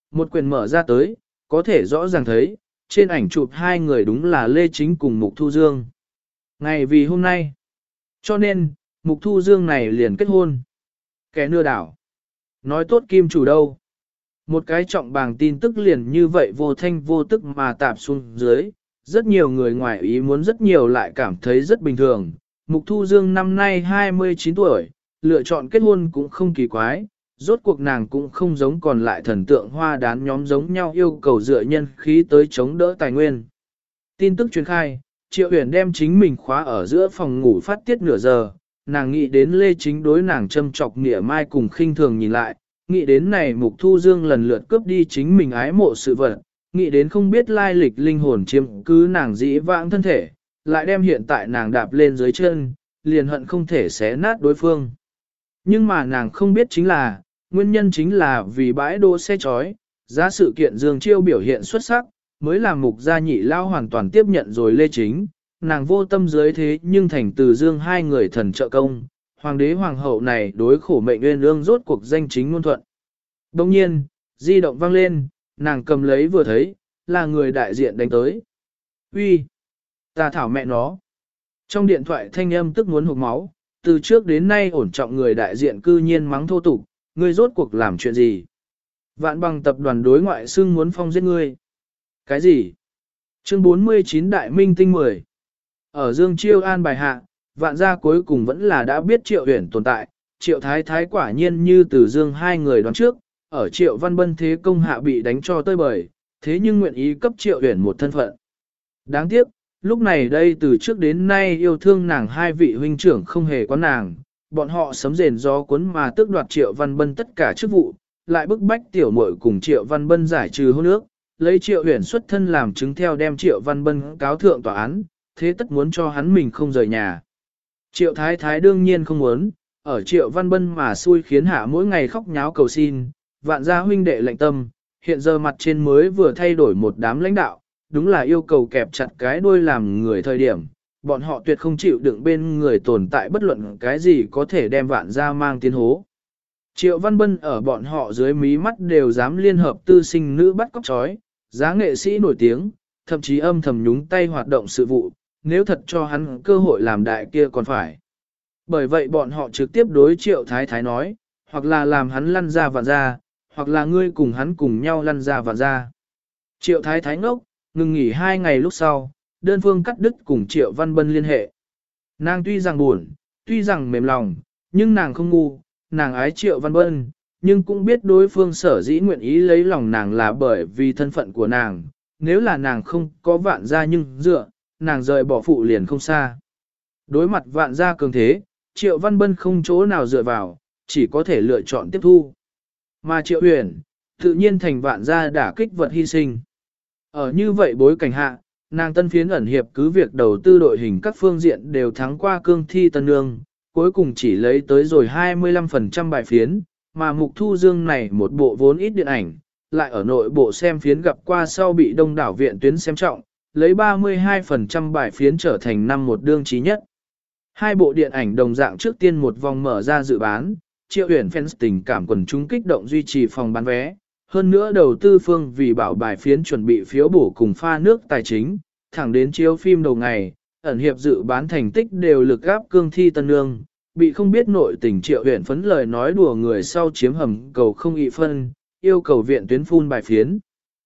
Một quyển mở ra tới, có thể rõ ràng thấy, trên ảnh chụp hai người đúng là Lê Chính cùng Mục Thu Dương. Ngày vì hôm nay, cho nên, Mục Thu Dương này liền kết hôn. Kẻ nưa đảo. Nói tốt kim chủ đâu. Một cái trọng bàng tin tức liền như vậy vô thanh vô tức mà tạp xuống dưới. Rất nhiều người ngoài ý muốn rất nhiều lại cảm thấy rất bình thường. Mục Thu Dương năm nay 29 tuổi, lựa chọn kết hôn cũng không kỳ quái. Rốt cuộc nàng cũng không giống còn lại thần tượng hoa đán nhóm giống nhau yêu cầu dựa nhân khí tới chống đỡ tài nguyên. Tin tức truyền khai, Triệu Uyển đem chính mình khóa ở giữa phòng ngủ phát tiết nửa giờ, nàng nghĩ đến Lê Chính đối nàng châm chọc nịa mai cùng khinh thường nhìn lại, nghĩ đến này Mục Thu Dương lần lượt cướp đi chính mình ái mộ sự vật, nghĩ đến không biết lai lịch linh hồn chiếm cứ nàng dĩ vãng thân thể, lại đem hiện tại nàng đạp lên dưới chân, liền hận không thể xé nát đối phương. Nhưng mà nàng không biết chính là, nguyên nhân chính là vì bãi đỗ xe chói, giá sự kiện Dương Chiêu biểu hiện xuất sắc, mới làm Mục gia nhị lao hoàn toàn tiếp nhận rồi Lê Chính, nàng vô tâm dưới thế nhưng thành từ Dương hai người thần trợ công, hoàng đế hoàng hậu này đối khổ mệnh uyên ương rốt cuộc danh chính ngôn thuận. Đồng nhiên, di động vang lên, nàng cầm lấy vừa thấy, là người đại diện đánh tới. Uy, ta thảo mẹ nó. Trong điện thoại thanh âm tức muốn hụt máu, từ trước đến nay ổn trọng người đại diện cư nhiên mắng thô tục, ngươi rốt cuộc làm chuyện gì? Vạn Bằng tập đoàn đối ngoại xưng muốn phong giết ngươi. Cái gì? Chương 49 Đại Minh Tinh 10. Ở Dương Chiêu an bài hạ, Vạn gia cuối cùng vẫn là đã biết Triệu Uyển tồn tại, Triệu Thái Thái quả nhiên như từ Dương hai người đoán trước, ở Triệu Văn Bân thế công hạ bị đánh cho tơi bời, thế nhưng nguyện ý cấp Triệu Uyển một thân phận. Đáng tiếc, lúc này đây từ trước đến nay yêu thương nàng hai vị huynh trưởng không hề có nàng, bọn họ sấm rền gió cuốn mà tước đoạt Triệu Văn Bân tất cả chức vụ, lại bức bách tiểu muội cùng Triệu Văn Bân giải trừ hôn ước, lấy Triệu Uyển xuất thân làm chứng theo đem Triệu Văn Bân cáo thượng tòa án, thế tất muốn cho hắn mình không rời nhà. Triệu Thái Thái đương nhiên không muốn, ở Triệu Văn Bân mà xui khiến hạ mỗi ngày khóc nháo cầu xin, Vạn gia huynh đệ lạnh tâm, hiện giờ mặt trên mới vừa thay đổi một đám lãnh đạo, đúng là yêu cầu kẹp chặt cái đuôi làm người thời điểm, bọn họ tuyệt không chịu đựng bên người tồn tại bất luận cái gì có thể đem Vạn gia mang tiến hố. Triệu Văn Bân ở bọn họ dưới mí mắt đều dám liên hợp tư sinh nữ bắt cóc chói, giá nghệ sĩ nổi tiếng, thậm chí âm thầm nhúng tay hoạt động sự vụ, nếu thật cho hắn cơ hội làm đại kia còn phải. Bởi vậy bọn họ trực tiếp đối Triệu Thái Thái nói, hoặc là làm hắn lăn ra Vạn gia, hoặc là ngươi cùng hắn cùng nhau lăn ra Vạn gia. Triệu Thái Thái ngốc, ngừng nghỉ 2 ngày lúc sau, đơn phương cắt đứt cùng Triệu Văn Bân liên hệ. Nàng tuy rằng buồn, tuy rằng mềm lòng, nhưng nàng không ngu, nàng ái Triệu Văn Bân, nhưng cũng biết đối phương sở dĩ nguyện ý lấy lòng nàng là bởi vì thân phận của nàng, nếu là nàng không có Vạn gia nhưng dựa, nàng rời bỏ phụ liền không xa. Đối mặt Vạn gia cường thế, Triệu Văn Bân không chỗ nào dựa vào, chỉ có thể lựa chọn tiếp thu. Mà Triệu Uyển, tự nhiên thành Vạn gia đả kích vật hy sinh. Ở như vậy bối cảnh hạ, nàng tân phiến ẩn hiệp cứ việc đầu tư đội hình các phương diện đều thắng qua cương thi tân nương, cuối cùng chỉ lấy tới rồi 25% bài phiến, mà Mục Thu Dương này một bộ vốn ít điện ảnh, lại ở nội bộ xem phiến gặp qua sau bị đông đảo viện tuyến xem trọng, lấy 32% bài phiến trở thành năm một đương trí nhất. Hai bộ điện ảnh đồng dạng trước tiên một vòng mở ra dự bán, Triệu Uyển fans tình cảm quần chúng kích động duy trì phòng bán vé. Hơn nữa đầu tư phương vì bảo bài phiến chuẩn bị phiếu bổ cùng pha nước tài chính, thẳng đến chiếu phim đầu ngày, ẩn hiệp dự bán thành tích đều lực gáp cương thi tân nương, bị không biết nội tình Triệu Uyển phấn lời nói đùa người sau chiếm hầm cầu không ị phân, yêu cầu viện tuyến phun bài phiến.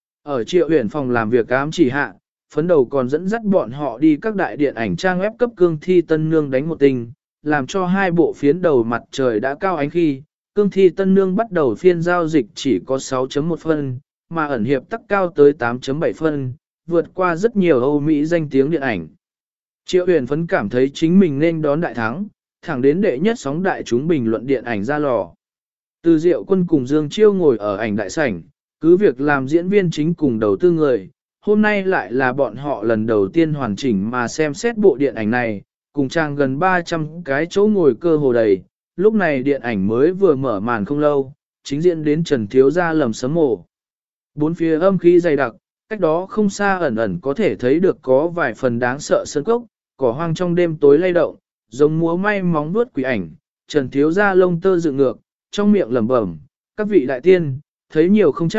Ở Triệu Uyển phòng làm việc ám chỉ hạ, phấn đầu còn dẫn dắt bọn họ đi các đại điện ảnh trang web cấp cương thi tân nương đánh một tình, làm cho hai bộ phiến đầu mặt trời đã cao ánh khi, cương thi tân nương bắt đầu phiên giao dịch chỉ có 6.1 phân, mà ẩn hiệp tắc cao tới 8.7 phân, vượt qua rất nhiều Âu Mỹ danh tiếng điện ảnh. Triệu Uyển phấn cảm thấy chính mình nên đón đại thắng, thẳng đến đệ nhất sóng đại chúng bình luận điện ảnh ra lò. Từ Diệu Quân cùng Dương Chiêu ngồi ở ảnh đại sảnh, cứ việc làm diễn viên chính cùng đầu tư người, hôm nay lại là bọn họ lần đầu tiên hoàn chỉnh mà xem xét bộ điện ảnh này, cùng trang gần 300 cái chỗ ngồi cơ hồ đầy. Lúc này điện ảnh mới vừa mở màn không lâu, chính diễn đến Trần Thiếu Gia lầm sấm mổ. Bốn phía âm khí dày đặc, cách đó không xa ẩn ẩn có thể thấy được có vài phần đáng sợ sơn cốc, cỏ hoang trong đêm tối lay động, giống múa may móng vuốt quỷ ảnh. Trần Thiếu Gia lông tơ dựng ngược, trong miệng lẩm bẩm, các vị đại tiên, thấy nhiều không trách,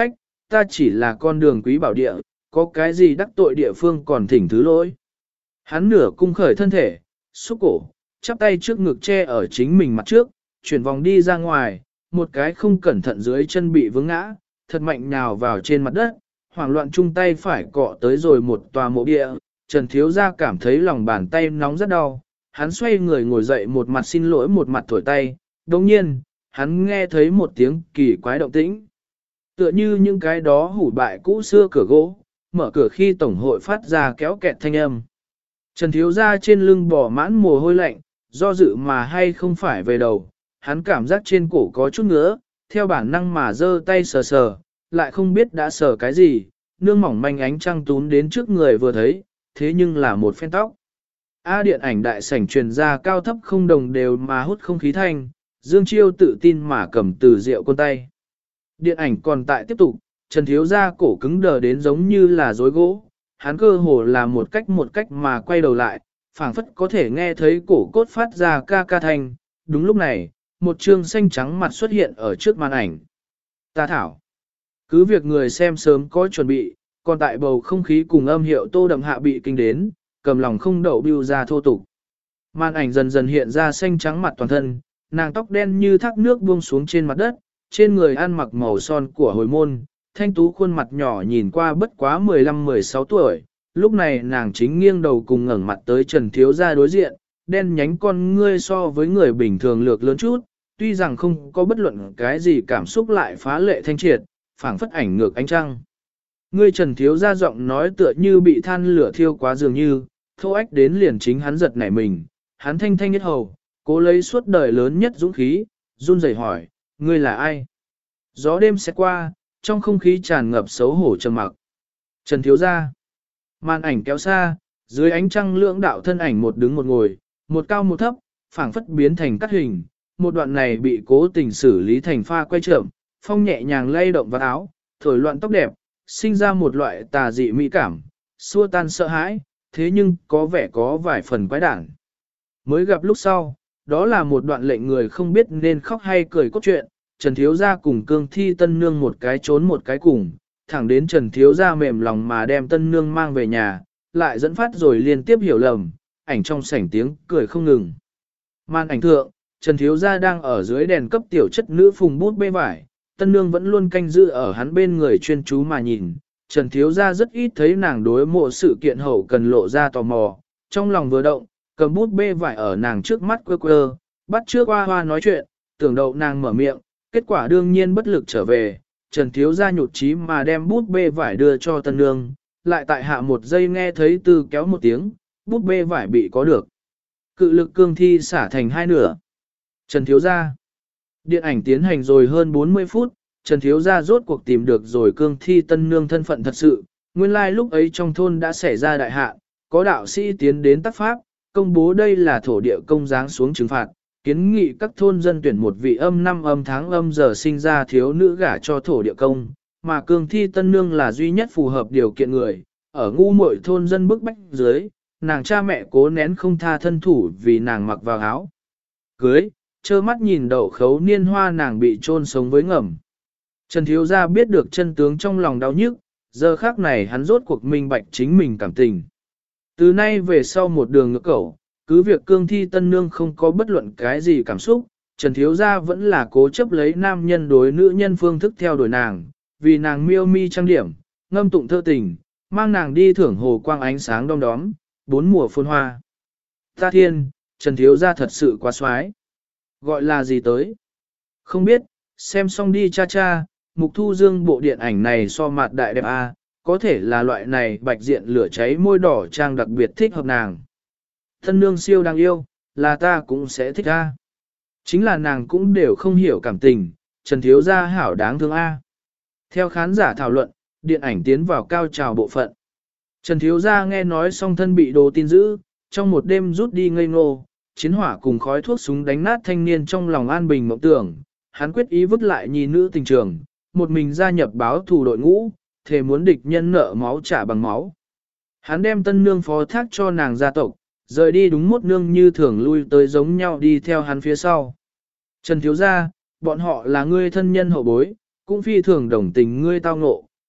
ta chỉ là con đường quý bảo địa, có cái gì đắc tội địa phương còn thỉnh thứ lỗi. Hắn nửa cung khởi thân thể, xúc cổ, chắp tay trước ngực che ở chính mình mặt trước, chuyển vòng đi ra ngoài, một cái không cẩn thận dưới chân bị vướng ngã, thật mạnh nhào vào trên mặt đất, hoảng loạn chung tay phải cọ tới rồi một tòa mộ địa, Trần Thiếu Gia cảm thấy lòng bàn tay nóng rất đau, hắn xoay người ngồi dậy một mặt xin lỗi một mặt thổi tay, đồng nhiên, hắn nghe thấy một tiếng kỳ quái động tĩnh. Tựa như những cái đó hủ bại cũ xưa cửa gỗ, mở cửa khi tổng hội phát ra kéo kẹt thanh âm. Trần Thiếu Gia trên lưng bò mãn mồ hôi lạnh, do dự mà hay không phải về đầu, hắn cảm giác trên cổ có chút ngứa, theo bản năng mà giơ tay sờ sờ, lại không biết đã sờ cái gì, nương mỏng manh ánh trăng tún đến trước người vừa thấy, thế nhưng là một phen tóc. Điện ảnh đại sảnh truyền ra cao thấp không đồng đều mà hút không khí thanh, Dương Chiêu tự tin mà cầm từ rượu con tay. Điện ảnh còn tại tiếp tục, Trần Thiếu Gia cổ cứng đờ đến giống như là rối gỗ, hắn cơ hồ là một cách mà quay đầu lại, phảng phất có thể nghe thấy cổ cốt phát ra ca ca thanh. Đúng lúc này, một trương xanh trắng mặt xuất hiện ở trước màn ảnh. Ta thảo. Cứ việc người xem sớm có chuẩn bị, còn tại bầu không khí cùng âm hiệu tô đậm hạ bị kinh đến, cầm lòng không đậu bưu ra thô tục. Màn ảnh dần dần hiện ra xanh trắng mặt toàn thân, nàng tóc đen như thác nước buông xuống trên mặt đất, trên người ăn mặc màu son của hồi môn, thanh tú khuôn mặt nhỏ nhìn qua bất quá 15-16 tuổi, lúc này nàng chính nghiêng đầu cùng ngẩng mặt tới Trần Thiếu Gia đối diện, đen nhánh con ngươi so với người bình thường lược lớn chút, tuy rằng không có bất luận cái gì cảm xúc lại phá lệ thanh triệt, phảng phất ảnh ngược ánh trăng. Ngươi Trần Thiếu Gia giọng nói tựa như bị than lửa thiêu quá dường như, thô ách đến liền chính hắn giật nảy mình, hắn thanh thanh nhất hầu, cố lấy suốt đời lớn nhất dũng khí, run rẩy hỏi, ngươi là ai? Gió đêm sẽ qua, trong không khí tràn ngập xấu hổ trầm mặc. Trần Thiếu Gia. Màn ảnh kéo xa, dưới ánh trăng lưỡng đạo thân ảnh một đứng một ngồi, một cao một thấp, phảng phất biến thành cắt hình. Một đoạn này bị cố tình xử lý thành pha quay trộm, phong nhẹ nhàng lay động vào áo, thổi loạn tóc đẹp, sinh ra một loại tà dị mỹ cảm, xua tan sợ hãi, thế nhưng có vẻ có vài phần quái đản. Mới gặp lúc sau, đó là một đoạn lệnh người không biết nên khóc hay cười cốt truyện, Trần Thiếu Gia cùng Cương Thi Tân Nương một cái trốn một cái cùng, thẳng đến Trần Thiếu Gia mềm lòng mà đem Tân Nương mang về nhà, lại dẫn phát rồi liên tiếp hiểu lầm, ảnh trong sảnh tiếng cười không ngừng. Màn ảnh thượng, Trần Thiếu Gia đang ở dưới đèn cấp tiểu chất nữ phùng bút bê vải, Tân Nương vẫn luôn canh giữ ở hắn bên người chuyên chú mà nhìn, Trần Thiếu Gia rất ít thấy nàng đối mộ sự kiện hậu cần lộ ra tò mò, trong lòng vừa động, cầm bút bê vải ở nàng trước mắt quơ quơ, bắt trước hoa hoa nói chuyện, tưởng đậu nàng mở miệng, kết quả đương nhiên bất lực trở về, Trần Thiếu Gia nhụt chí mà đem bút bê vải đưa cho Tân Nương, lại tại hạ một giây nghe thấy Tư kéo một tiếng, bút bê vải bị có được. Cự lực cương thi xả thành hai nửa. Trần Thiếu Gia. Điện ảnh tiến hành rồi hơn 40 phút, Trần Thiếu Gia rốt cuộc tìm được rồi cương thi Tân Nương thân phận thật sự, nguyên lai lúc ấy trong thôn đã xảy ra đại hạn, có đạo sĩ tiến đến tác pháp, công bố đây là thổ địa công giáng xuống trừng phạt, kiến nghị các thôn dân tuyển một vị âm năm âm tháng âm giờ sinh ra thiếu nữ gả cho thổ địa công, mà cương thi Tân Nương là duy nhất phù hợp điều kiện người, ở ngu muội thôn dân bức bách dưới, nàng cha mẹ cố nén không tha thân thủ vì nàng mặc vào áo cưới, trơ mắt nhìn đậu khấu niên hoa nàng bị chôn sống với ngầm. Trần Thiếu Gia biết được chân tướng trong lòng đau nhức, giờ khác này hắn rốt cuộc minh bạch chính mình cảm tình. Từ nay về sau một đường ngược cẩu, cứ việc cương thi Tân Nương không có bất luận cái gì cảm xúc, Trần Thiếu Gia vẫn là cố chấp lấy nam nhân đối nữ nhân phương thức theo đuổi nàng, vì nàng miêu mi trang điểm, ngâm tụng thơ tình, mang nàng đi thưởng hồ quang ánh sáng đom đóm, bốn mùa phồn hoa. Ta thiên, Trần Thiếu Gia thật sự quá xoái. Gọi là gì tới? Không biết, xem xong đi cha cha, Mục Thu Dương bộ điện ảnh này so mặt đại đẹp a, có thể là loại này bạch diện lửa cháy môi đỏ trang đặc biệt thích hợp nàng. Thân nương siêu đáng yêu, là ta cũng sẽ thích a. Chính là nàng cũng đều không hiểu cảm tình, Trần Thiếu Gia hảo đáng thương a. Theo khán giả thảo luận, điện ảnh tiến vào cao trào bộ phận. Trần Thiếu Gia nghe nói xong thân bị đồ tin dữ, trong một đêm rút đi ngây ngô, chiến hỏa cùng khói thuốc súng đánh nát thanh niên trong lòng an bình mộng tưởng, hắn quyết ý vứt lại nhi nữ tình trường, một mình gia nhập báo thù đội ngũ, thề muốn địch nhân nợ máu trả bằng máu. Hắn đem Tân Nương phó thác cho nàng gia tộc, rời đi đúng mốt nương như thường lui tới giống nhau đi theo hắn phía sau. Trần Thiếu Gia, bọn họ là ngươi thân nhân hậu bối, cũng phi thường đồng tình ngươi tao ngộ,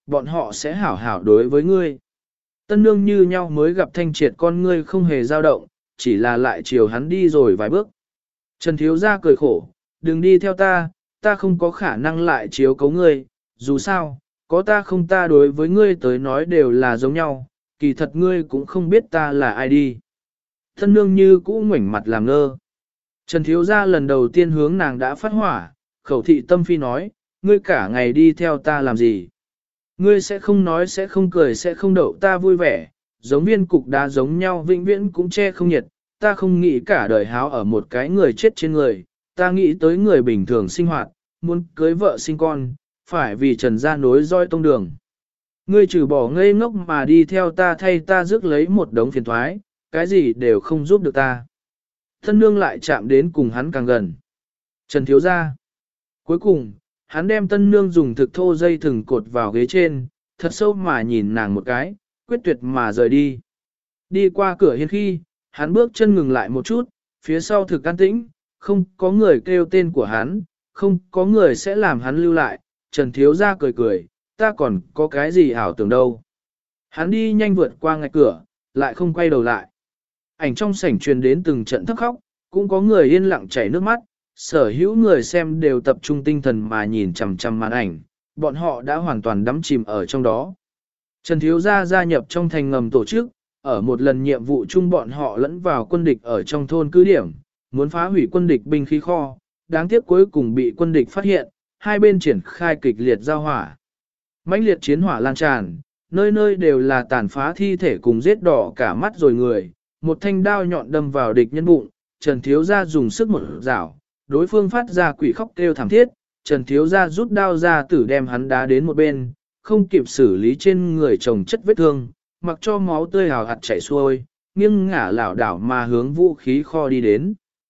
bọn họ sẽ hảo hảo đối với ngươi. Tân nương như nhau mới gặp thanh triệt con ngươi không hề dao động, chỉ là lại chiều hắn đi rồi vài bước. Trần thiếu gia cười khổ, đừng đi theo ta không có khả năng lại chiếu cấu ngươi, dù sao, có ta không ta đối với ngươi tới nói đều là giống nhau, kỳ thật ngươi cũng không biết ta là ai đi. Tân nương như cũ ngoảnh mặt làm ngơ. Trần thiếu gia lần đầu tiên hướng nàng đã phát hỏa, khẩu thị tâm phi nói, ngươi cả ngày đi theo ta làm gì? Ngươi sẽ không nói sẽ không cười sẽ không đậu ta vui vẻ, giống viên cục đá giống nhau vĩnh viễn cũng che không nhiệt, ta không nghĩ cả đời háo ở một cái người chết trên người, ta nghĩ tới người bình thường sinh hoạt, muốn cưới vợ sinh con, phải vì Trần gia nối roi tông đường. Ngươi trừ bỏ ngây ngốc mà đi theo ta thay ta rước lấy một đống phiền thoái, cái gì đều không giúp được ta. Thân nương lại chạm đến cùng hắn càng gần. Trần thiếu gia. Cuối cùng, hắn đem tân nương dùng thực thô dây thừng cột vào ghế trên, thật sâu mà nhìn nàng một cái, quyết tuyệt mà rời đi. Đi qua cửa hiên khi, hắn bước chân ngừng lại một chút, phía sau thực an tĩnh, không có người kêu tên của hắn, không có người sẽ làm hắn lưu lại, Trần thiếu gia cười cười, ta còn có cái gì ảo tưởng đâu. Hắn đi nhanh vượt qua ngạch cửa, lại không quay đầu lại. Ảnh trong sảnh truyền đến từng trận thấp khóc, cũng có người yên lặng chảy nước mắt, sở hữu người xem đều tập trung tinh thần mà nhìn chằm chằm màn ảnh, bọn họ đã hoàn toàn đắm chìm ở trong đó. Trần thiếu gia gia nhập trong thành ngầm tổ chức, ở một lần nhiệm vụ chung bọn họ lẫn vào quân địch ở trong thôn cứ điểm, muốn phá hủy quân địch binh khí kho, đáng tiếc cuối cùng bị quân địch phát hiện, hai bên triển khai kịch liệt giao hỏa. Mãnh liệt chiến hỏa lan tràn, nơi nơi đều là tàn phá thi thể cùng giết đỏ cả mắt rồi người, một thanh đao nhọn đâm vào địch nhân bụng, Trần thiếu gia dùng sức một rảo, đối phương phát ra quỷ khóc kêu thảm thiết, Trần thiếu gia rút đao ra tử đem hắn đá đến một bên, không kịp xử lý trên người chồng chất vết thương, mặc cho máu tươi hào hạt chảy xuôi, nghiêng ngả lảo đảo mà hướng vũ khí kho đi đến.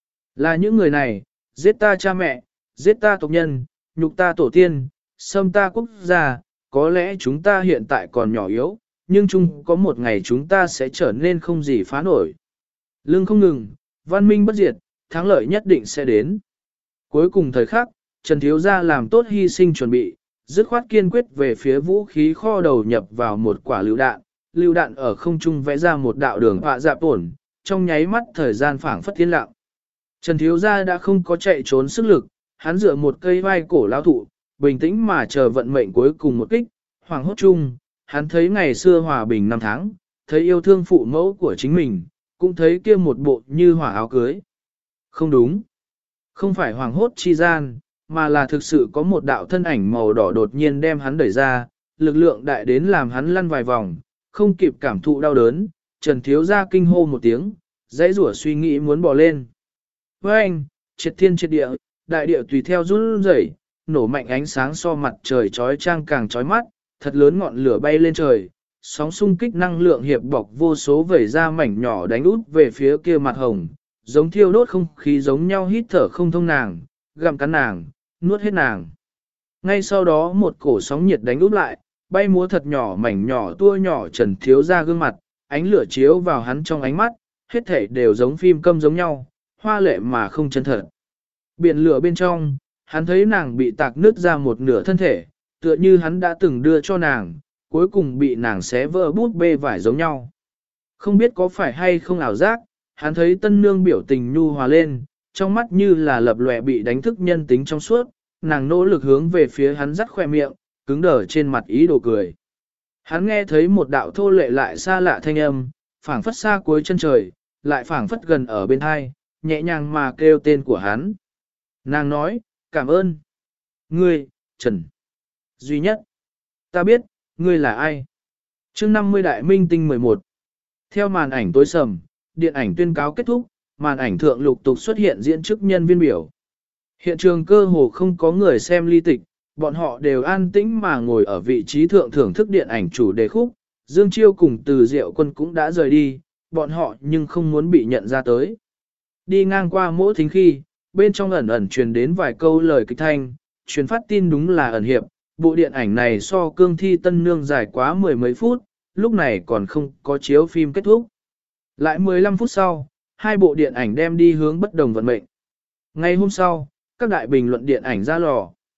Là những người này, giết ta cha mẹ, giết ta tộc nhân, nhục ta tổ tiên, xâm ta quốc gia, có lẽ chúng ta hiện tại còn nhỏ yếu, nhưng chung có một ngày chúng ta sẽ trở nên không gì phá nổi. Lưng không ngừng, văn minh bất diệt, thắng lợi nhất định sẽ đến. Cuối cùng thời khắc, Trần thiếu gia làm tốt hy sinh chuẩn bị, dứt khoát kiên quyết về phía vũ khí kho đầu nhập vào một quả lựu đạn ở không trung vẽ ra một đạo đường họa dạp ổn, trong nháy mắt thời gian phảng phất thiên lặng. Trần thiếu gia đã không có chạy trốn sức lực, hắn dựa một cây vai cổ lao thụ, bình tĩnh mà chờ vận mệnh cuối cùng một kích, hoàng hốt chung, hắn thấy ngày xưa hòa bình năm tháng, thấy yêu thương phụ mẫu của chính mình, cũng thấy kia một bộ như hỏa áo cưới. Không đúng, không phải hoàng hốt chi gian, mà là thực sự có một đạo thân ảnh màu đỏ đột nhiên đem hắn đẩy ra, lực lượng đại đến làm hắn lăn vài vòng, không kịp cảm thụ đau đớn, Trần thiếu gia kinh hô một tiếng, dãy rủa suy nghĩ muốn bỏ lên. Với anh, triệt thiên triệt địa, đại địa tùy theo run rẩy, nổ mạnh ánh sáng so mặt trời chói chang càng chói mắt, thật lớn ngọn lửa bay lên trời, sóng xung kích năng lượng hiệp bọc vô số vẩy ra mảnh nhỏ đánh út về phía kia mặt hồng, giống thiêu đốt không khí giống nhau hít thở không thông nàng, gặm cắn nàng, nuốt hết nàng. Ngay sau đó một cổ sóng nhiệt đánh út lại, bay múa thật nhỏ mảnh nhỏ tua nhỏ Trần thiếu gia gương mặt, ánh lửa chiếu vào hắn trong ánh mắt, hết thảy đều giống phim câm giống nhau, hoa lệ mà không chân thật. Biển lửa bên trong, hắn thấy nàng bị tạc nứt ra một nửa thân thể, tựa như hắn đã từng đưa cho nàng, cuối cùng bị nàng xé vỡ bút bê vải giống nhau. Không biết có phải hay không ảo giác, hắn thấy tân nương biểu tình nhu hòa lên, trong mắt như là lập lòe bị đánh thức nhân tính trong suốt, nàng nỗ lực hướng về phía hắn dắt khoe miệng, cứng đờ trên mặt ý đồ cười. Hắn nghe thấy một đạo thô lệ lại xa lạ thanh âm, phảng phất xa cuối chân trời, lại phảng phất gần ở bên hai, nhẹ nhàng mà kêu tên của hắn. Nàng nói, cảm ơn. Ngươi, Trần. Duy nhất. Ta biết, ngươi là ai. Chương 50 Đại Minh Tinh 11. Theo màn ảnh tối sầm, điện ảnh tuyên cáo kết thúc, màn ảnh thượng lục tục xuất hiện diễn chức nhân viên biểu. Hiện trường cơ hồ không có người xem ly tịch, bọn họ đều an tĩnh mà ngồi ở vị trí thượng thưởng thức điện ảnh chủ đề khúc. Dương Chiêu cùng Từ Diệu Quân cũng đã rời đi, bọn họ nhưng không muốn bị nhận ra tới. Đi ngang qua mỗi thính khi, bên trong ẩn ẩn truyền đến vài câu lời kịch thanh, truyền phát tin đúng là ẩn hiệp, bộ điện ảnh này so cương thi tân nương dài quá mười mấy phút, lúc này còn không có chiếu phim kết thúc. Lại 15 phút sau, hai bộ điện ảnh đem đi hướng bất đồng vận mệnh. Ngày hôm sau, các đại bình luận điện ảnh ra lò.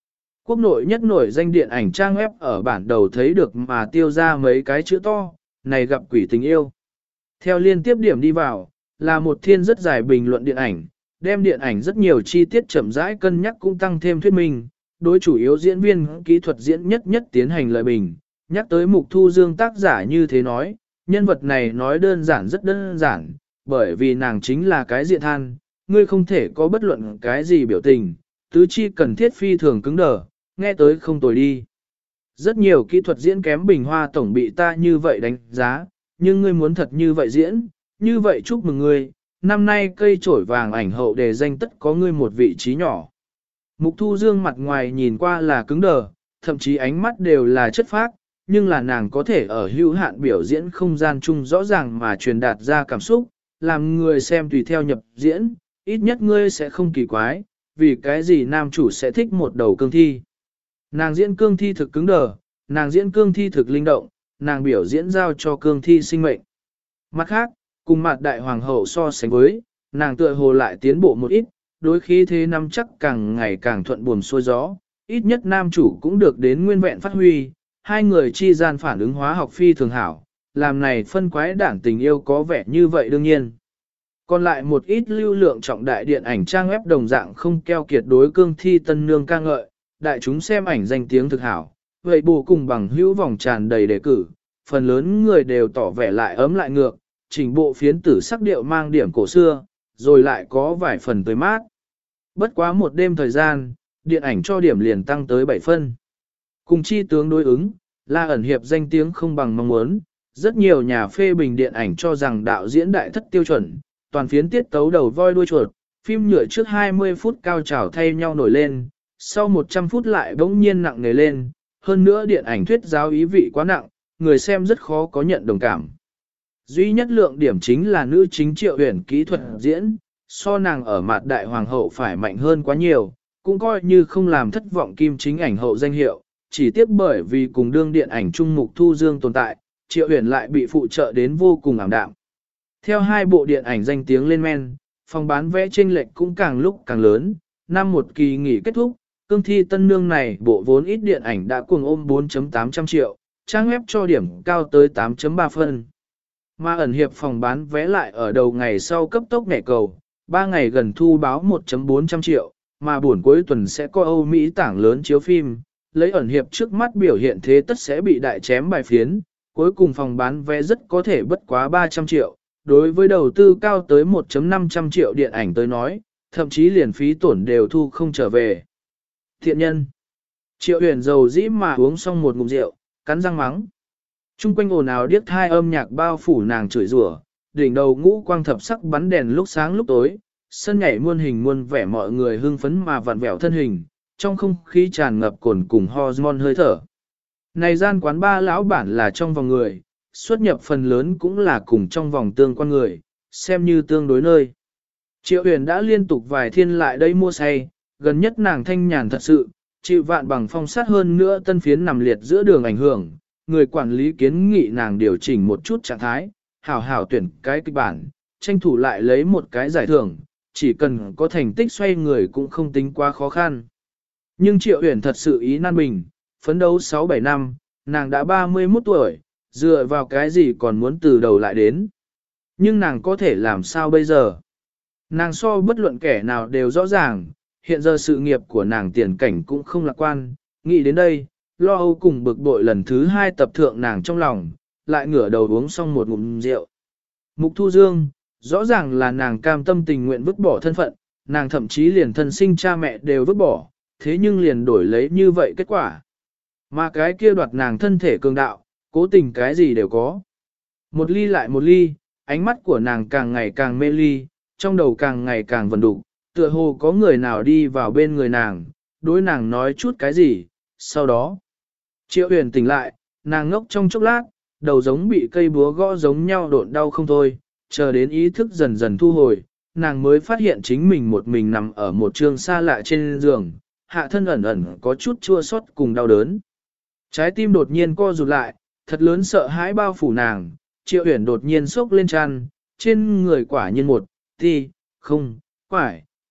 Quốc nội nhất nổi danh điện ảnh trang web ở bản đầu thấy được mà tiêu ra mấy cái chữ to, này gặp quỷ tình yêu. Theo liên tiếp điểm đi vào, là một thiên rất dài bình luận điện ảnh, đem điện ảnh rất nhiều chi tiết chậm rãi cân nhắc cũng tăng thêm thuyết minh, đối chủ yếu diễn viên kỹ thuật diễn nhất tiến hành lời bình, nhắc tới Mục Thu Dương tác giả như thế nói, nhân vật này nói đơn giản rất đơn giản, bởi vì nàng chính là cái diện than, ngươi không thể có bất luận cái gì biểu tình, tứ chi cần thiết phi thường cứng đờ, nghe tới không tồi đi. Rất nhiều kỹ thuật diễn kém bình hoa tổng bị ta như vậy đánh giá, nhưng ngươi muốn thật như vậy diễn, như vậy chúc mừng ngươi, năm nay cây trổi vàng ảnh hậu đề danh tất có ngươi một vị trí nhỏ. Mục Thu Dương mặt ngoài nhìn qua là cứng đờ, thậm chí ánh mắt đều là chất phác, nhưng là nàng có thể ở hữu hạn biểu diễn không gian chung rõ ràng mà truyền đạt ra cảm xúc, làm người xem tùy theo nhập diễn, ít nhất ngươi sẽ không kỳ quái, vì cái gì nam chủ sẽ thích một đầu cương thi. Nàng diễn cương thi thực cứng đờ, nàng diễn cương thi thực linh động, nàng biểu diễn giao cho cương thi sinh mệnh. Mặt khác, cùng mặt đại hoàng hậu so sánh với, nàng tựa hồ lại tiến bộ một ít, đối khí thế năm chắc càng ngày càng thuận buồm xuôi gió, ít nhất nam chủ cũng được đến nguyên vẹn phát huy, hai người chi gian phản ứng hóa học phi thường hảo, làm này phân quái đản tình yêu có vẻ như vậy đương nhiên. Còn lại một ít lưu lượng trọng đại điện ảnh trang web đồng dạng không keo kiệt đối cương thi tân nương ca ngợi, đại chúng xem ảnh danh tiếng thực hảo, vậy bù cùng bằng hữu vòng tràn đầy đề cử, phần lớn người đều tỏ vẻ lại ấm lại ngược, chỉnh bộ phiến tử sắc điệu mang điểm cổ xưa, rồi lại có vài phần tới mát. Bất quá một đêm thời gian, điện ảnh cho điểm liền tăng tới 7 phân. Cùng chi tướng đối ứng, La ẩn hiệp danh tiếng không bằng mong muốn, rất nhiều nhà phê bình điện ảnh cho rằng đạo diễn đại thất tiêu chuẩn, toàn phiến tiết tấu đầu voi đuôi chuột, phim nhựa trước 20 phút cao trào thay nhau nổi lên, sau 100 phút lại bỗng nhiên nặng nề lên, hơn nữa điện ảnh thuyết giáo ý vị quá nặng, người xem rất khó có nhận đồng cảm. Duy nhất lượng điểm chính là nữ chính Triệu Uyển kỹ thuật diễn, so nàng ở mặt đại hoàng hậu phải mạnh hơn quá nhiều, cũng coi như không làm thất vọng kim chính ảnh hậu danh hiệu, chỉ tiếc bởi vì cùng đương điện ảnh trung Mục Thu Dương tồn tại, Triệu Uyển lại bị phụ trợ đến vô cùng ảm đạm. Theo hai bộ điện ảnh danh tiếng lên men, phòng bán vé chênh lệch cũng càng lúc càng lớn, năm một kỳ nghỉ kết thúc, cương thi tân nương này bộ vốn ít điện ảnh đã cuồng ôm 4.800 triệu, trang web cho điểm cao tới 8.3 phân. Mà ẩn hiệp phòng bán vé lại ở đầu ngày sau cấp tốc nhảy cầu, 3 ngày gần thu báo 1.400 triệu, mà buổi cuối tuần sẽ có Âu Mỹ tảng lớn chiếu phim, lấy ẩn hiệp trước mắt biểu hiện thế tất sẽ bị đại chém bài phiến, cuối cùng phòng bán vé rất có thể bất quá 300 triệu, đối với đầu tư cao tới 1.500 triệu điện ảnh tới nói, thậm chí liền phí tổn đều thu không trở về. Thiện nhân. Triệu Uyển dầu dĩ mà uống xong một ngụm rượu, cắn răng mắng. Trung quanh ồn ào điếc thai âm nhạc bao phủ nàng chửi rủa, đỉnh đầu ngũ quang thập sắc bắn đèn lúc sáng lúc tối, sân nhảy muôn hình muôn vẻ mọi người hưng phấn mà vặn vẹo thân hình, trong không khí tràn ngập cồn cùng hormone hơi thở. Này gian quán ba lão bản là trong vòng người, xuất nhập phần lớn cũng là cùng trong vòng tương quan người, xem như tương đối nơi. Triệu Uyển đã liên tục vài thiên lại đây mua say, gần nhất nàng thanh nhàn thật sự, chịu vạn bằng phong sát hơn nữa tân phiến nằm liệt giữa đường ảnh hưởng, người quản lý kiến nghị nàng điều chỉnh một chút trạng thái, hảo hảo tuyển cái kịch bản, tranh thủ lại lấy một cái giải thưởng, chỉ cần có thành tích xoay người cũng không tính quá khó khăn. Nhưng Triệu Uyển thật sự ý nan bình, phấn đấu 6-7 năm, nàng đã 31 tuổi, dựa vào cái gì còn muốn từ đầu lại đến. Nhưng nàng có thể làm sao bây giờ? Nàng so bất luận kẻ nào đều rõ ràng, hiện giờ sự nghiệp của nàng tiền cảnh cũng không lạc quan, nghĩ đến đây, lo âu cùng bực bội lần thứ 2 tập thượng nàng trong lòng, lại ngửa đầu uống xong một ngụm rượu. Mục Thu Dương, rõ ràng là nàng cam tâm tình nguyện vứt bỏ thân phận, nàng thậm chí liền thân sinh cha mẹ đều vứt bỏ, thế nhưng liền đổi lấy như vậy kết quả. Mà cái kia đoạt nàng thân thể cường đạo, cố tình cái gì đều có. Một ly lại một ly, ánh mắt của nàng càng ngày càng mê ly, trong đầu càng ngày càng vần đục, tựa hồ có người nào đi vào bên người nàng, đối nàng nói chút cái gì, sau đó. Triệu Uyển tỉnh lại, nàng ngốc trong chốc lát, đầu giống bị cây búa gõ giống nhau độn đau không thôi, chờ đến ý thức dần dần thu hồi, nàng mới phát hiện chính mình một mình nằm ở một trường xa lạ trên giường, hạ thân ẩn ẩn có chút chua xót cùng đau đớn. Trái tim đột nhiên co rụt lại, thật lớn sợ hãi bao phủ nàng, Triệu Uyển đột nhiên sốc lên chăn, trên người quả nhiên một, không, quải,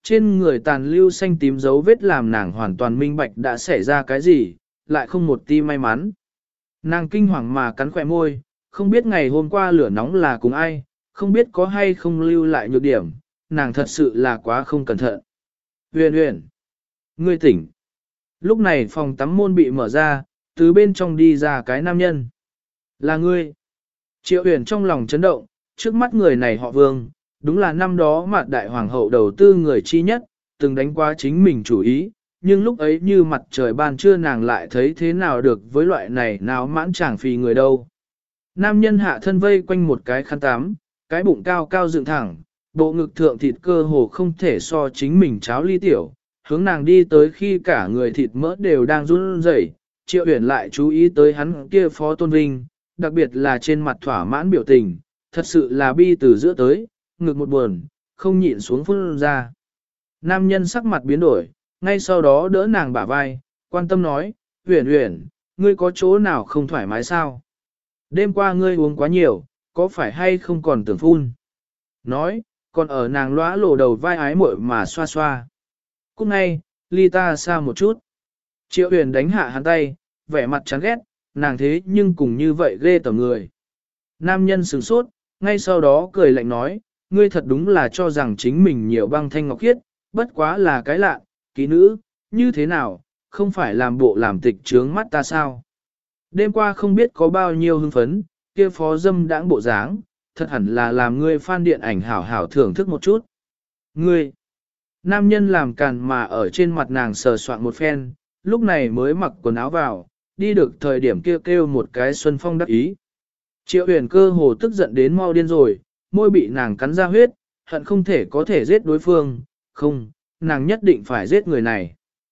trên người tàn lưu xanh tím dấu vết làm nàng hoàn toàn minh bạch đã xảy ra cái gì, lại không một ti may mắn. Nàng kinh hoàng mà cắn khỏe môi, không biết ngày hôm qua lửa nóng là cùng ai, không biết có hay không lưu lại nhược điểm, nàng thật sự là quá không cẩn thận. Huyền huyền, ngươi tỉnh. Lúc này phòng tắm môn bị mở ra, từ bên trong đi ra cái nam nhân. Là ngươi. Triệu huyền trong lòng chấn động, trước mắt người này họ Vương, đúng là năm đó mặt đại hoàng hậu đầu tư người chi nhất, từng đánh qua chính mình chủ ý, nhưng lúc ấy như mặt trời ban trưa nàng lại thấy thế nào được với loại này nào mãn chẳng phì người đâu. Nam nhân hạ thân vây quanh một cái khăn tắm, cái bụng cao cao dựng thẳng, bộ ngực thượng thịt cơ hồ không thể so chính mình cháo ly tiểu, hướng nàng đi tới khi cả người thịt mỡ đều đang run rẩy. Triệu Uyển lại chú ý tới hắn kia phó tôn vinh, đặc biệt là trên mặt thỏa mãn biểu tình, thật sự là bi từ giữa tới, ngực một buồn, không nhịn xuống phun ra. Nam nhân sắc mặt biến đổi, ngay sau đó đỡ nàng bả vai, quan tâm nói, Uyển Uyển, ngươi có chỗ nào không thoải mái sao? Đêm qua ngươi uống quá nhiều, có phải hay không còn tưởng phun? Nói, còn ở nàng lóa lổ đầu vai ái muội mà xoa xoa. Cúc ngay, ly ta xa một chút. Triệu Huyền đánh hạ hắn tay, vẻ mặt chán ghét, nàng thế nhưng cùng như vậy ghê tởm người. Nam nhân sửng sốt, ngay sau đó cười lạnh nói, ngươi thật đúng là cho rằng chính mình nhiều băng thanh ngọc khiết, bất quá là cái lạ, kỹ nữ, như thế nào, không phải làm bộ làm tịch trướng mắt ta sao? Đêm qua không biết có bao nhiêu hưng phấn, kia phó dâm đãng bộ dáng, thật hẳn là làm ngươi fan điện ảnh hảo hảo thưởng thức một chút. Ngươi, nam nhân làm càn mà ở trên mặt nàng sờ soạn một phen, lúc này mới mặc quần áo vào, đi được thời điểm kia kêu một cái xuân phong đắc ý. Triệu Huyền cơ hồ tức giận đến mau điên rồi, môi bị nàng cắn ra huyết, hận không thể có thể giết đối phương, không, nàng nhất định phải giết người này.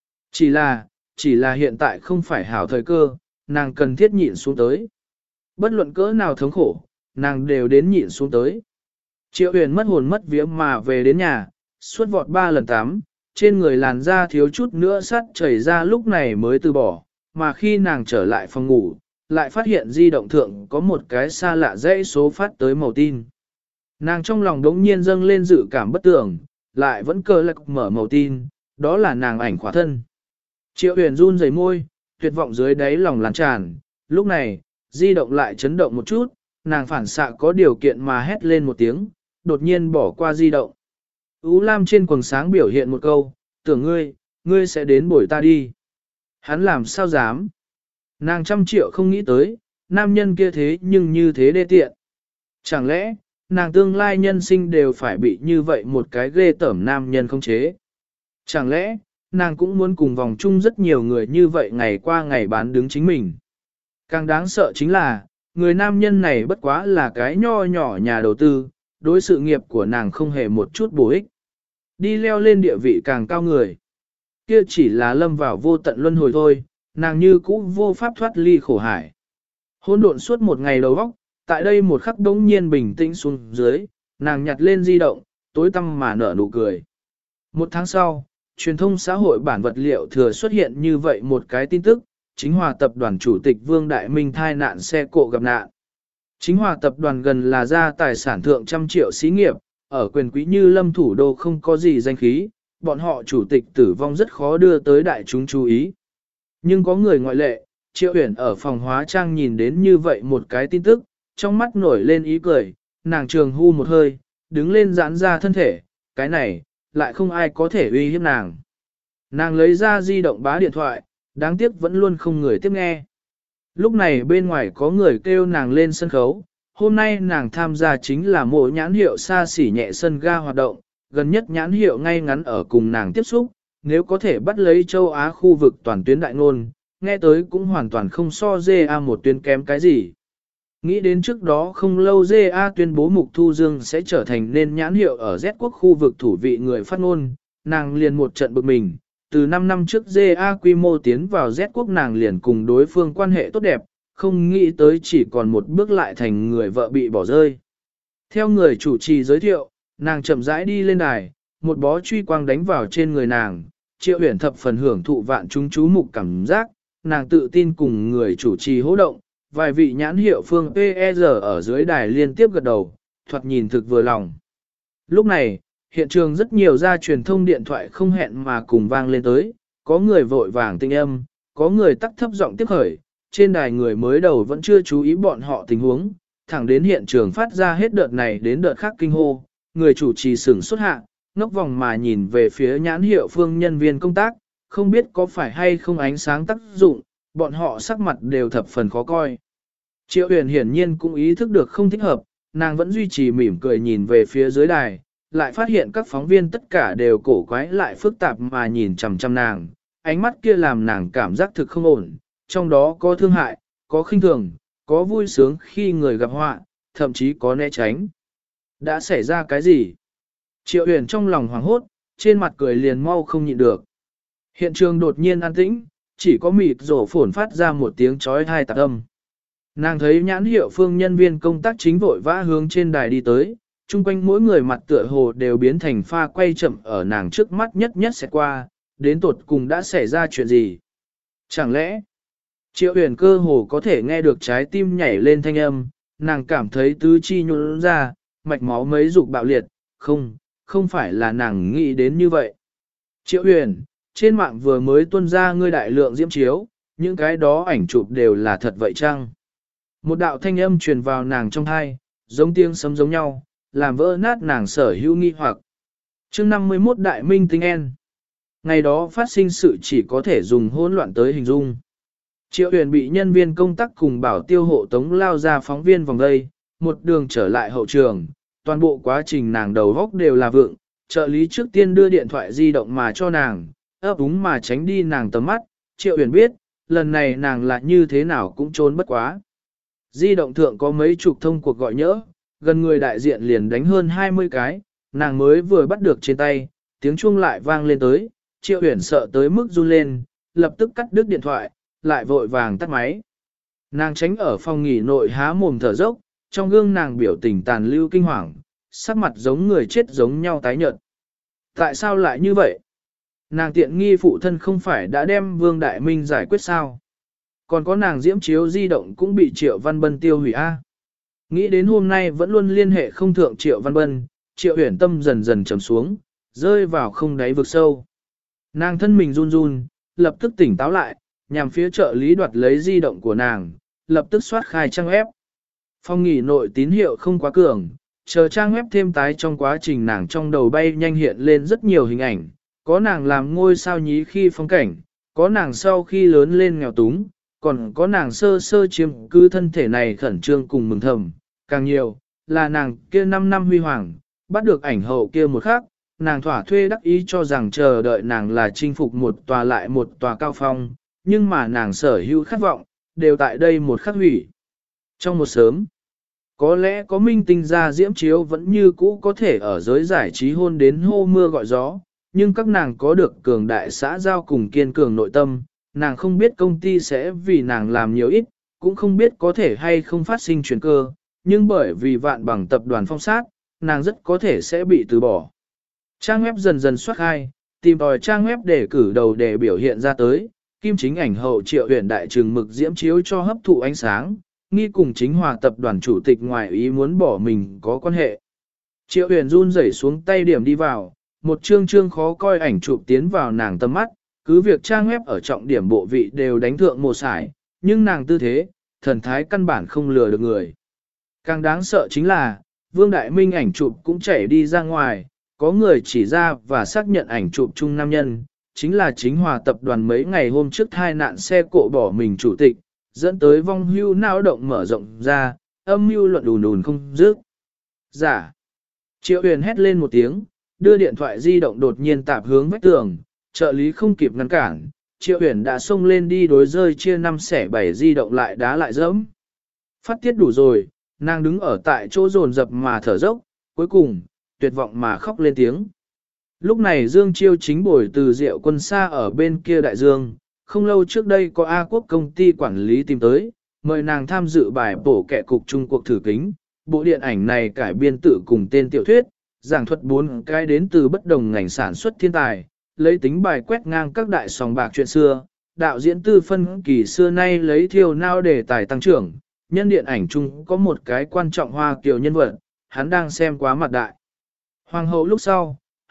Chỉ là hiện tại không phải hảo thời cơ, nàng cần thiết nhịn xuống tới. Bất luận cỡ nào thống khổ, nàng đều đến nhịn xuống tới. Triệu Huyền mất hồn mất vía mà về đến nhà, suốt vọt 3 lần tắm, trên người làn da thiếu chút nữa sắt chảy ra lúc này mới từ bỏ, mà khi nàng trở lại phòng ngủ, lại phát hiện di động thượng có một cái xa lạ dãy số phát tới màu tin. Nàng trong lòng đống nhiên dâng lên dự cảm bất tưởng, lại vẫn cơ lạc mở màu tin, đó là nàng ảnh khỏa thân. Triệu Huyền run rẩy môi, tuyệt vọng dưới đáy lòng lan tràn, lúc này, di động lại chấn động một chút, nàng phản xạ có điều kiện mà hét lên một tiếng, đột nhiên bỏ qua di động. Ú Lam trên quần sáng biểu hiện một câu, tưởng ngươi sẽ đến bồi ta đi. Hắn làm sao dám? Nàng 100 triệu không nghĩ tới, nam nhân kia thế nhưng như thế đê tiện. Chẳng lẽ, nàng tương lai nhân sinh đều phải bị như vậy một cái ghê tởm nam nhân không chế? Chẳng lẽ, nàng cũng muốn cùng vòng chung rất nhiều người như vậy ngày qua ngày bán đứng chính mình? Càng đáng sợ chính là, người nam nhân này bất quá là cái nho nhỏ nhà đầu tư, đối sự nghiệp của nàng không hề một chút bổ ích. Đi leo lên địa vị càng cao người. Kia chỉ là lâm vào vô tận luân hồi thôi, nàng như cũ vô pháp thoát ly khổ hải. Hỗn độn suốt một ngày đầu óc, tại đây một khắc đống nhiên bình tĩnh xuống dưới, nàng nhặt lên di động, tối tăm mà nở nụ cười. 1 tháng sau, truyền thông xã hội bản vật liệu thừa xuất hiện như vậy một cái tin tức, Chính Hòa tập đoàn chủ tịch Vương Đại Minh thai nạn xe cộ gặp nạn. Chính Hòa tập đoàn gần là gia tài sản thượng 100 triệu xí nghiệp, ở quyền quý như Lâm thủ đô không có gì danh khí, bọn họ chủ tịch tử vong rất khó đưa tới đại chúng chú ý. Nhưng có người ngoại lệ, Triệu Uyển ở phòng hóa trang nhìn đến như vậy một cái tin tức, trong mắt nổi lên ý cười, nàng trường hu một hơi, đứng lên giãn ra thân thể, cái này, lại không ai có thể uy hiếp nàng. Nàng lấy ra di động bá điện thoại, đáng tiếc vẫn luôn không người tiếp nghe. Lúc này bên ngoài có người kêu nàng lên sân khấu, hôm nay nàng tham gia chính là mỗi nhãn hiệu xa xỉ nhẹ sân ga hoạt động, gần nhất nhãn hiệu ngay ngắn ở cùng nàng tiếp xúc, nếu có thể bắt lấy châu Á khu vực toàn tuyến đại ngôn, nghe tới cũng hoàn toàn không so GA một tuyến kém cái gì. Nghĩ đến trước đó không lâu GA tuyên bố Mục Thu Dương sẽ trở thành nên nhãn hiệu ở Z quốc khu vực thủ vị người phát ngôn, nàng liền một trận bực mình. Từ 5 năm trước GA quy mô tiến vào Z quốc nàng liền cùng đối phương quan hệ tốt đẹp, không nghĩ tới chỉ còn một bước lại thành người vợ bị bỏ rơi. Theo người chủ trì giới thiệu, nàng chậm rãi đi lên đài, một bó truy quang đánh vào trên người nàng, Triệu Uyển thập phần hưởng thụ vạn chúng chú mục cảm giác, nàng tự tin cùng người chủ trì hô động, vài vị nhãn hiệu phương PER ở dưới đài liên tiếp gật đầu, thoạt nhìn thực vừa lòng. Lúc này, Hiện trường rất nhiều gia truyền thông điện thoại không hẹn mà cùng vang lên tới, có người vội vàng tinh âm, có người tắt thấp giọng tiếp khởi, trên đài người mới đầu vẫn chưa chú ý bọn họ tình huống, thẳng đến hiện trường phát ra hết đợt này đến đợt khác kinh hô, người chủ trì sửng xuất hạ, ngốc vòng mà nhìn về phía nhãn hiệu phương nhân viên công tác, không biết có phải hay không ánh sáng tác dụng, bọn họ sắc mặt đều thập phần khó coi. Triệu Huyền hiển nhiên cũng ý thức được không thích hợp, nàng vẫn duy trì mỉm cười nhìn về phía dưới đài, lại phát hiện các phóng viên tất cả đều cổ quái lại phức tạp mà nhìn chằm chằm nàng, ánh mắt kia làm nàng cảm giác thực không ổn, trong đó có thương hại, có khinh thường, có vui sướng khi người gặp họa, thậm chí có né tránh. Đã xảy ra cái gì? Triệu Huyền trong lòng hoảng hốt, trên mặt cười liền mau không nhịn được. Hiện trường đột nhiên an tĩnh, chỉ có mịt rổ phồn phát ra một tiếng chói tai tạc âm. Nàng thấy nhãn hiệu phương nhân viên công tác chính vội vã hướng trên đài đi tới, chung quanh mỗi người mặt tựa hồ đều biến thành pha quay chậm ở nàng trước mắt nhất nhất sẽ qua, đến tột cùng đã xảy ra chuyện gì. Chẳng lẽ, Triệu Huyền cơ hồ có thể nghe được trái tim nhảy lên thanh âm, nàng cảm thấy tứ chi nhũn ra, mạch máu mấy dục bạo liệt, không phải là nàng nghĩ đến như vậy. Triệu Huyền, trên mạng vừa mới tuôn ra ngươi đại lượng diễm chiếu, những cái đó ảnh chụp đều là thật vậy chăng? Một đạo thanh âm truyền vào nàng trong tai, giống tiếng sấm giống nhau, làm vỡ nát nàng sở hữu nghi hoặc. Chương 51 Đại Minh Tinh En. Ngày đó phát sinh sự chỉ có thể dùng hỗn loạn tới hình dung. Triệu Huyền bị nhân viên công tác cùng bảo tiêu hộ tống lao ra phóng viên vòng đây, một đường trở lại hậu trường, toàn bộ quá trình nàng đầu góc đều là vượng, trợ lý trước tiên đưa điện thoại di động mà cho nàng, ấp úng mà tránh đi nàng tầm mắt, Triệu Huyền biết, lần này nàng lại như thế nào cũng trốn bất quá. Di động thượng có mấy chục thông cuộc gọi nhỡ, gần người đại diện liền đánh hơn 20 cái, nàng mới vừa bắt được trên tay, tiếng chuông lại vang lên tới, Triệu Huyền sợ tới mức run lên, lập tức cắt đứt điện thoại, lại vội vàng tắt máy. Nàng tránh ở phòng nghỉ nội há mồm thở dốc, trong gương nàng biểu tình tàn lưu kinh hoàng, sắc mặt giống người chết giống nhau tái nhợt. Tại sao lại như vậy? Nàng tiện nghi phụ thân không phải đã đem Vương Đại Minh giải quyết sao? Còn có nàng diễm chiếu di động cũng bị Triệu Văn Bân tiêu hủy a. Nghĩ đến hôm nay vẫn luôn liên hệ không thượng Triệu Văn Bân, Triệu Huyền tâm dần dần trầm xuống, rơi vào không đáy vực sâu. Nàng thân mình run run, lập tức tỉnh táo lại, nhằm phía trợ lý đoạt lấy di động của nàng, lập tức soát khai trang web. Phòng nghỉ nội tín hiệu không quá cường, chờ trang web thêm tái trong quá trình nàng trong đầu bay nhanh hiện lên rất nhiều hình ảnh, có nàng làm ngôi sao nhí khi phong cảnh, có nàng sau khi lớn lên nghèo túng, còn có nàng sơ sơ chiếm cứ thân thể này khẩn trương cùng mừng thầm, càng nhiều, là nàng kia 5 năm huy hoàng, bắt được ảnh hậu kia một khắc, nàng thỏa thuê đắc ý cho rằng chờ đợi nàng là chinh phục một tòa lại một tòa cao phong, nhưng mà nàng sở hữu khát vọng, đều tại đây một khắc hủy. Trong một sớm, có lẽ có minh tinh ra diễm chiếu vẫn như cũ có thể ở giới giải trí hôn đến hô mưa gọi gió, nhưng các nàng có được cường đại xã giao cùng kiên cường nội tâm, nàng không biết công ty sẽ vì nàng làm nhiều ít, cũng không biết có thể hay không phát sinh chuyển cơ, nhưng bởi vì vạn bằng tập đoàn phong sát, nàng rất có thể sẽ bị từ bỏ. Trang web dần dần soát khai, tìm tòi trang web để cử đầu để biểu hiện ra tới, kim chính ảnh hậu Triệu Huyền đại trừng mực diễm chiếu cho hấp thụ ánh sáng, nghi cùng chính hòa tập đoàn chủ tịch ngoài ý muốn bỏ mình có quan hệ. Triệu Huyền run rẩy xuống tay điểm đi vào, một chương khó coi ảnh chụp tiến vào nàng tầm mắt, cứ việc trang web ở trọng điểm bộ vị đều đánh thượng một sải, nhưng nàng tư thế, thần thái căn bản không lừa được người. Càng đáng sợ chính là, Vương Đại Minh ảnh chụp cũng chảy đi ra ngoài, có người chỉ ra và xác nhận ảnh chụp chung nam nhân, chính là chính hòa tập đoàn mấy ngày hôm trước thai nạn xe cộ bỏ mình chủ tịch, dẫn tới vong hưu não động mở rộng ra, âm mưu luận đùn đùn không dứt. Giả. Triệu Huyền hét lên một tiếng, đưa điện thoại di động đột nhiên tạp hướng vách tường, trợ lý không kịp ngăn cản, Triệu Huyền đã xông lên đi đối rơi chia 5 xẻ 7 di động lại đá lại dẫm. Phát tiết đủ rồi, nàng đứng ở tại chỗ dồn dập mà thở dốc, cuối cùng, tuyệt vọng mà khóc lên tiếng. Lúc này Dương Chiêu chính bồi từ Diệu Quân xa ở bên kia đại dương, không lâu trước đây có A Quốc công ty quản lý tìm tới, mời nàng tham dự bài bổ kẹ cục Trung Quốc thử kính. Bộ điện ảnh này cải biên tự cùng tên tiểu thuyết, giảng thuật 4 cái đến từ bất đồng ngành sản xuất thiên tài, lấy tính bài quét ngang các đại sòng bạc chuyện xưa. Đạo diễn Tư Phân Kỳ xưa nay lấy thiêu nao đề tài tăng trưởng, nhân điện ảnh chung có một cái quan trọng hoa kiều nhân vật, hắn đang xem quá mặt đại. Hoàng hậu lúc sau,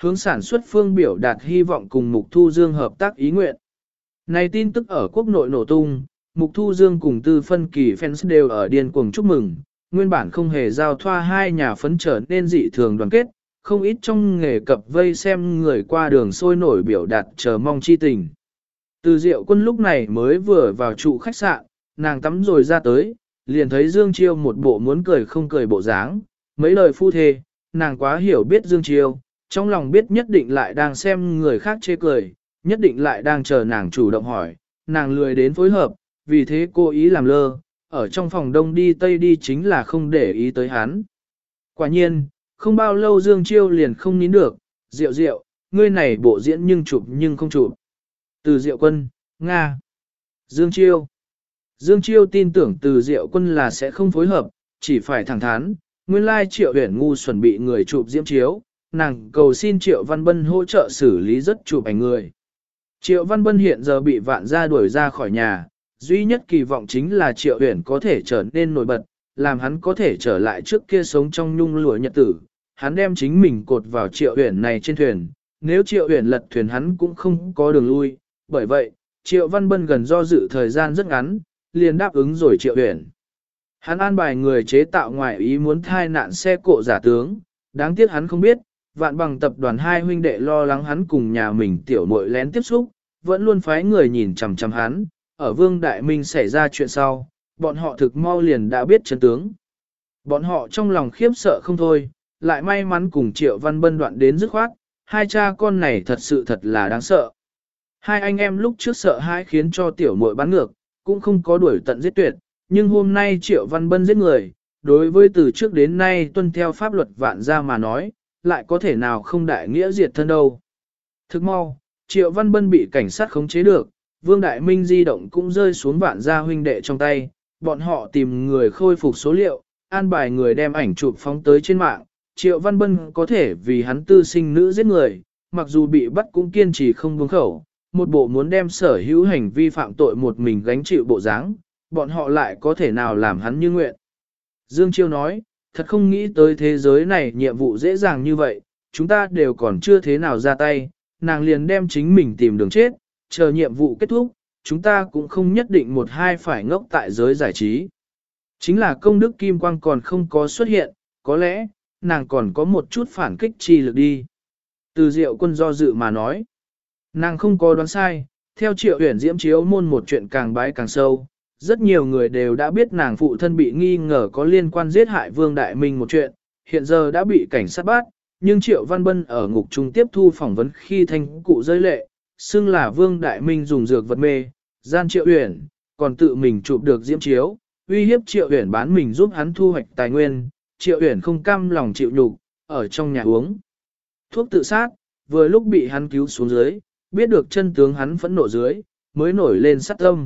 hướng sản xuất phương biểu đạt hy vọng cùng Mục Thu Dương hợp tác ý nguyện. Này tin tức ở quốc nội nổ tung, Mục Thu Dương cùng Tư Phân Kỳ fans đều ở điên cuồng chúc mừng, nguyên bản không hề giao thoa hai nhà phấn trở nên dị thường đoàn kết, không ít trong nghề cập vây xem người qua đường sôi nổi biểu đạt chờ mong chi tình. Từ Diệu Quân lúc này mới vừa vào trụ khách sạn, nàng tắm rồi ra tới, liền thấy Dương Chiêu một bộ muốn cười không cười bộ dáng, mấy lời phu thề, nàng quá hiểu biết Dương Chiêu, trong lòng biết nhất định lại đang xem người khác chê cười, nhất định lại đang chờ nàng chủ động hỏi, nàng lười đến phối hợp, vì thế cô ý làm lơ, ở trong phòng đông đi tây đi chính là không để ý tới hắn. Quả nhiên, không bao lâu Dương Chiêu liền không nín được, Diệu Diệu, ngươi này bộ diễn nhưng chụp nhưng không chụp. Từ Diệu Quân, Nga. Dương Chiêu. Dương Chiêu tin tưởng Từ Diệu Quân là sẽ không phối hợp, chỉ phải thẳng thắn, nguyên lai Triệu Uyển ngu xuẩn bị người chụp diễm chiếu, nàng cầu xin Triệu Văn Bân hỗ trợ xử lý rất chụp ảnh người. Triệu Văn Bân hiện giờ bị Vạn gia đuổi ra khỏi nhà, duy nhất kỳ vọng chính là Triệu Uyển có thể trở nên nổi bật, làm hắn có thể trở lại trước kia sống trong nhung lụa nhật tử. Hắn đem chính mình cột vào Triệu Uyển này trên thuyền, nếu Triệu Uyển lật thuyền hắn cũng không có đường lui, bởi vậy, Triệu Văn Bân gần do dự thời gian rất ngắn, liền đáp ứng rồi Triệu Uyển. Hắn an bài người chế tạo ngoại ý muốn thai nạn xe cộ giả tướng, đáng tiếc hắn không biết, Vạn Bằng tập đoàn hai huynh đệ lo lắng hắn cùng nhà mình tiểu muội lén tiếp xúc, vẫn luôn phái người nhìn chằm chằm hắn, ở Vương Đại Minh xảy ra chuyện sau, bọn họ thực mau liền đã biết chân tướng. Bọn họ trong lòng khiếp sợ không thôi, lại may mắn cùng Triệu Văn Bân đoạn đến dứt khoát, hai cha con này thật là đáng sợ. Hai anh em lúc trước sợ hãi khiến cho tiểu muội bắn ngược, cũng không có đuổi tận giết tuyệt, nhưng hôm nay Triệu Văn Bân giết người, đối với từ trước đến nay tuân theo pháp luật Vạn gia mà nói, lại có thể nào không đại nghĩa diệt thân đâu. Thức mau, Triệu Văn Bân bị cảnh sát khống chế được, Vương Đại Minh di động cũng rơi xuống Vạn gia huynh đệ trong tay, bọn họ tìm người khôi phục số liệu, an bài người đem ảnh chụp phóng tới trên mạng, Triệu Văn Bân có thể vì hắn tư sinh nữ giết người, mặc dù bị bắt cũng kiên trì không buông khẩu, một bộ muốn đem sở hữu hành vi phạm tội một mình gánh chịu bộ dáng, bọn họ lại có thể nào làm hắn như nguyện. Dương Chiêu nói, thật không nghĩ tới thế giới này nhiệm vụ dễ dàng như vậy, chúng ta đều còn chưa thế nào ra tay, nàng liền đem chính mình tìm đường chết, chờ nhiệm vụ kết thúc, chúng ta cũng không nhất định một hai phải ngốc tại giới giải trí. Chính là công đức Kim Quang còn không có xuất hiện, có lẽ, nàng còn có một chút phản kích chi lực đi. Từ Diệu Quân do dự mà nói, nàng không có đoán sai, theo Triệu Uyển diễm chiếu môn một chuyện càng bái càng sâu, rất nhiều người đều đã biết nàng phụ thân bị nghi ngờ có liên quan giết hại Vương Đại Minh một chuyện, hiện giờ đã bị cảnh sát bắt, nhưng Triệu Văn Bân ở ngục trung tiếp thu phỏng vấn khi thanh cụ rơi lệ, xưng là Vương Đại Minh dùng dược vật mê, gian Triệu Uyển, còn tự mình chụp được diễm chiếu, uy hiếp Triệu Uyển bán mình giúp hắn thu hoạch tài nguyên, Triệu Uyển không cam lòng chịu nhục, ở trong nhà uống thuốc tự sát, vừa lúc bị hắn cứu xuống dưới, biết được chân tướng hắn phẫn nộ dưới, mới nổi lên sát tâm.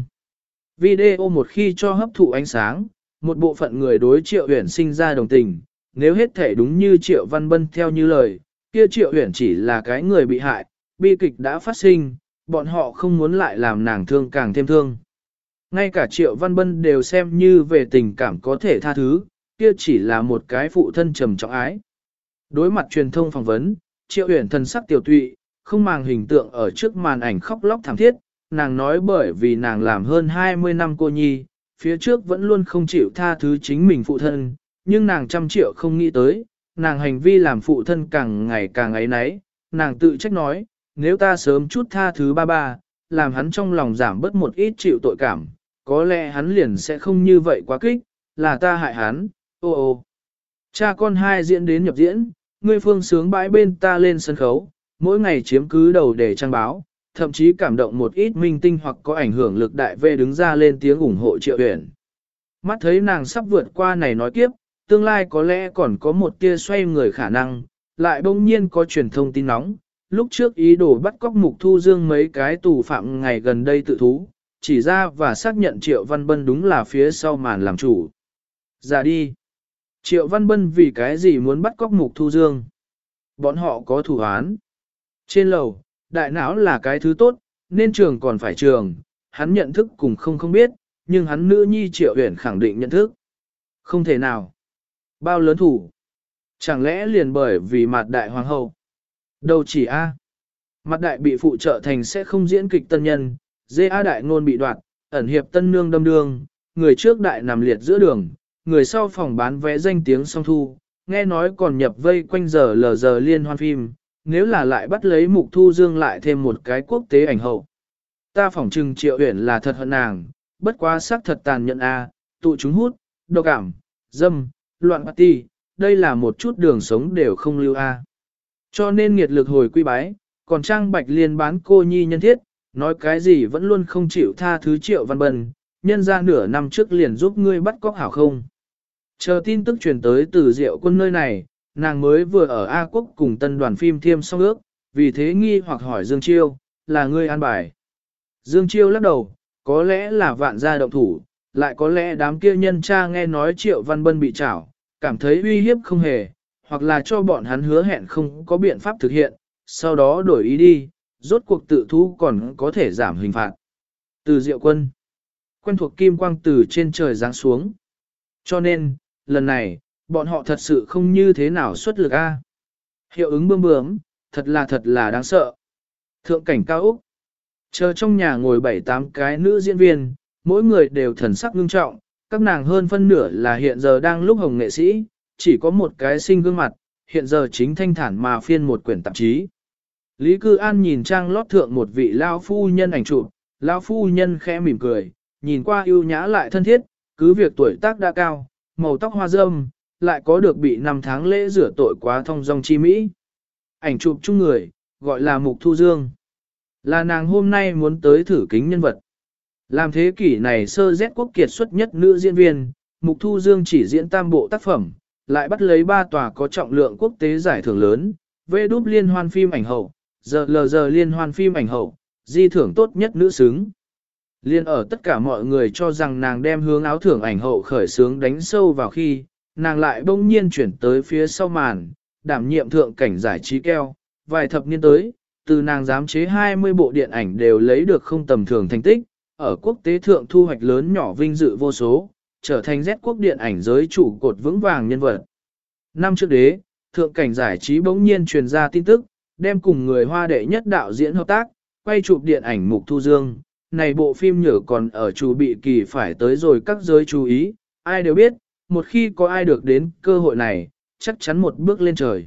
Video một khi cho hấp thụ ánh sáng, một bộ phận người đối Triệu Uyển sinh ra đồng tình, nếu hết thể đúng như Triệu Văn Bân theo như lời, kia Triệu Uyển chỉ là cái người bị hại, bi kịch đã phát sinh, bọn họ không muốn lại làm nàng thương càng thêm thương. Ngay cả Triệu Văn Bân đều xem như về tình cảm có thể tha thứ, kia chỉ là một cái phụ thân trầm trọng ái. Đối mặt truyền thông phỏng vấn, Triệu Uyển thần sắc tiểu tụy, không màng hình tượng ở trước màn ảnh khóc lóc thảm thiết, nàng nói bởi vì nàng làm hơn 20 năm cô nhi, phía trước vẫn luôn không chịu tha thứ chính mình phụ thân, nhưng nàng trăm triệu không nghĩ tới, nàng hành vi làm phụ thân càng ngày càng ấy náy, nàng tự trách nói, nếu ta sớm chút tha thứ ba ba, làm hắn trong lòng giảm bớt một ít chịu tội cảm, có lẽ hắn liền sẽ không như vậy quá kích, là ta hại hắn, ô ô. Cha con hai diễn đến nhập diễn, ngươi phương sướng bãi bên ta lên sân khấu, mỗi ngày chiếm cứ đầu để trang báo, thậm chí cảm động một ít minh tinh hoặc có ảnh hưởng lực đại về đứng ra lên tiếng ủng hộ Triệu Uyển. Mắt thấy nàng sắp vượt qua này nói kiếp, tương lai có lẽ còn có một tia xoay người khả năng, lại bỗng nhiên có truyền thông tin nóng. Lúc trước ý đồ bắt cóc Mục Thu Dương mấy cái tù phạm ngày gần đây tự thú, chỉ ra và xác nhận Triệu Văn Bân đúng là phía sau màn làm chủ. Ra đi. Triệu Văn Bân vì cái gì muốn bắt cóc Mục Thu Dương? Bọn họ có thủ án. Trên lầu, đại não là cái thứ tốt, nên trường còn phải trường, hắn nhận thức cùng không biết, nhưng hắn nữ nhi Triệu Uyển khẳng định nhận thức. Không thể nào. Bao lớn thủ. Chẳng lẽ liền bởi vì mặt đại hoàng hậu. Đâu chỉ A. Mặt đại bị phụ trợ thành sẽ không diễn kịch tân nhân, G.A. đại ngôn bị đoạt, ẩn hiệp tân nương đâm đương, người trước đại nằm liệt giữa đường, người sau phòng bán vé danh tiếng song thu, nghe nói còn nhập vây quanh giờ lờ giờ liên hoan phim, nếu là lại bắt lấy Mục Thu Dương lại thêm một cái quốc tế ảnh hậu. Ta phỏng trừng Triệu Uyển là thật hận nàng, bất quá sắc thật tàn nhẫn a, tụ chúng hút, độc cảm, dâm, loạn party, đây là một chút đường sống đều không lưu a. Cho nên nghiệt lực hồi quy bái, còn Trang Bạch Liên bán cô nhi nhân thiết, nói cái gì vẫn luôn không chịu tha thứ Triệu Văn Bân, nhân ra nửa năm trước liền giúp ngươi bắt cóc hảo không. Chờ tin tức truyền tới từ Diệu Quân nơi này, nàng mới vừa ở A Quốc cùng tân đoàn phim thiêm xong ước, vì thế nghi hoặc hỏi Dương Chiêu, là ngươi an bài. Dương Chiêu lắc đầu, có lẽ là vạn gia động thủ, lại có lẽ đám kia nhân cha nghe nói Triệu Văn Bân bị trảo, cảm thấy uy hiếp không hề, hoặc là cho bọn hắn hứa hẹn không có biện pháp thực hiện, sau đó đổi ý đi, rốt cuộc tự thú còn có thể giảm hình phạt. Từ Diệu Quân, quen thuộc kim quang từ trên trời giáng xuống. Cho nên, lần này, bọn họ thật sự không như thế nào xuất lực a. Hiệu ứng bươm bướm, thật là đáng sợ. Thượng cảnh cao Úc. Chờ trong nhà ngồi 7-8 cái nữ diễn viên, mỗi người đều thần sắc ngưng trọng, các nàng hơn phân nửa là hiện giờ đang lúc hồng nghệ sĩ, chỉ có một cái sinh gương mặt, hiện giờ chính thanh thản mà phiên một quyển tạp chí. Lý Cư An nhìn trang lót thượng một vị lao phu nhân ảnh chụp, lao phu nhân khẽ mỉm cười, nhìn qua ưu nhã lại thân thiết, cứ việc tuổi tác đã cao, màu tóc hoa râm, lại có được bị 5 tháng lễ rửa tội quá thông dong chi mỹ. Ảnh chụp chung người, gọi là Mục Thu Dương. Là nàng hôm nay muốn tới thử kính nhân vật. Làm thế kỷ này sơ Z quốc kiệt xuất nhất nữ diễn viên, Mục Thu Dương chỉ diễn tam bộ tác phẩm, lại bắt lấy 3 tòa có trọng lượng quốc tế giải thưởng lớn, vê đúp liên hoan phim ảnh hậu, giờ liên hoan phim ảnh hậu, di thưởng tốt nhất nữ xứng. Liên ở tất cả mọi người cho rằng nàng đem hướng áo thưởng ảnh hậu khởi sướng đánh sâu vào khi, nàng lại bỗng nhiên chuyển tới phía sau màn, đảm nhiệm thượng cảnh giải trí keo, vài thập niên tới, từ nàng giám chế 20 bộ điện ảnh đều lấy được không tầm thường thành tích, ở quốc tế thượng thu hoạch lớn nhỏ vinh dự vô số, trở thành Z quốc điện ảnh giới trụ cột vững vàng nhân vật. Năm trước đế, thượng cảnh giải trí bỗng nhiên truyền ra tin tức, đem cùng người Hoa đệ nhất đạo diễn hợp tác, quay chụp điện ảnh Mục Thu Dương. Này bộ phim nhở còn ở chủ bị kỳ phải tới rồi các giới chú ý, ai đều biết, một khi có ai được đến cơ hội này, chắc chắn một bước lên trời.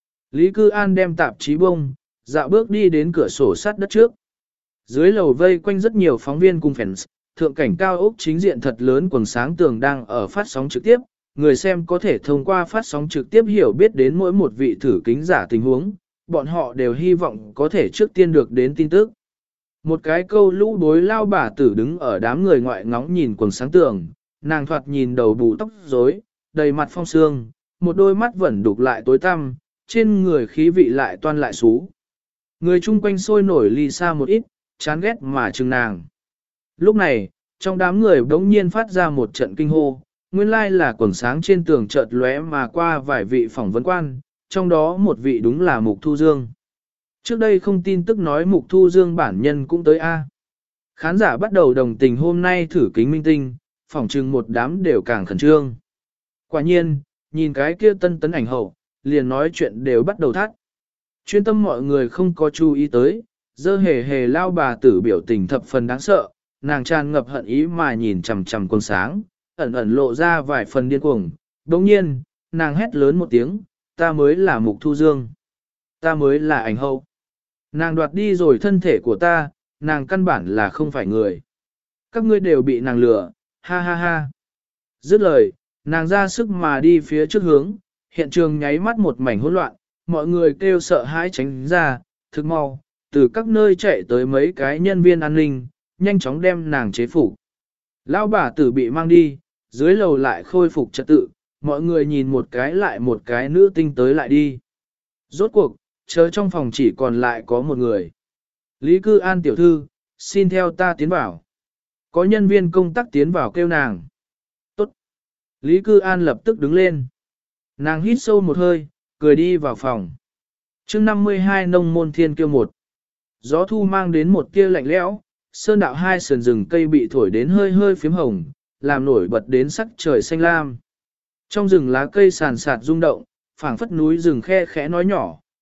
Lý Cư An đem tạp chí bông, dạo bước đi đến cửa sổ sắt đất trước. Dưới lầu vây quanh rất nhiều phóng viên cùng fans, thượng cảnh cao ốc chính diện thật lớn quần sáng tường đang ở phát sóng trực tiếp, người xem có thể thông qua phát sóng trực tiếp hiểu biết đến mỗi một vị thử kính giả tình huống, bọn họ đều hy vọng có thể trước tiên được đến tin tức. Một cái câu lũ đối lao bà tử đứng ở đám người ngoại ngóng nhìn quần sáng tường, nàng thoạt nhìn đầu bù tóc rối, đầy mặt phong sương, một đôi mắt vẫn đục lại tối tăm, trên người khí vị lại toan lại xú. Người chung quanh sôi nổi ly xa một ít, chán ghét mà chừng nàng. Lúc này, trong đám người đống nhiên phát ra một trận kinh hô, nguyên lai là quần sáng trên tường chợt lóe mà qua vài vị phỏng vấn quan, trong đó một vị đúng là Mục Thu Dương. Trước đây không tin tức nói Mục Thu Dương bản nhân cũng tới A. Khán giả bắt đầu đồng tình hôm nay thử kính minh tinh, phỏng chừng một đám đều càng khẩn trương. Quả nhiên, nhìn cái kia tân tấn ảnh hậu, liền nói chuyện đều bắt đầu thắt. Chuyên tâm mọi người không có chú ý tới, dơ hề hề lao bà tử biểu tình thập phần đáng sợ, nàng tràn ngập hận ý mà nhìn chằm chằm quần sáng, ẩn ẩn lộ ra vài phần điên cuồng. Đồng nhiên, nàng hét lớn một tiếng, ta mới là Mục Thu Dương. Ta mới là ảnh hậu. Nàng đoạt đi rồi thân thể của ta, nàng căn bản là không phải người. Các ngươi đều bị nàng lừa, ha ha ha. Dứt lời, nàng ra sức mà đi phía trước hướng, hiện trường nháy mắt một mảnh hỗn loạn, mọi người kêu sợ hãi tránh ra, thực mau, từ các nơi chạy tới mấy cái nhân viên an ninh, nhanh chóng đem nàng chế phục. Lão bà tử bị mang đi, dưới lầu lại khôi phục trật tự, mọi người nhìn một cái lại một cái nữ tinh tới lại đi. Rốt cuộc, chờ trong phòng chỉ còn lại có một người. Lý Cư An tiểu thư, xin theo ta tiến vào. Có nhân viên công tác tiến vào kêu nàng. Tốt. Lý Cư An lập tức đứng lên. Nàng hít sâu một hơi, cười đi vào phòng. chương 52 nông môn thiên kiêu một. Gió thu mang đến một tia lạnh lẽo, sơn đạo hai sườn rừng cây bị thổi đến hơi hơi phím hồng, làm nổi bật đến sắc trời xanh lam. Trong rừng lá cây sàn sạt rung động, phảng phất núi rừng khe khẽ nói nhỏ,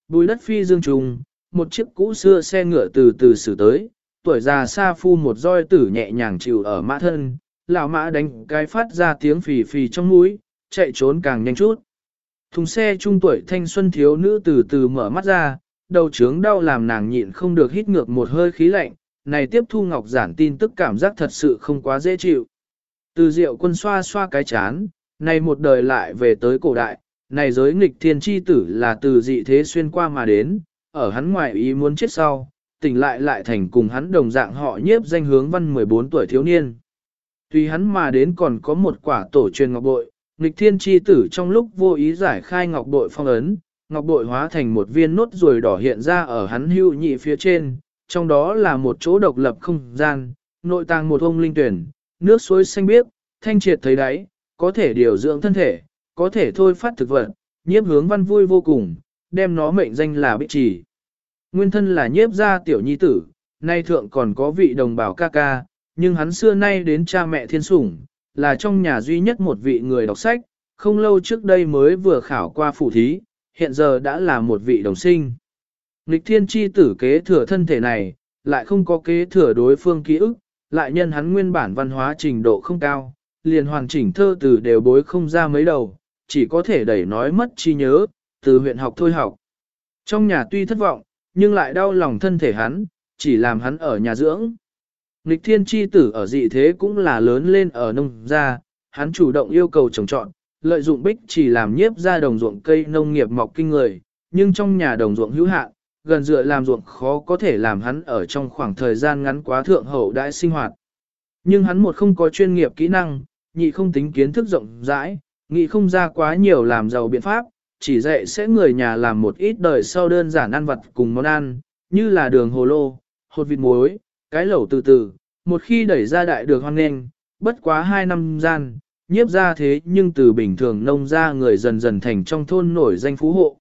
bùi đất phi dương trùng, một chiếc cũ xưa xe ngựa từ từ xử tới, tuổi già sa phu một roi tử nhẹ nhàng chịu ở mã thân, lão mã đánh cái phát ra tiếng phì phì trong mũi, chạy trốn càng nhanh chút. Thùng xe trung tuổi thanh xuân thiếu nữ từ từ mở mắt ra, đầu trướng đau làm nàng nhịn không được hít ngược một hơi khí lạnh, này tiếp thu ngọc giản tin tức cảm giác thật sự không quá dễ chịu. Từ Diệu Quân xoa xoa cái chán, này một đời lại về tới cổ đại, này giới nghịch thiên chi tử là từ dị thế xuyên qua mà đến, ở hắn ngoại ý muốn chết sau, tỉnh lại thành cùng hắn đồng dạng họ nhiếp danh hướng văn 14 tuổi thiếu niên. Tuy hắn mà đến còn có một quả tổ truyền ngọc bội, nghịch thiên chi tử trong lúc vô ý giải khai ngọc bội phong ấn, ngọc bội hóa thành một viên nốt ruồi đỏ hiện ra ở hắn hưu nhị phía trên, trong đó là một chỗ độc lập không gian, nội tàng một ông linh tuyển, nước suối xanh biếc, thanh triệt thấy đáy, có thể điều dưỡng thân thể, có thể thôi phát thực vật, nhiếp hướng văn vui vô cùng, đem nó mệnh danh là Bích Trì. Nguyên thân là nhiếp gia tiểu nhi tử, nay thượng còn có vị đồng bào ca ca, nhưng hắn xưa nay đến cha mẹ thiên sủng, là trong nhà duy nhất một vị người đọc sách, không lâu trước đây mới vừa khảo qua phủ thí, hiện giờ đã là một vị đồng sinh. Nghịch thiên chi tử kế thừa thân thể này, lại không có kế thừa đối phương ký ức, lại nhân hắn nguyên bản văn hóa trình độ không cao, liền hoàn chỉnh thơ từ đều bối không ra mấy đầu, chỉ có thể đẩy nói mất trí nhớ, từ huyện học thôi học. Trong nhà tuy thất vọng, nhưng lại đau lòng thân thể hắn, chỉ làm hắn ở nhà dưỡng. Nghịch thiên chi tử ở dị thế cũng là lớn lên ở nông gia, hắn chủ động yêu cầu trồng trọt, lợi dụng bích chỉ làm nhiếp ra đồng ruộng cây nông nghiệp mọc kinh người, nhưng trong nhà đồng ruộng hữu hạn, gần dựa làm ruộng khó có thể làm hắn ở trong khoảng thời gian ngắn quá thượng hậu đại sinh hoạt. Nhưng hắn một không có chuyên nghiệp kỹ năng, nhị không tính kiến thức rộng rãi, nghị không ra quá nhiều làm giàu biện pháp, chỉ dạy sẽ người nhà làm một ít đời sau đơn giản ăn vặt cùng món ăn, như là đường hồ lô, hột vịt muối, cái lẩu từ từ, một khi đẩy ra đại được hoan nghênh, bất quá 2 năm gian, nhiếp ra thế nhưng từ bình thường nông ra người dần dần thành trong thôn nổi danh phú hộ.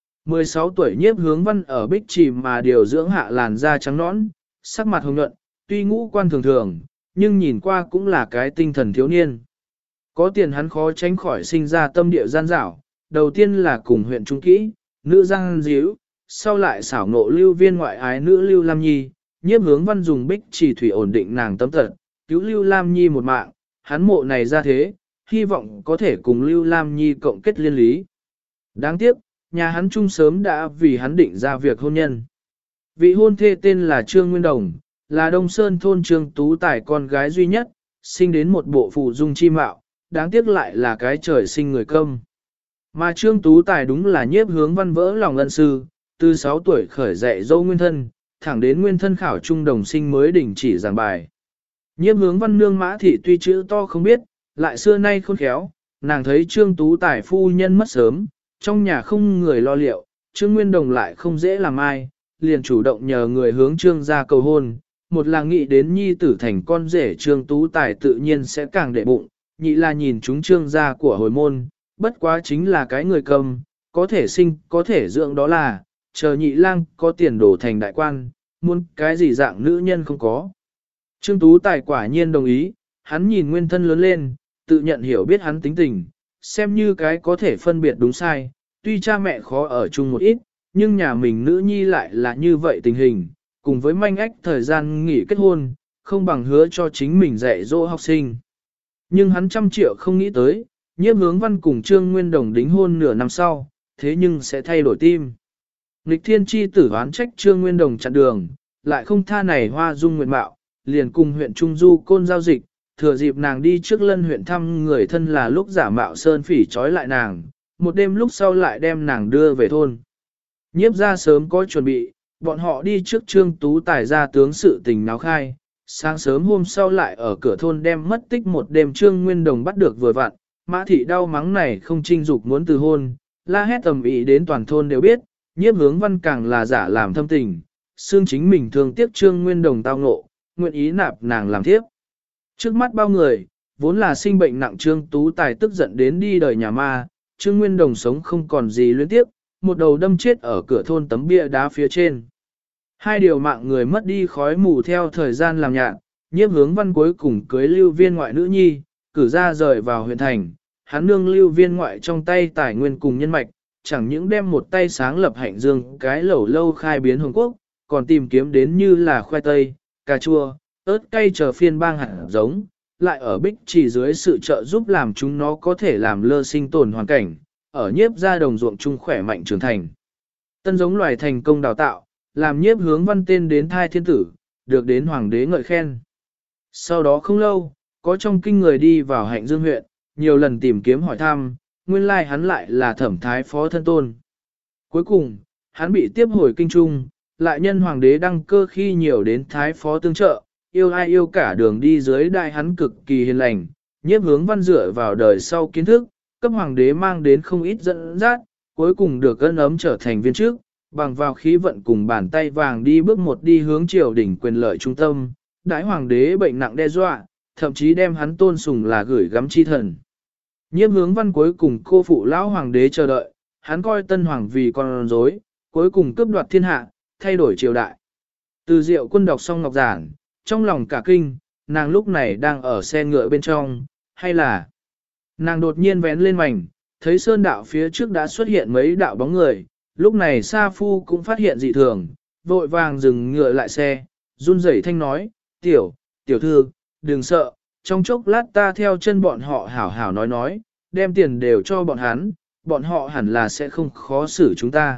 16 tuổi nhiếp hướng văn ở Bích Trì mà điều dưỡng hạ làn da trắng nõn, sắc mặt hồng nhuận, tuy ngũ quan thường thường, nhưng nhìn qua cũng là cái tinh thần thiếu niên. Có tiền hắn khó tránh khỏi sinh ra tâm địa gian dảo, đầu tiên là cùng huyện Trung Kỹ, nữ Giang Díu, sau lại xảo ngộ lưu viên ngoại ái nữ Lưu Lam Nhi, nhiếp hướng văn dùng Bích Trì thủy ổn định nàng tâm tật, cứu Lưu Lam Nhi một mạng, hắn mộ này ra thế, hy vọng có thể cùng Lưu Lam Nhi cộng kết liên lý. Đáng tiếc, nhà hắn chung sớm đã vì hắn định ra việc hôn nhân. Vị hôn thê tên là Trương Nguyên Đồng, là Đông Sơn thôn Trương Tú Tài con gái duy nhất, sinh đến một bộ phụ dung chi mạo, đáng tiếc lại là cái trời sinh người câm. Mà Trương Tú Tài đúng là nhiếp hướng văn vỡ lòng ân sư, từ 6 tuổi khởi dạy dâu nguyên thân, thẳng đến nguyên thân khảo trung đồng sinh mới đình chỉ giảng bài. Nhiếp hướng văn nương Mã Thị tuy chữ to không biết, lại xưa nay khôn khéo, nàng thấy Trương Tú Tài phu nhân mất sớm, trong nhà không người lo liệu, Trương Nguyên Đồng lại không dễ làm ai, liền chủ động nhờ người hướng Trương ra cầu hôn, một là nghĩ đến nhi tử thành con rể Trương Tú Tài tự nhiên sẽ càng để bụng, nhị là nhìn chúng Trương gia của hồi môn, bất quá chính là cái người cầm, có thể sinh, có thể dưỡng đó là, chờ nhị lang có tiền đổ thành đại quan, muốn cái gì dạng nữ nhân không có. Trương Tú Tài quả nhiên đồng ý, hắn nhìn nguyên thân lớn lên, tự nhận hiểu biết hắn tính tình, xem như cái có thể phân biệt đúng sai, tuy cha mẹ khó ở chung một ít, nhưng nhà mình nữ nhi lại là như vậy tình hình, cùng với manh ách thời gian nghỉ kết hôn, không bằng hứa cho chính mình dạy dỗ học sinh. Nhưng hắn 100 triệu không nghĩ tới, nhiếp hướng văn cùng Trương Nguyên Đồng đính hôn nửa năm sau, thế nhưng sẽ thay đổi tim. Nghịch thiên chi tử oán trách Trương Nguyên Đồng chặn đường, lại không tha này hoa dung nguyện mạo, liền cùng huyện Trung Du côn giao dịch, thừa dịp nàng đi trước lân huyện thăm người thân là lúc giả mạo sơn phỉ trói lại nàng, một đêm lúc sau lại đem nàng đưa về thôn. Nhiếp ra sớm có chuẩn bị, bọn họ đi trước Trương Tú Tài ra tướng sự tình náo khai, sáng sớm hôm sau lại ở cửa thôn đem mất tích một đêm Trương Nguyên Đồng bắt được vừa vặn, Mã Thị đau mắng này không trinh dục muốn từ hôn, la hét tầm ý đến toàn thôn đều biết, nhiếp hướng văn càng là giả làm thâm tình, xương chính mình thương tiếc Trương Nguyên Đồng tao ngộ, nguyện ý nạp nàng làm thiếp. Trước mắt bao người, vốn là sinh bệnh nặng Trương Tú Tài tức giận đến đi đời nhà ma, Trương Nguyên Đồng sống không còn gì luyến tiếp, một đầu đâm chết ở cửa thôn tấm bia đá phía trên. Hai điều mạng người mất đi khói mù theo thời gian làm nhạn, nhiếp hướng văn cuối cùng cưới lưu viên ngoại nữ nhi, cử ra rời vào huyện thành, hắn nương lưu viên ngoại trong tay tài nguyên cùng nhân mạch, chẳng những đem một tay sáng lập hạnh dương cái lẩu lâu khai biến Hồng Quốc, còn tìm kiếm đến như là khoai tây, cà chua, ớt cay chờ phiên bang hạt giống, lại ở bích chỉ dưới sự trợ giúp làm chúng nó có thể làm lơ sinh tồn hoàn cảnh, ở nhiếp ra đồng ruộng chung khỏe mạnh trưởng thành. Tân giống loài thành công đào tạo, làm nhiếp hướng văn tên đến thai thiên tử, được đến hoàng đế ngợi khen. Sau đó không lâu, có trong kinh người đi vào hạnh dương huyện, nhiều lần tìm kiếm hỏi thăm, nguyên lai hắn lại là thẩm thái phó thân tôn. Cuối cùng, hắn bị tiếp hồi kinh trung, lại nhân hoàng đế đăng cơ khi nhiều đến thái phó tương trợ, yêu ai yêu cả đường đi dưới đại hắn cực kỳ hiền lành, nhiếp hướng văn dựa vào đời sau kiến thức, cấp hoàng đế mang đến không ít dẫn dắt, cuối cùng được ân ấm trở thành viên chức, bằng vào khí vận cùng bàn tay vàng đi bước một đi hướng triều đỉnh quyền lợi trung tâm, đãi hoàng đế bệnh nặng đe dọa, thậm chí đem hắn tôn sùng là gửi gắm chi thần. Nhiếp hướng văn cuối cùng cô phụ lão hoàng đế chờ đợi, hắn coi tân hoàng vì con rối, cuối cùng cướp đoạt thiên hạ, thay đổi triều đại. Từ Diệu Quân đọc xong ngọc giản, trong lòng cả kinh, nàng lúc này đang ở xe ngựa bên trong, hay là nàng đột nhiên vén lên mảnh, thấy sơn đạo phía trước đã xuất hiện mấy đạo bóng người, lúc này Sa Phu cũng phát hiện dị thường, vội vàng dừng ngựa lại xe, run rẩy thanh nói, tiểu thư, đừng sợ, trong chốc lát ta theo chân bọn họ hảo hảo nói, đem tiền đều cho bọn họ hẳn là sẽ không khó xử chúng ta.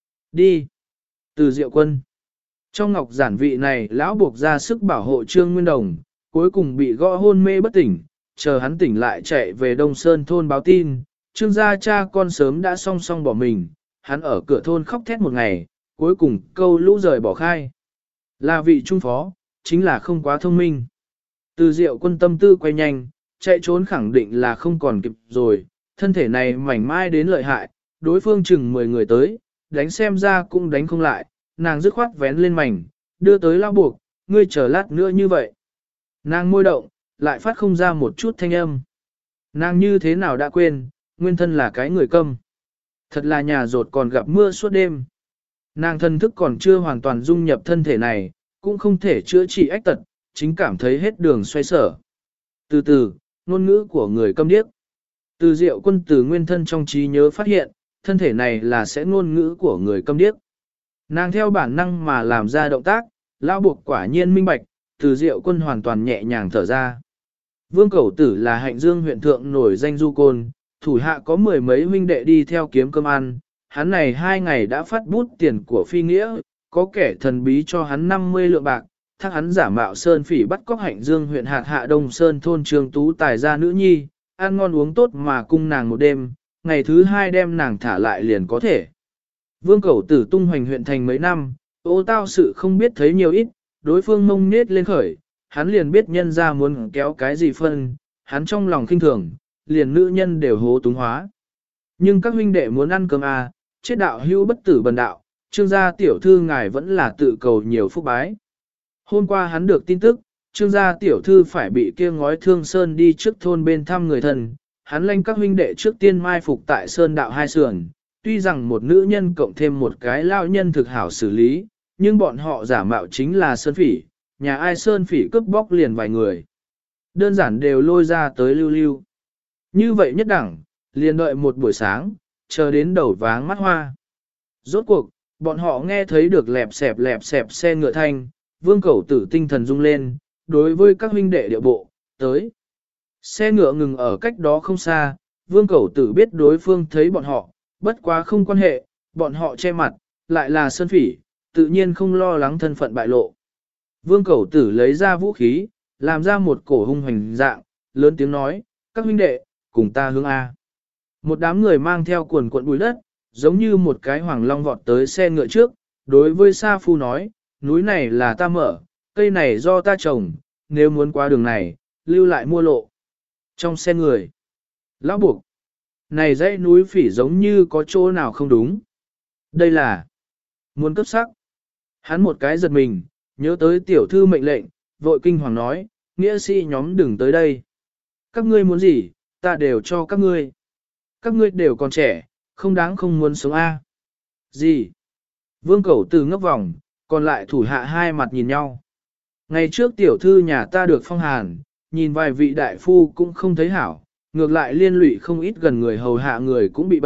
Đi. Từ Diệu Quân. Trong ngọc giản vị này lão buộc ra sức bảo hộ Trương Nguyên Đồng, cuối cùng bị gõ hôn mê bất tỉnh, chờ hắn tỉnh lại chạy về Đông Sơn thôn báo tin, Trương gia cha con sớm đã song song bỏ mình, hắn ở cửa thôn khóc thét một ngày, cuối cùng câu lũ rời bỏ khai. Là vị trung phó, chính là không quá thông minh. Từ Diệu Quân tâm tư quay nhanh, chạy trốn khẳng định là không còn kịp rồi, thân thể này mảnh mai đến lợi hại, đối phương chừng 10 người tới, đánh xem ra cũng đánh không lại, nàng dứt khoát vén lên mảnh, đưa tới lao buộc, ngươi chờ lát nữa như vậy. Nàng môi động, lại phát không ra một chút thanh âm. Nàng như thế nào đã quên, nguyên thân là cái người câm. Thật là nhà rột còn gặp mưa suốt đêm. Nàng thân thức còn chưa hoàn toàn dung nhập thân thể này, cũng không thể chữa trị ách tật, chính cảm thấy hết đường xoay sở. Từ từ, ngôn ngữ của người câm điếc. Từ Diệu Quân từ nguyên thân trong trí nhớ phát hiện, thân thể này là sẽ ngôn ngữ của người câm điếc. Nàng theo bản năng mà làm ra động tác, lão buộc quả nhiên minh bạch, Từ Diệu Quân hoàn toàn nhẹ nhàng thở ra. Vương Cẩu Tử là Hạnh Dương huyện thượng nổi danh du côn, thủ hạ có 10 mấy huynh đệ đi theo kiếm cơm ăn, hắn này 2 ngày đã phát bút tiền của phi nghĩa, có kẻ thần bí cho hắn 50 lượng bạc, thác hắn giả mạo sơn phỉ bắt cóc Hạnh Dương huyện hạt hạ Đông Sơn thôn Trường Tú tài gia nữ nhi, ăn ngon uống tốt mà cung nàng một đêm, ngày thứ 2 đem nàng thả lại liền có thể. Vương Cẩu Tử tung hoành huyện thành mấy năm, ô tao sự không biết thấy nhiều ít, đối phương mông nết lên khởi, hắn liền biết nhân ra muốn kéo cái gì phân, hắn trong lòng khinh thường, liền nữ nhân đều hố túng hóa. Nhưng các huynh đệ muốn ăn cơm à, chết đạo hưu bất tử bần đạo, Trương gia tiểu thư ngài vẫn là tự cầu nhiều phúc bái. Hôm qua hắn được tin tức, Trương gia tiểu thư phải bị kia ngói thương sơn đi trước thôn bên thăm người thân, hắn lanh các huynh đệ trước tiên mai phục tại sơn đạo hai sườn, tuy rằng một nữ nhân cộng thêm một cái lao nhân thực hảo xử lý, nhưng bọn họ giả mạo chính là sơn phỉ, nhà ai sơn phỉ cướp bóc liền vài người. Đơn giản đều lôi ra tới lưu lưu. Như vậy nhất đẳng, liền đợi một buổi sáng, chờ đến đầu váng mắt hoa. Rốt cuộc, bọn họ nghe thấy được lẹp xẹp xe ngựa thanh, Vương Cẩu Tử tinh thần rung lên, đối với các huynh đệ điệu bộ, tới. Xe ngựa ngừng ở cách đó không xa, Vương Cẩu Tử biết đối phương thấy bọn họ, bất quá không quan hệ, bọn họ che mặt, lại là sơn phỉ, tự nhiên không lo lắng thân phận bại lộ. Vương Cẩu Tử lấy ra vũ khí, làm ra một cổ hung hoành dạng, lớn tiếng nói, các huynh đệ, cùng ta hướng A. Một đám người mang theo cuồn cuộn bụi đất, giống như một cái hoàng long vọt tới xe ngựa trước, đối với Sa Phu nói, núi này là ta mở, cây này do ta trồng, nếu muốn qua đường này, lưu lại mua lộ. Trong xe người, lão buộc, này dãy núi phỉ giống như có chỗ nào không đúng. Đây là muốn cấp sắc. Hắn một cái giật mình, nhớ tới tiểu thư mệnh lệnh, vội kinh hoàng nói, nghĩa sĩ nhóm đừng tới đây. Các ngươi muốn gì, ta đều cho các ngươi. Các ngươi đều còn trẻ, không đáng không muốn sống A. Gì? Vương Cẩu Tử ngấp vòng, còn lại thủ hạ hai mặt nhìn nhau. Ngày trước tiểu thư nhà ta được phong hàn, nhìn vài vị đại phu cũng không thấy hảo, ngược lại liên lụy không ít gần người hầu hạ người cũng bị bệnh,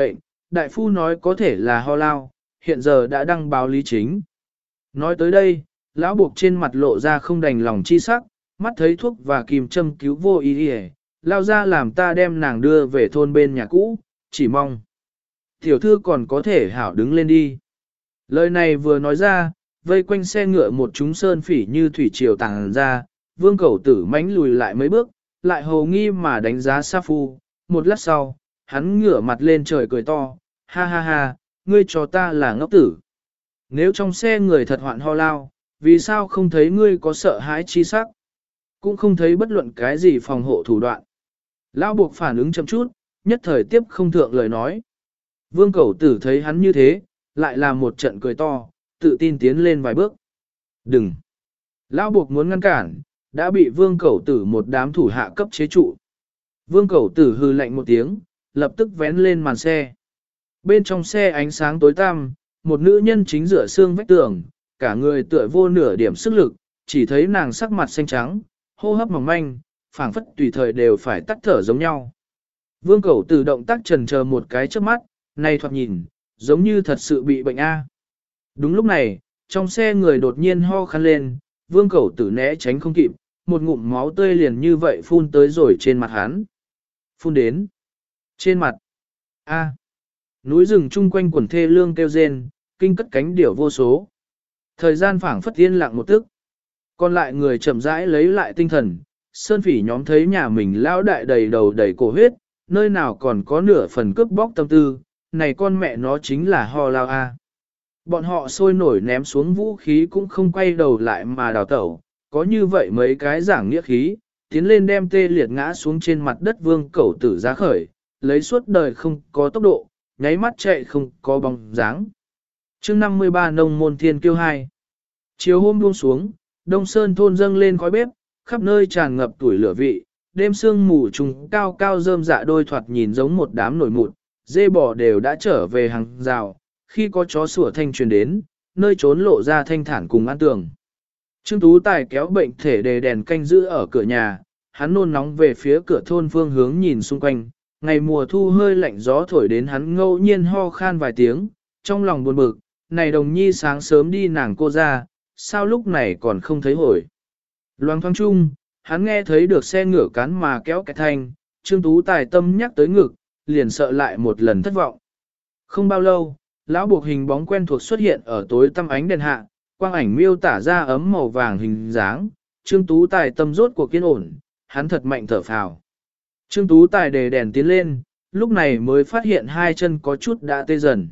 đại phu nói có thể là ho lao, hiện giờ đã đăng báo lý chính. Nói tới đây, lão buộc trên mặt lộ ra không đành lòng chi sắc, mắt thấy thuốc và kìm châm cứu vô ý hề, lao ra làm ta đem nàng đưa về thôn bên nhà cũ, chỉ mong. Tiểu thư còn có thể hảo đứng lên đi. Lời này vừa nói ra, vây quanh xe ngựa một chúng sơn phỉ như thủy triều tàng ra, vương cẩu tử mãnh lùi lại mấy bước, lại hầu nghi mà đánh giá Sa Phu. Một lát sau, hắn ngửa mặt lên trời cười to, ha ha ha, ngươi cho ta là ngốc tử. Nếu trong xe người thật hoạn ho lao, vì sao không thấy ngươi có sợ hãi chi sắc? Cũng không thấy bất luận cái gì phòng hộ thủ đoạn. Lão buộc phản ứng chậm chút, nhất thời tiếp không thượng lời nói. Vương Cẩu Tử thấy hắn như thế, lại là một trận cười to, tự tin tiến lên vài bước. Đừng! Lão buộc muốn ngăn cản, đã bị Vương Cẩu Tử một đám thủ hạ cấp chế trụ. Vương Cẩu Tử hừ lạnh một tiếng, lập tức vén lên màn xe. Bên trong xe ánh sáng tối tăm, một nữ nhân chính rửa xương vách tường, cả người tựa vô nửa điểm sức lực, chỉ thấy nàng sắc mặt xanh trắng, hô hấp mỏng manh, phảng phất tùy thời đều phải tắt thở giống nhau. Vương Cẩu Tử động tác chần chờ một cái trước mắt, này thoạt nhìn, giống như thật sự bị bệnh A. Đúng lúc này, trong xe người đột nhiên ho khăn lên, Vương Cẩu Tử né tránh không kịp, một ngụm máu tươi liền như vậy phun tới rồi trên mặt hắn. Phun đến. Trên mặt. A. Núi rừng chung quanh quần thê lương kêu rên, kinh cất cánh điểu vô số. Thời gian phảng phất yên lặng một tức. Còn lại người chậm rãi lấy lại tinh thần, sơn phỉ nhóm thấy nhà mình lão đại đầy đầu đầy cổ huyết, nơi nào còn có nửa phần cướp bóc tâm tư, này con mẹ nó chính là ho lao a. Bọn họ sôi nổi ném xuống vũ khí cũng không quay đầu lại mà đào tẩu, có như vậy mấy cái giảng nghĩa khí, tiến lên đem tê liệt ngã xuống trên mặt đất Vương Cẩu Tử ra khởi, lấy suốt đời không có tốc độ, nháy mắt chạy không có bóng dáng. Chương 53 Nông Môn Thiên Kiêu 2. Chiều hôm buông xuống, Đông Sơn thôn dâng lên khói bếp, khắp nơi tràn ngập tuổi lửa vị, đêm sương mù trùng cao cao rơm dạ đôi thoạt nhìn giống một đám nổi mụn, dê bò đều đã trở về hàng rào, khi có chó sủa thanh truyền đến, nơi trốn lộ ra thanh thản cùng an tường. Trương Tú Tài kéo bệnh thể đề đèn canh giữ ở cửa nhà, hắn nôn nóng về phía cửa thôn phương hướng nhìn xung quanh, ngày mùa thu hơi lạnh gió thổi đến hắn ngẫu nhiên ho khan vài tiếng, trong lòng buồn bực, này đồng nhi sáng sớm đi nàng cô ra, sao lúc này còn không thấy hồi. Loang thoáng chung, hắn nghe thấy được xe ngựa cán mà kéo cái thanh, Trương Tú Tài tâm nhắc tới ngực, liền sợ lại một lần thất vọng. Không bao lâu, lão buộc hình bóng quen thuộc xuất hiện ở tối tăm ánh đèn hạ, quang ảnh miêu tả ra ấm màu vàng hình dáng, Trương Tú Tài tâm rốt cuộc kiên ổn, hắn thật mạnh thở phào. Trương Tú Tài đề đèn tiến lên, lúc này mới phát hiện hai chân có chút đã tê dần.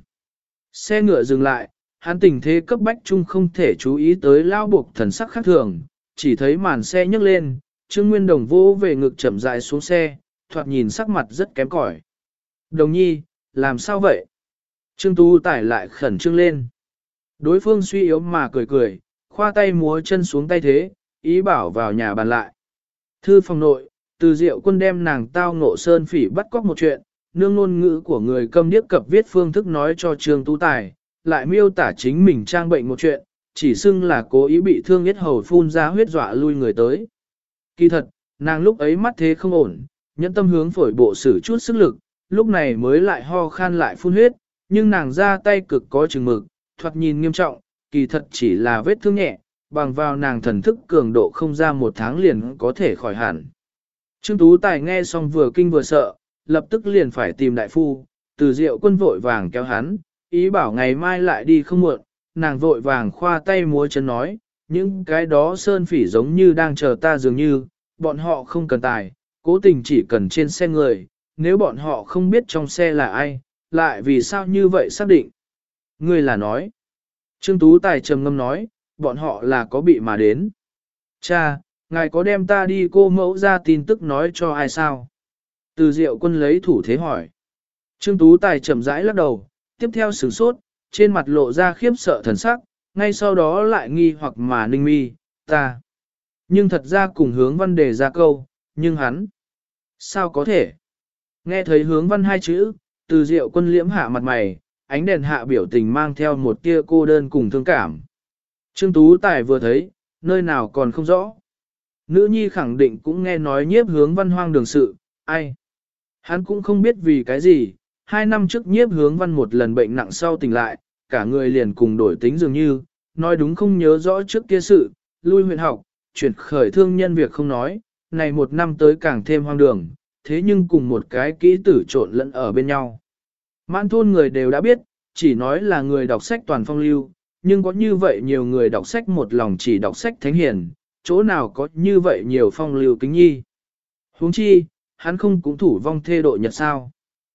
Xe ngựa dừng lại, hắn tình thế cấp bách chung không thể chú ý tới lao buộc thần sắc khác thường, chỉ thấy màn xe nhấc lên, Trương Nguyên Đồng vô về ngực chậm rãi xuống xe, thoạt nhìn sắc mặt rất kém cỏi. Đồng nhi, làm sao vậy? Trương Tú Tài lại khẩn trương lên. Đối phương suy yếu mà cười cười, khoa tay múa chân xuống tay thế, ý bảo vào nhà bàn lại. Thư phòng nội, Từ Diệu Quân đem nàng tao ngộ sơn phỉ bắt cóc một chuyện, nương ngôn ngữ của người câm điếc cập viết phương thức nói cho Trương Tú Tài, lại miêu tả chính mình trang bệnh một chuyện, chỉ xưng là cố ý bị thương yết hầu phun ra huyết dọa lui người tới. Kỳ thật, nàng lúc ấy mắt thế không ổn, nhẫn tâm hướng phổi bộ sử chút sức lực, lúc này mới lại ho khan lại phun huyết, nhưng nàng ra tay cực có chừng mực, thoạt nhìn nghiêm trọng, kỳ thật chỉ là vết thương nhẹ, bằng vào nàng thần thức cường độ không ra một tháng liền có thể khỏi hẳn. Trương Tú Tài nghe xong vừa kinh vừa sợ, lập tức liền phải tìm đại phu, Từ Diệu Quân vội vàng kéo hắn, ý bảo ngày mai lại đi không muộn, nàng vội vàng khoa tay múa chân nói, những cái đó sơn phỉ giống như đang chờ ta dường như, bọn họ không cần tài, cố tình chỉ cần trên xe người, nếu bọn họ không biết trong xe là ai, lại vì sao như vậy xác định. Ngươi là nói. Trương Tú Tài trầm ngâm nói, bọn họ là có bị mà đến. Cha, ngài có đem ta đi cô mẫu ra tin tức nói cho ai sao? Từ Diệu Quân lấy thủ thế hỏi. Trương Tú Tài chậm rãi lắc đầu, tiếp theo sửng sốt, trên mặt lộ ra khiếp sợ thần sắc, ngay sau đó lại nghi hoặc mà ninh mi, ta. Nhưng thật ra cùng Hướng Văn đề ra câu, nhưng hắn. Sao có thể? Nghe thấy Hướng Văn hai chữ, Từ Diệu Quân liễm hạ mặt mày, ánh đèn hạ biểu tình mang theo một tia cô đơn cùng thương cảm. Trương Tú Tài vừa thấy, nơi nào còn không rõ. Nữ nhi khẳng định cũng nghe nói nhiếp Hướng Văn hoang đường sự, ai. Hắn cũng không biết vì cái gì, 2 năm trước Nhiếp Hướng Văn một lần bệnh nặng sau tỉnh lại, cả người liền cùng đổi tính dường như, nói đúng không nhớ rõ trước kia sự, lui huyện học, chuyển khởi thương nhân việc không nói, này 1 năm tới càng thêm hoang đường, thế nhưng cùng một cái kỹ tử trộn lẫn ở bên nhau. Mãn thôn người đều đã biết, chỉ nói là người đọc sách toàn phong lưu, nhưng có như vậy nhiều người đọc sách một lòng chỉ đọc sách thánh hiền, chỗ nào có như vậy nhiều phong lưu kính nhi. Huống chi, hắn không cũng thủ vong thê độ nhật sao.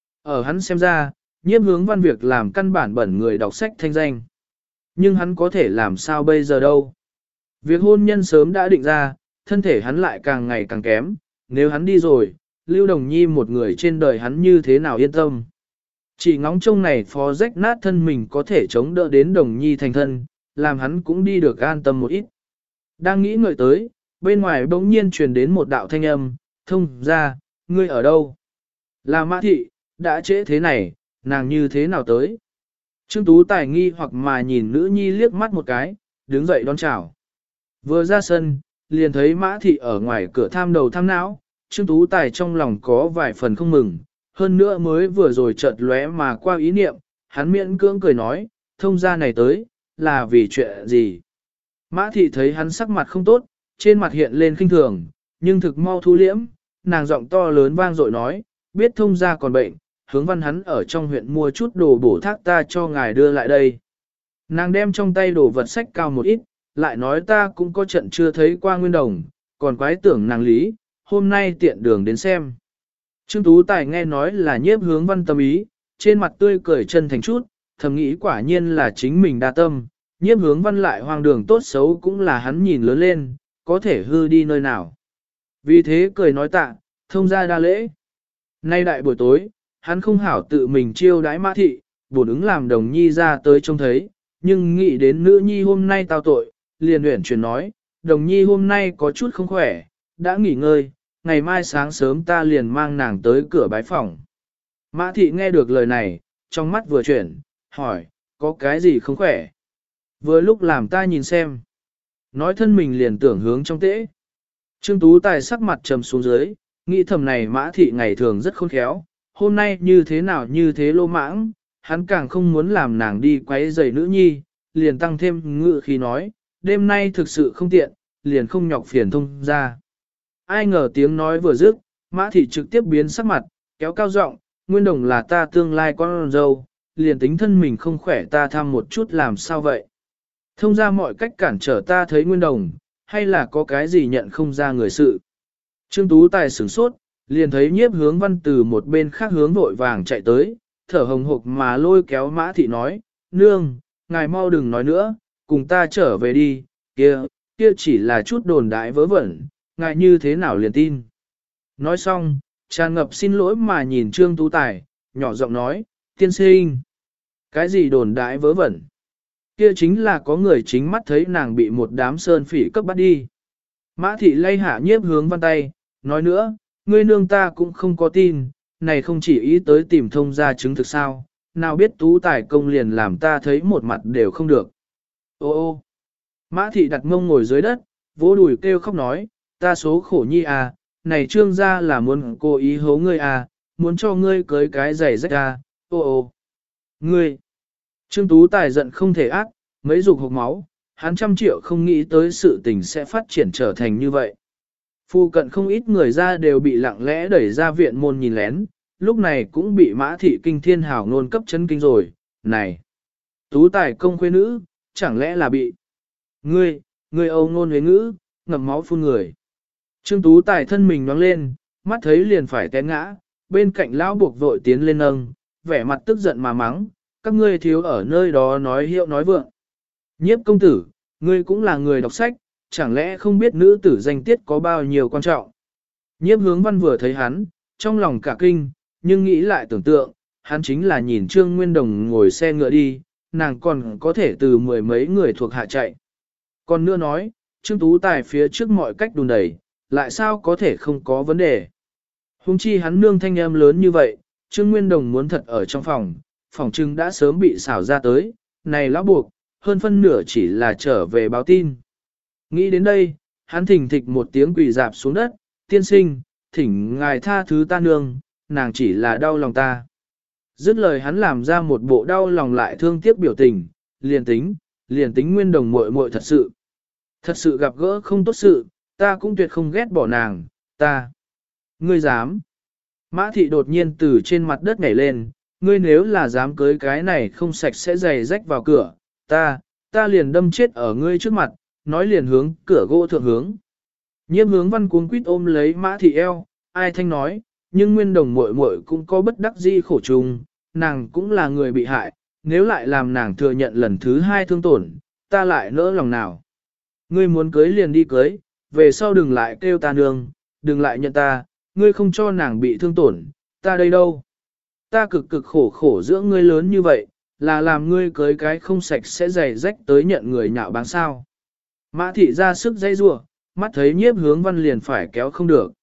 Ở hắn xem ra, Nhiếp Hướng Văn việc làm căn bản bẩn người đọc sách thanh danh. Nhưng hắn có thể làm sao bây giờ đâu. Việc hôn nhân sớm đã định ra, thân thể hắn lại càng ngày càng kém, nếu hắn đi rồi, Lưu Đồng Nhi một người trên đời hắn như thế nào yên tâm. Chỉ ngóng trông này phó rách nát thân mình có thể chống đỡ đến Đồng Nhi thành thân, làm hắn cũng đi được an tâm một ít. Đang nghĩ ngợi tới, bên ngoài bỗng nhiên truyền đến một đạo thanh âm, thông ra, ngươi ở đâu? Là Mã Thị, đã trễ thế này, nàng như thế nào tới? Trương Tú Tài nghi hoặc mà nhìn nữ nhi liếc mắt một cái, đứng dậy đón chào. Vừa ra sân, liền thấy Mã Thị ở ngoài cửa tham đầu tham não, Trương Tú Tài trong lòng có vài phần không mừng, hơn nữa mới vừa rồi chợt lóe mà qua ý niệm, hắn miễn cưỡng cười nói, thông gia này tới, là vì chuyện gì? Mã Thị thấy hắn sắc mặt không tốt, trên mặt hiện lên khinh thường, nhưng thực mau thu liễm, nàng giọng to lớn vang dội nói, biết thông gia còn bệnh, Hướng Văn hắn ở trong huyện mua chút đồ bổ thác ta cho ngài đưa lại đây. Nàng đem trong tay đồ vật sách cao một ít, lại nói ta cũng có trận chưa thấy qua Nguyên Đồng, còn quái tưởng nàng lý, hôm nay tiện đường đến xem. Trương Tú Tài nghe nói là Nhiếp Hướng Văn tâm ý, trên mặt tươi cười chân thành chút, thầm nghĩ quả nhiên là chính mình đa tâm, Nhiếp Hướng Văn lại hoang đường tốt xấu cũng là hắn nhìn lớn lên, có thể hư đi nơi nào. Vì thế cười nói tạ, thông ra đa lễ. Nay đại buổi tối, hắn không hảo tự mình chiêu đãi Mã Thị, bổn ứng làm Đồng Nhi ra tới trông thấy, nhưng nghĩ đến nữ nhi hôm nay tao tội, liền uyển chuyển nói, Đồng Nhi hôm nay có chút không khỏe, đã nghỉ ngơi, ngày mai sáng sớm ta liền mang nàng tới cửa bái phòng. Mã Thị nghe được lời này, trong mắt vừa chuyển, hỏi, có cái gì không khỏe? Vừa lúc làm ta nhìn xem. Nói thân mình liền tưởng hướng trong tễ. Trương Tú Tài sắc mặt trầm xuống dưới, nghĩ thầm này Mã Thị ngày thường rất khôn khéo, hôm nay như thế nào như thế lô mãng, hắn càng không muốn làm nàng đi quấy rầy nữ nhi, liền tăng thêm ngự khí nói, đêm nay thực sự không tiện, liền không nhọc phiền thông ra. Ai ngờ tiếng nói vừa dứt, Mã Thị trực tiếp biến sắc mặt, kéo cao giọng, Nguyên Đồng là ta tương lai con dâu, liền tính thân mình không khỏe ta thăm một chút làm sao vậy. Thông ra mọi cách cản trở ta thấy Nguyên Đồng, hay là có cái gì nhận không ra người sự. Trương Tú Tài sửng sốt, liền thấy Nhiếp Hướng Văn từ một bên khác hướng vội vàng chạy tới, thở hồng hộc mà lôi kéo Mã Thị nói, nương, ngài mau đừng nói nữa, cùng ta trở về đi, kia chỉ là chút đồn đại vớ vẩn, ngài như thế nào liền tin. Nói xong, tràn ngập xin lỗi mà nhìn Trương Tú Tài, nhỏ giọng nói, tiên sinh, cái gì đồn đại vớ vẩn. Kia chính là có người chính mắt thấy nàng bị một đám sơn phỉ cấp bắt đi. Mã Thị lay hạ Nhiếp Hướng Văn tay, nói nữa, ngươi nương ta cũng không có tin, này không chỉ ý tới tìm thông ra chứng thực sao, nào biết Tú Tài công liền làm ta thấy một mặt đều không được. Ô ô, Mã Thị đặt mông ngồi dưới đất, vỗ đùi kêu khóc nói, ta số khổ nhi à, này trương gia là muốn cố ý hố ngươi à, muốn cho ngươi cưới cái giày rách à, ô ô. Ngươi, Trương Tú Tài giận không thể ác, mấy dục hộc máu, hắn 100 triệu không nghĩ tới sự tình sẽ phát triển trở thành như vậy. Phu cận không ít người ra đều bị lặng lẽ đẩy ra viện môn nhìn lén, lúc này cũng bị Mã Thị kinh thiên hào ngôn cấp chấn kinh rồi, này. Tú Tài công khuê nữ, chẳng lẽ là bị. Ngươi âu ngôn huế ngữ, ngậm máu phun người. Trương Tú Tài thân mình nhoáng lên, mắt thấy liền phải té ngã, bên cạnh lão buộc vội tiến lên nâng, vẻ mặt tức giận mà mắng, các ngươi thiếu ở nơi đó nói hiệu nói vượng. Nhiếp công tử, ngươi cũng là người đọc sách, chẳng lẽ không biết nữ tử danh tiết có bao nhiêu quan trọng. Nhiếp Hướng Văn vừa thấy hắn, trong lòng cả kinh, nhưng nghĩ lại tưởng tượng, hắn chính là nhìn Trương Nguyên Đồng ngồi xe ngựa đi, nàng còn có thể từ 10 mấy người thuộc hạ chạy. Còn nữa nói, Trương Tú Tài phía trước mọi cách đùn đẩy, lại sao có thể không có vấn đề. Hùng chi hắn nương thanh âm lớn như vậy, Trương Nguyên Đồng muốn thật ở trong phòng trưng đã sớm bị xảo ra tới, này lão buộc, hơn phân nửa chỉ là trở về báo tin. Nghĩ đến đây, hắn thỉnh thịch một tiếng quỳ dạp xuống đất, tiên sinh, thỉnh ngài tha thứ ta nương, nàng chỉ là đau lòng ta. Dứt lời hắn làm ra một bộ đau lòng lại thương tiếc biểu tình, liền tính Nguyên Đồng muội muội thật sự gặp gỡ không tốt sự, ta cũng tuyệt không ghét bỏ nàng, ngươi dám. Mã thị đột nhiên từ trên mặt đất nhảy lên, ngươi nếu là dám cưới cái này không sạch sẽ giày rách vào cửa, ta liền đâm chết ở ngươi trước mặt, nói liền hướng cửa gỗ thượng hướng. Nhiễm Hướng Văn cuống quýt ôm lấy Mã thị eo, ai thanh nói, nhưng Nguyên Đồng muội muội cũng có bất đắc dĩ khổ chung, nàng cũng là người bị hại, nếu lại làm nàng thừa nhận lần thứ hai thương tổn, ta lại nỡ lòng nào. Ngươi muốn cưới liền đi cưới, về sau đừng lại kêu ta nương, đừng lại nhận ta, ngươi không cho nàng bị thương tổn, ta đây đâu. Ta cực cực khổ khổ dưỡng ngươi lớn như vậy, là làm ngươi cưới cái không sạch sẽ giày rách tới nhận người nhạo báng sao. Mã thị ra sức dây rủa, mắt thấy Nhiếp Hướng Văn liền phải kéo không được.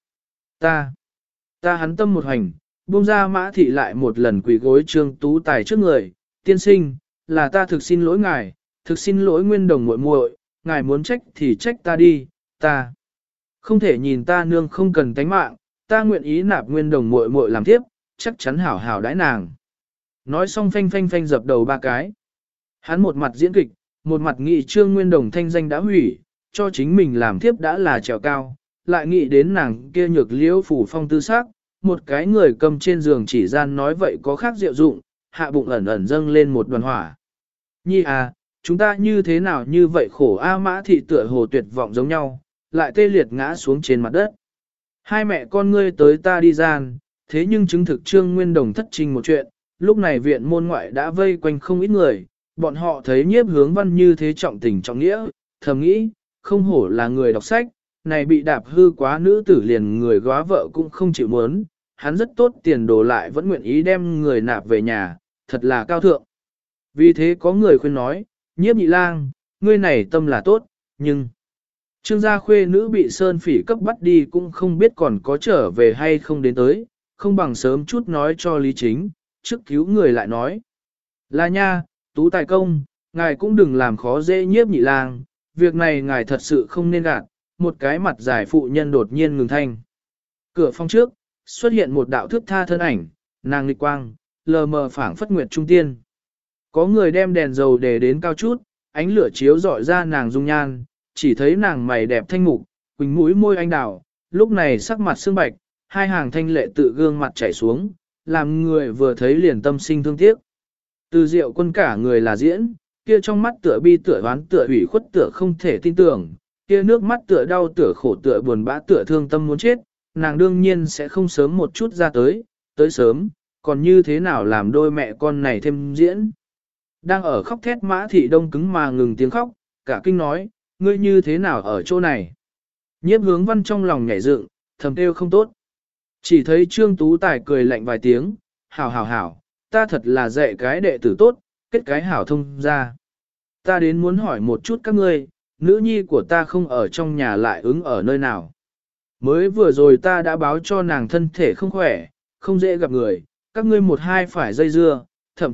Ta hắn tâm một hành, buông ra Mã thị lại một lần quỳ gối Trương Tú Tài trước người, tiên sinh, là ta thực xin lỗi ngài, thực xin lỗi Nguyên Đồng muội muội, ngài muốn trách thì trách ta đi, ta không thể nhìn ta nương không cần tánh mạng, ta nguyện ý nạp Nguyên Đồng muội muội làm tiếp, chắc chắn hảo hảo đãi nàng. Nói xong phanh phanh phanh dập đầu ba cái. Hắn một mặt diễn kịch, một mặt nghĩ Trương Nguyên Đồng thanh danh đã hủy, cho chính mình làm tiếp đã là trèo cao, lại nghĩ đến nàng kia nhược liễu phủ phong tư sắc, một cái người cầm trên giường chỉ gian nói vậy có khác diệu dụng, hạ bụng ẩn ẩn dâng lên một đoàn hỏa. Nhi à, chúng ta như thế nào như vậy khổ A. Mã thị tựa hồ tuyệt vọng giống nhau, lại tê liệt ngã xuống trên mặt đất. Hai mẹ con ngươi tới ta đi gian, thế nhưng chứng thực Trương Nguyên Đồng thất trình một chuyện, lúc này viện môn ngoại đã vây quanh không ít người, bọn họ thấy Nhiếp Hướng Văn như thế trọng tình trọng nghĩa, thầm nghĩ, không hổ là người đọc sách, này bị đạp hư quá nữ tử liền người góa vợ cũng không chịu muốn, hắn rất tốt tiền đồ lại vẫn nguyện ý đem người nạp về nhà, thật là cao thượng. Vì thế có người khuyên nói, Nhiếp nhị lang, ngươi này tâm là tốt, nhưng Trương gia khuê nữ bị Sơn Phỉ cấp bắt đi cũng không biết còn có trở về hay không đến tới, không bằng sớm chút nói cho Lý Chính, trước cứu người lại nói. Là nha, Tú Tài công, ngài cũng đừng làm khó dễ Nhiếp nhị lang, việc này ngài thật sự không nên gạt, một cái mặt dài phụ nhân đột nhiên ngừng thanh. Cửa phòng trước, xuất hiện một đạo thước tha thân ảnh, nàng nghịch quang, lờ mờ phảng phất nguyệt trung tiên. Có người đem đèn dầu để đến cao chút, ánh lửa chiếu rọi ra nàng dung nhan, chỉ thấy nàng mày đẹp thanh mục, quỳnh mũi môi anh đào, lúc này sắc mặt sương bạch, hai hàng thanh lệ tự gương mặt chảy xuống, làm người vừa thấy liền tâm sinh thương tiếc. Từ Diệu Quân cả người là diễn, kia trong mắt tựa bi tựa oán tựa ủy khuất tựa không thể tin tưởng, kia nước mắt tựa đau tựa khổ tựa buồn bã tựa thương tâm muốn chết, nàng đương nhiên sẽ không sớm một chút ra tới sớm, còn như thế nào làm đôi mẹ con này thêm diễn. Đang ở khóc thét Mã thị đông cứng mà ngừng tiếng khóc, cả kinh nói, ngươi như thế nào ở chỗ này. Nhiếp Hướng Văn trong lòng nhảy dựng, thầm kêu không tốt. Chỉ thấy Trương Tú Tài cười lạnh vài tiếng, hảo, ta thật là dạy cái đệ tử tốt, kết cái hảo thông ra. Ta đến muốn hỏi một chút các ngươi, nữ nhi của ta không ở trong nhà lại ứng ở nơi nào. Mới vừa rồi ta đã báo cho nàng thân thể không khỏe, không dễ gặp người, các ngươi một hai phải dây dưa, thậm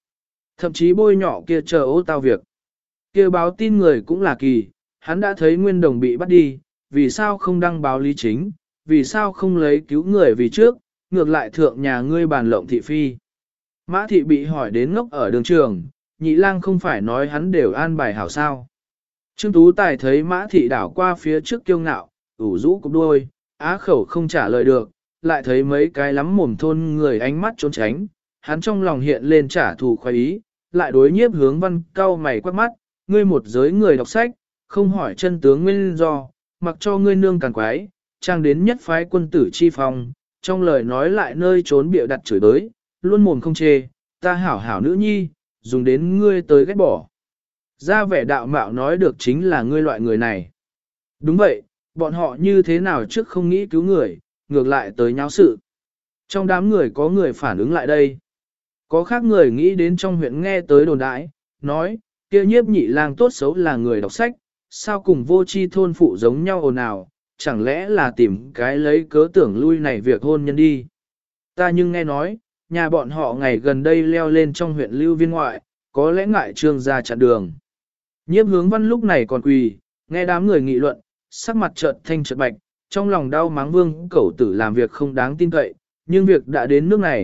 chí bôi nhọ kia chờ ô tao việc. Kia báo tin người cũng là kỳ, hắn đã thấy Nguyên Đồng bị bắt đi, vì sao không đăng báo Lý Chính, vì sao không lấy cứu người vì trước, ngược lại thượng nhà ngươi bàn lộng thị phi. Mã thị bị hỏi đến ngốc ở đường trường, nhị lang không phải nói hắn đều an bài hảo sao. Trương Tú Tài thấy Mã thị đảo qua phía trước kiêu ngạo, ủ rũ cục đuôi, á khẩu không trả lời được, lại thấy mấy cái lắm mồm thôn người ánh mắt trốn tránh, hắn trong lòng hiện lên trả thù khoái ý, lại đối Nhiếp Hướng Văn cau mày quát mắt, ngươi một giới người đọc sách, không hỏi chân tướng nguyên do, mặc cho ngươi nương càng quái, trang đến nhất phái quân tử chi phong, trong lời nói lại nơi trốn bịa đặt chửi đới, luôn mồm không chê, ta hảo nữ nhi, dùng đến ngươi tới ghét bỏ. Ra vẻ đạo mạo nói được chính là ngươi loại người này. Đúng vậy, bọn họ như thế nào trước không nghĩ cứu người, ngược lại tới nháo sự. Trong đám người có người phản ứng lại đây. Có khác người nghĩ đến trong huyện nghe tới đồn đãi, nói, kia Nhiếp nhị lang tốt xấu là người đọc sách, sao cùng vô tri thôn phụ giống nhau ồn ào, chẳng lẽ là tìm cái lấy cớ tưởng lui này việc hôn nhân đi. Ta nhưng nghe nói, nhà bọn họ ngày gần đây leo lên trong huyện Lưu Viên ngoại, có lẽ ngại Trương gia chặn đường. Nhiếp Hướng Văn lúc này còn quỳ, nghe đám người nghị luận, sắc mặt chợt thanh chợt bạch, trong lòng đau mắng Vương Cẩu Tử làm việc không đáng tin cậy, nhưng việc đã đến nước này,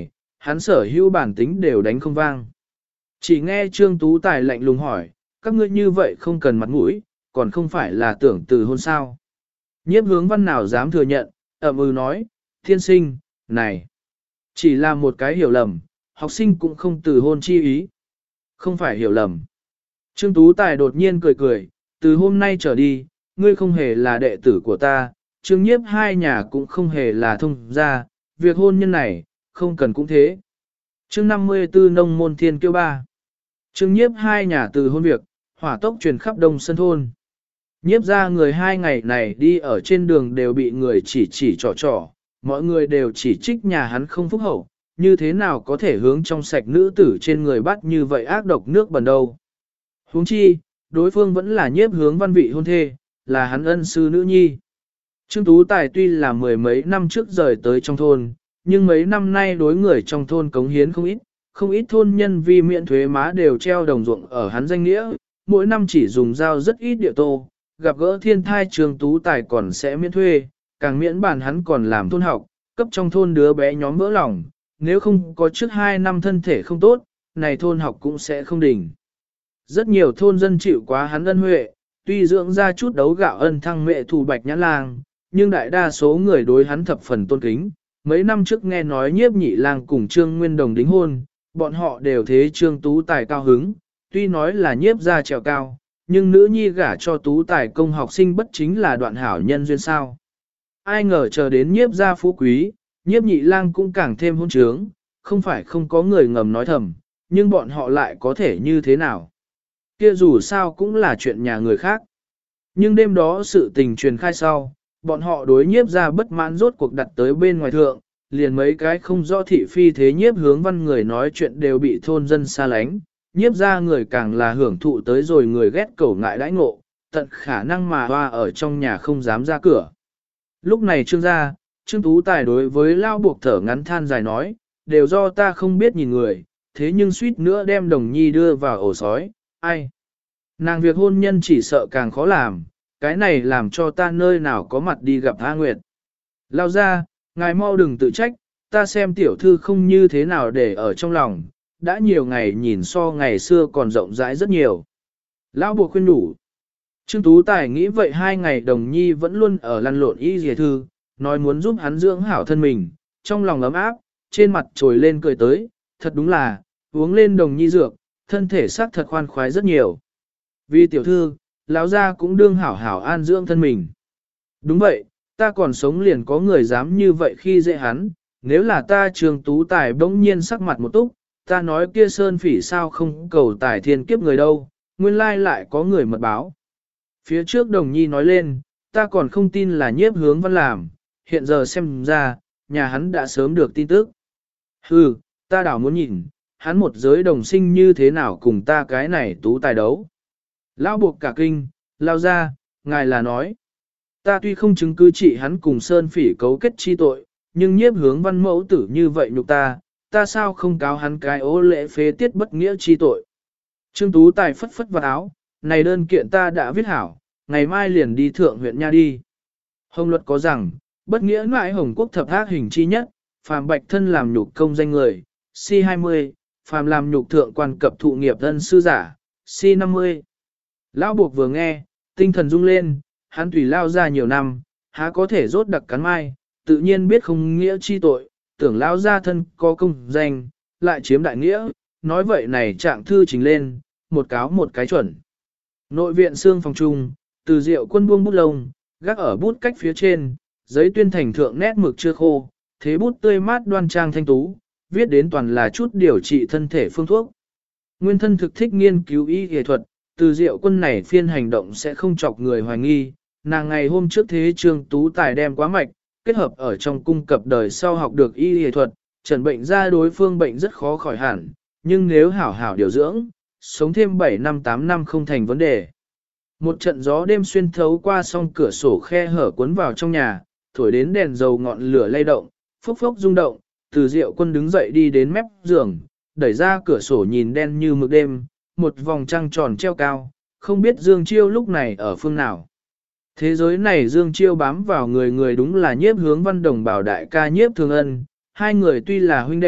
hắn sở hữu bản tính đều đánh không vang. Chỉ nghe Trương Tú Tài lạnh lùng hỏi, các ngươi như vậy không cần mặt mũi, còn không phải là tưởng từ hôn sao. Nhiếp hướng văn nào dám thừa nhận, nói, thiên sinh, này, chỉ là một cái hiểu lầm, học sinh cũng không từ hôn chi ý. Không phải hiểu lầm. Trương Tú Tài đột nhiên cười cười, từ hôm nay trở đi, ngươi không hề là đệ tử của ta, Trương Nhiếp hai nhà cũng không hề là thông gia, việc hôn nhân này, không cần cũng thế. Chương 54 Nông môn thiên kiêu ba. Trương Nhiếp hai nhà từ hôn việc, hỏa tốc truyền khắp đông sân thôn. Nhiếp ra người 2 ngày này đi ở trên đường đều bị người chỉ trò, mọi người đều chỉ trích nhà hắn không phúc hậu, như thế nào có thể hướng trong sạch nữ tử trên người bắt như vậy ác độc nước bẩn đâu. Huống chi, đối phương vẫn là nhiếp hướng văn vị hôn thê, là hắn ân sư nữ nhi. Trương Tú Tài tuy là 10 mấy năm trước rời tới trong thôn, nhưng mấy năm nay đối người trong thôn cống hiến không ít thôn nhân vì miễn thuế má đều treo đồng ruộng ở hắn danh nghĩa, mỗi năm chỉ dùng dao rất ít địa tô, gặp gỡ thiên thai Trương Tú Tài còn sẽ miễn thuê, càng miễn bản hắn còn làm thôn học, cấp trong thôn đứa bé nhóm vỡ lòng, nếu không có trước 2 năm thân thể không tốt, này thôn học cũng sẽ không đỉnh. Rất nhiều thôn dân chịu quá hắn ân huệ, tuy dưỡng ra chút đấu gạo ân thăng mẹ thù bạch nhã lang, nhưng đại đa số người đối hắn thập phần tôn kính. Mấy năm trước nghe nói nhiếp nhị lang cùng Trương Nguyên Đồng đính hôn, bọn họ đều thế Trương Tú Tài cao hứng, tuy nói là nhiếp gia trèo cao, nhưng nữ nhi gả cho Tú Tài công học sinh bất chính là đoạn hảo nhân duyên sao. Ai ngờ chờ đến nhiếp gia phú quý, nhiếp nhị lang cũng càng thêm hôn trướng, không phải không có người ngầm nói thầm, nhưng bọn họ lại có thể như thế nào. Kia dù sao cũng là chuyện nhà người khác. Nhưng đêm đó sự tình truyền khai sau, bọn họ đối nhiếp ra bất mãn rốt cuộc đặt tới bên ngoài thượng, liền mấy cái không rõ thị phi thế nhiếp hướng văn người nói chuyện đều bị thôn dân xa lánh, nhiếp ra người càng là hưởng thụ tới rồi người ghét cẩu ngại đãi ngộ, tận khả năng mà hoa ở trong nhà không dám ra cửa. Lúc này Trương Tú Tài đối với Lao Buộc thở ngắn than dài nói, đều do ta không biết nhìn người, thế nhưng suýt nữa đem Đồng Nhi đưa vào ổ sói, ai? Nàng việc hôn nhân chỉ sợ càng khó làm, cái này làm cho ta nơi nào có mặt đi gặp A Nguyệt. Lao ra, ngài mau đừng tự trách, ta xem tiểu thư không như thế nào để ở trong lòng, đã nhiều ngày nhìn so ngày xưa còn rộng rãi rất nhiều. Lão Buộc khuyên đủ. Trương Tú Tài nghĩ vậy 2 ngày Đồng Nhi vẫn luôn ở lăn lộn y dìa thư, nói muốn giúp hắn dưỡng hảo thân mình, trong lòng ấm áp, trên mặt trồi lên cười tới, thật đúng là, uống lên Đồng Nhi dược, thân thể sắc thật khoan khoái rất nhiều. Vì tiểu thư, lão gia cũng đương hảo hảo an dưỡng thân mình. Đúng vậy, ta còn sống liền có người dám như vậy khi dễ hắn, nếu là ta Trương Tú Tài bỗng nhiên sắc mặt một túc, ta nói kia Sơn Phỉ sao không cầu tài thiên kiếp người đâu, nguyên lai lại có người mật báo. Phía trước Đồng Nhi nói lên, ta còn không tin là nhiếp hướng văn làm, hiện giờ xem ra, nhà hắn đã sớm được tin tức. Hừ, ta đảo muốn nhìn, hắn một giới đồng sinh như thế nào cùng ta cái này Tú Tài đấu. Lão Buộc cả kinh, lao ra, ngài là nói. Ta tuy không chứng cứ trị hắn cùng Sơn Phỉ cấu kết chi tội, nhưng nhiếp hướng văn mẫu tử như vậy nhục ta sao không cáo hắn cái ô lễ phế tiết bất nghĩa chi tội. Trương Tú Tài phất phất vào áo, này đơn kiện ta đã viết hảo, ngày mai liền đi thượng huyện nha đi. Hồng luật có rằng, bất nghĩa ngoại Hồng Quốc thập ác hình chi nhất, phàm bạch thân làm nhục công danh người, si 20, phàm làm nhục thượng quan cập thụ nghiệp thân sư giả, si 50. Lão Buộc vừa nghe, tinh thần rung lên, hắn tùy lao ra nhiều năm, há có thể rốt đặc cắn mai, tự nhiên biết không nghĩa chi tội, tưởng lao ra thân có công danh, lại chiếm đại nghĩa, nói vậy này trạng thư trình lên, một cáo một cái chuẩn. Nội viện xương phòng trung, từ Diệu Quân buông bút lông, gác ở bút cách phía trên, giấy tuyên thành thượng nét mực chưa khô, thế bút tươi mát đoan trang thanh tú, viết đến toàn là chút điều trị thân thể phương thuốc. Nguyên thân thực thích nghiên cứu y y thuật, từ Diệu Quân này phiên hành động sẽ không chọc người hoài nghi, nàng ngày hôm trước thế Trương Tú Tài đem quá mạch, kết hợp ở trong cung cập đời sau học được y y thuật, trần bệnh ra đối phương bệnh rất khó khỏi hẳn, nhưng nếu hảo hảo điều dưỡng, sống thêm 7 năm 8 năm không thành vấn đề. Một trận gió đêm xuyên thấu qua song cửa sổ khe hở cuốn vào trong nhà, thổi đến đèn dầu ngọn lửa lay động, phốc phốc rung động, từ Diệu Quân đứng dậy đi đến mép giường, đẩy ra cửa sổ nhìn đen như mực đêm, một vòng trăng tròn treo cao, không biết Dương Chiêu lúc này ở phương nào. Thế giới này Dương Chiêu bám vào người người đúng là nhiếp hướng văn đồng bảo đại ca nhiếp thường ân, hai người tuy là huynh đệ,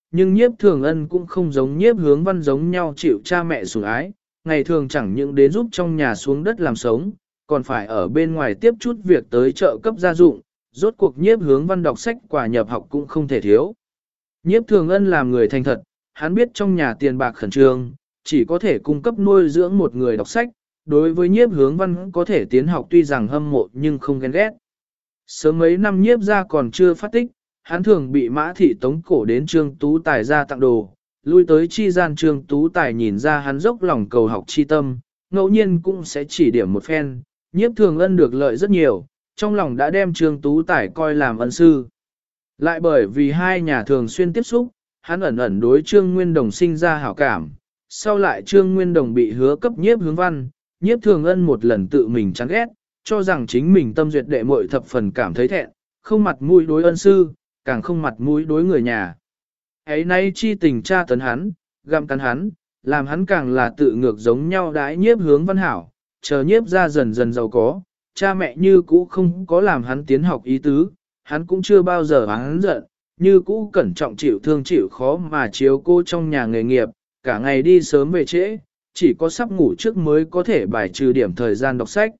nhưng nhiếp thường ân cũng không giống nhiếp hướng văn giống nhau chịu cha mẹ sủng ái, ngày thường chẳng những đến giúp trong nhà xuống đất làm sống, còn phải ở bên ngoài tiếp chút việc tới chợ cấp gia dụng, rốt cuộc nhiếp hướng văn đọc sách quả nhập học cũng không thể thiếu. Nhiếp thường ân làm người thành thật, hắn biết trong nhà tiền bạc khẩn trương, chỉ có thể cung cấp nuôi dưỡng một người đọc sách, đối với nhiếp hướng văn có thể tiến học tuy rằng hâm mộ nhưng không ghen ghét. Sớm mấy năm nhiếp ra còn chưa phát tích, hắn thường bị Mã Thị tống cổ đến Trương Tú Tài ra tặng đồ, lui tới chi gian Trương Tú Tài nhìn ra hắn dốc lòng cầu học chi tâm, ngẫu nhiên cũng sẽ chỉ điểm một phen, nhiếp thường ân được lợi rất nhiều, trong lòng đã đem Trương Tú Tài coi làm ân sư. Lại bởi vì hai nhà thường xuyên tiếp xúc, hắn ẩn ẩn đối Trương Nguyên Đồng sinh ra hảo cảm, sau lại Trương Nguyên Đồng bị hứa cấp nhiếp hướng văn, nhiếp thường ân một lần tự mình chán ghét, cho rằng chính mình tâm duyệt đệ muội thập phần cảm thấy thẹn, không mặt mũi đối ân sư, càng không mặt mũi đối người nhà. Ấy nay chi tình tra tấn hắn, gặm cắn hắn, làm hắn càng là tự ngược giống nhau đãi nhiếp hướng văn hảo, chờ nhiếp ra dần dần giàu có, cha mẹ như cũ không có làm hắn tiến học ý tứ, hắn cũng chưa bao giờ hắn giận, như cũ cẩn trọng chịu thương chịu khó mà chiếu cô trong nhà nghề nghiệp, cả ngày đi sớm về trễ, chỉ có sắp ngủ trước mới có thể bài trừ điểm thời gian đọc sách.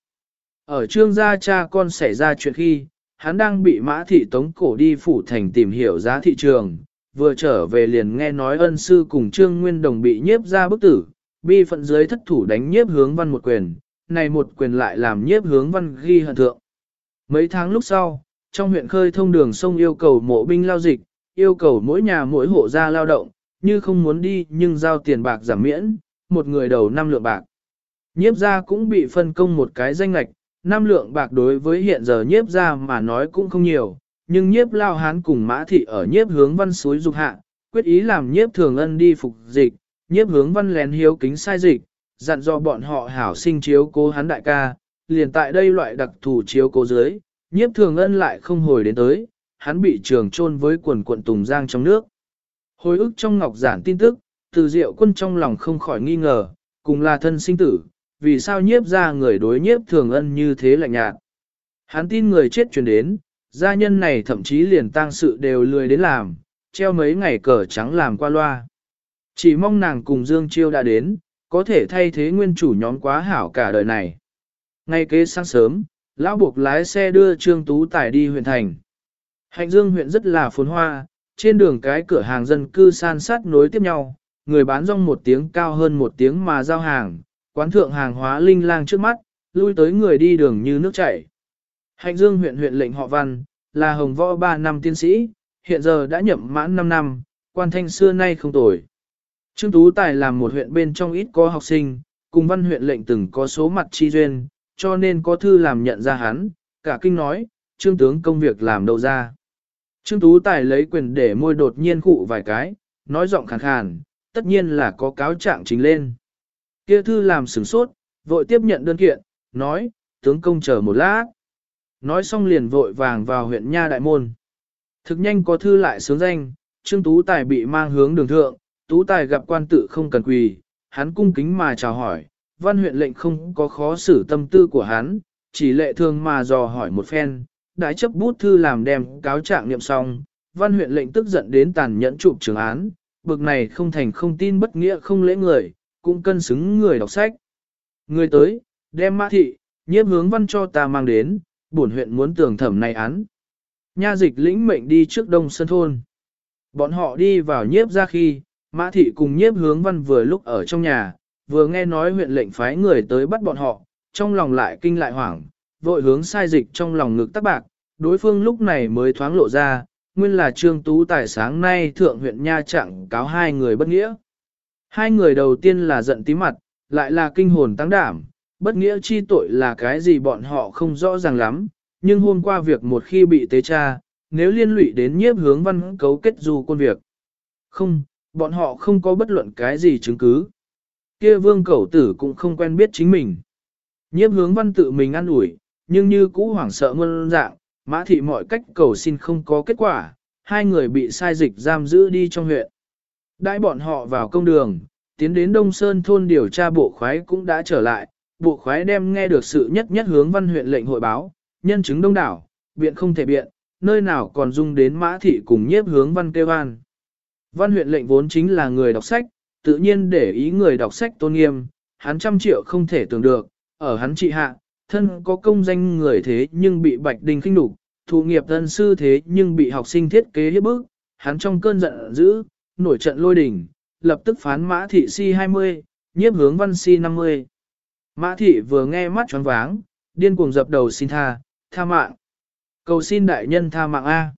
Ở Trương gia cha con xảy ra chuyện khi, hắn đang bị Mã Thị tống cổ đi phủ thành tìm hiểu giá thị trường, vừa trở về liền nghe nói ân sư cùng Trương Nguyên Đồng bị nhiếp ra bức tử, bi phận dưới thất thủ đánh nhiếp hướng văn một quyền, này một quyền lại làm nhiếp hướng văn ghi hận thượng. Mấy tháng lúc sau, trong huyện khơi thông đường sông yêu cầu mộ binh lao dịch, yêu cầu mỗi nhà mỗi hộ gia lao động, như không muốn đi nhưng giao tiền bạc giảm miễn, một người đầu 5 lượng bạc. Nhiếp gia cũng bị phân công một cái danh lệch, 5 lượng bạc đối với hiện giờ nhiếp gia mà nói cũng không nhiều, nhưng nhiếp lao hán cùng Mã Thị ở nhiếp hướng văn suối dục hạ, quyết ý làm nhiếp thường ân đi phục dịch, nhiếp hướng văn lén hiếu kính sai dịch, dặn dò bọn họ hảo sinh chiếu cố hắn đại ca, liền tại đây loại đặc thù chiếu cố dưới, nhiếp thường ân lại không hồi đến tới, hắn bị trường chôn với quần quận Tùng Giang trong nước. Hồi ức trong ngọc giản tin tức, từ Diệu Quân trong lòng không khỏi nghi ngờ, cùng là thân sinh tử, vì sao nhiếp ra người đối nhiếp thường ân như thế lạnh nhạt. Hắn tin người chết truyền đến, gia nhân này thậm chí liền tang sự đều lười đến làm, treo mấy ngày cờ trắng làm qua loa. Chỉ mong nàng cùng Dương Chiêu đã đến, có thể thay thế nguyên chủ nhóm quá hảo cả đời này. Ngay kế sáng sớm, lão buộc lái xe đưa Trương Tú Tài đi huyện thành. Hạnh Dương huyện rất là phồn hoa, trên đường cái cửa hàng dân cư san sát nối tiếp nhau, người bán rong một tiếng cao hơn một tiếng mà giao hàng, quán thượng hàng hóa linh lang trước mắt, lui tới người đi đường như nước chảy. Hạnh Dương huyện huyện lệnh họ Văn, là hồng võ 3 năm tiến sĩ, hiện giờ đã nhậm mãn 5 năm, quan thanh xưa nay không tồi. Trương Tú Tài làm một huyện bên trong ít có học sinh, cùng Văn huyện lệnh từng có số mặt chi duyên, cho nên có thư làm nhận ra hắn, cả kinh nói, Trương tướng công việc làm đâu ra. Trương Tú Tài lấy quyền để môi đột nhiên khụ vài cái, nói giọng khàn khàn, tất nhiên là có cáo trạng chính lên. Kia thư làm sửng sốt, vội tiếp nhận đơn kiện, nói, tướng công chờ một lát. Nói xong liền vội vàng vào huyện Nha Đại Môn. Thực nhanh có thư lại sướng danh, Trương Tú Tài bị mang hướng đường thượng, Tú Tài gặp quan tự không cần quỳ, hắn cung kính mà chào hỏi, Văn huyện lệnh không có khó xử tâm tư của hắn, chỉ lệ thường mà dò hỏi một phen, đãi chấp bút thư làm đem cáo trạng niệm xong, Văn huyện lệnh tức giận đến tàn nhẫn chụp trường án, bực này không thành không tin bất nghĩa không lễ người, cũng cân xứng người đọc sách. Người tới, đem Mã Thị, nhiếp hướng văn cho ta mang đến, bổn huyện muốn tường thẩm này án. Nha dịch lĩnh mệnh đi trước Đông Sơn thôn. Bọn họ đi vào nhiếp ra khi, Mã Thị cùng nhiếp hướng văn vừa lúc ở trong nhà, vừa nghe nói huyện lệnh phái người tới bắt bọn họ, trong lòng lại kinh lại hoảng, vội hướng sai dịch trong lòng ngực tắc bạc, đối phương lúc này mới thoáng lộ ra, nguyên là Trương Tú Tài sáng nay thượng huyện Nha Trạng cáo hai người bất nghĩa. Hai người đầu tiên là giận tí mặt, lại là kinh hồn tăng đảm, bất nghĩa chi tội là cái gì bọn họ không rõ ràng lắm, nhưng hôm qua việc một khi bị tế tra, nếu liên lụy đến nhiếp hướng văn cấu kết dù quân việc. Không, bọn họ không có bất luận cái gì chứng cứ. Kia vương cẩu tử cũng không quen biết chính mình. Nhiếp hướng văn tự mình ăn ủi, nhưng như cũ hoảng sợ muôn dạng, Mã Thị mọi cách cầu xin không có kết quả, hai người bị sai dịch giam giữ đi trong huyện. Đãi bọn họ vào công đường, tiến đến Đông Sơn thôn điều tra bộ khoái cũng đã trở lại, bộ khoái đem nghe được sự nhất nhất hướng Văn huyện lệnh hội báo, nhân chứng đông đảo, biện không thể biện, nơi nào còn dung đến Mã Thị cùng nhiếp hướng Văn kêu an. Văn huyện lệnh vốn chính là người đọc sách, tự nhiên để ý người đọc sách tôn nghiêm, hắn 100 triệu không thể tưởng được, ở hắn trị hạ, thân có công danh người thế nhưng bị Bạch Đình khinh nhục, thụ nghiệp thân sư thế nhưng bị học sinh thiết kế hiếp bức, hắn trong cơn giận dữ, nổi trận lôi đình, lập tức phán Mã Thị si 20, nhiếp hướng Văn si 50. Mã Thị vừa nghe mắt choáng váng, điên cuồng dập đầu xin tha mạng. Cầu xin đại nhân tha mạng A.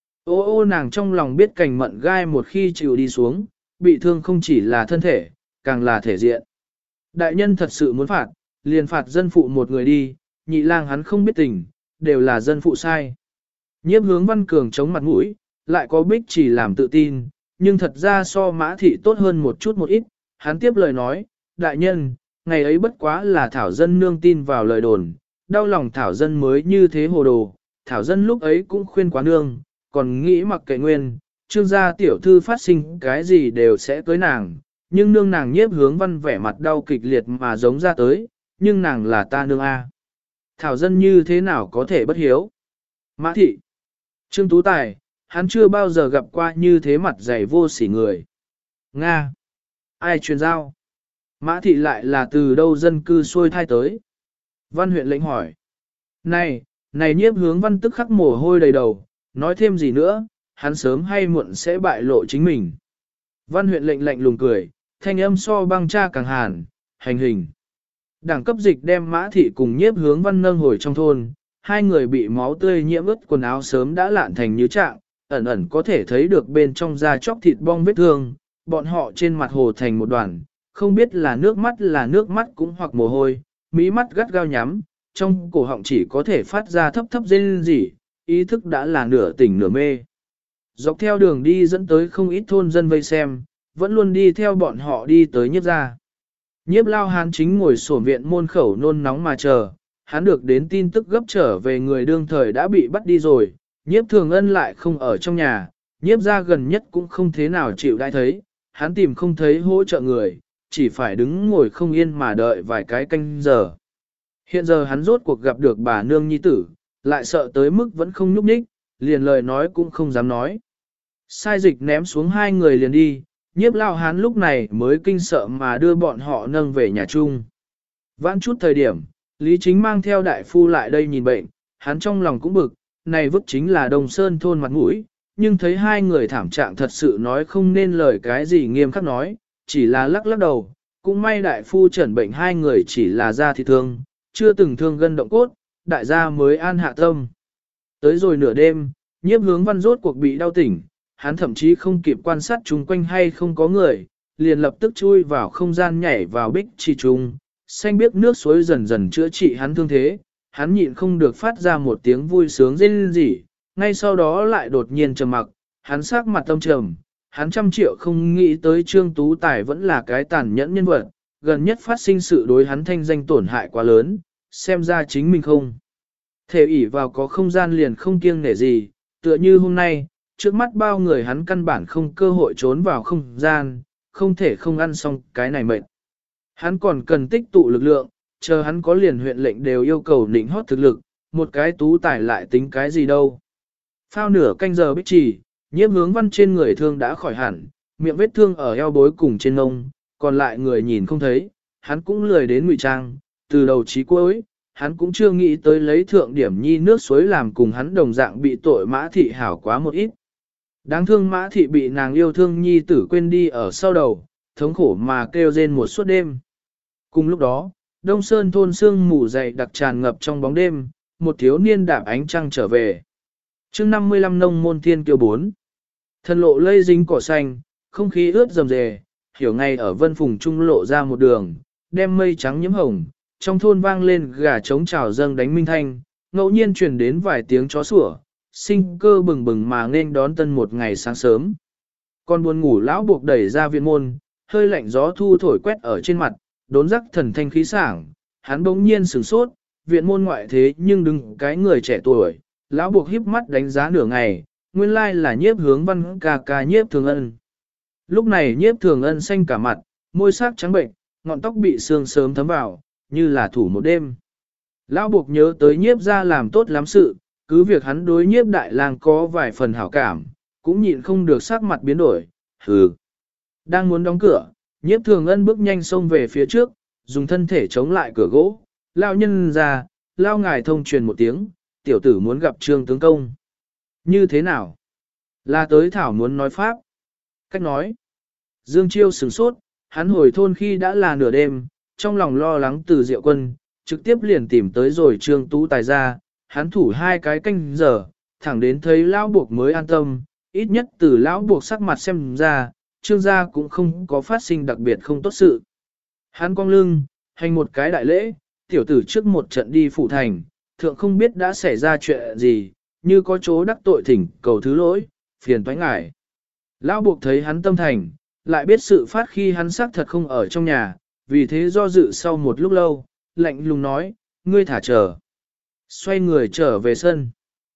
Ô nàng trong lòng biết cảnh mận gai một khi chịu đi xuống, bị thương không chỉ là thân thể, càng là thể diện. Đại nhân thật sự muốn phạt, liền phạt dân phụ một người đi, nhị lang hắn không biết tình, đều là dân phụ sai. Nhiếp hướng Văn cường chống mặt mũi, lại có Bích chỉ làm tự tin, nhưng thật ra so Mã Thị tốt hơn một chút một ít. Hắn tiếp lời nói, đại nhân, ngày ấy bất quá là Thảo Dân nương tin vào lời đồn, đau lòng Thảo Dân mới như thế hồ đồ, Thảo Dân lúc ấy cũng khuyên quá nương, còn nghĩ mặc kệ nguyên, trương gia tiểu thư phát sinh cái gì đều sẽ cưới nàng, nhưng nương nàng nhiếp hướng Văn vẻ mặt đau kịch liệt mà giống ra tới, nhưng nàng là ta nương A. Thảo Dân như thế nào có thể bất hiếu? Mã Thị, Trương Tú Tài, hắn chưa bao giờ gặp qua như thế mặt dày vô sỉ người. Nga, ai truyền giao? Mã Thị lại là từ đâu dân cư xuôi thai tới? Văn huyện lệnh hỏi. Này nhiếp hướng Văn tức khắc mồ hôi đầy đầu, nói thêm gì nữa, hắn sớm hay muộn sẽ bại lộ chính mình. Văn huyện lệnh lạnh lùng cười, thanh âm so băng cha càng hàn, hành hình. Đảng cấp dịch đem Mã Thị cùng nhiếp hướng Văn nâng hồi trong thôn, hai người bị máu tươi nhiễm ướt quần áo sớm đã lạn thành như trạng, ẩn ẩn có thể thấy được bên trong da chóc thịt bong vết thương, bọn họ trên mặt hồ thành một đoàn, không biết là nước mắt cũng hoặc mồ hôi, mí mắt gắt gao nhắm, trong cổ họng chỉ có thể phát ra thấp thấp rên rỉ, ý thức đã là nửa tỉnh nửa mê. Dọc theo đường đi dẫn tới không ít thôn dân vây xem, vẫn luôn đi theo bọn họ đi tới nhiếp gia. Nhiếp lao hán chính ngồi sổm viện môn khẩu nôn nóng mà chờ, hắn được đến tin tức gấp trở về người đương thời đã bị bắt đi rồi, nhiếp thường ân lại không ở trong nhà, nhiếp gia gần nhất cũng không thế nào chịu đãi thấy, hắn tìm không thấy hỗ trợ người, chỉ phải đứng ngồi không yên mà đợi vài cái canh giờ. Hiện giờ hắn rốt cuộc gặp được bà nương nhi tử, lại sợ tới mức vẫn không nhúc nhích, liền lời nói cũng không dám nói. Sai dịch ném xuống hai người liền đi, nhiếp lao hán lúc này mới kinh sợ mà đưa bọn họ nâng về nhà chung. Vãn chút thời điểm, Lý Chính mang theo đại phu lại đây nhìn bệnh, hắn trong lòng cũng bực, này vứt chính là Đồng Sơn thôn mặt mũi, nhưng thấy hai người thảm trạng thật sự nói không nên lời cái gì nghiêm khắc nói, chỉ là lắc lắc đầu, cũng may đại phu chẩn bệnh hai người chỉ là da thịt thương, chưa từng thương gân động cốt, đại gia mới an hạ tâm. Tới rồi nửa đêm, nhiếp hướng Văn rốt cuộc bị đau tỉnh, hắn thậm chí không kịp quan sát chung quanh hay không có người, liền lập tức chui vào không gian nhảy vào bích trì trùng, xanh biếc nước suối dần dần chữa trị hắn thương thế, hắn nhịn không được phát ra một tiếng vui sướng rên rỉ, ngay sau đó lại đột nhiên trầm mặc, hắn sắc mặt tâm trầm, hắn 100 triệu không nghĩ tới Trương Tú Tài vẫn là cái tàn nhẫn nhân vật, gần nhất phát sinh sự đối hắn thanh danh tổn hại quá lớn, xem ra chính mình không thể ỷ vào có không gian liền không kiêng nể gì, tựa như hôm nay, trước mắt bao người hắn căn bản không cơ hội trốn vào không gian, không thể không ăn xong cái này mệt. Hắn còn cần tích tụ lực lượng, chờ hắn có liền huyện lệnh đều yêu cầu nịnh hót thực lực, một cái Tú Tài lại tính cái gì đâu. Phao nửa canh giờ bích chỉ, nhiếp hướng Văn trên người thương đã khỏi hẳn, miệng vết thương ở eo bối cùng trên ngông, còn lại người nhìn không thấy, hắn cũng lười đến ngụy trang, từ đầu chí cuối, hắn cũng chưa nghĩ tới lấy thượng điểm nhi nước suối làm cùng hắn đồng dạng bị tội Mã Thị hảo quá một ít. Đáng thương Mã Thị bị nàng yêu thương nhi tử quên đi ở sau đầu, thống khổ mà kêu rên một suốt đêm. Cùng lúc đó, Đông Sơn thôn sương mù dày đặc tràn ngập trong bóng đêm, một thiếu niên đạp ánh trăng trở về. Chương 55 nông môn thiên kiều 4. Thần lộ lây dính cỏ xanh, không khí ướt rầm rề, hiểu ngay ở vân phùng trung lộ ra một đường, đem mây trắng nhiễm hồng, trong thôn vang lên gà trống chào dâng đánh minh thanh, ngẫu nhiên truyền đến vài tiếng chó sủa, sinh cơ bừng bừng mà nên đón tân một ngày sáng sớm. Con buồn ngủ lão buộc đẩy ra viện môn, hơi lạnh gió thu thổi quét ở trên mặt, đốn rắc thần thanh khí sảng, hắn bỗng nhiên sửng sốt, viện môn ngoại thế nhưng đừng cái người trẻ tuổi, lão buộc híp mắt đánh giá nửa ngày, nguyên lai là nhiếp hướng Văn ca nhiếp thường ân. Lúc này nhiếp thường ân xanh cả mặt, môi sắc trắng bệnh, ngọn tóc bị sương sớm thấm vào, như là thủ một đêm. Lão buộc nhớ tới nhiếp ra làm tốt lắm sự, cứ việc hắn đối nhiếp đại lang có vài phần hảo cảm, cũng nhịn không được sắc mặt biến đổi, Hừ. Đang muốn đóng cửa, Nhiếp Thường Ân bước nhanh xông về phía trước, dùng thân thể chống lại cửa gỗ. Lao nhân ra, lao ngài thông truyền một tiếng, tiểu tử muốn gặp Trương tướng công. Như thế nào? Là tới thảo muốn nói pháp. Cách nói. Dương Chiêu sửng sốt, hắn hồi thôn khi đã là nửa đêm, trong lòng lo lắng từ Diệu Quân, trực tiếp liền tìm tới rồi Trương Tú Tài ra, hắn thủ 2 cái canh giờ, thẳng đến thấy lão buộc mới an tâm, ít nhất từ lão buộc sắc mặt xem ra, Trương gia cũng không có phát sinh đặc biệt không tốt sự. Hắn cong lưng, hành một cái đại lễ, tiểu tử trước một trận đi phụ thành, thượng không biết đã xảy ra chuyện gì, như có chỗ đắc tội thỉnh cầu thứ lỗi, phiền toái ngại. Lão buộc thấy hắn tâm thành, lại biết sự phát khi hắn xác thật không ở trong nhà, vì thế do dự sau một lúc lâu, lạnh lùng nói, ngươi thả chờ. Xoay người trở về sân.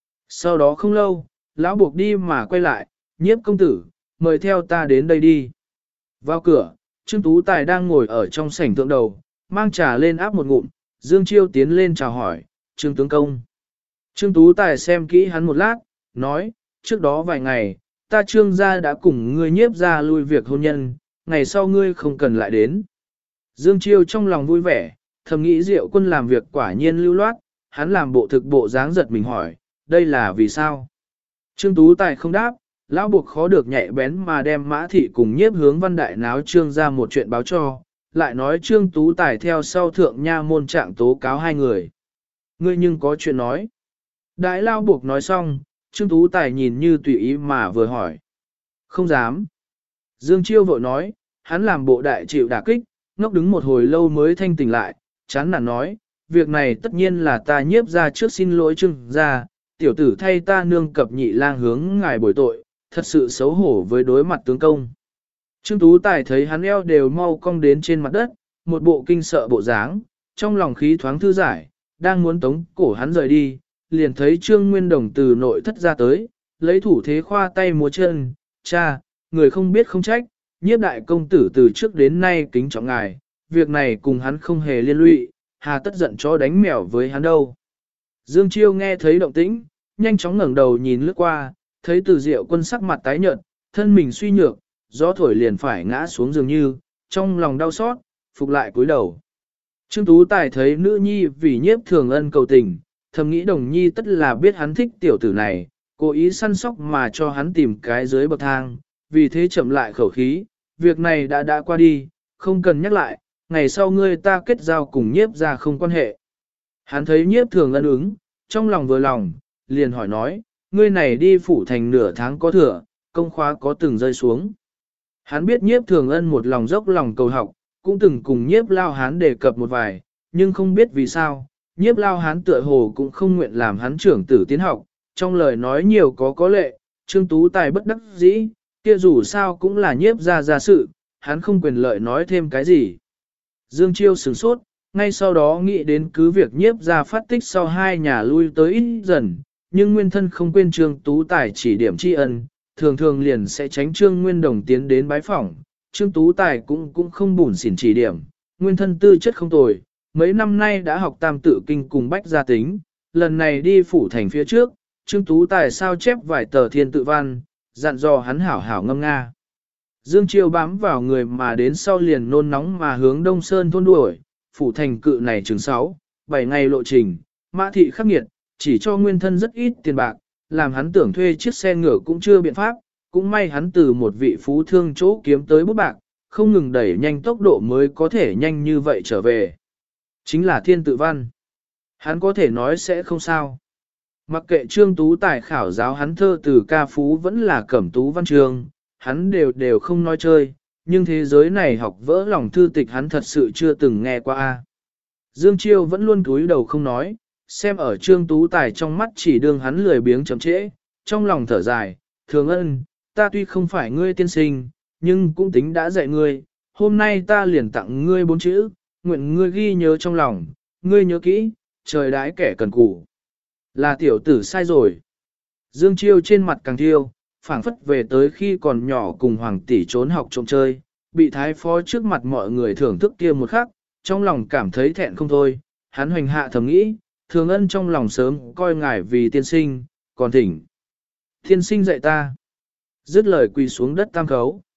Sau đó không lâu, lão buộc đi mà quay lại, Nhiếp công tử, mời theo ta đến đây đi. Vào cửa, Trương Tú Tài đang ngồi ở trong sảnh thượng đầu, mang trà lên áp một ngụm, Dương Chiêu tiến lên chào hỏi, Trương tướng công. Trương Tú Tài xem kỹ hắn một lát, nói, trước đó vài ngày, ta Trương gia đã cùng ngươi Nhiếp gia lui việc hôn nhân, ngày sau ngươi không cần lại đến. Dương Chiêu trong lòng vui vẻ, thầm nghĩ Diệu Quân làm việc quả nhiên lưu loát, hắn làm bộ thực bộ dáng giật mình hỏi, đây là vì sao? Trương Tú Tài không đáp, lão buộc khó được nhạy bén mà đem Mã Thị cùng Nhiếp hướng văn đại náo Trương ra một chuyện báo cho, lại nói Trương Tú Tài theo sau thượng nha môn trạng tố cáo 2 người. Ngươi nhưng có chuyện nói. Đại lão buộc nói xong, Trương Tú Tài nhìn như tùy ý mà vừa hỏi. Không dám. Dương Chiêu vội nói, hắn làm bộ đại chịu đả kích, ngốc đứng một hồi lâu mới thanh tỉnh lại, chán nản nói, việc này tất nhiên là ta Nhiếp ra trước xin lỗi Trương ra, tiểu tử thay ta nương cập nhị lang hướng ngài bồi tội, thật sự xấu hổ với đối mặt tướng công. Trương Tú Tài thấy hắn eo đều mau cong đến trên mặt đất, một bộ kinh sợ bộ dáng, trong lòng khí thoáng thư giải, đang muốn tống cổ hắn rời đi, liền thấy Trương Nguyên Đồng từ nội thất ra tới, lấy thủ thế khoa tay múa chân, cha, người không biết không trách, Nhiếp đại công tử từ trước đến nay kính trọng ngài, việc này cùng hắn không hề liên lụy, hà tất giận chó đánh mèo với hắn đâu. Dương Chiêu nghe thấy động tĩnh, nhanh chóng ngẩng đầu nhìn lướt qua, thấy Từ Diệu Quân sắc mặt tái nhợt, thân mình suy nhược, gió thổi liền phải ngã xuống dường như, trong lòng đau xót, phục lại cúi đầu. Trương Tú Tài thấy nữ nhi vì Nhiếp Thường Ân cầu tình, thầm nghĩ Đồng nhi tất là biết hắn thích tiểu tử này, cố ý săn sóc mà cho hắn tìm cái dưới bậc thang, vì thế chậm lại khẩu khí, việc này đã qua đi, không cần nhắc lại, ngày sau ngươi ta kết giao cùng Nhiếp ra không quan hệ. Hắn thấy Nhiếp Thường Ân ứng, trong lòng vừa lòng, liền hỏi nói, ngươi này đi phủ thành nửa tháng có thừa, công khóa có từng rơi xuống. Hắn biết Nhiếp Thường Ân một lòng dốc lòng cầu học, cũng từng cùng Nhiếp Lao Hán đề cập một vài, nhưng không biết vì sao, Nhiếp Lao Hán tựa hồ cũng không nguyện làm hắn trưởng tử tiến học, trong lời nói nhiều có lệ, Trương Tú Tài bất đắc dĩ, kia dù sao cũng là Nhiếp ra sự, hắn không quyền lợi nói thêm cái gì. Dương Chiêu sửng sốt, ngay sau đó nghĩ đến cứ việc Nhiếp ra phát tích sau 2 nhà lui tới ít dần, nhưng nguyên thân không quên Trương Tú Tài chỉ điểm tri ân, thường thường liền sẽ tránh Trương Nguyên Đồng tiến đến bái phỏng, Trương Tú Tài cũng không bủn xỉn chỉ điểm, nguyên thân tư chất không tồi, mấy năm nay đã học tam tự kinh cùng bách gia tính, lần này đi phủ thành phía trước, Trương Tú Tài sao chép vài tờ thiên tự văn, dặn dò hắn hảo hảo ngâm nga. Dương Chiêu bám vào người mà đến sau liền nôn nóng mà hướng Đông Sơn thôn đuổi, phủ thành cự này chừng 7 ngày lộ trình, Mã Thị khắc nghiệt, chỉ cho nguyên thân rất ít tiền bạc, làm hắn tưởng thuê chiếc xe ngựa cũng chưa biện pháp, cũng may hắn từ một vị phú thương chỗ kiếm tới bút bạc, không ngừng đẩy nhanh tốc độ mới có thể nhanh như vậy trở về. Chính là thiên tự văn. Hắn có thể nói sẽ không sao. Mặc kệ Trương Tú Tài khảo giáo hắn thơ từ ca phú vẫn là cẩm tú văn trường, hắn đều không nói chơi, nhưng thế giới này học vỡ lòng thư tịch hắn thật sự chưa từng nghe qua. Dương Chiêu vẫn luôn cúi đầu không nói, xem ở Trương Tú Tài trong mắt chỉ đương hắn lười biếng chậm trễ, trong lòng thở dài, Thường Ân, ta tuy không phải ngươi tiên sinh, nhưng cũng tính đã dạy ngươi, hôm nay ta liền tặng ngươi 4 chữ, nguyện ngươi ghi nhớ trong lòng, ngươi nhớ kỹ, trời đãi kẻ cần cù. Là tiểu tử sai rồi. Dương Chiêu trên mặt càng thiêu, phảng phất về tới khi còn nhỏ cùng Hoàng tỷ trốn học trộm chơi, bị thái phó trước mặt mọi người thưởng thức kia một khắc, trong lòng cảm thấy thẹn không thôi, hắn hoành hạ thầm nghĩ, Thường Ân trong lòng sớm coi ngài vì tiên sinh, còn thỉnh. Tiên sinh dạy ta. Dứt lời quỳ xuống đất tam khấu.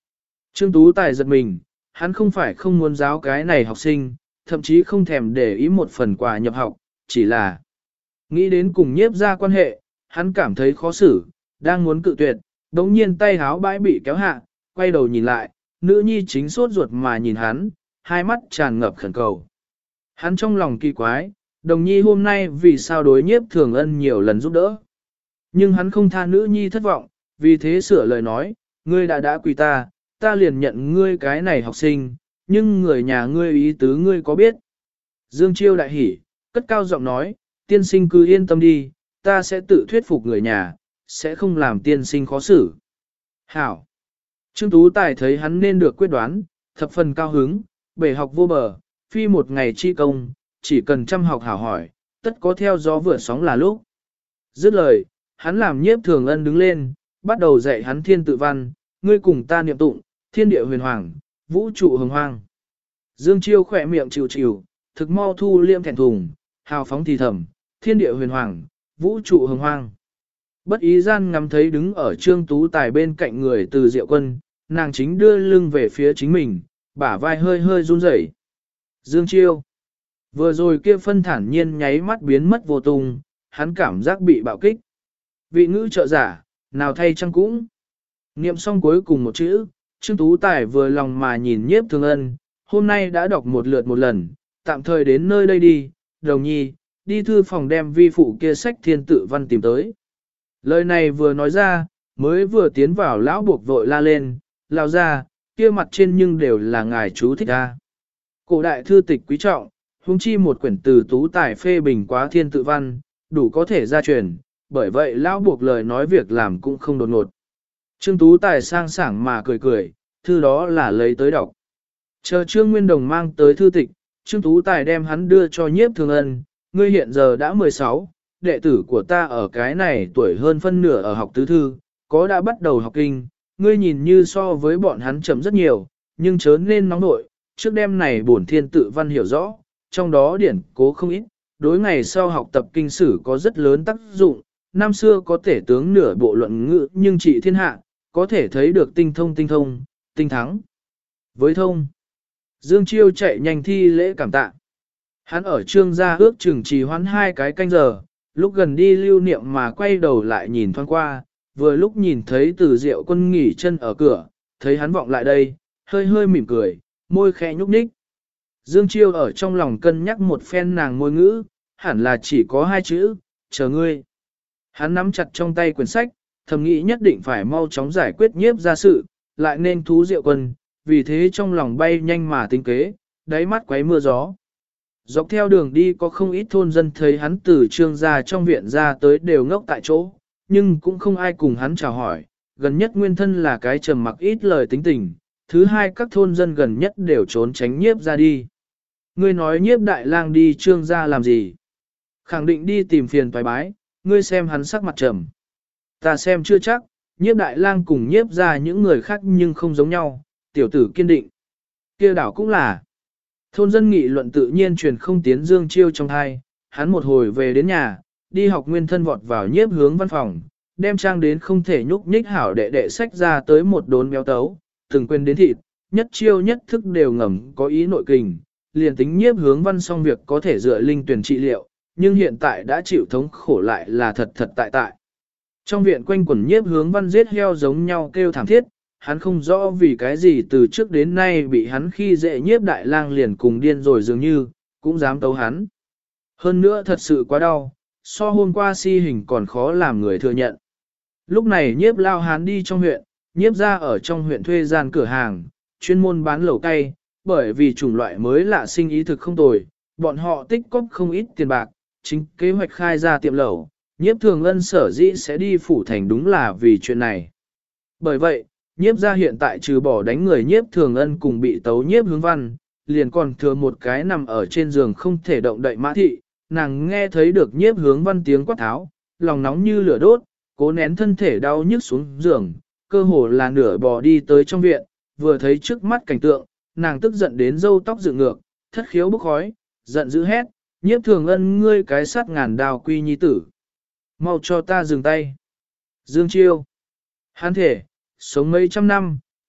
Trương Tú Tài giật mình, hắn không phải không muốn giáo cái này học sinh, thậm chí không thèm để ý một phần quà nhập học, chỉ là nghĩ đến cùng nhiếp ra quan hệ, hắn cảm thấy khó xử, đang muốn cự tuyệt, đống nhiên tay háo bãi bị kéo hạ, quay đầu nhìn lại, nữ nhi chính sốt ruột mà nhìn hắn, hai mắt tràn ngập khẩn cầu. Hắn trong lòng kỳ quái, đồng nhi hôm nay vì sao đối nhiếp thường ân nhiều lần giúp đỡ. Nhưng hắn không tha nữ nhi thất vọng, vì thế sửa lời nói, ngươi đã quỳ ta liền nhận ngươi cái này học sinh, nhưng người nhà ngươi ý tứ ngươi có biết. Dương Chiêu đại hỉ, cất cao giọng nói, tiên sinh cứ yên tâm đi, ta sẽ tự thuyết phục người nhà, sẽ không làm tiên sinh khó xử. Hảo! Trương Tú Tài thấy hắn nên được quyết đoán, thập phần cao hứng, bể học vô bờ, phi một ngày chi công, chỉ cần chăm học hảo hỏi, tất có theo gió vượt sóng là lúc. Dứt lời, hắn làm nhiếp thường ân đứng lên, bắt đầu dạy hắn thiên tự văn, ngươi cùng ta niệm tụng, thiên địa huyền hoàng, vũ trụ hồng hoang. Dương Chiêu khỏe miệng chịu chịu, thực mau thu liêm thẹn thùng, hào phóng thì thầm, thiên địa huyền hoàng, vũ trụ hồng hoang. Bất ý gian ngắm thấy đứng ở Trương Tú Tài bên cạnh người Từ Diệu Quân, nàng chính đưa lưng về phía chính mình, bả vai hơi hơi run rẩy. Dương Chiêu. Vừa rồi kia phân thản nhiên nháy mắt biến mất vô tung, hắn cảm giác bị bạo kích. Vị ngữ trợ giả, nào thay chăng cũng. Niệm xong cuối cùng một chữ, Trương Tú Tài vừa lòng mà nhìn nhiếp thường ân, hôm nay đã đọc một lượt một lần, tạm thời đến nơi đây đi, đồng nhi, đi thư phòng đem vi phụ kia sách thiên tự văn tìm tới. Lời này vừa nói ra, mới vừa tiến vào lão buộc vội la lên, lao ra, kia mặt trên nhưng đều là ngài chú thích ra. Cổ đại thư tịch quý trọng, huống chi một quyển từ Tú Tài phê bình quá thiên tự văn, đủ có thể gia truyền, bởi vậy lão buộc lời nói việc làm cũng không đột ngột. Trương Tú Tài sang sảng mà cười cười, thư đó là lấy tới đọc. Chờ Trương Nguyên Đồng mang tới thư tịch, Trương Tú Tài đem hắn đưa cho nhiếp thường ân, ngươi hiện giờ đã 16, đệ tử của ta ở cái này tuổi hơn phân nửa ở học tứ thư, có đã bắt đầu học kinh, ngươi nhìn như so với bọn hắn chậm rất nhiều, nhưng chớ nên nóng nội, trước đêm này bổn thiên tự văn hiểu rõ, trong đó điển cố không ít, đối ngày sau học tập kinh sử có rất lớn tác dụng, năm xưa có thể tướng nửa bộ luận ngữ nhưng trị thiên hạ, có thể thấy được tinh thông, tinh thắng. Với thông, Dương Chiêu chạy nhanh thi lễ cảm tạ. Hắn ở trương gia ước chừng trì hoãn 2 cái canh giờ, lúc gần đi lưu niệm mà quay đầu lại nhìn thoáng qua, vừa lúc nhìn thấy Từ Diệu Quân nghỉ chân ở cửa, thấy hắn vọng lại đây, hơi hơi mỉm cười, môi khẽ nhúc nhích. Dương Chiêu ở trong lòng cân nhắc một phen nàng ngôn ngữ, hẳn là chỉ có 2 chữ, chờ ngươi. Hắn nắm chặt trong tay quyển sách, thầm nghĩ nhất định phải mau chóng giải quyết nhiếp ra sự, lại nên thú Diệu Quân, vì thế trong lòng bay nhanh mà tính kế, đáy mắt quấy mưa gió. Dọc theo đường đi có không ít thôn dân thấy hắn từ trương gia trong viện ra tới đều ngốc tại chỗ, nhưng cũng không ai cùng hắn chào hỏi, gần nhất nguyên thân là cái trầm mặc ít lời tính tình, thứ hai các thôn dân gần nhất đều trốn tránh nhiếp ra đi. Ngươi nói nhiếp đại lang đi trương gia làm gì? Khẳng định đi tìm phiền toái bái, ngươi xem hắn sắc mặt trầm. Ta xem chưa chắc, nhiếp đại lang cùng nhiếp ra những người khác nhưng không giống nhau, tiểu tử kiên định. Kia đảo cũng là. Thôn dân nghị luận tự nhiên truyền không tiến Dương Chiêu trong thai, hắn một hồi về đến nhà, đi học nguyên thân vọt vào nhiếp hướng văn phòng, đem trang đến không thể nhúc nhích hảo đệ đệ sách ra tới một đốn béo tấu, từng quên đến thịt, nhất chiêu nhất thức đều ngầm có ý nội kình, liền tính nhiếp hướng văn xong việc có thể dựa linh tuyển trị liệu, nhưng hiện tại đã chịu thống khổ lại là thật thật tại tại. Trong viện quanh quẩn nhiếp hướng văn giết heo giống nhau kêu thảm thiết, hắn không rõ vì cái gì từ trước đến nay bị hắn khi dễ nhiếp đại lang liền cùng điên rồi dường như, cũng dám tấu hắn. Hơn nữa thật sự quá đau, so hôm qua si hình còn khó làm người thừa nhận. Lúc này nhiếp lao hán đi trong huyện, nhiếp ra ở trong huyện thuê gian cửa hàng, chuyên môn bán lẩu cay, bởi vì chủng loại mới lạ sinh ý thực không tồi, bọn họ tích cóp không ít tiền bạc, chính kế hoạch khai ra tiệm lẩu, nhiếp thường ân sở dĩ sẽ đi phủ thành đúng là vì chuyện này. Bởi vậy, nhiếp ra hiện tại trừ bỏ đánh người nhiếp thường ân cùng bị tấu nhiếp hướng văn, liền còn thừa một cái nằm ở trên giường không thể động đậy mã thị, nàng nghe thấy được nhiếp hướng văn tiếng quát tháo, lòng nóng như lửa đốt, cố nén thân thể đau nhức xuống giường, cơ hồ là nửa bò đi tới trong viện, vừa thấy trước mắt cảnh tượng, nàng tức giận đến râu tóc dựng ngược, thất khiếu bốc khói, giận dữ hét, nhiếp thường ân ngươi cái sắt ngàn đào quy nhi tử. Mau cho ta dừng tay. Dương Chiêu. Hắn thể, sống mấy trăm năm,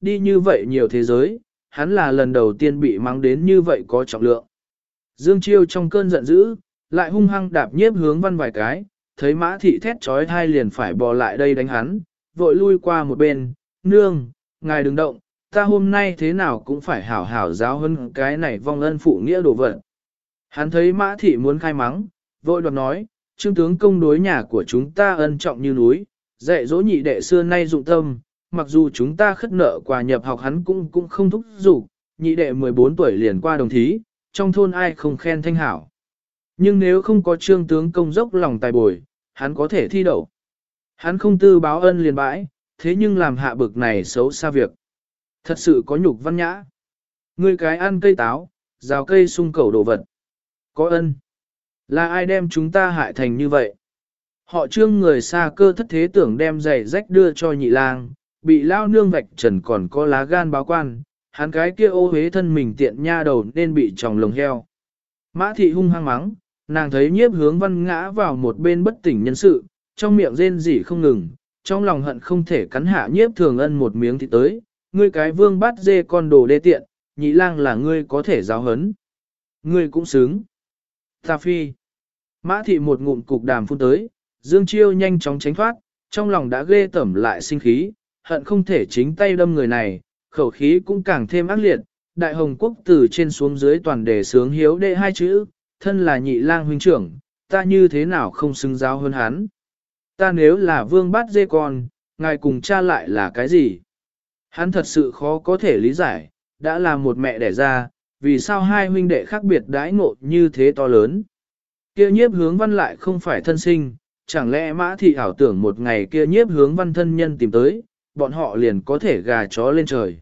đi như vậy nhiều thế giới, hắn là lần đầu tiên bị mắng đến như vậy có trọng lượng. Dương Chiêu trong cơn giận dữ, lại hung hăng đạp nhiếp hướng văn vài cái, thấy Mã Thị thét trói thai liền phải bò lại đây đánh hắn, vội lui qua một bên, nương, ngài đừng động, ta hôm nay thế nào cũng phải hảo hảo giáo hơn cái này vong ân phụ nghĩa đồ vật. Hắn thấy Mã Thị muốn khai mắng, vội đoạt nói, Trương tướng công đối nhà của chúng ta ân trọng như núi, dạy dỗ nhị đệ xưa nay dụng tâm, mặc dù chúng ta khất nợ quà nhập học hắn cũng không thúc giục, nhị đệ 14 tuổi liền qua đồng thí, trong thôn ai không khen thanh hảo. Nhưng nếu không có Trương tướng công dốc lòng tài bồi, hắn có thể thi đậu. Hắn không tư báo ân liền bãi, thế nhưng làm hạ bực này xấu xa việc. Thật sự có nhục văn nhã. Ngươi cái ăn cây táo, rào cây sung cẩu đồ vật. Có ân. Là ai đem chúng ta hại thành như vậy? Họ Trương người xa cơ thất thế tưởng đem giày rách đưa cho nhị lang, bị lao nương vạch trần còn có lá gan báo quan, hắn cái kia ô hế thân mình tiện nha đầu nên bị tròng lồng heo. Mã Thị hung hăng mắng, nàng thấy nhiếp hướng văn ngã vào một bên bất tỉnh nhân sự, trong miệng rên rỉ không ngừng, trong lòng hận không thể cắn hạ nhiếp thường ân một miếng thịt tới, ngươi cái vương bát dê con đồ đê tiện, nhị lang là ngươi có thể giáo hấn. Ngươi cũng xứng. Ta phi. Mã Thị một ngụm cục đàm phun tới, Dương Chiêu nhanh chóng tránh thoát, trong lòng đã ghê tẩm lại sinh khí, hận không thể chính tay đâm người này, khẩu khí cũng càng thêm ác liệt. Đại Hồng Quốc từ trên xuống dưới toàn đề sướng hiếu đệ hai chữ, thân là nhị lang huynh trưởng, ta như thế nào không xứng giáo hơn hắn. Ta nếu là vương bát dê con, ngài cùng cha lại là cái gì? Hắn thật sự khó có thể lý giải, đã là một mẹ đẻ ra, vì sao hai huynh đệ khác biệt đãi ngộ như thế to lớn. Kia nhiếp hướng văn lại không phải thân sinh, chẳng lẽ Mã Thị ảo tưởng một ngày kia nhiếp hướng văn thân nhân tìm tới, bọn họ liền có thể gà chó lên trời.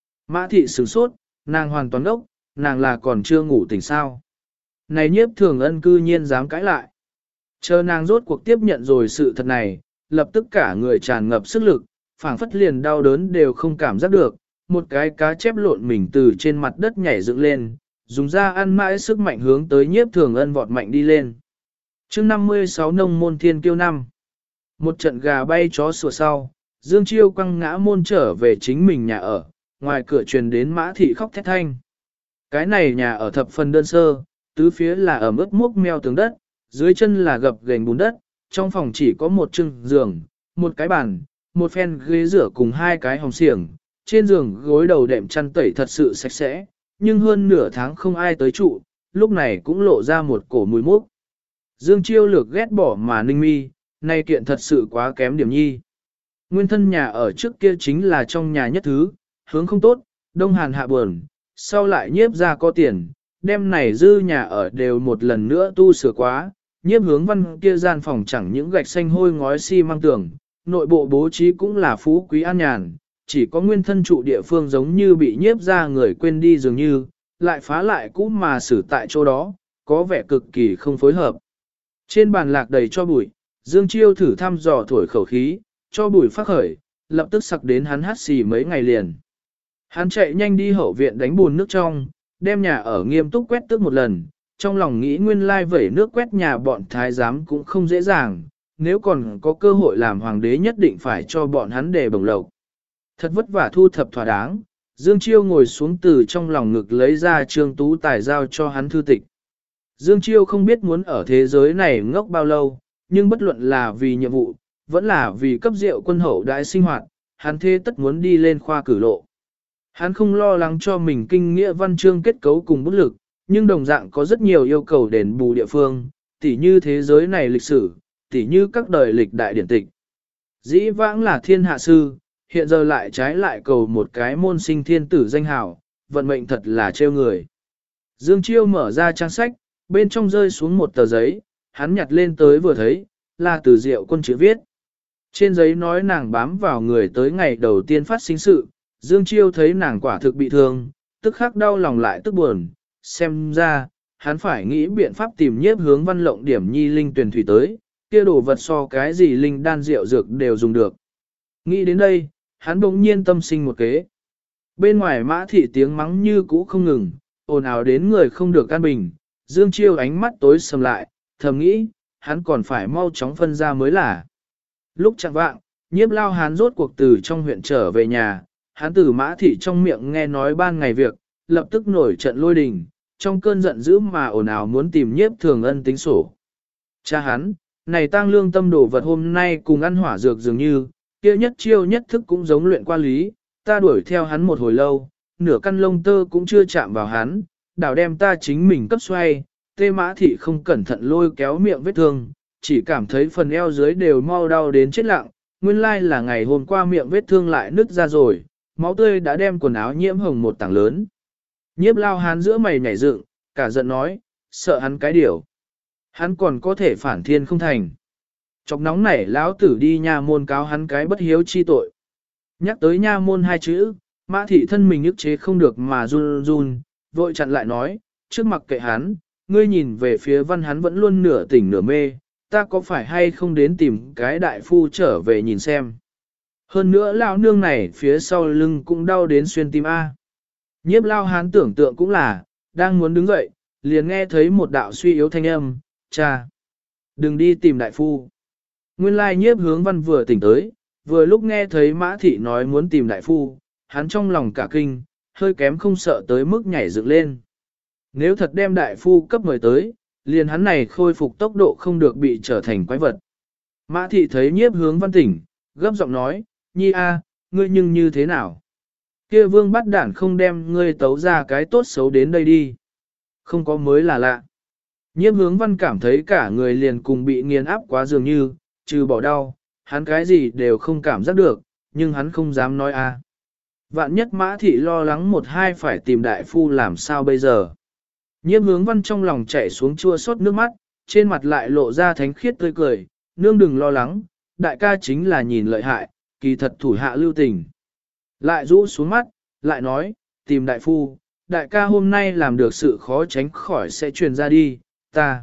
Mã Thị sửng sốt, nàng hoàn toàn đốc, nàng là còn chưa ngủ tỉnh sao. Này nhiếp thường ân cư nhiên dám cãi lại. Chờ nàng rốt cuộc tiếp nhận rồi sự thật này, lập tức cả người tràn ngập sức lực, phảng phất liền đau đớn đều không cảm giác được, một cái cá chép lộn mình từ trên mặt đất nhảy dựng lên, dùng ra ăn mãi sức mạnh hướng tới nhiếp thường ân vọt mạnh đi lên. chương 56 nông môn thiên kiêu năm. Một trận gà bay chó sủa sau, Dương Chiêu quăng ngã môn trở về chính mình nhà ở, ngoài cửa truyền đến Mã Thị khóc thét thanh. Cái này nhà ở thập phần đơn sơ, tứ phía là ẩm ướt mốc meo tường đất, dưới chân là gập ghềnh bùn đất, trong phòng chỉ có một chưng giường, một cái bàn, một phen ghế rửa cùng hai cái hồng xiềng, trên giường gối đầu đệm chăn tẩy thật sự sạch sẽ, nhưng hơn nửa tháng không ai tới trụ, lúc này cũng lộ ra một cổ mùi mốc. Dương Chiêu lược ghét bỏ mà ninh mi, nay kiện thật sự quá kém điểm nhi. Nguyên thân nhà ở trước kia chính là trong nhà nhất thứ, hướng không tốt, đông hàn hạ buồn, sau lại nhiếp ra có tiền, đêm này dư nhà ở đều một lần nữa tu sửa quá, nhiếp hướng văn kia gian phòng chẳng những gạch xanh hôi ngói xi măng tường, nội bộ bố trí cũng là phú quý an nhàn, chỉ có nguyên thân trụ địa phương giống như bị nhiếp ra người quên đi dường như, lại phá lại cũ mà xử tại chỗ đó, có vẻ cực kỳ không phối hợp. Trên bàn lạc đầy cho bụi, Dương Chiêu thử thăm dò thổi khẩu khí, cho bụi phát khởi, lập tức sặc đến hắn hắt xì mấy ngày liền. Hắn chạy nhanh đi hậu viện đánh bùn nước trong, đem nhà ở nghiêm túc quét tước một lần, trong lòng nghĩ nguyên lai vẩy nước quét nhà bọn thái giám cũng không dễ dàng, nếu còn có cơ hội làm hoàng đế nhất định phải cho bọn hắn đề bổng lộc. Thật vất vả thu thập thỏa đáng, Dương Chiêu ngồi xuống từ trong lòng ngực lấy ra Trương Tú Tài giao cho hắn thư tịch. Dương Chiêu không biết muốn ở thế giới này ngốc bao lâu, nhưng bất luận là vì nhiệm vụ, vẫn là vì cấp rượu quân hậu đại sinh hoạt, hắn thế tất muốn đi lên khoa cử lộ. Hắn không lo lắng cho mình kinh nghĩa văn chương kết cấu cùng bút lực, nhưng đồng dạng có rất nhiều yêu cầu đền bù địa phương, tỉ như thế giới này lịch sử, tỉ như các đời lịch đại điển tịch. Dĩ vãng là thiên hạ sư, hiện giờ lại trái lại cầu một cái môn sinh thiên tử danh hào, vận mệnh thật là trêu người. Dương Chiêu mở ra trang sách, bên trong rơi xuống một tờ giấy, hắn nhặt lên tới vừa thấy, là từ Diệu Quân chữ viết. Trên giấy nói nàng bám vào người tới ngày đầu tiên phát sinh sự, Dương Chiêu thấy nàng quả thực bị thương, tức khắc đau lòng lại tức buồn, xem ra, hắn phải nghĩ biện pháp tìm nhiếp hướng văn lộng điểm nhi linh tuyển thủy tới, kia đồ vật so cái gì linh đan rượu dược đều dùng được. Nghĩ đến đây, hắn bỗng nhiên tâm sinh một kế. Bên ngoài Mã Thị tiếng mắng như cũ không ngừng, ồn ào đến người không được an bình, Dương Chiêu ánh mắt tối sầm lại, thầm nghĩ, hắn còn phải mau chóng phân ra mới là. Lúc chẳng vạng, nhiếp lao hắn rốt cuộc từ trong huyện trở về nhà, hắn từ Mã Thị trong miệng nghe nói ban ngày việc, lập tức nổi trận lôi đình, trong cơn giận dữ mà ồn ào muốn tìm Nhiếp Thường Ân tính sổ. Cha hắn, này tang lương tâm đồ vật hôm nay cùng ăn hỏa dược dường như, kia nhất chiêu nhất thức cũng giống luyện qua lý, ta đuổi theo hắn một hồi lâu, nửa căn lông tơ cũng chưa chạm vào hắn, đảo đem ta chính mình cấp xoay, tê Mã Thị không cẩn thận lôi kéo miệng vết thương, chỉ cảm thấy phần eo dưới đều mau đau đến chết lặng, nguyên lai là ngày hôm qua miệng vết thương lại nứt ra rồi, máu tươi đã đem quần áo nhiễm hồng một tảng lớn. Nhiếp Lao Hán giữa mày nhảy dựng, cả giận nói, sợ hắn cái điều. Hắn còn có thể phản thiên không thành. Chọc nóng nảy lão tử đi nha môn cáo hắn cái bất hiếu chi tội. Nhắc tới nha môn hai chữ, Mã Thị thân mình ức chế không được mà run run, vội chặn lại nói, trước mặt kệ hắn, ngươi nhìn về phía Văn hắn vẫn luôn nửa tỉnh nửa mê, ta có phải hay không đến tìm cái đại phu trở về nhìn xem. Hơn nữa lão nương này phía sau lưng cũng đau đến xuyên tim A. Nhiếp Lao Hán tưởng tượng cũng là, đang muốn đứng dậy, liền nghe thấy một đạo suy yếu thanh âm, cha, đừng đi tìm đại phu. Nguyên lai Nhiếp Hướng Văn vừa tỉnh tới, vừa lúc nghe thấy Mã Thị nói muốn tìm đại phu, hắn trong lòng cả kinh, hơi kém không sợ tới mức nhảy dựng lên. Nếu thật đem đại phu cấp mời tới, liền hắn này khôi phục tốc độ không được bị trở thành quái vật. Mã Thị thấy Nhiếp Hướng Văn tỉnh, gấp giọng nói, Nhi a, ngươi nhưng như thế nào? Kia Vương bắt đản không đem ngươi tấu ra cái tốt xấu đến đây đi. Không có mới là lạ. Nhiếp Hướng Văn cảm thấy cả người liền cùng bị nghiền áp quá dường như, trừ bỏ đau, hắn cái gì đều không cảm giác được, nhưng hắn không dám nói a. Vạn nhất Mã Thị lo lắng một hai phải tìm đại phu làm sao bây giờ. Nhiếp Hướng Văn trong lòng chảy xuống chua xót nước mắt, trên mặt lại lộ ra thánh khiết tươi cười, nương đừng lo lắng, đại ca chính là nhìn lợi hại, kỳ thật thủ hạ lưu tình. Lại rũ xuống mắt, lại nói, tìm đại phu, đại ca hôm nay làm được sự khó tránh khỏi sẽ truyền ra đi, ta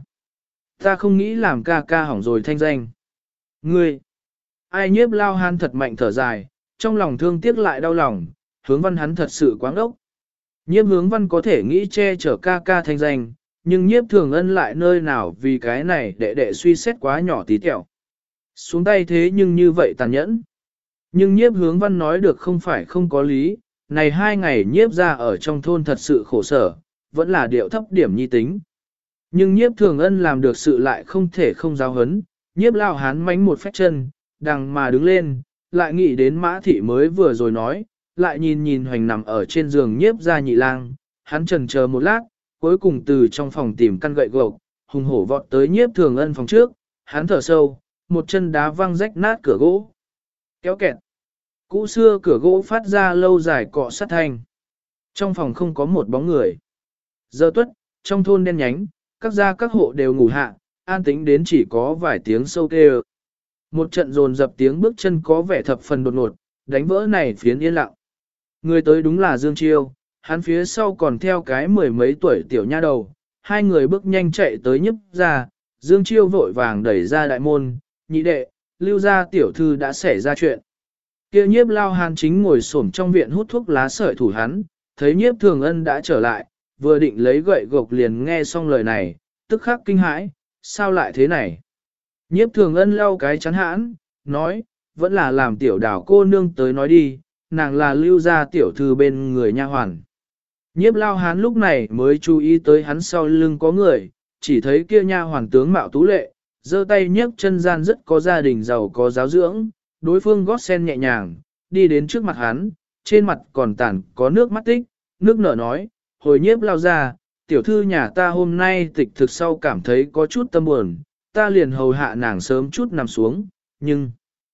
không nghĩ làm ca ca hỏng rồi thanh danh. Ngươi, ai Nhiếp Lao Hán thật mạnh thở dài, trong lòng thương tiếc lại đau lòng, Hướng Văn hắn thật sự quáng ốc. Nhiếp Hướng Văn có thể nghĩ che chở ca ca thanh danh, nhưng Nhiếp Thường Ân lại nơi nào vì cái này đệ suy xét quá nhỏ tí tẹo. Xuống tay thế nhưng như vậy tàn nhẫn. Nhưng Nhiếp Hướng Văn nói được không phải không có lý, này 2 ngày Nhiếp ra ở trong thôn thật sự khổ sở, vẫn là điệu thấp điểm nhi tính. Nhưng Nhiếp Thường Ân làm được sự lại không thể không giáo hấn, Nhiếp Lao Hán mánh một phách chân, đằng mà đứng lên, lại nghĩ đến Mã Thị mới vừa rồi nói, lại nhìn Hoành nằm ở trên giường Nhiếp ra nhị lang, hắn chần chờ một lát, cuối cùng từ trong phòng tìm căn gậy gộc, hùng hổ vọt tới Nhiếp Thường Ân phòng trước, hắn thở sâu, một chân đá văng rách nát cửa gỗ. Kéo kẹt. Cũ xưa cửa gỗ phát ra lâu dài cọ sát thanh. Trong phòng không có một bóng người. Giờ tuất, trong thôn đen nhánh, các gia các hộ đều ngủ hạ, an tĩnh đến chỉ có vài tiếng sâu kêu. Một trận dồn dập tiếng bước chân có vẻ thập phần đột ngột, đánh vỡ này phiến yên lặng. Người tới đúng là Dương Chiêu, hắn phía sau còn theo cái 10 mấy tuổi tiểu nha đầu, hai người bước nhanh chạy tới Nhiếp ra, Dương Chiêu vội vàng đẩy ra đại môn, nhị đệ, Lưu gia tiểu thư đã xảy ra chuyện. Kia Nhiếp Lao Hán chính ngồi xổm trong viện hút thuốc lá sợi thủ hắn, thấy Nhiếp Thường Ân đã trở lại, vừa định lấy gậy gộc liền nghe xong lời này, tức khắc kinh hãi, sao lại thế này? Nhiếp Thường Ân lau cái chán hãn, nói, vẫn là làm tiểu đảo cô nương tới nói đi, nàng là Lưu gia tiểu thư bên người nha hoàn. Nhiếp Lao Hán lúc này mới chú ý tới hắn sau lưng có người, chỉ thấy kia nha hoàn tướng mạo tú lệ, giơ tay nhấc chân gian rất có gia đình giàu có giáo dưỡng, đối phương gót sen nhẹ nhàng, đi đến trước mặt hắn, trên mặt còn tản có nước mắt tích, nước nở nói, hồi Nhiếp Lao ra, tiểu thư nhà ta hôm nay tịch thực sau cảm thấy có chút tâm buồn, ta liền hầu hạ nàng sớm chút nằm xuống, nhưng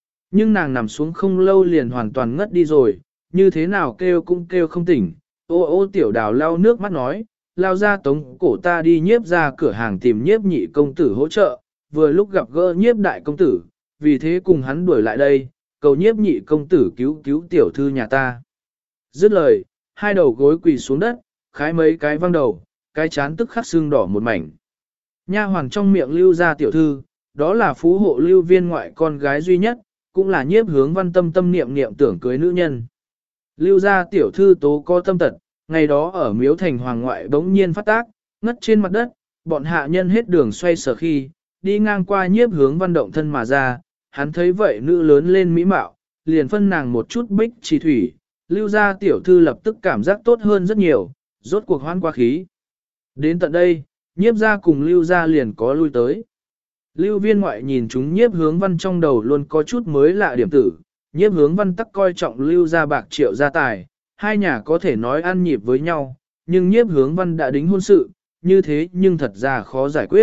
nàng nằm xuống không lâu liền hoàn toàn ngất đi rồi, như thế nào kêu cũng kêu không tỉnh, ô tiểu đào lau nước mắt nói, Lao ra tống cổ ta đi Nhiếp ra cửa hàng tìm Nhiếp nhị công tử hỗ trợ, vừa lúc gặp gỡ Nhiếp đại công tử, vì thế cùng hắn đuổi lại đây, cầu Nhiếp nhị công tử cứu cứu tiểu thư nhà ta. Dứt lời, hai đầu gối quỳ xuống đất, khái mấy cái văng đầu, cái chán tức khắc sưng đỏ một mảnh. Nha hoàng trong miệng Lưu gia tiểu thư, đó là phú hộ Lưu viên ngoại con gái duy nhất, cũng là Nhiếp Hướng Văn tâm niệm tưởng cưới nữ nhân. Lưu gia tiểu thư tố có tâm tật, ngày đó ở miếu thành hoàng ngoại bỗng nhiên phát tác, ngất trên mặt đất, bọn hạ nhân hết đường xoay sở khi, đi ngang qua Nhiếp Hướng Văn động thân mà ra, hắn thấy vậy nữ lớn lên mỹ mạo, liền phân nàng một chút bích trì thủy, Lưu gia tiểu thư lập tức cảm giác tốt hơn rất nhiều, rốt cuộc hoan qua khí. Đến tận đây, nhiếp gia cùng lưu gia liền có lui tới. Lưu viên ngoại nhìn chúng nhiếp hướng văn trong đầu luôn có chút mới lạ điểm tử, nhiếp hướng văn tắc coi trọng lưu gia bạc triệu gia tài, hai nhà có thể nói ăn nhịp với nhau, nhưng nhiếp hướng văn đã đính hôn sự, như thế nhưng thật ra khó giải quyết.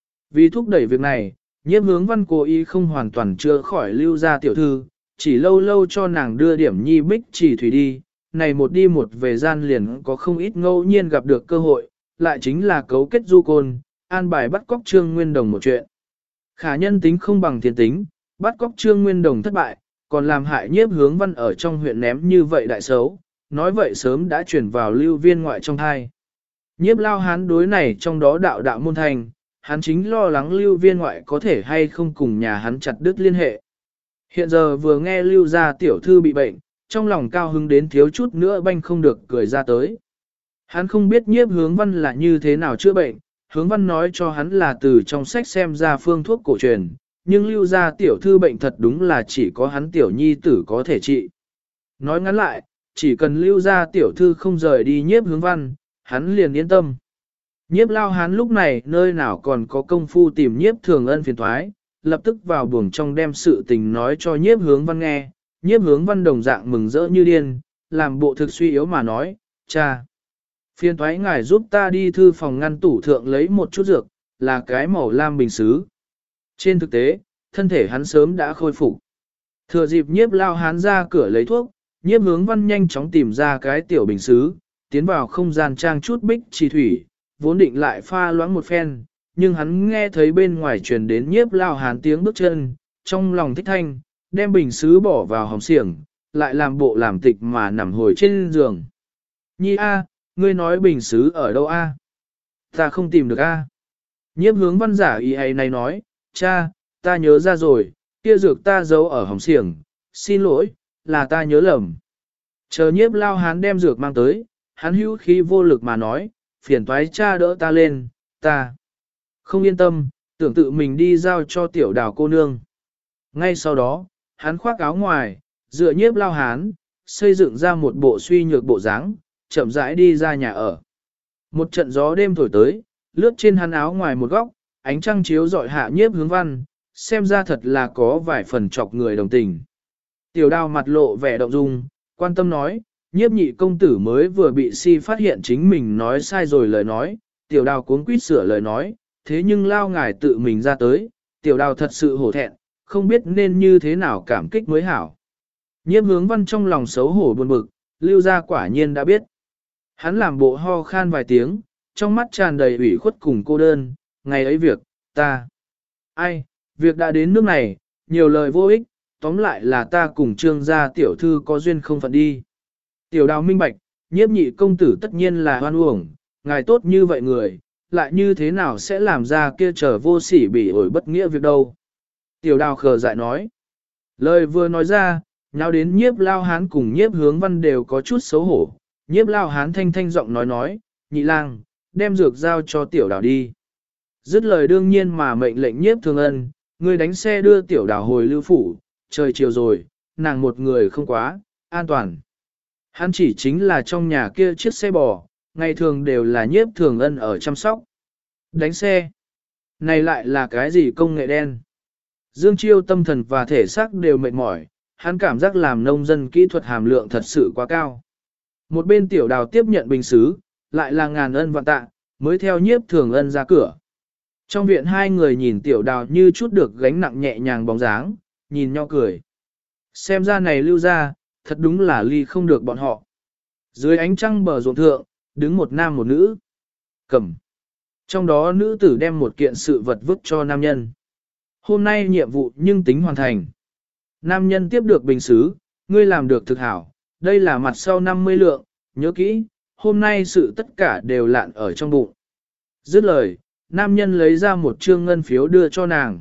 Vì thúc đẩy việc này, nhiếp hướng văn cố ý không hoàn toàn chữa khỏi lưu gia tiểu thư, chỉ lâu lâu cho nàng đưa điểm nhi bích chỉ thủy đi, này một đi một về gian liền có không ít ngẫu nhiên gặp được cơ hội, lại chính là cấu kết du côn, an bài bắt cóc Trương Nguyên Đồng một chuyện. Khả nhân tính không bằng thiên tính, bắt cóc Trương Nguyên Đồng thất bại, còn làm hại nhiếp hướng văn ở trong huyện ném như vậy đại xấu, nói vậy sớm đã chuyển vào lưu viên ngoại trong thai. Nhiếp lao hán đối này trong đó đạo đạo môn thành, hắn chính lo lắng lưu viên ngoại có thể hay không cùng nhà hắn chặt đứt liên hệ. Hiện giờ vừa nghe lưu gia tiểu thư bị bệnh, trong lòng cao hứng đến thiếu chút nữa banh không được cười ra tới. Hắn không biết nhiếp hướng văn là như thế nào chữa bệnh, hướng văn nói cho hắn là từ trong sách xem ra phương thuốc cổ truyền, nhưng lưu gia tiểu thư bệnh thật đúng là chỉ có hắn tiểu nhi tử có thể trị. Nói ngắn lại, chỉ cần lưu gia tiểu thư không rời đi nhiếp hướng văn, hắn liền yên tâm. Nhiếp lao hắn lúc này nơi nào còn có công phu tìm nhiếp thường ân phiền thoái, lập tức vào buồng trong đem sự tình nói cho nhiếp hướng văn nghe, nhiếp hướng văn đồng dạng mừng rỡ như điên, làm bộ thực suy yếu mà nói, cha. Phiền thoái ngài giúp ta đi thư phòng ngăn tủ thượng lấy một chút dược, là cái màu lam bình xứ. Trên thực tế, thân thể hắn sớm đã khôi phục. Thừa dịp nhiếp lao hắn ra cửa lấy thuốc, nhiếp hướng văn nhanh chóng tìm ra cái tiểu bình xứ, tiến vào không gian trang chút bích trì thủy, vốn định lại pha loãng một phen, nhưng hắn nghe thấy bên ngoài truyền đến nhiếp lao hán tiếng bước chân, trong lòng thích thanh, đem bình xứ bỏ vào hòm xiềng, lại làm bộ làm tịch mà nằm hồi trên giường. Nhi a, ngươi nói bình xứ ở đâu a? Ta không tìm được a. Nhiếp hướng văn giả ý ấy này nói, cha, ta nhớ ra rồi, kia dược ta giấu ở hòm xiềng, xin lỗi, là ta nhớ lầm. Chờ nhiếp lao hán đem dược mang tới, hắn hữu khí vô lực mà nói, phiền toái cha đỡ ta lên, ta không yên tâm, tưởng tự mình đi giao cho tiểu đào cô nương. Ngay sau đó, hắn khoác áo ngoài, dựa nhiếp lao hán, xây dựng ra một bộ suy nhược bộ dáng, chậm rãi đi ra nhà ở. Một trận gió đêm thổi tới, lướt trên hắn áo ngoài một góc, ánh trăng chiếu dọi hạ nhiếp hướng văn, xem ra thật là có vài phần chọc người đồng tình. Tiểu đào mặt lộ vẻ động dung, quan tâm nói, nhiếp nhị công tử mới vừa bị si phát hiện chính mình nói sai rồi lời nói, tiểu đào cuống quýt sửa lời nói, thế nhưng lao ngài tự mình ra tới, tiểu đào thật sự hổ thẹn, không biết nên như thế nào cảm kích mới hảo. Nhiếp hướng văn trong lòng xấu hổ buồn bực, lưu gia quả nhiên đã biết. Hắn làm bộ ho khan vài tiếng, trong mắt tràn đầy ủy khuất cùng cô đơn, ngày ấy việc, ta. Ai, việc đã đến nước này, nhiều lời vô ích, tóm lại là ta cùng trương gia tiểu thư có duyên không phận đi. Tiểu đào minh bạch, nhiếp nhị công tử tất nhiên là hoan uổng, ngài tốt như vậy người, lại như thế nào sẽ làm ra kia trở vô sỉ bị ổi bất nghĩa việc đâu. Tiểu đào khờ dại nói. Lời vừa nói ra, nháo đến nhiếp lao hán cùng nhiếp hướng văn đều có chút xấu hổ. Nhiếp lao hán thanh thanh giọng nói, nhị lang, đem dược giao cho tiểu đào đi. Dứt lời đương nhiên mà mệnh lệnh nhiếp thường ân, người đánh xe đưa tiểu đào hồi lưu phủ, trời chiều rồi, nàng một người không quá, an toàn. Hắn chỉ chính là trong nhà kia chiếc xe bò, ngày thường đều là nhiếp thường ân ở chăm sóc. Đánh xe. Này lại là cái gì công nghệ đen? Dương Chiêu tâm thần và thể xác đều mệt mỏi, hắn cảm giác làm nông dân kỹ thuật hàm lượng thật sự quá cao. Một bên tiểu đào tiếp nhận bình xứ, lại là ngàn ân vạn tạ, mới theo nhiếp thường ân ra cửa. Trong viện hai người nhìn tiểu đào như chút được gánh nặng nhẹ nhàng bóng dáng, nhìn nhau cười. Xem ra này lưu ra, thật đúng là ly không được bọn họ. Dưới ánh trăng bờ ruộng thượng, đứng một nam một nữ. Cầm. Trong đó nữ tử đem một kiện sự vật vứt cho nam nhân. Hôm nay nhiệm vụ nhưng tính hoàn thành. Nam nhân tiếp được bình xứ, ngươi làm được thực hảo, đây là mặt sau 50 lượng, nhớ kỹ, hôm nay sự tất cả đều lạn ở trong bụng. Dứt lời, nam nhân lấy ra một trương ngân phiếu đưa cho nàng.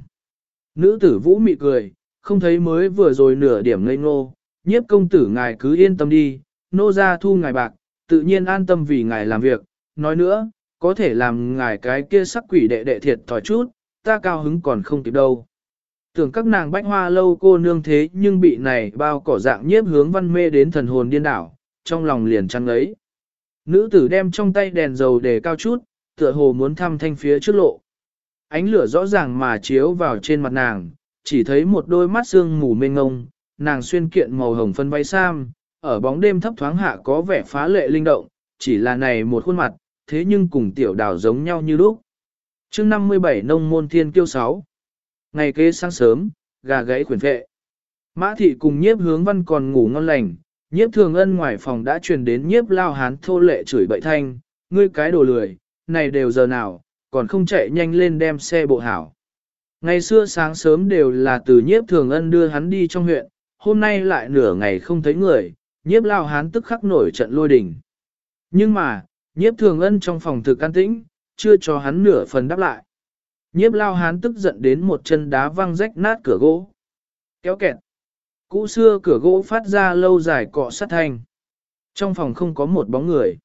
Nữ tử vũ mị cười, không thấy mới vừa rồi nửa điểm ngây ngô, nhiếp công tử ngài cứ yên tâm đi, nô ra thu ngài bạc, tự nhiên an tâm vì ngài làm việc, nói nữa, có thể làm ngài cái kia sắc quỷ đệ đệ thiệt thòi chút, ta cao hứng còn không kịp đâu. Tưởng các nàng bách hoa lâu cô nương thế nhưng bị này bao cỏ dạng nhiếp hướng văn mê đến thần hồn điên đảo, trong lòng liền trăng ấy. Nữ tử đem trong tay đèn dầu để cao chút, tựa hồ muốn thăm thanh phía trước lộ. Ánh lửa rõ ràng mà chiếu vào trên mặt nàng, chỉ thấy một đôi mắt sương mù mênh ngông, nàng xuyên kiện màu hồng phân váy sam, ở bóng đêm thấp thoáng hạ có vẻ phá lệ linh động, chỉ là này một khuôn mặt, thế nhưng cùng tiểu đào giống nhau như lúc. Chương 57 Nông môn thiên kiêu 6. Ngày kế sáng sớm, gà gáy khuyển vệ. Mã thị cùng nhiếp hướng văn còn ngủ ngon lành, nhiếp thường ân ngoài phòng đã truyền đến nhiếp lao hán thô lệ chửi bậy thanh, ngươi cái đồ lười, này đều giờ nào, còn không chạy nhanh lên đem xe bộ hảo. Ngày xưa sáng sớm đều là từ nhiếp thường ân đưa hắn đi trong huyện, hôm nay lại nửa ngày không thấy người, nhiếp lao hán tức khắc nổi trận lôi đình. Nhưng mà, nhiếp thường ân trong phòng thực an tĩnh, chưa cho hắn nửa phần đáp lại. Nhiếp lao hán tức giận đến một chân đá văng rách nát cửa gỗ. Kéo kẹt. Cũ xưa cửa gỗ phát ra lâu dài cọ sát thanh. Trong phòng không có một bóng người.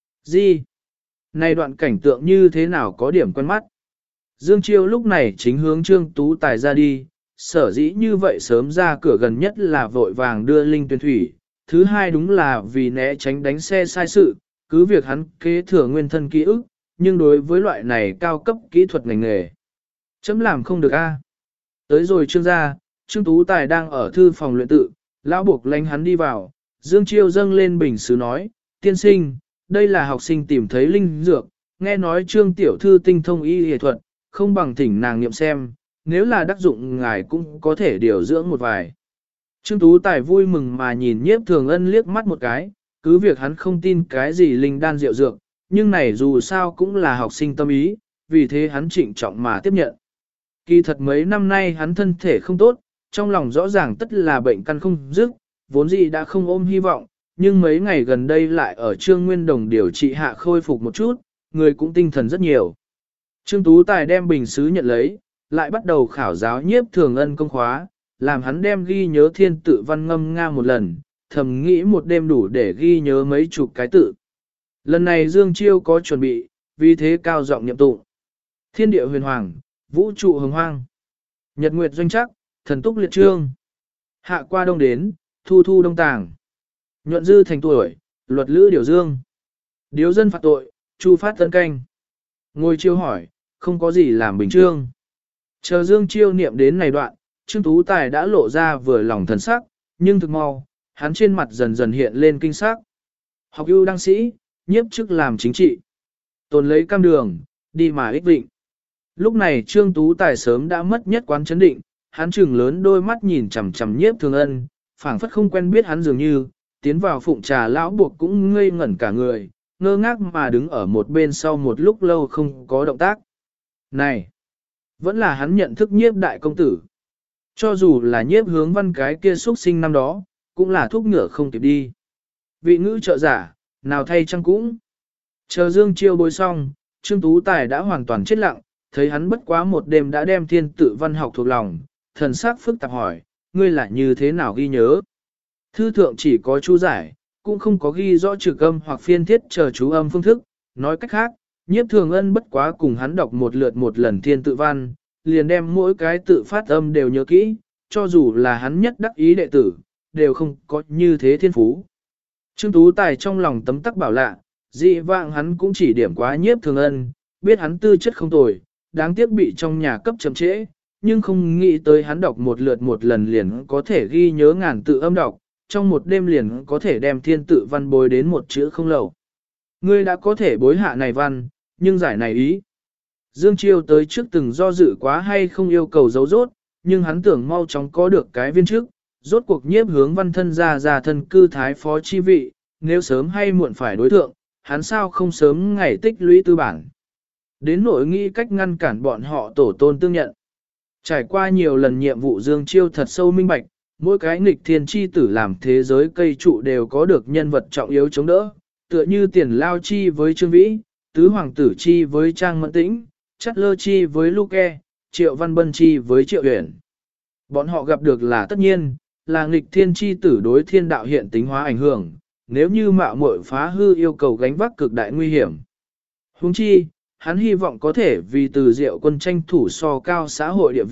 Gì? Này đoạn cảnh tượng như thế nào có điểm quen mắt? Dương Chiêu lúc này chính hướng Trương Tú Tài ra đi, sở dĩ như vậy sớm ra cửa gần nhất là vội vàng đưa Linh Tuyển Thủy, thứ hai đúng là vì né tránh đánh xe sai sự, cứ việc hắn kế thừa nguyên thân ký ức, nhưng đối với loại này cao cấp kỹ thuật ngành nghề. Chấm làm không được a. Tới rồi Trương gia, Trương Tú Tài đang ở thư phòng luyện tự, lão buộc lánh hắn đi vào, Dương Chiêu dâng lên bình sứ nói, tiên sinh, đây là học sinh tìm thấy linh dược, nghe nói Trương tiểu thư tinh thông y y thuật, không bằng thỉnh nàng nghiệm xem, nếu là đắc dụng ngài cũng có thể điều dưỡng một vài. Trương Tú Tài vui mừng mà nhìn nhiếp thường ân liếc mắt một cái, cứ việc hắn không tin cái gì linh đan rượu dược, nhưng này dù sao cũng là học sinh tâm ý, vì thế hắn trịnh trọng mà tiếp nhận. Kỳ thật mấy năm nay hắn thân thể không tốt, trong lòng rõ ràng tất là bệnh căn không dứt, vốn dĩ đã không ôm hy vọng, nhưng mấy ngày gần đây lại ở Trương Nguyên Đồng điều trị hạ khôi phục một chút, người cũng tinh thần rất nhiều. Trương Tú Tài đem bình sứ nhận lấy, lại bắt đầu khảo giáo nhiếp thường ân công khóa, làm hắn đem ghi nhớ thiên tự văn ngâm nga một lần, thầm nghĩ một đêm đủ để ghi nhớ mấy chục cái tự. Lần này Dương Chiêu có chuẩn bị, vì thế cao giọng nhậm tụng. Thiên địa huyền hoàng, vũ trụ hồng hoang. Nhật nguyệt doanh chắc, thần túc liệt trương. Hạ qua đông đến, thu thu đông tàng. Nhuận dư thành tuổi, luật lữ điều dương. Điếu dân phạt tội, chu phát tân canh. Ngồi chiêu hỏi, không có gì làm bình trương. Chờ Dương Chiêu niệm đến này đoạn, Trương Tú Tài đã lộ ra vừa lòng thần sắc, nhưng thực mau, hắn trên mặt dần dần hiện lên kinh sắc. Học ưu đăng sĩ, nhiếp chức làm chính trị. Tồn lấy cam đường, đi mà ích vịnh. Lúc này Trương Tú Tài sớm đã mất nhất quán chấn định, hắn trừng lớn đôi mắt nhìn chằm chằm nhiếp thường ân, phảng phất không quen biết hắn dường như, tiến vào phụng trà lão buộc cũng ngây ngẩn cả người, ngơ ngác mà đứng ở một bên sau một lúc lâu không có động tác. Này, vẫn là hắn nhận thức nhiếp đại công tử. Cho dù là nhiếp hướng văn cái kia xuất sinh năm đó, cũng là thuốc ngựa không kịp đi. Vị ngữ trợ giả, nào thay chăng cũng. Chờ Dương Chiêu bối xong, Trương Tú Tài đã hoàn toàn chết lặng, thấy hắn bất quá một đêm đã đem thiên tự văn học thuộc lòng, thần sắc phức tạp hỏi, ngươi là như thế nào ghi nhớ? Thư thượng chỉ có chú giải, cũng không có ghi rõ trực âm hoặc phiên thiết chờ chú âm phương thức, nói cách khác, nhiếp thường ân bất quá cùng hắn đọc một lượt một lần thiên tự văn, liền đem mỗi cái tự phát âm đều nhớ kỹ, cho dù là hắn nhất đắc ý đệ tử, đều không có như thế thiên phú. Trương Tú Tài trong lòng tấm tắc bảo lạ, dị vạng hắn cũng chỉ điểm quá nhiếp thường ân, biết hắn tư chất không tồi, đáng tiếc bị trong nhà cấp chậm trễ, nhưng không nghĩ tới hắn đọc một lượt một lần liền có thể ghi nhớ ngàn tự âm đọc, trong một đêm liền có thể đem thiên tự văn bối đến một chữ không lầu. Ngươi đã có thể bối hạ này văn, nhưng giải này ý. Dương Chiêu tới trước từng do dự quá hay không yêu cầu giấu rốt, nhưng hắn tưởng mau chóng có được cái viên trước, rốt cuộc nhiếp hướng văn thân ra thân cư thái phó chi vị, nếu sớm hay muộn phải đối thượng, hắn sao không sớm ngày tích lũy tư bản. Đến nỗi nghĩ cách ngăn cản bọn họ tổ tôn tương nhận. Trải qua nhiều lần nhiệm vụ Dương Chiêu thật sâu minh bạch, mỗi cái nghịch thiên chi tử làm thế giới cây trụ đều có được nhân vật trọng yếu chống đỡ, tựa như tiền lao chi với Trương Vĩ, tứ hoàng tử chi với Trang Mẫn Tĩnh, Chắt Lơ chi với Luke, Triệu Văn Bân chi với Triệu Uyển. Bọn họ gặp được là tất nhiên, là nghịch thiên chi tử đối thiên đạo hiện tính hóa ảnh hưởng, nếu như mạo muội phá hư yêu cầu gánh vác cực đại nguy hiểm. Huống chi, hắn hy vọng có thể vì từ Diệu Quân tranh thủ so cao xã hội địa vị,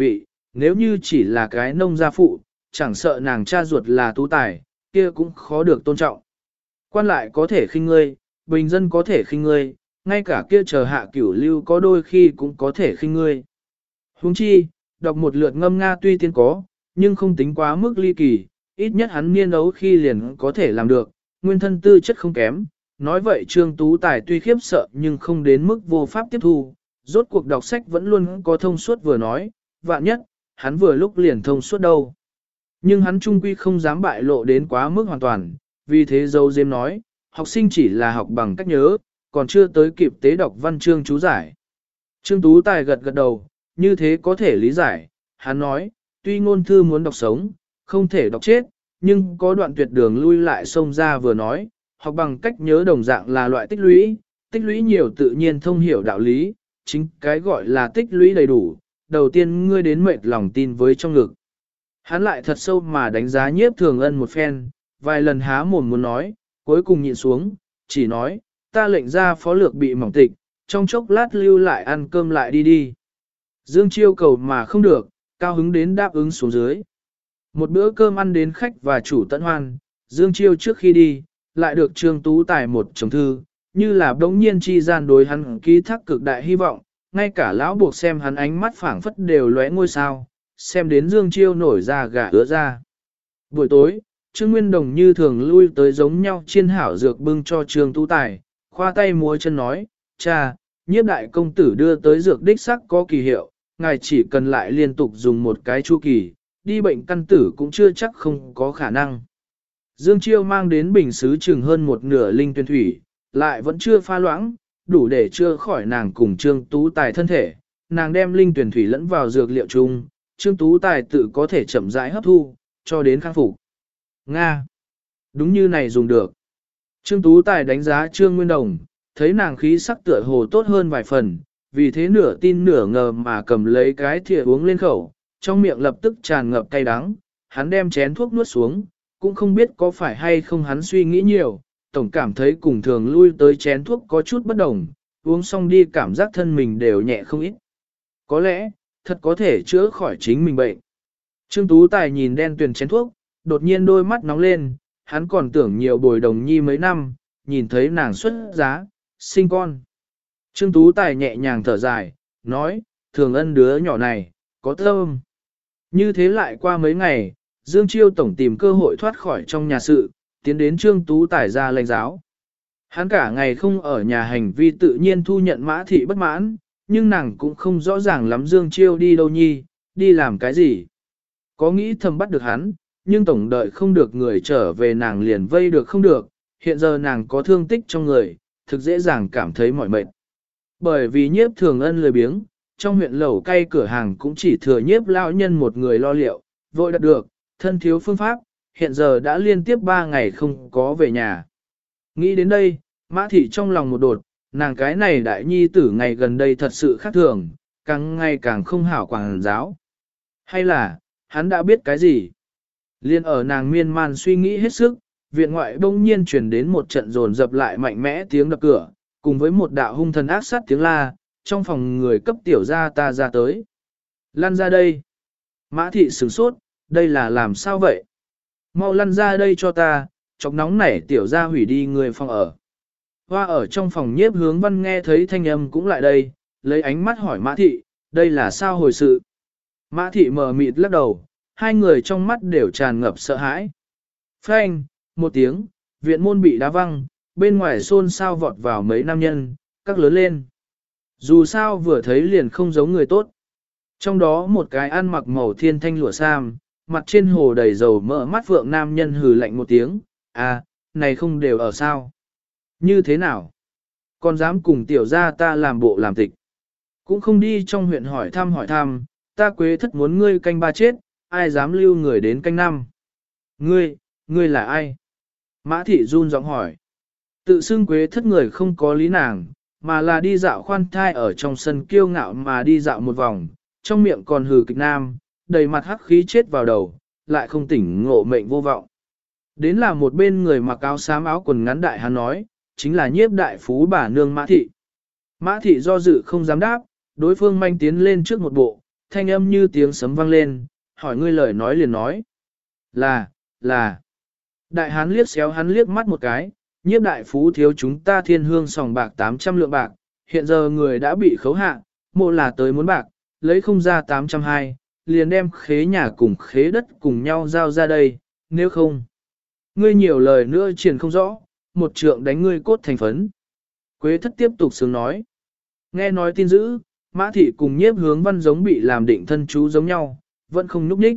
nếu như chỉ là cái nông gia phụ, chẳng sợ nàng cha ruột là tú tài, kia cũng khó được tôn trọng. Quan lại có thể khinh ngươi, bình dân có thể khinh ngươi, ngay cả kia chờ hạ cửu lưu có đôi khi cũng có thể khinh ngươi. Huống chi, đọc một lượt ngâm nga tuy tiên có, nhưng không tính quá mức ly kỳ, ít nhất hắn niên ấu khi liền có thể làm được, nguyên thân tư chất không kém. Nói vậy Trương Tú Tài tuy khiếp sợ nhưng không đến mức vô pháp tiếp thu, rốt cuộc đọc sách vẫn luôn có thông suốt vừa nói, vạn nhất, hắn vừa lúc liền thông suốt đâu. Nhưng hắn trung quy không dám bại lộ đến quá mức hoàn toàn, vì thế dâu dêm nói, học sinh chỉ là học bằng cách nhớ, còn chưa tới kịp tế đọc văn chương chú giải. Trương Tú Tài gật gật đầu, như thế có thể lý giải, hắn nói, tuy ngôn thư muốn đọc sống, không thể đọc chết, nhưng có đoạn tuyệt đường lui lại xông ra vừa nói, học bằng cách nhớ đồng dạng là loại tích lũy nhiều tự nhiên thông hiểu đạo lý, chính cái gọi là tích lũy đầy đủ, đầu tiên ngươi đến mệt lòng tin với trong ngực. Hắn lại thật sâu mà đánh giá Nhiếp Thường Ân một phen, vài lần há mồm muốn nói, cuối cùng nhịn xuống, chỉ nói, ta lệnh ra phó lược bị mỏng tịch, trong chốc lát lưu lại ăn cơm lại đi đi. Dương Chiêu cầu mà không được, cao hứng đến đáp ứng xuống dưới. Một bữa cơm ăn đến khách và chủ tận hoan, Dương Chiêu trước khi đi, lại được Trương Tú Tài một chồng thư, như là đống nhiên chi gian đối hắn ký thác cực đại hy vọng, ngay cả lão buộc xem hắn ánh mắt phảng phất đều lóe ngôi sao, xem đến Dương Chiêu nổi ra gà ứa ra. Buổi tối, Trương Nguyên Đồng như thường lui tới giống nhau chiên hảo dược bưng cho Trương Tú Tài, khoa tay múa chân nói, cha, Nhiếp đại công tử đưa tới dược đích sắc có kỳ hiệu, ngài chỉ cần lại liên tục dùng một cái chu kỳ, đi bệnh căn tử cũng chưa chắc không có khả năng. Dương Chiêu mang đến bình xứ chừng hơn một nửa linh tuyển thủy, lại vẫn chưa pha loãng, đủ để chữa khỏi nàng cùng Trương Tú Tài thân thể. Nàng đem linh tuyển thủy lẫn vào dược liệu chung, Trương Tú Tài tự có thể chậm rãi hấp thu, cho đến khang phục. Nga! Đúng như này dùng được. Trương Tú Tài đánh giá Trương Nguyên Đồng, thấy nàng khí sắc tựa hồ tốt hơn vài phần, vì thế nửa tin nửa ngờ mà cầm lấy cái thìa uống lên khẩu, trong miệng lập tức tràn ngập cay đắng, hắn đem chén thuốc nuốt xuống, cũng không biết có phải hay không hắn suy nghĩ nhiều, tổng cảm thấy cùng thường lui tới chén thuốc có chút bất đồng, uống xong đi cảm giác thân mình đều nhẹ không ít. Có lẽ, thật có thể chữa khỏi chính mình bệnh. Trương Tú Tài nhìn đen tuyền chén thuốc, đột nhiên đôi mắt nóng lên, hắn còn tưởng nhiều bồi đồng nhi mấy năm, nhìn thấy nàng xuất giá, sinh con. Trương Tú Tài nhẹ nhàng thở dài, nói, Thường Ân đứa nhỏ này, có tâm. Như thế lại qua mấy ngày, Dương Chiêu tổng tìm cơ hội thoát khỏi trong nhà sự, tiến đến Trương Tú Tài ra lãnh giáo. Hắn cả ngày không ở nhà hành vi tự nhiên thu nhận Mã Thị bất mãn, nhưng nàng cũng không rõ ràng lắm Dương Chiêu đi đâu nhi, đi làm cái gì. Có nghĩ thầm bắt được hắn, nhưng tổng đợi không được người trở về nàng liền vây được không được, hiện giờ nàng có thương tích trong người, thực dễ dàng cảm thấy mỏi mệt. Bởi vì Nhiếp Thường Ân lười biếng, trong huyện lẩu cay cửa hàng cũng chỉ thừa Nhiếp lão nhân một người lo liệu, vội đặt được, thân thiếu phương pháp, hiện giờ đã liên tiếp 3 ngày không có về nhà. Nghĩ đến đây, Mã Thị trong lòng một đột, nàng cái này đại nhi tử ngày gần đây thật sự khác thường, càng ngày càng không hảo quảng giáo. Hay là, hắn đã biết cái gì? Liên ở nàng miên man suy nghĩ hết sức, viện ngoại bỗng nhiên truyền đến một trận dồn dập lại mạnh mẽ tiếng đập cửa, cùng với một đạo hung thần ác sát tiếng la, trong phòng người cấp tiểu gia ta ra tới. Lăn ra đây. Mã Thị sửng sốt, đây là làm sao vậy? Mau lăn ra đây cho ta, chọc nóng nảy tiểu gia hủy đi người phòng ở. Hoa ở trong phòng Nhiếp Hướng Văn nghe thấy thanh âm cũng lại đây, lấy ánh mắt hỏi Mã Thị, đây là sao hồi sự? Mã Thị mờ mịt lắc đầu, hai người trong mắt đều tràn ngập sợ hãi. Phanh, một tiếng, viện môn bị đá văng, bên ngoài xôn xao vọt vào mấy nam nhân, các lớn lên. Dù sao vừa thấy liền không giống người tốt. Trong đó một cái ăn mặc màu thiên thanh lụa sam, mặt trên hồ đầy dầu mỡ mắt vượng nam nhân hừ lạnh một tiếng, à, này không đều ở sao? Như thế nào? Còn dám cùng tiểu gia ta làm bộ làm tịch. Cũng không đi trong huyện hỏi thăm, ta Quế Thất muốn ngươi canh ba chết, ai dám lưu người đến canh năm? Ngươi là ai? Mã Thị run giọng hỏi. Tự xưng Quế Thất người không có lý nàng, mà là đi dạo khoan thai ở trong sân kiêu ngạo mà đi dạo một vòng, trong miệng còn hừ kịch nam, đầy mặt hắc khí chết vào đầu, lại không tỉnh ngộ mệnh vô vọng. Đến là một bên người mặc áo xám áo quần ngắn đại hắn nói, chính là Nhiếp đại phú bà nương Mã Thị. Mã Thị do dự không dám đáp, đối phương manh tiến lên trước một bộ, thanh âm như tiếng sấm vang lên, hỏi ngươi lời nói liền nói. Là. Đại hán liếc xéo hắn liếc mắt một cái, nhiếp đại phú thiếu chúng ta thiên hương sòng bạc 800 lượng bạc, hiện giờ người đã bị khấu hạ, mộ là tới muốn bạc, lấy không ra 820, liền đem khế nhà cùng khế đất cùng nhau giao ra đây, nếu không. Ngươi nhiều lời nữa triển không rõ, một trượng đánh ngươi cốt thành phấn. Quế thất tiếp tục sướng nói. Nghe nói tin dữ, Mã thị cùng nhiếp hướng văn giống bị làm định thân chú giống nhau, vẫn không núp nhích.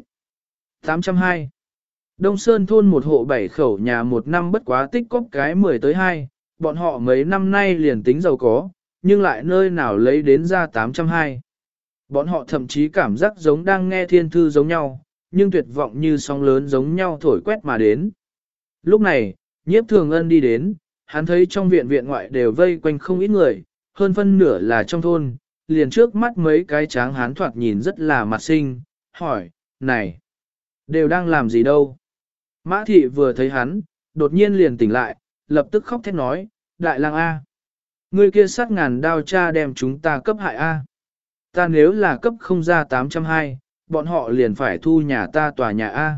820. Đông Sơn thôn một hộ 7 khẩu nhà một năm bất quá tích cóp cái 10 tới 2, bọn họ mấy năm nay liền tính giàu có, nhưng lại nơi nào lấy đến ra 820. Bọn họ thậm chí cảm giác giống đang nghe thiên thư giống nhau, nhưng tuyệt vọng như sóng lớn giống nhau thổi quét mà đến. Lúc này, nhiếp thường ân đi đến, hắn thấy trong viện viện ngoại đều vây quanh không ít người, hơn phân nửa là trong thôn, liền trước mắt mấy cái tráng hán thoạt nhìn rất là mặt sinh, hỏi, này, đều đang làm gì đâu? Mã thị vừa thấy hắn, đột nhiên liền tỉnh lại, lập tức khóc thét nói, đại lang A. Người kia sát ngàn đao cha đem chúng ta cấp hại A. Ta nếu là cấp không ra 820, bọn họ liền phải thu nhà ta tòa nhà A.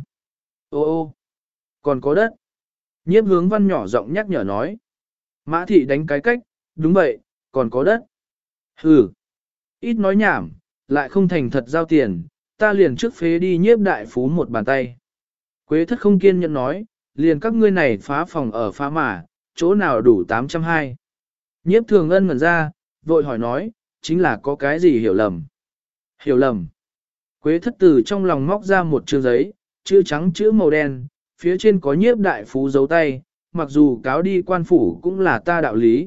Ô, còn có đất. Nhiếp hướng văn nhỏ giọng nhắc nhở nói. Mã thị đánh cái cách, đúng vậy, còn có đất. Hừ, ít nói nhảm, lại không thành thật giao tiền, ta liền trước phế đi nhiếp đại phú một bàn tay. Quế thất không kiên nhẫn nói, liền các ngươi này phá phòng ở phá mà, chỗ nào đủ 820. Nhiếp thường ân ngẩn ra, vội hỏi nói, chính là có cái gì hiểu lầm. Hiểu lầm. Quế thất từ trong lòng móc ra một chương giấy, chữ trắng chữ màu đen, phía trên có nhiếp đại phú dấu tay, mặc dù cáo đi quan phủ cũng là ta đạo lý.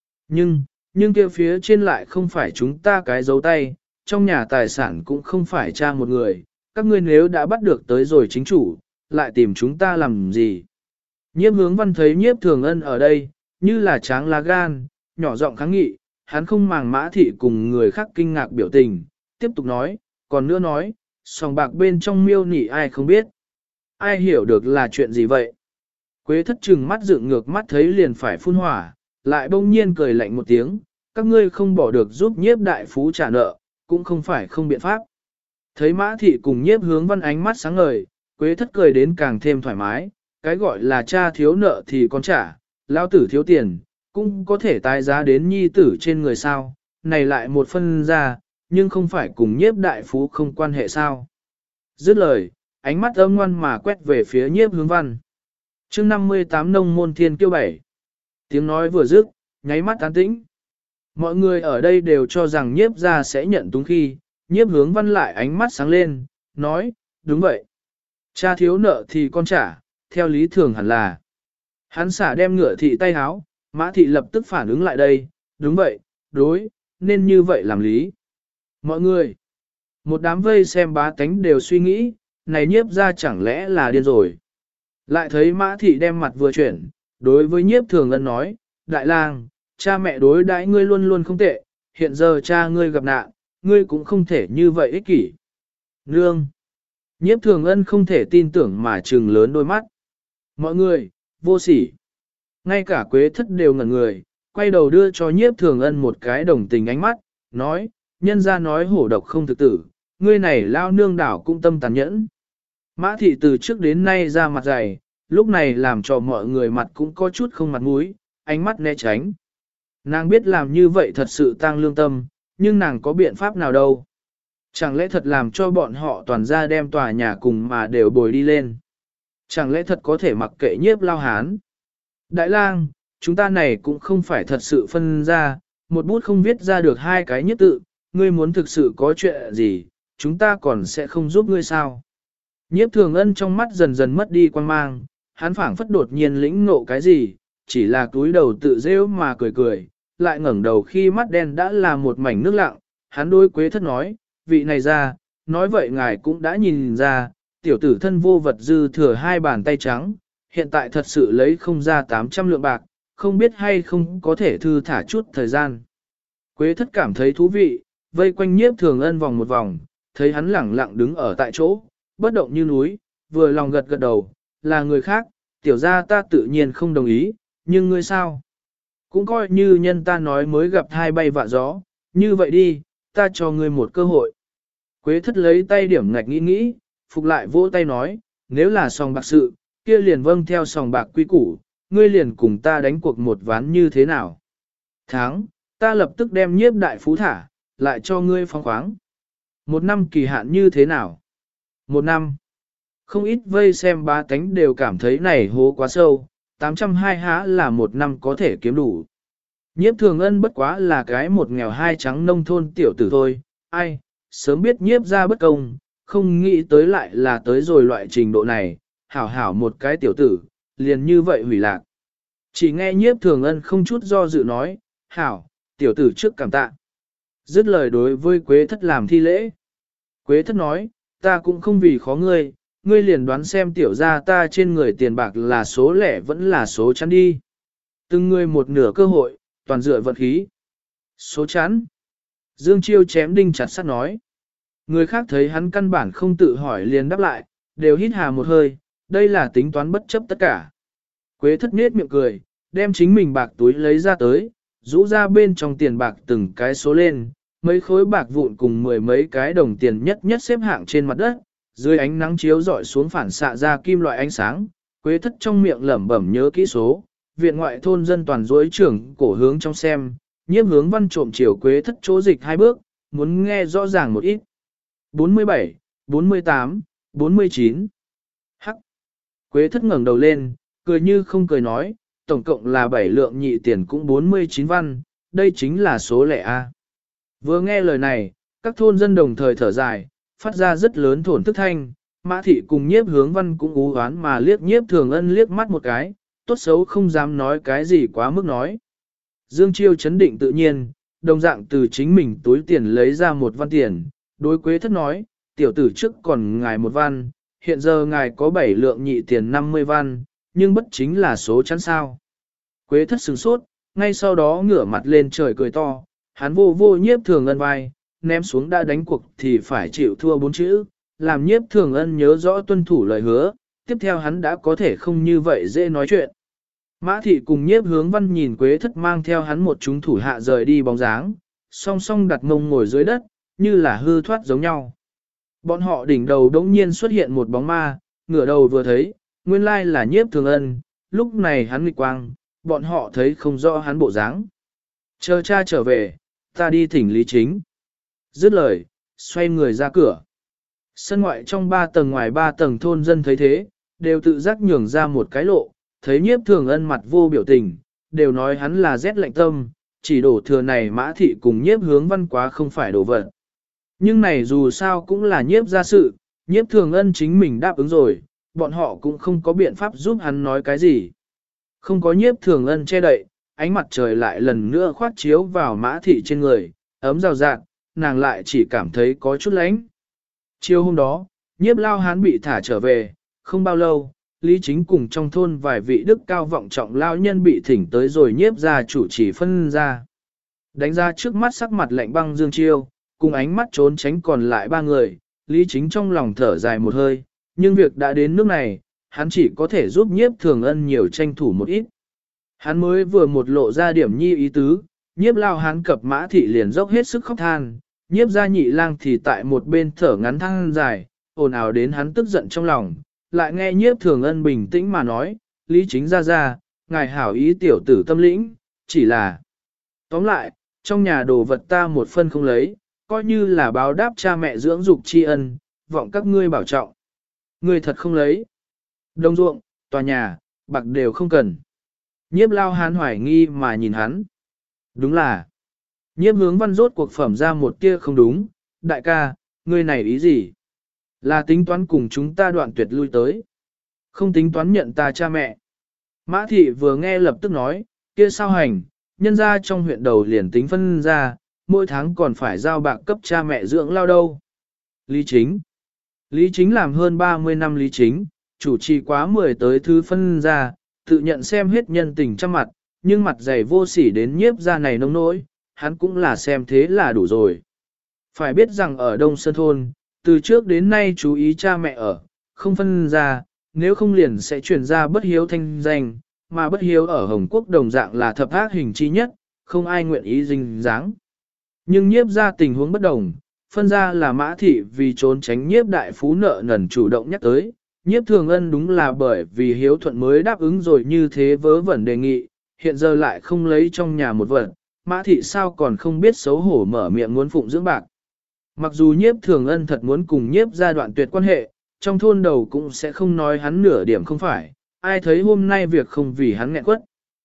Nhưng kia phía trên lại không phải chúng ta cái dấu tay, trong nhà tài sản cũng không phải cha một người, các ngươi nếu đã bắt được tới rồi chính chủ, lại tìm chúng ta làm gì. Nhiếp hướng văn thấy nhiếp thường ân ở đây, như là tráng lá gan, nhỏ giọng kháng nghị, hắn không màng Mã thị cùng người khác kinh ngạc biểu tình, tiếp tục nói, còn nữa nói, sòng bạc bên trong miêu nỉ ai không biết. Ai hiểu được là chuyện gì vậy? Quế thất trừng mắt dựng ngược mắt thấy liền phải phun hỏa, lại bỗng nhiên cười lạnh một tiếng, các ngươi không bỏ được giúp nhiếp đại phú trả nợ, cũng không phải không biện pháp. Thấy Mã thị cùng nhiếp hướng văn ánh mắt sáng ngời, Quế thất cười đến càng thêm thoải mái, cái gọi là cha thiếu nợ thì con trả, lão tử thiếu tiền, cũng có thể tái giá đến nhi tử trên người sao, này lại một phân ra, nhưng không phải cùng nhiếp đại phú không quan hệ sao. Dứt lời, ánh mắt âm ngoan mà quét về phía nhiếp hướng văn. chương 58 nông môn thiên kiêu 7. Tiếng nói vừa dứt, nháy mắt tán tĩnh. Mọi người ở đây đều cho rằng nhiếp ra sẽ nhận túng khi, nhiếp hướng văn lại ánh mắt sáng lên, nói, đúng vậy. Cha thiếu nợ thì con trả, theo lý thường hẳn là. Hắn xả đem ngựa thị tay háo, Mã thị lập tức phản ứng lại đây, đúng vậy, đối, nên như vậy làm lý. Mọi người, một đám vây xem bá tánh đều suy nghĩ, này nhiếp ra chẳng lẽ là điên rồi. Lại thấy Mã thị đem mặt vừa chuyển, đối với nhiếp thường ân nói, đại lang, cha mẹ đối đãi ngươi luôn luôn không tệ, hiện giờ cha ngươi gặp nạn, ngươi cũng không thể như vậy ích kỷ. Nương! Nhiếp thường ân không thể tin tưởng mà trừng lớn đôi mắt. Mọi người, vô sỉ. Ngay cả Quế thất đều ngẩn người, quay đầu đưa cho nhiếp thường ân một cái đồng tình ánh mắt, nói, nhân ra nói hổ độc không thực tử, ngươi này lao nương đảo cũng tâm tàn nhẫn. Mã thị từ trước đến nay ra mặt dày, lúc này làm cho mọi người mặt cũng có chút không mặt mũi, ánh mắt né tránh. Nàng biết làm như vậy thật sự tăng lương tâm, nhưng nàng có biện pháp nào đâu. Chẳng lẽ thật làm cho bọn họ toàn ra đem tòa nhà cùng mà đều bồi đi lên. Chẳng lẽ thật có thể mặc kệ nhiếp lao hán. Đại lang, chúng ta này cũng không phải thật sự phân ra, một bút không viết ra được hai cái nhất tự, ngươi muốn thực sự có chuyện gì, chúng ta còn sẽ không giúp ngươi sao. Nhiếp thường ân trong mắt dần dần mất đi quan mang, hắn phảng phất đột nhiên lĩnh ngộ cái gì, chỉ là túi đầu tự rêu mà cười cười, lại ngẩng đầu khi mắt đen đã là một mảnh nước lặng, hắn đối Quế thất nói, vị này ra, nói vậy ngài cũng đã nhìn ra, tiểu tử thân vô vật dư thừa hai bàn tay trắng, hiện tại thật sự lấy không ra 800 lượng bạc, không biết hay không có thể thư thả chút thời gian. Quế thất cảm thấy thú vị, vây quanh nhiếp thường ân vòng một vòng, thấy hắn lẳng lặng đứng ở tại chỗ, bất động như núi, vừa lòng gật gật đầu, là người khác, tiểu gia ta tự nhiên không đồng ý, nhưng ngươi sao? Cũng coi như nhân ta nói mới gặp hai bay vạ gió, như vậy đi, ta cho ngươi một cơ hội. Quế thất lấy tay điểm ngạch nghĩ, phục lại vỗ tay nói, nếu là sòng bạc sự, kia liền vâng theo sòng bạc quy củ, ngươi liền cùng ta đánh cuộc một ván như thế nào. Tháng, ta lập tức đem nhiếp đại phú thả, lại cho ngươi phong khoáng. 1 năm kỳ hạn như thế nào? 1 năm. Không ít vây xem ba cánh đều cảm thấy này hố quá sâu, 820 há là 1 năm có thể kiếm đủ. Nhiếp thường ân bất quá là cái một nghèo hai trắng nông thôn tiểu tử thôi, ai, sớm biết nhiếp ra bất công, không nghĩ tới lại là tới rồi loại trình độ này, hảo hảo một cái tiểu tử, liền như vậy hủy lạc. Chỉ nghe nhiếp thường ân không chút do dự nói, hảo, tiểu tử trước cảm tạ. Dứt lời đối với Quế thất làm thi lễ. Quế thất nói, ta cũng không vì khó ngươi, ngươi liền đoán xem tiểu gia ta trên người tiền bạc là số lẻ vẫn là số chắn đi. Từng người một nửa cơ hội, toàn dựa vận khí. Số chắn. Dương Chiêu chém đinh chặt sắt nói. Người khác thấy hắn căn bản không tự hỏi liền đáp lại, đều hít hà một hơi, đây là tính toán bất chấp tất cả. Quế thất nết miệng cười, đem chính mình bạc túi lấy ra tới, rũ ra bên trong tiền bạc từng cái số lên, mấy khối bạc vụn cùng 10 mấy cái đồng tiền nhất nhất xếp hạng trên mặt đất, dưới ánh nắng chiếu rọi xuống phản xạ ra kim loại ánh sáng, Quế thất trong miệng lẩm bẩm nhớ kỹ số, viện ngoại thôn dân toàn dối trưởng cổ hướng trong xem, nhiếp hướng văn trộm chiều Quế thất chỗ dịch 2 bước, muốn nghe rõ ràng một ít. 47, 48, 49. Hắc. Quế thất ngẩng đầu lên, cười như không cười nói, tổng cộng là 7 lượng nhị tiền cũng 49 văn, đây chính là số lẻ A. Vừa nghe lời này, các thôn dân đồng thời thở dài, phát ra rất lớn thổn thức thanh, Mã thị cùng nhiếp hướng văn cũng ú oán mà liếc nhiếp thường ân liếc mắt một cái, tốt xấu không dám nói cái gì quá mức nói. Dương Chiêu chấn định tự nhiên, đồng dạng từ chính mình túi tiền lấy ra 1 văn tiền, đối Quế thất nói, tiểu tử trước còn ngài 1 văn, hiện giờ ngài có 7 lượng nhị tiền 50 văn, nhưng bất chính là số chắn sao. Quế thất sửng sốt, ngay sau đó ngửa mặt lên trời cười to, hắn vô vô nhiếp thường ân vai, ném xuống đã đánh cuộc thì phải chịu thua 4 chữ, làm nhiếp thường ân nhớ rõ tuân thủ lời hứa, tiếp theo hắn đã có thể không như vậy dễ nói chuyện. Mã thị cùng nhiếp hướng văn nhìn Quế thất mang theo hắn một chúng thủ hạ rời đi bóng dáng, song song đặt mông ngồi dưới đất, như là hư thoát giống nhau. Bọn họ đỉnh đầu đống nhiên xuất hiện một bóng ma, ngửa đầu vừa thấy, nguyên lai là nhiếp thường ân, lúc này hắn nghịch quang, bọn họ thấy không rõ hắn bộ dáng. Chờ cha trở về, ta đi thỉnh Lý Chính. Dứt lời, xoay người ra cửa. Sân ngoại trong 3 tầng ngoài 3 tầng thôn dân thấy thế, đều tự giác nhường ra một cái lộ, thấy nhiếp thường ân mặt vô biểu tình, đều nói hắn là rét lạnh tâm, chỉ đổ thừa này Mã thị cùng nhiếp hướng văn quá không phải đổ vật. Nhưng này dù sao cũng là nhiếp ra sự, nhiếp thường ân chính mình đáp ứng rồi, bọn họ cũng không có biện pháp giúp hắn nói cái gì. Không có nhiếp thường ân che đậy, ánh mặt trời lại lần nữa khoát chiếu vào Mã thị trên người, ấm rào rạt, nàng lại chỉ cảm thấy có chút lánh. Chiều hôm đó, nhiếp lao hán bị thả trở về, không bao lâu, Lý Chính cùng trong thôn vài vị đức cao vọng trọng lao nhân bị thỉnh tới rồi nhiếp ra chủ trì phân ra. Đánh ra trước mắt sắc mặt lạnh băng Dương Chiêu, cùng ánh mắt trốn tránh còn lại 3 người, Lý Chính trong lòng thở dài một hơi, nhưng việc đã đến nước này, hắn chỉ có thể giúp nhiếp thường ân nhiều tranh thủ một ít. Hắn mới vừa một lộ ra điểm nhi ý tứ, nhiếp lao hắn cập Mã thị liền dốc hết sức khóc than, nhiếp gia nhị lang thì tại một bên thở ngắn than dài, ồn ào đến hắn tức giận trong lòng, lại nghe nhiếp thường ân bình tĩnh mà nói, Lý Chính ra, ngài hảo ý tiểu tử tâm lĩnh, chỉ là tóm lại, trong nhà đồ vật ta một phân không lấy, coi như là báo đáp cha mẹ dưỡng dục tri ân, vọng các ngươi bảo trọng. Ngươi thật không lấy. Đồng ruộng, tòa nhà, bạc đều không cần. Nhiếp lao hán hoài nghi mà nhìn hắn. Đúng là. Nhiếp hướng văn rốt cuộc phẩm ra một tia không đúng. Đại ca, ngươi này ý gì? Là tính toán cùng chúng ta đoạn tuyệt lui tới. Không tính toán nhận ta cha mẹ. Mã thị vừa nghe lập tức nói, kia sao hành, nhân ra trong huyện đầu liền tính phân ra, mỗi tháng còn phải giao bạc cấp cha mẹ dưỡng lao đâu. Lý Chính. Lý Chính làm hơn 30 năm Lý Chính, chủ trì quá 10 tới thứ phân ra, tự nhận xem hết nhân tình trăm mặt, nhưng mặt dày vô sỉ đến nhiếp ra này nông nỗi, hắn cũng là xem thế là đủ rồi. Phải biết rằng ở Đông Sơn Thôn, từ trước đến nay chú ý cha mẹ ở, không phân ra, nếu không liền sẽ truyền ra bất hiếu thanh danh, mà bất hiếu ở Hồng Quốc đồng dạng là thập ác hình chi nhất, không ai nguyện ý dinh dáng. Nhưng nhiếp ra tình huống bất đồng, phân ra là Mã Thị vì trốn tránh nhiếp đại phú nợ nần chủ động nhắc tới, nhiếp thường ân đúng là bởi vì hiếu thuận mới đáp ứng rồi như thế vớ vẩn đề nghị, hiện giờ lại không lấy trong nhà một vật, Mã Thị sao còn không biết xấu hổ mở miệng muốn phụng dưỡng bạc. Mặc dù nhiếp thường ân thật muốn cùng nhiếp gia đoạn tuyệt quan hệ, trong thôn đầu cũng sẽ không nói hắn nửa điểm không phải, ai thấy hôm nay việc không vì hắn nghẹn quất.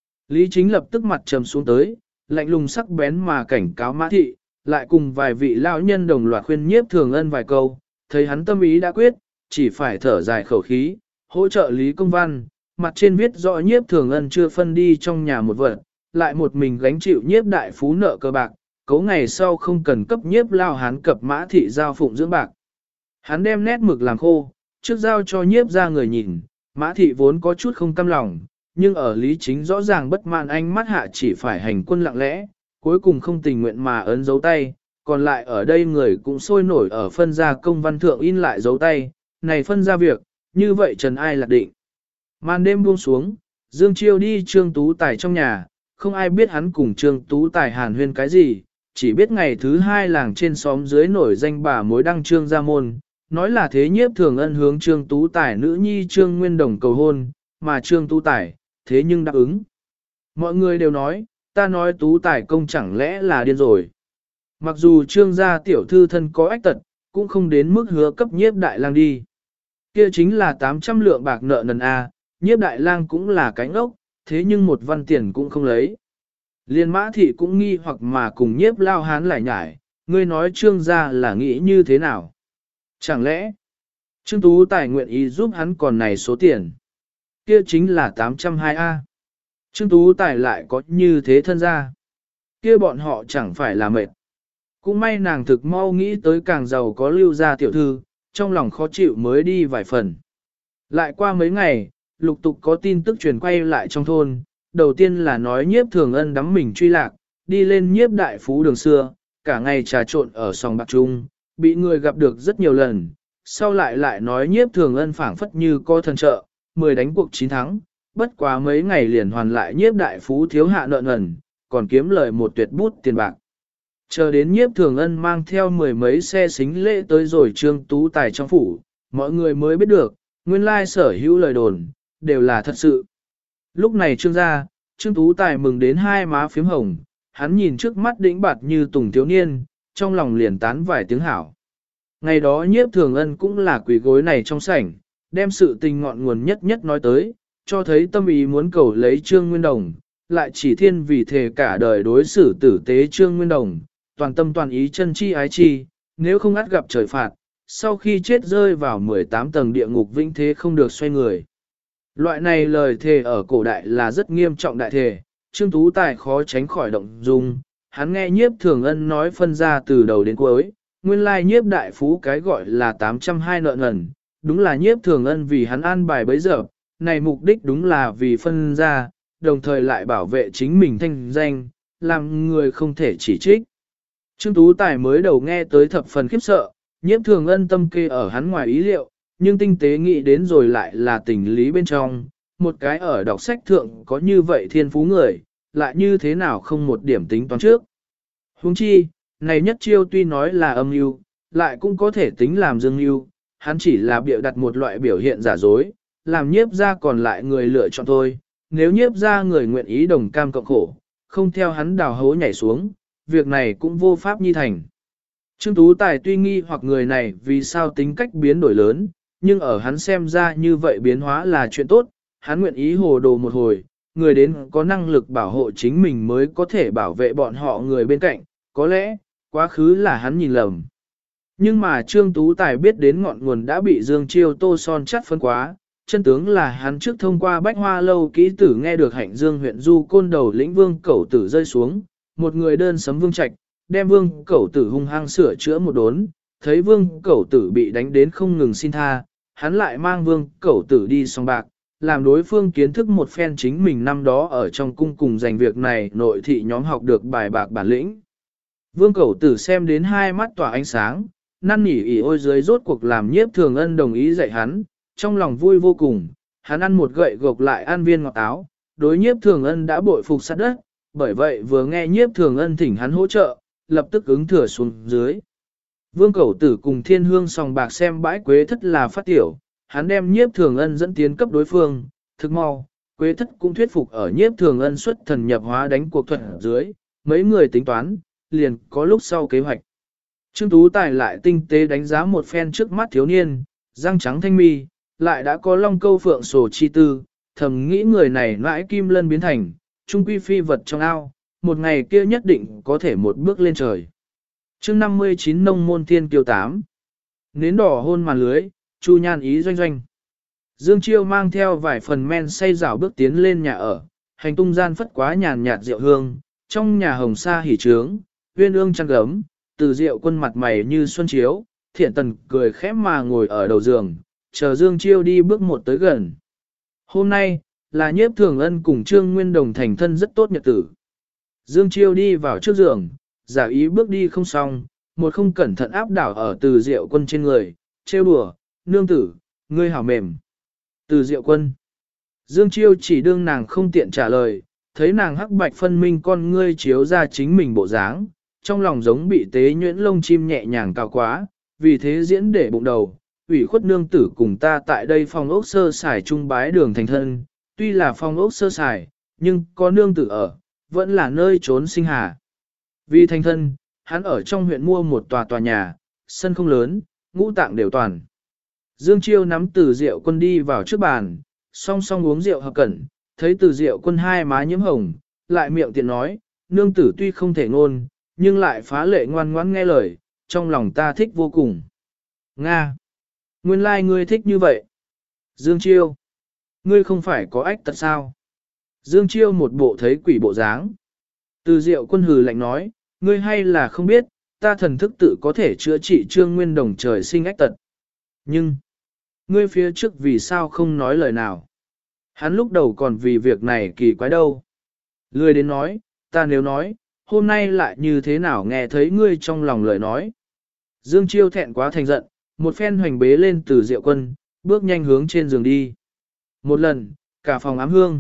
Lý Chính lập tức mặt trầm xuống tới, lạnh lùng sắc bén mà cảnh cáo Mã Thị, lại cùng vài vị lão nhân đồng loạt khuyên nhiếp thường ân vài câu, thấy hắn tâm ý đã quyết, chỉ phải thở dài khẩu khí, hỗ trợ Lý Công Văn, mặt trên viết rõ nhiếp thường ân chưa phân đi trong nhà một vật, lại một mình gánh chịu nhiếp đại phú nợ cơ bạc, cấu ngày sau không cần cấp nhiếp lao hán cập Mã Thị giao phụng dưỡng bạc. Hắn đem nét mực làm khô, trước giao cho nhiếp ra người nhìn, Mã Thị vốn có chút không cam lòng, nhưng ở Lý Chính rõ ràng bất mãn ánh mắt hạ chỉ phải hành quân lặng lẽ, cuối cùng không tình nguyện mà ấn dấu tay, còn lại ở đây người cũng sôi nổi ở phân gia công văn thượng in lại dấu tay, này phân ra việc, như vậy trần ai lạc định. Màn đêm buông xuống, Dương Chiêu đi Trương Tú Tài trong nhà, không ai biết hắn cùng Trương Tú Tài hàn huyên cái gì, chỉ biết ngày thứ hai làng trên xóm dưới nổi danh bà mối đăng Trương gia môn, nói là thế nhiếp thường ân hướng Trương Tú Tài nữ nhi Trương Nguyên Đồng cầu hôn, mà Trương Tú Tài, thế nhưng đáp ứng. Mọi người đều nói, ta nói Tú Tài công chẳng lẽ là điên rồi. Mặc dù Trương gia tiểu thư thân có ách tật, cũng không đến mức hứa cấp nhiếp đại lang đi. Kia chính là 800 lượng bạc nợ nần A, nhiếp đại lang cũng là cánh ốc, thế nhưng một văn tiền cũng không lấy. Liên Mã Thị cũng nghi hoặc mà cùng nhiếp lao hán lại nhải, ngươi nói Trương gia là nghĩ như thế nào? Chẳng lẽ, Trương Tú Tài nguyện ý giúp hắn còn này số tiền? Kia chính là 820A. Trương Tú Tài lại có như thế thân gia. Kia bọn họ chẳng phải là mệt. Cũng may nàng thực mau nghĩ tới càng giàu có lưu gia tiểu thư, trong lòng khó chịu mới đi vài phần. Lại qua mấy ngày, lục tục có tin tức truyền quay lại trong thôn, đầu tiên là nói nhiếp thường ân đắm mình truy lạc, đi lên nhiếp đại phú đường xưa, cả ngày trà trộn ở sòng bạc chung, bị người gặp được rất nhiều lần, sau lại nói nhiếp thường ân phảng phất như co thần trợ, 10 đánh cuộc 9 thắng, bất quá mấy ngày liền hoàn lại nhiếp đại phú thiếu hạ nợ nần, còn kiếm lời một tuyệt bút tiền bạc. Chờ đến nhiếp thường ân mang theo 10 mấy xe xính lễ tới rồi Trương Tú Tài trong phủ, mọi người mới biết được, nguyên lai sở hữu lời đồn, đều là thật sự. Lúc này Trương Tú Tài mừng đến hai má phím hồng, hắn nhìn trước mắt đĩnh bạt như tùng thiếu niên, trong lòng liền tán vài tiếng hảo. Ngày đó nhiếp thường ân cũng là quỷ gối này trong sảnh, đem sự tình ngọn nguồn nhất nhất nói tới, cho thấy tâm ý muốn cầu lấy Trương Nguyên Đồng, lại chỉ thiên vì thề cả đời đối xử tử tế Trương Nguyên Đồng, toàn tâm toàn ý chân chi ái chi, nếu không ắt gặp trời phạt, sau khi chết rơi vào 18 tầng địa ngục vĩnh thế không được xoay người. Loại này lời thề ở cổ đại là rất nghiêm trọng đại thề, Trương Tú Tài khó tránh khỏi động dung, hắn nghe nhiếp thường ân nói phân ra từ đầu đến cuối, nguyên lai nhiếp đại phú cái gọi là 820 nợ nần, đúng là nhiếp thường ân vì hắn an bài bấy giờ, này mục đích đúng là vì phân ra, đồng thời lại bảo vệ chính mình thanh danh, làm người không thể chỉ trích. Trương Tú Tài mới đầu nghe tới thập phần khiếp sợ, nhiếp thường ân tâm kê ở hắn ngoài ý liệu, nhưng tinh tế nghĩ đến rồi lại là tình lý bên trong, một cái ở đọc sách thượng có như vậy thiên phú người, lại như thế nào không một điểm tính toán trước. Huống chi, này nhất chiêu tuy nói là âm mưu, lại cũng có thể tính làm dương mưu, hắn chỉ là bịa đặt một loại biểu hiện giả dối, làm nhiếp ra còn lại người lựa chọn thôi, nếu nhiếp ra người nguyện ý đồng cam cộng khổ, không theo hắn đào hố nhảy xuống, việc này cũng vô pháp nhi thành. Trương Tú Tài tuy nghi hoặc người này vì sao tính cách biến đổi lớn, nhưng ở hắn xem ra như vậy biến hóa là chuyện tốt, hắn nguyện ý hồ đồ một hồi, người đến có năng lực bảo hộ chính mình mới có thể bảo vệ bọn họ người bên cạnh, có lẽ, quá khứ là hắn nhìn lầm. Nhưng mà Trương Tú Tài biết đến ngọn nguồn đã bị Dương Chiêu tô son chắt phân quá, chân tướng là hắn trước thông qua Bách Hoa Lâu kỹ tử nghe được Hạnh Dương huyện Du Côn đầu lĩnh Vương Cẩu Tử rơi xuống, một người đơn sấm Vương Trạch, đem Vương Cẩu Tử hung hăng sửa chữa một đốn, thấy Vương Cẩu Tử bị đánh đến không ngừng xin tha, hắn lại mang Vương Cẩu Tử đi sòng bạc, làm đối phương kiến thức một phen chính mình năm đó ở trong cung cùng giành việc này nội thị nhóm học được bài bạc bản lĩnh. Vương Cẩu Tử xem đến hai mắt tỏa ánh sáng, năn nỉ ỉ ôi dưới rốt cuộc làm nhiếp thường ân đồng ý dạy hắn, trong lòng vui vô cùng, hắn ăn một gậy gộc lại ăn viên ngọt táo, đối nhiếp thường ân đã bội phục sát đất, bởi vậy vừa nghe nhiếp thường ân thỉnh hắn hỗ trợ, lập tức ứng thừa xuống dưới. Vương Cẩu Tử cùng Thiên Hương sòng bạc xem bãi Quế Thất là phát tiểu, hắn đem Nhiếp Thường Ân dẫn tiến cấp đối phương, thực mau, Quế Thất cũng thuyết phục ở Nhiếp Thường Ân xuất thần nhập hóa đánh cuộc thuật ở dưới, mấy người tính toán, liền có lúc sau kế hoạch. Trương Tú Tài lại tinh tế đánh giá một phen trước mắt thiếu niên, răng trắng thanh mi, lại đã có long câu phượng sổ chi tư, thầm nghĩ người này nãi kim lân biến thành, trung quy phi vật trong ao, một ngày kia nhất định có thể một bước lên trời. Chương 59 nông môn thiên kiều 8. Nến đỏ hôn màn lưới, Chu Nhan ý doanh doanh. Dương Chiêu mang theo vài phần men say rảo bước tiến lên nhà ở, hành tung gian phất quá nhàn nhạt rượu hương, trong nhà hồng sa hỉ trướng, uyên ương chăn gấm, từ rượu quân mặt mày như xuân chiếu, thiện tần cười khẽ mà ngồi ở đầu giường, chờ Dương Chiêu đi bước một tới gần. Hôm nay, là Nhiếp Thường Ân cùng Trương Nguyên Đồng thành thân rất tốt nhật tử. Dương Chiêu đi vào trước giường, giả ý bước đi không xong, một không cẩn thận áp đảo ở từ diệu quân trên người, trêu đùa, nương tử, ngươi hảo mềm. Từ diệu quân. Dương Chiêu chỉ đương nàng không tiện trả lời, thấy nàng hắc bạch phân minh con ngươi chiếu ra chính mình bộ dáng, trong lòng giống bị tế nhuyễn lông chim nhẹ nhàng cao quá, vì thế diễn để bụng đầu, ủy khuất nương tử cùng ta tại đây phòng ốc sơ sài trung bái đường thành thân, tuy là phòng ốc sơ sài, nhưng có nương tử ở, vẫn là nơi trốn sinh hà. Vì thành thân, hắn ở trong huyện mua một tòa nhà, sân không lớn, ngũ tạng đều toàn. Dương Chiêu nắm Từ Diệu Quân đi vào trước bàn, song song uống rượu hợp cẩn, thấy Từ Diệu Quân hai má nhiễm hồng, lại miệng tiện nói, nương tử tuy không thể ngôn, nhưng lại phá lệ ngoan ngoãn nghe lời, trong lòng ta thích vô cùng. Nga! Nguyên lai ngươi thích như vậy. Dương Chiêu! Ngươi không phải có ách tật sao? Dương Chiêu một bộ thấy quỷ bộ dáng. Từ Diệu Quân hừ lạnh nói, ngươi hay là không biết, ta thần thức tự có thể chữa trị Trương Nguyên Đồng trời sinh ách tật. Nhưng, ngươi phía trước vì sao không nói lời nào? Hắn lúc đầu còn vì việc này kỳ quái đâu. Lười đến nói, ta nếu nói, hôm nay lại như thế nào nghe thấy ngươi trong lòng lời nói. Dương Chiêu thẹn quá thành giận, một phen hoành bế lên Từ Diệu Quân, bước nhanh hướng trên giường đi. Một lần, cả phòng ám hương.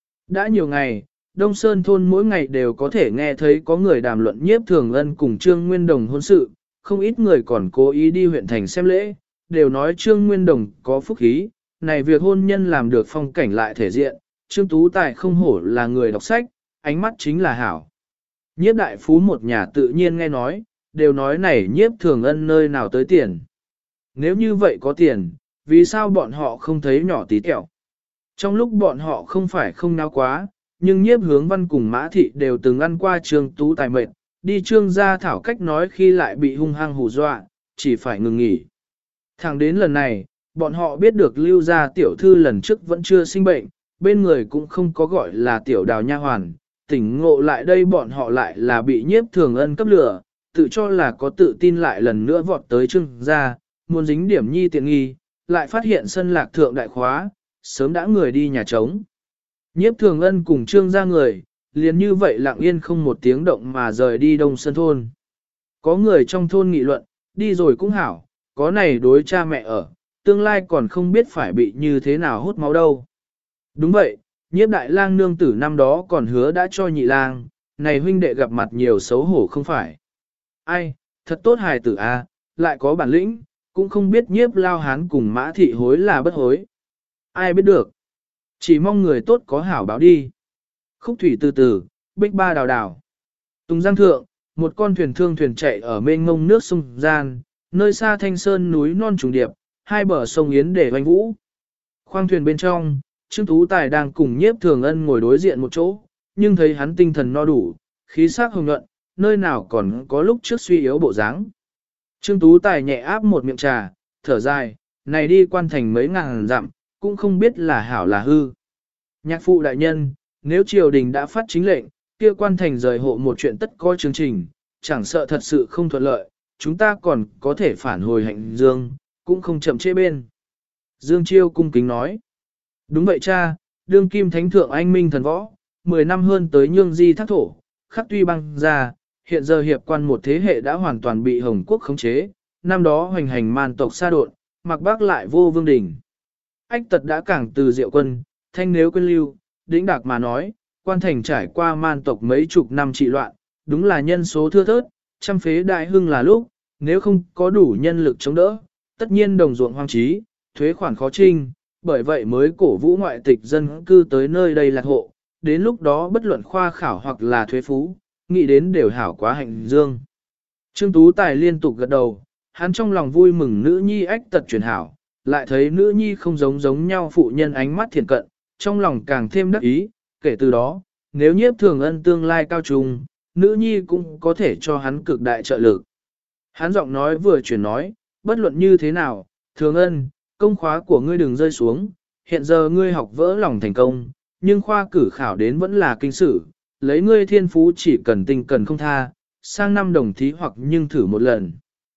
Đã nhiều ngày, Đông Sơn thôn mỗi ngày đều có thể nghe thấy có người đàm luận Nhiếp Thường Ân cùng Trương Nguyên Đồng hôn sự, không ít người còn cố ý đi huyện thành xem lễ, đều nói Trương Nguyên Đồng có phúc khí, này việc hôn nhân làm được phong cảnh lại thể diện, Trương Tú Tài không hổ là người đọc sách, ánh mắt chính là hảo. Nhiếp đại phú một nhà tự nhiên nghe nói, đều nói này Nhiếp Thường Ân nơi nào tới tiền. Nếu như vậy có tiền, vì sao bọn họ không thấy nhỏ tí tẹo? Trong lúc bọn họ không phải không náo quá, nhưng Nhiếp Hướng Văn cùng Mã Thị đều từng ăn qua Trương Tú Tài mệt, đi Trương gia thảo cách nói khi lại bị hung hăng hù dọa, chỉ phải ngừng nghỉ. Thẳng đến lần này, bọn họ biết được Lưu gia tiểu thư lần trước vẫn chưa sinh bệnh, bên người cũng không có gọi là tiểu đào nha hoàn, tỉnh ngộ lại đây bọn họ lại là bị Nhiếp Thường Ân cấp lửa, tự cho là có tự tin lại lần nữa vọt tới Trương gia, muốn dính điểm nhi tiện nghi, lại phát hiện sân lạc thượng đại khóa, sớm đã người đi nhà trống. Nhiếp Thường Ân cùng Trương gia người, liền như vậy lặng yên không một tiếng động mà rời đi Đông Sơn thôn. Có người trong thôn nghị luận, đi rồi cũng hảo, có này đối cha mẹ ở, tương lai còn không biết phải bị như thế nào hút máu đâu. Đúng vậy, Nhiếp đại lang nương tử năm đó còn hứa đã cho nhị lang, này huynh đệ gặp mặt nhiều xấu hổ không phải. Ai, thật tốt hài tử a, lại có bản lĩnh, cũng không biết Nhiếp lao hán cùng Mã Thị hối là bất hối. Ai biết được. Chỉ mong người tốt có hảo báo đi. Khúc thủy từ từ, bích ba đào đào. Tùng Giang thượng, một con thuyền thương thuyền chạy ở mênh mông nước sông gian, nơi xa thanh sơn núi non trùng điệp, hai bờ sông Yến để hoành vũ. Khoang thuyền bên trong, Trương Tú Tài đang cùng Nhiếp Thường Ân ngồi đối diện một chỗ, nhưng thấy hắn tinh thần no đủ, khí sắc hồng nhuận, nơi nào còn có lúc trước suy yếu bộ dáng. Trương Tú Tài nhẹ áp một miệng trà, thở dài, này đi quan thành mấy ngàn dặm, cũng không biết là hảo là hư. Nhạc phụ đại nhân, nếu triều đình đã phát chính lệnh, kia quan thành rời hộ một chuyện tất có chương trình, chẳng sợ thật sự không thuận lợi, chúng ta còn có thể phản hồi Hạnh Dương, cũng không chậm trễ bên. Dương Chiêu cung kính nói. Đúng vậy cha, đương kim thánh thượng anh minh thần võ, 10 năm hơn tới nhương di thác thổ, khắc tuy băng ra, hiện giờ hiệp quan một thế hệ đã hoàn toàn bị Hồng Quốc khống chế, năm đó hoành hành man tộc xa đột, mặc bác lại vô vương đỉnh. Ách tật đã cảng từ Diệu Quân, thanh nếu quên lưu, đĩnh đạc mà nói, quan thành trải qua man tộc mấy chục năm trị loạn, đúng là nhân số thưa thớt, trăm phế đại hưng là lúc, nếu không có đủ nhân lực chống đỡ, tất nhiên đồng ruộng hoang trí, thuế khoản khó trinh, bởi vậy mới cổ vũ ngoại tịch dân cư tới nơi đây lạc hộ, đến lúc đó bất luận khoa khảo hoặc là thuế phú, nghĩ đến đều hảo quá hạnh dương. Trương Tú Tài liên tục gật đầu, hắn trong lòng vui mừng nữ nhi ách tật chuyển hảo, lại thấy nữ nhi không giống nhau phụ nhân ánh mắt thiện cận, trong lòng càng thêm đắc ý, kể từ đó, nếu Nhiếp Thường Ân tương lai cao trùng, nữ nhi cũng có thể cho hắn cực đại trợ lực. Hắn giọng nói vừa chuyển nói, bất luận như thế nào, Thường Ân, công khóa của ngươi đừng rơi xuống, hiện giờ ngươi học vỡ lòng thành công, nhưng khoa cử khảo đến vẫn là kinh sử, lấy ngươi thiên phú chỉ cần tinh cần không tha, sang năm đồng thí hoặc nhưng thử một lần.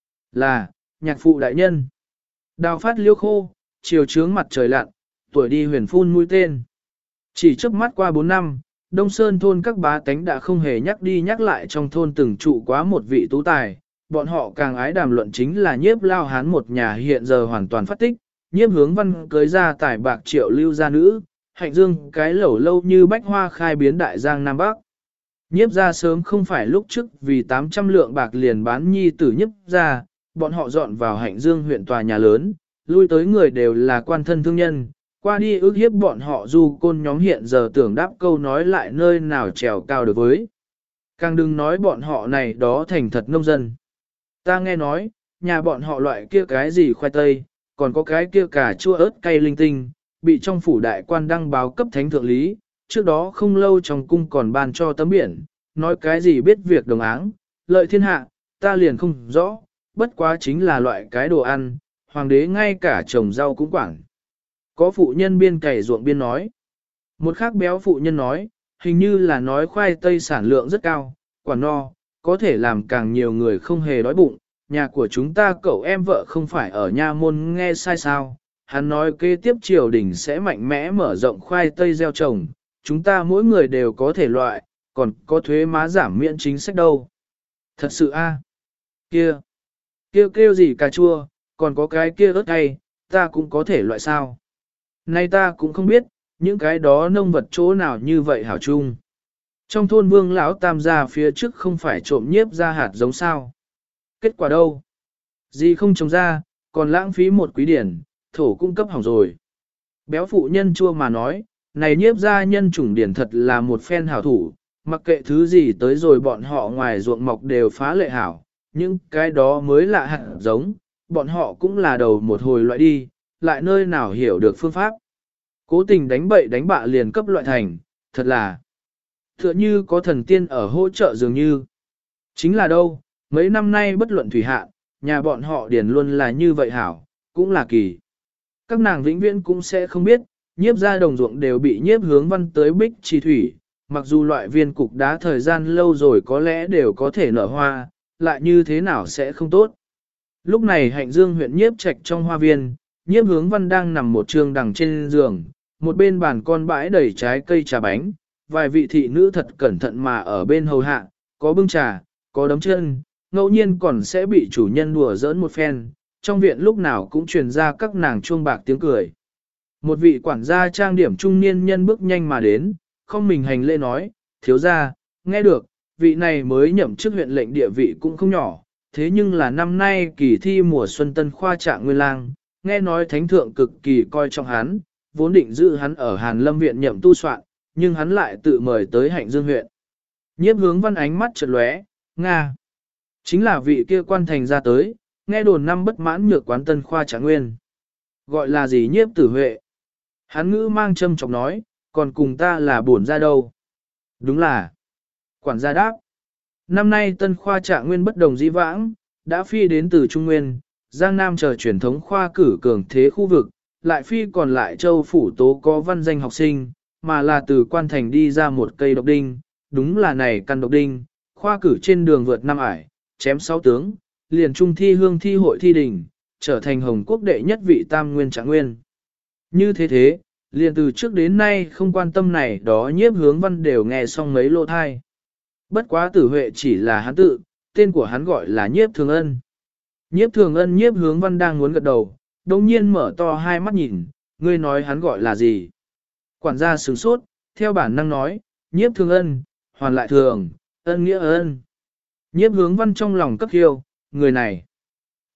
Là, nhạc phụ đại nhân. Đào phát liêu khô, chiều trướng mặt trời lặn, tuổi đi huyền phun mũi tên. Chỉ trước mắt qua 4 năm, Đông Sơn thôn các bá tánh đã không hề nhắc đi nhắc lại trong thôn từng trụ quá một vị tú tài, bọn họ càng ái đàm luận chính là Nhiếp Lao Hán một nhà hiện giờ hoàn toàn phát tích, Nhiếp Hướng Văn cưới ra tài bạc triệu lưu gia nữ, Hạnh Dương cái lẩu lâu như bách hoa khai biến đại giang Nam Bắc. Nhiếp ra sớm không phải lúc trước vì 800 lượng bạc liền bán nhi tử Nhiếp ra, bọn họ dọn vào Hạnh Dương huyện tòa nhà lớn, lui tới người đều là quan thân thương nhân, qua đi ước hiếp bọn họ dù côn nhóm hiện giờ tưởng đáp câu nói lại nơi nào trèo cao được với. Càng đừng nói bọn họ này đó thành thật nông dân. Ta nghe nói, nhà bọn họ loại kia cái gì khoai tây, còn có cái kia cà chua ớt cay linh tinh, bị trong phủ đại quan đăng báo cấp thánh thượng lý, trước đó không lâu trong cung còn ban cho tấm biển, nói cái gì biết việc đồng áng, lợi thiên hạ, ta liền không rõ, bất quá chính là loại cái đồ ăn, hoàng đế ngay cả trồng rau cũng quản. Có phụ nhân biên cày ruộng biên nói. Một khác béo phụ nhân nói, hình như là nói khoai tây sản lượng rất cao, quả no, có thể làm càng nhiều người không hề đói bụng. Nhà của chúng ta cậu em vợ không phải ở nha môn nghe sai sao. Hắn nói kế tiếp triều đình sẽ mạnh mẽ mở rộng khoai tây gieo trồng, chúng ta mỗi người đều có thể loại, còn có thuế má giảm miễn chính sách đâu. Thật sự a, kia, kêu gì cà chua, còn có cái kia ớt cay, ta cũng có thể loại sao. Nay ta cũng không biết, những cái đó nông vật chỗ nào như vậy hảo chung. Trong thôn Vương lão tam gia phía trước không phải trộm nhiếp ra hạt giống sao. Kết quả đâu? Gì không trồng ra, còn lãng phí một quý điển, thổ cung cấp hỏng rồi. Béo phụ nhân chua mà nói, này nhiếp ra nhân chủng điển thật là một phen hảo thủ, mặc kệ thứ gì tới rồi bọn họ ngoài ruộng mọc đều phá lệ hảo, nhưng cái đó mới lạ hạt giống, bọn họ cũng là đầu một hồi loại đi, lại nơi nào hiểu được phương pháp. Cố tình đánh bậy đánh bạ liền cấp loại thành, thật là tựa như có thần tiên ở hỗ trợ dường như. Chính là đâu, mấy năm nay bất luận thủy hạ, nhà bọn họ điển luôn là như vậy hảo, cũng là kỳ. Các nàng vĩnh viễn cũng sẽ không biết, nhiếp ra đồng ruộng đều bị nhiếp hướng văn tới bích trì thủy, mặc dù loại viên cục đá thời gian lâu rồi có lẽ đều có thể nở hoa, lại như thế nào sẽ không tốt. Lúc này Hạnh Dương huyện nhiếp trạch trong hoa viên, nhiếp hướng văn đang nằm một trường đằng trên giường, một bên bàn con bãi đầy trái cây trà bánh, vài vị thị nữ thật cẩn thận mà ở bên hầu hạ, có bưng trà, có đấm chân, ngẫu nhiên còn sẽ bị chủ nhân đùa giỡn một phen, trong viện lúc nào cũng truyền ra các nàng chuông bạc tiếng cười. Một vị quản gia trang điểm trung niên nhân bước nhanh mà đến, không mình hành lễ nói, thiếu gia, nghe được, vị này mới nhậm chức huyện lệnh địa vị cũng không nhỏ, thế nhưng là năm nay kỳ thi mùa xuân tân khoa trạng nguyên lang, nghe nói thánh thượng cực kỳ coi trọng hắn, vốn định giữ hắn ở Hàn Lâm viện nhậm tu soạn, nhưng hắn lại tự mời tới Hạnh Dương huyện. Nhiếp hướng văn ánh mắt chợt lóe, Nga. Chính là vị kia quan thành ra tới, nghe đồn năm bất mãn nhược quán tân khoa trạng nguyên. Gọi là gì nhiếp tử huệ. Hắn ngữ mang châm chọc nói, còn cùng ta là buồn ra đâu. Đúng là. Quản gia đáp. Năm nay tân khoa trạng nguyên bất đồng dĩ vãng, đã phi đến từ Trung Nguyên, Giang Nam chờ truyền thống khoa cử cường thế khu vực, lại phi còn lại châu phủ tố có văn danh học sinh, mà là từ quan thành đi ra một cây độc đinh, đúng là này căn độc đinh, khoa cử trên đường vượt năm ải, chém 6 tướng, liền trung thi hương thi hội thi đình, trở thành Hồng Quốc đệ nhất vị tam nguyên trạng nguyên. Như thế, liền từ trước đến nay không quan tâm này đó nhiếp hướng văn đều nghe xong mấy lô thai. Bất quá tử huệ chỉ là hắn tự, tên của hắn gọi là nhiếp thường ân. Nhiếp thường ân nhiếp hướng văn đang muốn gật đầu, đồng nhiên mở to hai mắt nhìn, ngươi nói hắn gọi là gì? Quản gia sửng sốt, theo bản năng nói, nhiếp thường ân, hoàn lại thường, ân nghĩa ân. Nhiếp hướng văn trong lòng cấp khiêu, người này.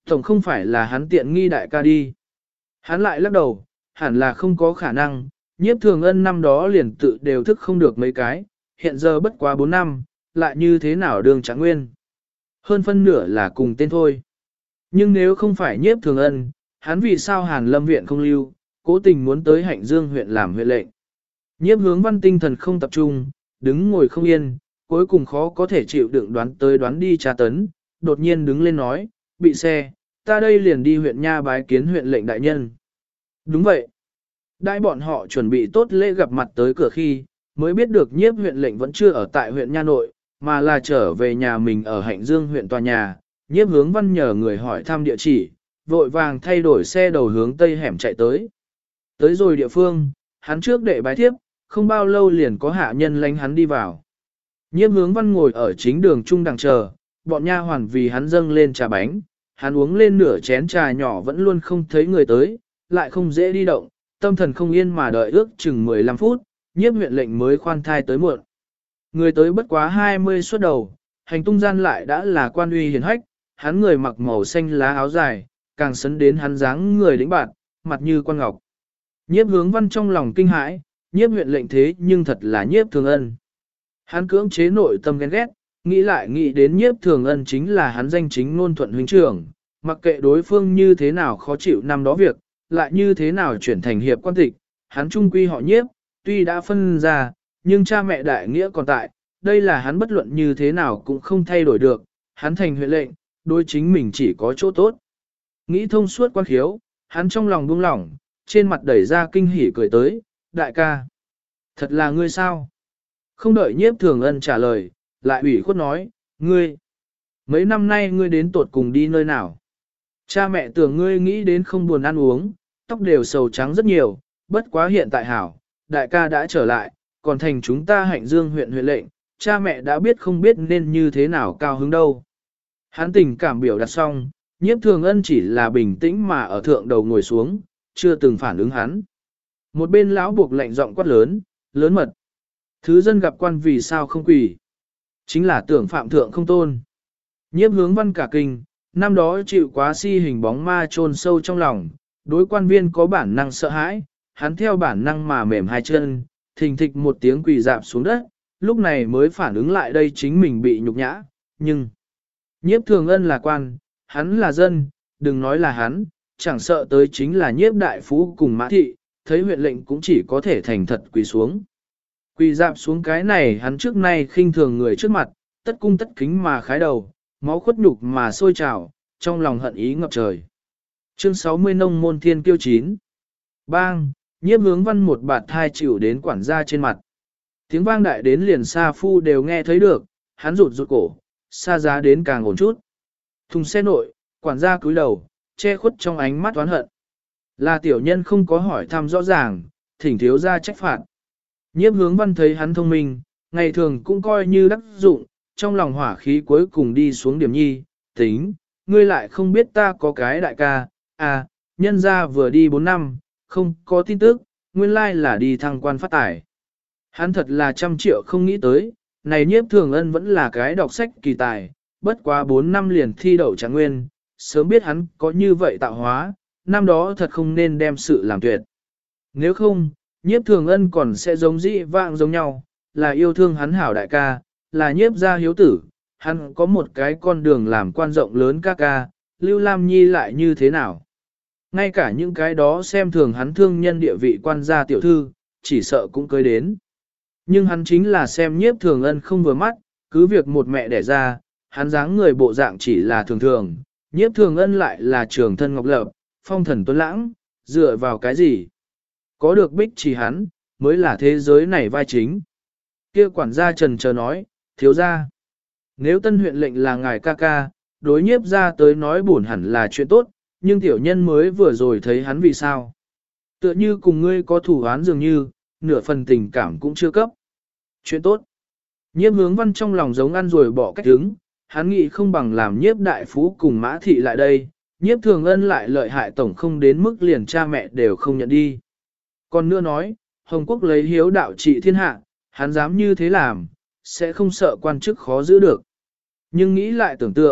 Tổng không phải là hắn tiện nghi đại ca đi. Hắn lại lắc đầu, hẳn là không có khả năng, Nhiếp Thường Ân năm đó liền tự đều thức không được mấy cái, hiện giờ bất quá 4 năm, lại như thế nào đường Trạng Nguyên. Hơn phân nửa là cùng tên thôi. Nhưng nếu không phải Nhiếp Thường Ân, hắn vì sao Hàn Lâm viện không lưu, cố tình muốn tới Hạnh Dương huyện làm huyện lệnh. Nhiếp Hướng Văn tinh thần không tập trung, đứng ngồi không yên, cuối cùng khó có thể chịu đựng đoán tới đoán đi tra tấn, đột nhiên đứng lên nói, bị xe, ta đây liền đi huyện nha bái kiến huyện lệnh đại nhân. Đúng vậy. Đại bọn họ chuẩn bị tốt lễ gặp mặt tới cửa khi, mới biết được Nhiếp huyện lệnh vẫn chưa ở tại huyện nha nội, mà là trở về nhà mình ở Hạnh Dương huyện tòa nhà. Nhiếp Hướng Văn nhờ người hỏi thăm địa chỉ, vội vàng thay đổi xe đầu hướng tây hẻm chạy tới. Tới rồi địa phương, hắn trước đệ bái thiếp, không bao lâu liền có hạ nhân lánh hắn đi vào. Nhiếp Hướng Văn ngồi ở chính đường trung đằng chờ, bọn nha hoàn vì hắn dâng lên trà bánh, hắn uống lên nửa chén trà nhỏ vẫn luôn không thấy người tới, lại không dễ đi động, tâm thần không yên mà đợi ước chừng 15 phút, Nhiếp huyện lệnh mới khoan thai tới muộn. Người tới bất quá 20 suốt đầu, hành tung gian lại đã là quan uy hiền hách, hắn người mặc màu xanh lá áo dài, càng sấn đến hắn dáng người đĩnh bạn, mặt như quan ngọc. Nhiếp Hướng Văn trong lòng kinh hãi, Nhiếp huyện lệnh thế nhưng thật là Nhiếp Thường Ân. Hắn cưỡng chế nội tâm ghen ghét, nghĩ lại nghĩ đến Nhiếp Thường Ân chính là hắn danh chính ngôn thuận huynh trưởng, mặc kệ đối phương như thế nào khó chịu năm đó việc, lại như thế nào chuyển thành hiệp quan tịch, hắn trung quy họ Nhiếp, tuy đã phân ra, nhưng cha mẹ đại nghĩa còn tại, đây là hắn bất luận như thế nào cũng không thay đổi được, hắn thành huyện lệnh, đối chính mình chỉ có chỗ tốt. Nghĩ thông suốt quan khiếu, hắn trong lòng buông lỏng, trên mặt đẩy ra kinh hỉ cười tới, đại ca. Thật là ngươi sao? Không đợi Nhiếp Thường Ân trả lời, lại ủy khuất nói, ngươi. Mấy năm nay ngươi đến tột cùng đi nơi nào? Cha mẹ tưởng ngươi nghĩ đến không buồn ăn uống, tóc đều sầu trắng rất nhiều, bất quá hiện tại hảo, đại ca đã trở lại, còn thành chúng ta Hạnh Dương huyện huyện lệnh, cha mẹ đã biết không biết nên như thế nào cao hứng đâu. Hắn tình cảm biểu đạt xong, Nhiếp Thường Ân chỉ là bình tĩnh mà ở thượng đầu ngồi xuống, chưa từng phản ứng hắn. Một bên lão buộc lạnh giọng quát lớn, lớn mật. Thứ dân gặp quan vì sao không quỳ. Chính là tưởng phạm thượng không tôn. Nhiếp Hướng Văn cả kinh, năm đó chịu quá si hình bóng ma chôn sâu trong lòng, đối quan viên có bản năng sợ hãi, hắn theo bản năng mà mềm hai chân, thình thịch một tiếng quỳ dạp xuống đất, lúc này mới phản ứng lại đây chính mình bị nhục nhã, nhưng Nhiếp Thường Ân là quan, hắn là dân, đừng nói là hắn, chẳng sợ tới chính là Nhiếp đại phú cùng Mã thị, thấy huyện lệnh cũng chỉ có thể thành thật quỳ xuống. Quỳ dạp xuống cái này hắn trước nay khinh thường người trước mặt, tất cung tất kính mà khái đầu, máu khuất nhục mà sôi trào, trong lòng hận ý ngập trời. Chương 60 Nông môn thiên kiêu 9. Bang, Nhiếp Hướng Văn một bạt thai chịu đến quản gia trên mặt. Tiếng vang đại đến liền xa phu đều nghe thấy được, hắn rụt rụt cổ, xa giá đến càng ổn chút. Thùng xe nội, quản gia cúi đầu, che khuất trong ánh mắt oán hận. Là tiểu nhân không có hỏi thăm rõ ràng, thỉnh thiếu gia trách phạt. Nhiếp Hướng Văn thấy hắn thông minh, ngày thường cũng coi như đắc dụng, trong lòng hỏa khí cuối cùng đi xuống điểm nhi, tính, ngươi lại không biết ta có cái đại ca, à, nhân gia vừa đi 4 năm, không có tin tức, nguyên lai là đi thăng quan phát tài. Hắn thật là 100 triệu không nghĩ tới, này Nhiếp Thường Ân vẫn là cái đọc sách kỳ tài, bất quá 4 năm liền thi đậu Trạng Nguyên, sớm biết hắn có như vậy tạo hóa, năm đó thật không nên đem sự làm tuyệt. Nếu không, Nhiếp Thường Ân còn sẽ giống dĩ vãng giống nhau, là yêu thương hắn hảo đại ca, là nhiếp gia hiếu tử, hắn có một cái con đường làm quan rộng lớn ca ca, Lưu Lam Nhi lại như thế nào. Ngay cả những cái đó xem thường hắn thương nhân địa vị quan gia tiểu thư, chỉ sợ cũng cưới đến. Nhưng hắn chính là xem Nhiếp Thường Ân không vừa mắt, cứ việc một mẹ đẻ ra, hắn dáng người bộ dạng chỉ là thường thường, Nhiếp Thường Ân lại là trường thân ngọc lập, phong thần tuấn lãng, dựa vào cái gì? Có được bích chỉ hắn, mới là thế giới này vai chính. Kia quản gia trần chờ nói, thiếu gia. Nếu tân huyện lệnh là ngài ca ca, đối Nhiếp gia tới nói buồn hẳn là chuyện tốt, nhưng tiểu nhân mới vừa rồi thấy hắn vì sao. Tựa như cùng ngươi có thủ án dường như, nửa phần tình cảm cũng chưa cấp. Chuyện tốt. Nhiếp Hướng Văn trong lòng giống ăn rồi bỏ cách đứng, hắn nghĩ không bằng làm Nhiếp đại phú cùng Mã thị lại đây, Nhiếp Thường Ân lại lợi hại tổng không đến mức liền cha mẹ đều không nhận đi. Còn nữa nói, Hồng Quốc lấy hiếu đạo trị thiên hạ, hắn dám như thế làm, sẽ không sợ quan chức khó giữ được. Nhưng nghĩ lại tưởng tượng,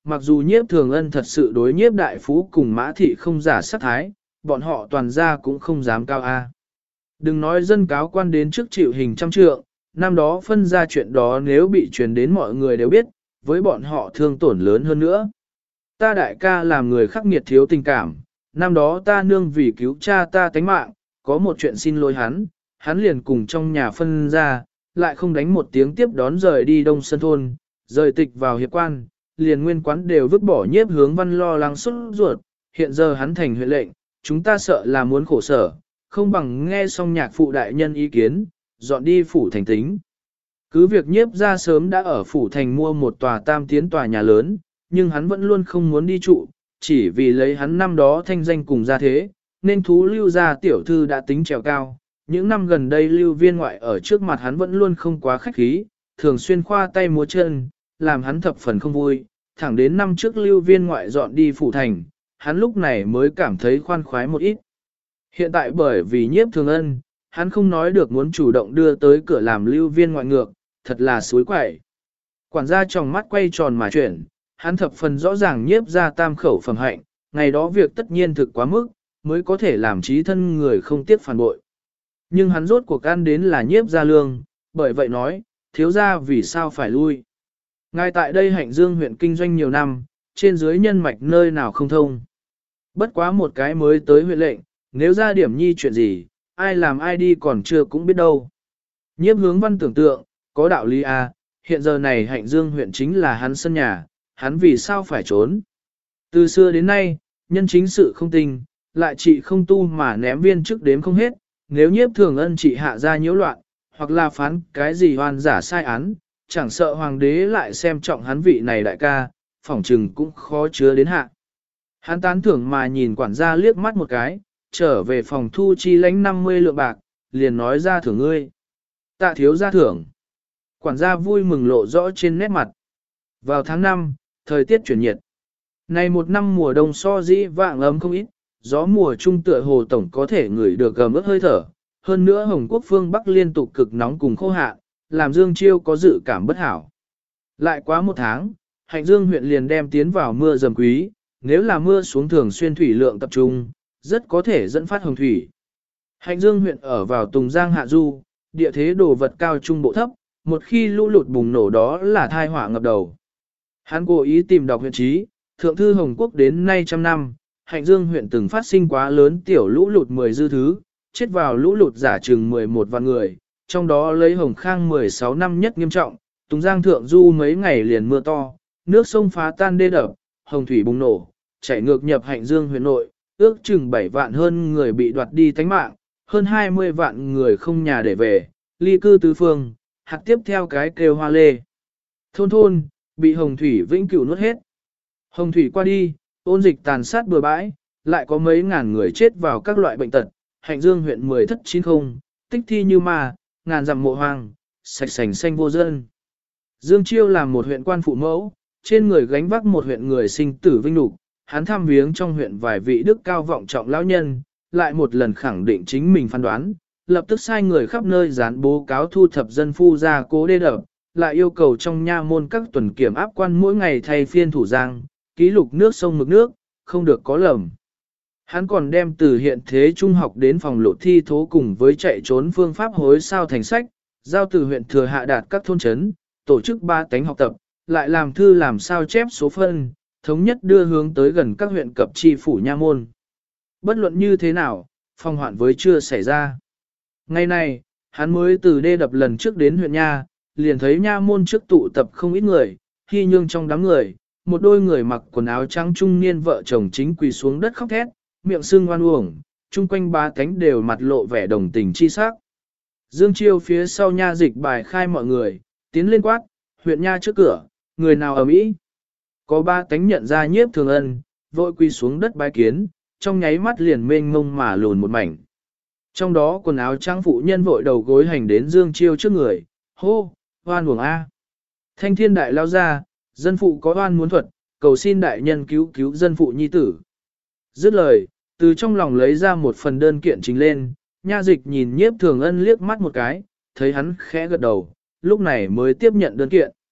mặc dù nhiếp thường ân thật sự đối nhiếp đại phú cùng mã thị không giả sát thái, bọn họ toàn ra cũng không dám cao a. Đừng nói dân cáo quan đến trước chịu hình trăm trượng, năm đó phân ra chuyện đó nếu bị truyền đến mọi người đều biết, với bọn họ thương tổn lớn hơn nữa. Ta đại ca làm người khắc nghiệt thiếu tình cảm, năm đó ta nương vì cứu cha ta tánh mạng, có một chuyện xin lỗi hắn liền cùng trong nhà phân ra, lại không đánh một tiếng tiếp đón rời đi Đông Sơn Thôn, rời tịch vào hiệp quan, liền nguyên quán đều vứt bỏ nhiếp hướng văn lo lắng xuất ruột, hiện giờ hắn thành huyện lệnh, chúng ta sợ là muốn khổ sở, không bằng nghe xong nhạc phụ đại nhân ý kiến, dọn đi phủ thành tính. Cứ việc nhiếp ra sớm đã ở phủ thành mua một tòa tam tiến tòa nhà lớn, nhưng hắn vẫn luôn không muốn đi trụ, chỉ vì lấy hắn năm đó thanh danh cùng gia thế, nên thú lưu gia tiểu thư đã tính trèo cao. Những năm gần đây lưu viên ngoại ở trước mặt hắn vẫn luôn không quá khách khí, thường xuyên khoa tay múa chân, làm hắn thập phần không vui. Thẳng đến năm trước lưu viên ngoại dọn đi phủ thành, hắn lúc này mới cảm thấy khoan khoái một ít. Hiện tại bởi vì nhiếp thường ân, hắn không nói được muốn chủ động đưa tới cửa làm lưu viên ngoại ngược, thật là suối quậy. Quản gia tròng mắt quay tròn mà chuyển, hắn thập phần rõ ràng nhiếp ra tam khẩu phẩm hạnh, ngày đó việc tất nhiên thực quá mức, mới có thể làm trí thân người không tiếc phản bội. Nhưng hắn rốt cuộc ăn đến là nhiếp ra lương, bởi vậy nói, thiếu ra vì sao phải lui. Ngay tại đây Hạnh Dương huyện kinh doanh nhiều năm, trên dưới nhân mạch nơi nào không thông. Bất quá một cái mới tới huyện lệnh, nếu ra điểm nhi chuyện gì, ai làm ai đi còn chưa cũng biết đâu. Nhiếp hướng văn tưởng tượng, có đạo lý à, hiện giờ này Hạnh Dương huyện chính là hắn sân nhà, hắn vì sao phải trốn. Từ xưa đến nay, nhân chính sự không tình, lại trị không tu mà ném viên trước đếm không hết, nếu nhiếp thường ân trị hạ ra nhiễu loạn, hoặc là phán cái gì hoàn giả sai án, chẳng sợ hoàng đế lại xem trọng hắn vị này đại ca, phỏng trừng cũng khó chứa đến hạ. Hắn tán thưởng mà nhìn quản gia liếc mắt một cái, trở về phòng thu chi lãnh 50 lượng bạc, liền nói ra thưởng ngươi. Tạ thiếu ra thưởng. Quản gia vui mừng lộ rõ trên nét mặt. Vào tháng 5, thời tiết chuyển nhiệt. Này một năm mùa đông so dĩ vạng ấm không ít, gió mùa trung tựa hồ tổng có thể ngửi được gầm ướt hơi thở. Hơn nữa Hồng Quốc phương Bắc liên tục cực nóng cùng khô hạn, làm Dương Chiêu có dự cảm bất hảo. Lại quá một tháng, Hạnh Dương huyện liền đem tiến vào mưa dầm quý, nếu là mưa xuống thường xuyên thủy lượng tập trung, rất có thể dẫn phát hồng thủy. Hạnh Dương huyện ở vào Tùng Giang Hạ Du, địa thế đồ vật cao trung bộ thấp, một khi lũ lụt bùng nổ đó là thai họa ngập đầu. Hắn cố ý tìm đọc huyện trí, thượng thư Hồng Quốc đến nay trăm năm, Hạnh Dương huyện từng phát sinh quá lớn tiểu lũ lụt 10 dư thứ, chết vào lũ lụt giả chừng 11 vạn người, trong đó lấy Hồng Khang 16 năm nhất nghiêm trọng, Tùng Giang thượng du mấy ngày liền mưa to, nước sông phá tan đê đập, hồng thủy bùng nổ, chảy ngược nhập Hạnh Dương huyện nội, ước chừng 7 vạn hơn người bị đoạt đi tánh mạng, hơn 20 vạn người không nhà để về, ly cư tứ phương, hạt tiếp theo cái kêu hoa lê. Thôn thôn, bị hồng thủy vĩnh cửu nuốt hết. Hồng thủy qua đi, ôn dịch tàn sát bừa bãi, lại có mấy ngàn người chết vào các loại bệnh tật, Hạnh Dương huyện 10 thất 90, tích thi như ma, ngàn dặm mộ hoang, sạch sành xanh vô dân. Dương Chiêu làm một huyện quan phụ mẫu, trên người gánh vác một huyện người sinh tử vinh nhục, hắn thăm viếng trong huyện vài vị đức cao vọng trọng lão nhân, lại một lần khẳng định chính mình phán đoán, lập tức sai người khắp nơi dán bố cáo thu thập dân phu ra cố đê đập, lại yêu cầu trong nha môn các tuần kiểm áp quan mỗi ngày thay phiên thủ giang, ký lục nước sông mực nước, không được có lầm. Hắn còn đem từ hiện thế trung học đến phòng lộ thi thố cùng với chạy trốn phương pháp hối sao thành sách, giao từ huyện thừa hạ đạt các thôn trấn, tổ chức 3 tánh học tập, lại làm thư làm sao chép số phân, thống nhất đưa hướng tới gần các huyện cập tri phủ nha môn. Bất luận như thế nào, phong hoạn với chưa xảy ra. Ngày này, hắn mới từ đê đập lần trước đến huyện nha, liền thấy nha môn trước tụ tập không ít người, hy nhương trong đám người, một đôi người mặc quần áo trắng trung niên vợ chồng chính quỳ xuống đất khóc thét, miệng sưng oan uổng, chung quanh 3 cánh đều mặt lộ vẻ đồng tình chi sắc. Dương Chiêu phía sau nha dịch bài khai mọi người, tiến lên quát, huyện nha trước cửa, người nào ở Mỹ. Có 3 cánh nhận ra nhiếp thường ân, vội quỳ xuống đất bái kiến, trong nháy mắt liền mênh mông mà lùn một mảnh. Trong đó quần áo trắng phụ nhân vội đầu gối hành đến Dương Chiêu trước người, hô, oan uổng A. Thanh thiên đại lao ra, dân phụ có oan muốn thuật, cầu xin đại nhân cứu cứu dân phụ nhi tử. Dứt lời, từ trong lòng lấy ra một phần đơn kiện trình lên, nha dịch nhìn nhiếp thường ân liếc mắt một cái, thấy hắn khẽ gật đầu, lúc này mới tiếp nhận đơn kiện.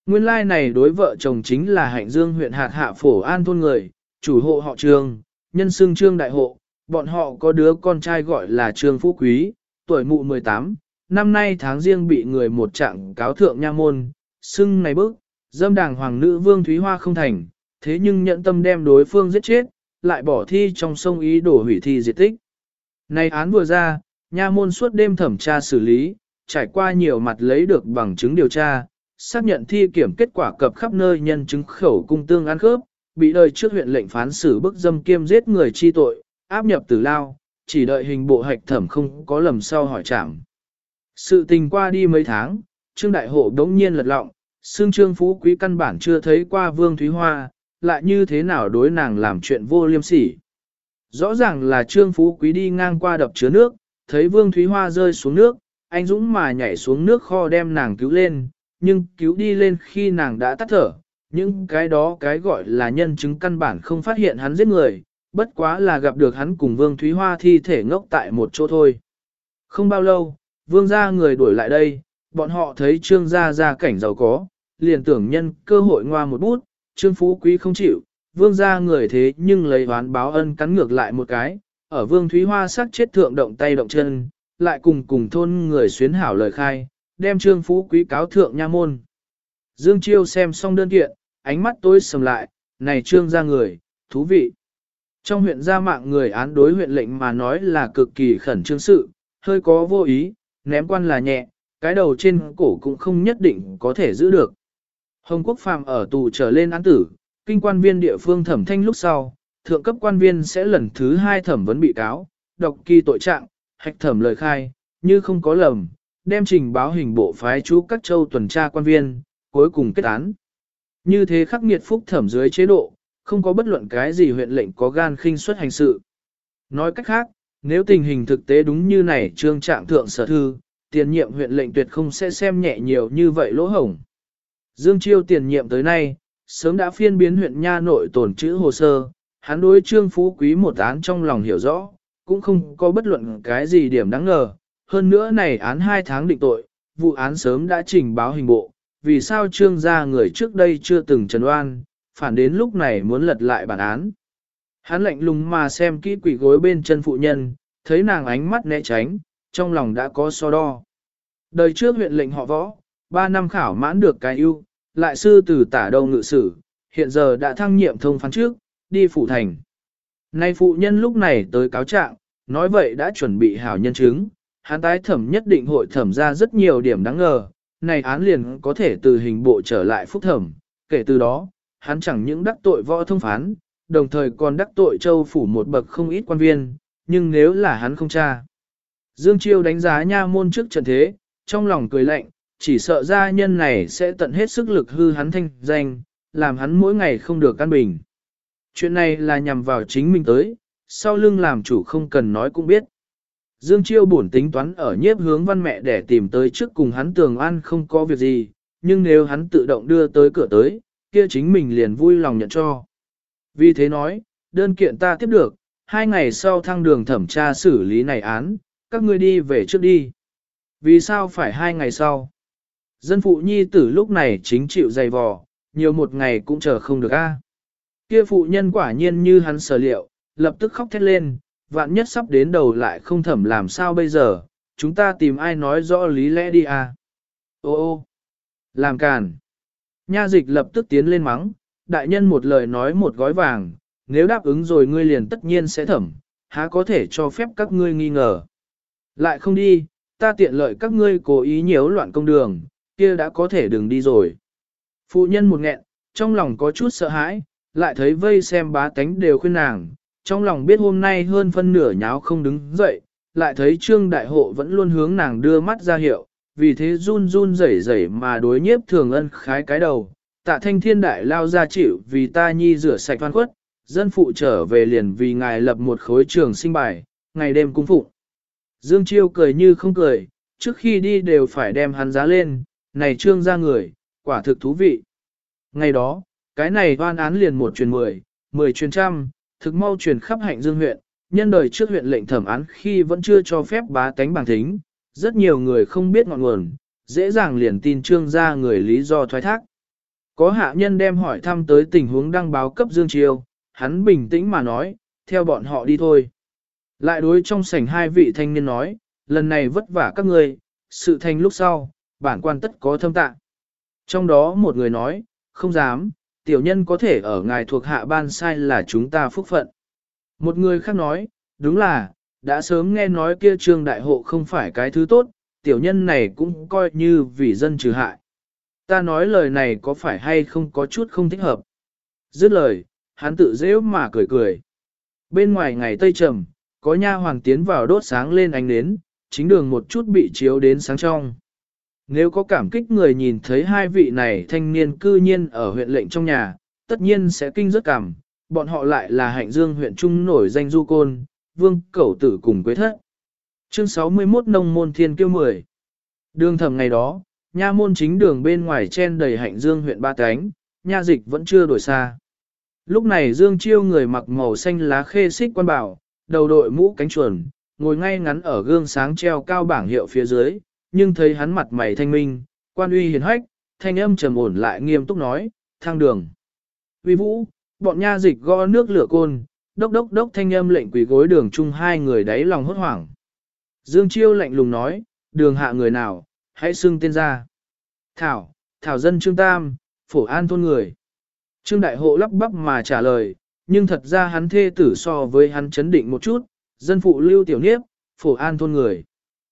Nguyên lai này đối vợ chồng chính là Hạnh Dương huyện hạt hạ phổ an thôn người, chủ hộ họ Trương, nhân xưng Trương đại hộ, bọn họ có đứa con trai gọi là Trương Phú Quý, tuổi mụ 18, năm nay tháng riêng bị người một trạng cáo thượng nha môn, xưng này bức, dâm đàng hoàng nữ Vương Thúy Hoa không thành, thế nhưng nhận tâm đem đối phương giết chết, lại bỏ thi trong sông ý đổ hủy thi diệt tích. Này án vừa ra, nha môn suốt đêm thẩm tra xử lý, trải qua nhiều mặt lấy được bằng chứng điều tra, xác nhận thi kiểm kết quả cập khắp nơi nhân chứng khẩu cung tương ăn khớp, bị đời trước huyện lệnh phán xử bức dâm kiêm giết người chi tội, áp nhập tử lao, chỉ đợi hình bộ hạch thẩm không có lầm sau hỏi trảm. Sự tình qua đi mấy tháng, Trương Đại Hộ đống nhiên lật lọng, xương Trương Phú Quý căn bản chưa thấy qua Vương Thúy Hoa, lại như thế nào đối nàng làm chuyện vô liêm sỉ. Rõ ràng là Trương Phú Quý đi ngang qua đập chứa nước, thấy Vương Thúy Hoa rơi xuống nước, anh dũng mà nhảy xuống nước kho đem nàng cứu lên, nhưng cứu đi lên khi nàng đã tắt thở, những cái đó cái gọi là nhân chứng căn bản không phát hiện hắn giết người, bất quá là gặp được hắn cùng Vương Thúy Hoa thi thể ngốc tại một chỗ thôi. Không bao lâu, Vương gia người đuổi lại đây, bọn họ thấy Trương gia cảnh giàu có, liền tưởng nhân cơ hội ngoa một bút, Trương Phú Quý không chịu, Vương gia người thế nhưng lấy oán báo ân cắn ngược lại một cái, ở Vương Thúy Hoa xác chết thượng động tay động chân, lại cùng thôn người xuyến hảo lời khai, đem Trương Phú Quý cáo thượng nha môn. Dương Chiêu xem xong đơn kiện, ánh mắt tối sầm lại, này Trương gia người, thú vị. Trong huyện gia mạng người án đối huyện lệnh mà nói là cực kỳ khẩn trương sự, hơi có vô ý, ném quan là nhẹ, cái đầu trên cổ cũng không nhất định có thể giữ được. Hồng Quốc Phàm ở tù trở lên án tử, kinh quan viên địa phương thẩm thanh lúc sau, thượng cấp quan viên sẽ lần thứ 2 thẩm vấn bị cáo, đọc kỳ tội trạng, hạch thẩm lời khai, như không có lầm, đem trình báo hình bộ phái chú các châu tuần tra quan viên, cuối cùng kết án. Như thế khắc nghiệt phúc thẩm dưới chế độ, không có bất luận cái gì huyện lệnh có gan khinh suất hành sự. Nói cách khác, nếu tình hình thực tế đúng như này trương trạng thượng sở thư, tiền nhiệm huyện lệnh tuyệt không sẽ xem nhẹ nhiều như vậy lỗ hổng. Dương Chiêu tiền nhiệm tới nay, sớm đã phiên biến huyện nha nội tồn chữ hồ sơ, hắn đối Trương Phú Quý một án trong lòng hiểu rõ, cũng không có bất luận cái gì điểm đáng ngờ. Hơn nữa này án 2 tháng định tội, vụ án sớm đã trình báo hình bộ, vì sao Trương gia người trước đây chưa từng trần oan, phản đến lúc này muốn lật lại bản án. Hắn lạnh lùng mà xem kỹ quỷ gối bên chân phụ nhân, thấy nàng ánh mắt né tránh, trong lòng đã có so đo. Đời trước huyện lệnh họ Võ, 3 năm khảo mãn được cái ưu, lại sư từ tả đâu ngự sử, hiện giờ đã thăng nhiệm thông phán trước, đi phủ thành. Nay phụ nhân lúc này tới cáo trạng, nói vậy đã chuẩn bị hảo nhân chứng, hắn tái thẩm nhất định hội thẩm ra rất nhiều điểm đáng ngờ, này án liền có thể từ hình bộ trở lại phúc thẩm, kể từ đó, hắn chẳng những đắc tội Võ thông phán, đồng thời còn đắc tội châu phủ một bậc không ít quan viên, nhưng nếu là hắn không tra. Dương Chiêu đánh giá nha môn trước trận thế, trong lòng cười lạnh, chỉ sợ gia nhân này sẽ tận hết sức lực hư hắn thanh danh, làm hắn mỗi ngày không được căn bình. Chuyện này là nhằm vào chính mình tới, sau lưng làm chủ không cần nói cũng biết. Dương Chiêu bổn tính toán ở nhiếp hướng văn mẹ để tìm tới trước cùng hắn tường an không có việc gì, nhưng nếu hắn tự động đưa tới cửa tới, kia chính mình liền vui lòng nhận cho. Vì thế nói, đơn kiện ta tiếp được, 2 ngày sau thăng đường thẩm tra xử lý này án, các ngươi đi về trước đi. Vì sao phải 2 ngày sau? Dân phụ nhi tử lúc này chính chịu dày vò, nhiều một ngày cũng chờ không được a. Kia phụ nhân quả nhiên như hắn sở liệu, lập tức khóc thét lên, vạn nhất sắp đến đầu lại không thẩm làm sao bây giờ, chúng ta tìm ai nói rõ lý lẽ đi a. Ô ô, làm càn. Nha dịch lập tức tiến lên mắng, đại nhân một lời nói một gói vàng, nếu đáp ứng rồi ngươi liền tất nhiên sẽ thẩm, há có thể cho phép các ngươi nghi ngờ. Lại không đi, ta tiện lợi các ngươi cố ý nhiễu loạn công đường, kia đã có thể đừng đi rồi. Phụ nhân một nghẹn, trong lòng có chút sợ hãi, lại thấy vây xem bá tánh đều khuyên nàng, trong lòng biết hôm nay hơn phân nửa nháo không đứng dậy, lại thấy Trương Đại Hộ vẫn luôn hướng nàng đưa mắt ra hiệu, vì thế run run rẩy rẩy mà đối nhiếp Thường Ân khái cái đầu, Tạ Thanh Thiên đại lao ra chịu vì ta nhi rửa sạch oan khuất, dân phụ trở về liền vì ngài lập một khối trường sinh bài, ngày đêm cung phụng. Dương Chiêu cười như không cười, trước khi đi đều phải đem hắn giá lên, này Trương ra người, quả thực thú vị. Ngày đó, cái này oan án liền 1 truyền 10, 10 truyền trăm, thực mau truyền khắp Hạnh Dương huyện, nhân đời trước huyện lệnh thẩm án khi vẫn chưa cho phép bá tánh bằng thính, rất nhiều người không biết ngọn nguồn, dễ dàng liền tin Trương ra người lý do thoái thác. Có hạ nhân đem hỏi thăm tới tình huống đăng báo cấp Dương Chiêu, hắn bình tĩnh mà nói, theo bọn họ đi thôi. Lại đối trong sảnh hai vị thanh niên nói, lần này vất vả các người, sự thành lúc sau, bản quan tất có thâm tạ. Trong đó một người nói, không dám, tiểu nhân có thể ở ngài thuộc hạ ban sai là chúng ta phúc phận. Một người khác nói, đúng là, đã sớm nghe nói kia trương đại hộ không phải cái thứ tốt, tiểu nhân này cũng coi như vì dân trừ hại. Ta nói lời này có phải hay không có chút không thích hợp. Dứt lời, hắn tự dễ mà cười cười. Bên ngoài ngày tây trầm, có nha hoàng tiến vào đốt sáng lên ánh nến, chính đường một chút bị chiếu đến sáng trong. Nếu có cảm kích người nhìn thấy hai vị này thanh niên cư nhiên ở huyện lệnh trong nhà, tất nhiên sẽ kinh rất cảm, bọn họ lại là Hạnh Dương huyện trung nổi danh du côn, Vương Cẩu Tử cùng Quế Thất. Chương 61 Nông môn thiên kiêu 10. Đường thầm ngày đó, nha môn chính đường bên ngoài chen đầy Hạnh Dương huyện ba cánh, nha dịch vẫn chưa đổi xa. Lúc này Dương Chiêu người mặc màu xanh lá khê xích quan bảo, đầu đội mũ cánh chuồn, ngồi ngay ngắn ở gương sáng treo cao bảng hiệu phía dưới, nhưng thấy hắn mặt mày thanh minh, quan uy hiền hách, thanh âm trầm ổn lại nghiêm túc nói, thang đường. Uy vũ, bọn nha dịch gõ nước lửa côn, đốc đốc đốc thanh âm lệnh quỳ gối đường chung hai người đáy lòng hốt hoảng. Dương Chiêu lạnh lùng nói, đường hạ người nào, hãy xưng tên ra. Thảo dân Trương Tam, phổ an thôn người. Trương Đại Hộ lắp bắp mà trả lời, nhưng thật ra hắn thê tử so với hắn chấn định một chút, dân phụ Lưu Tiểu Niếp, phổ an thôn người.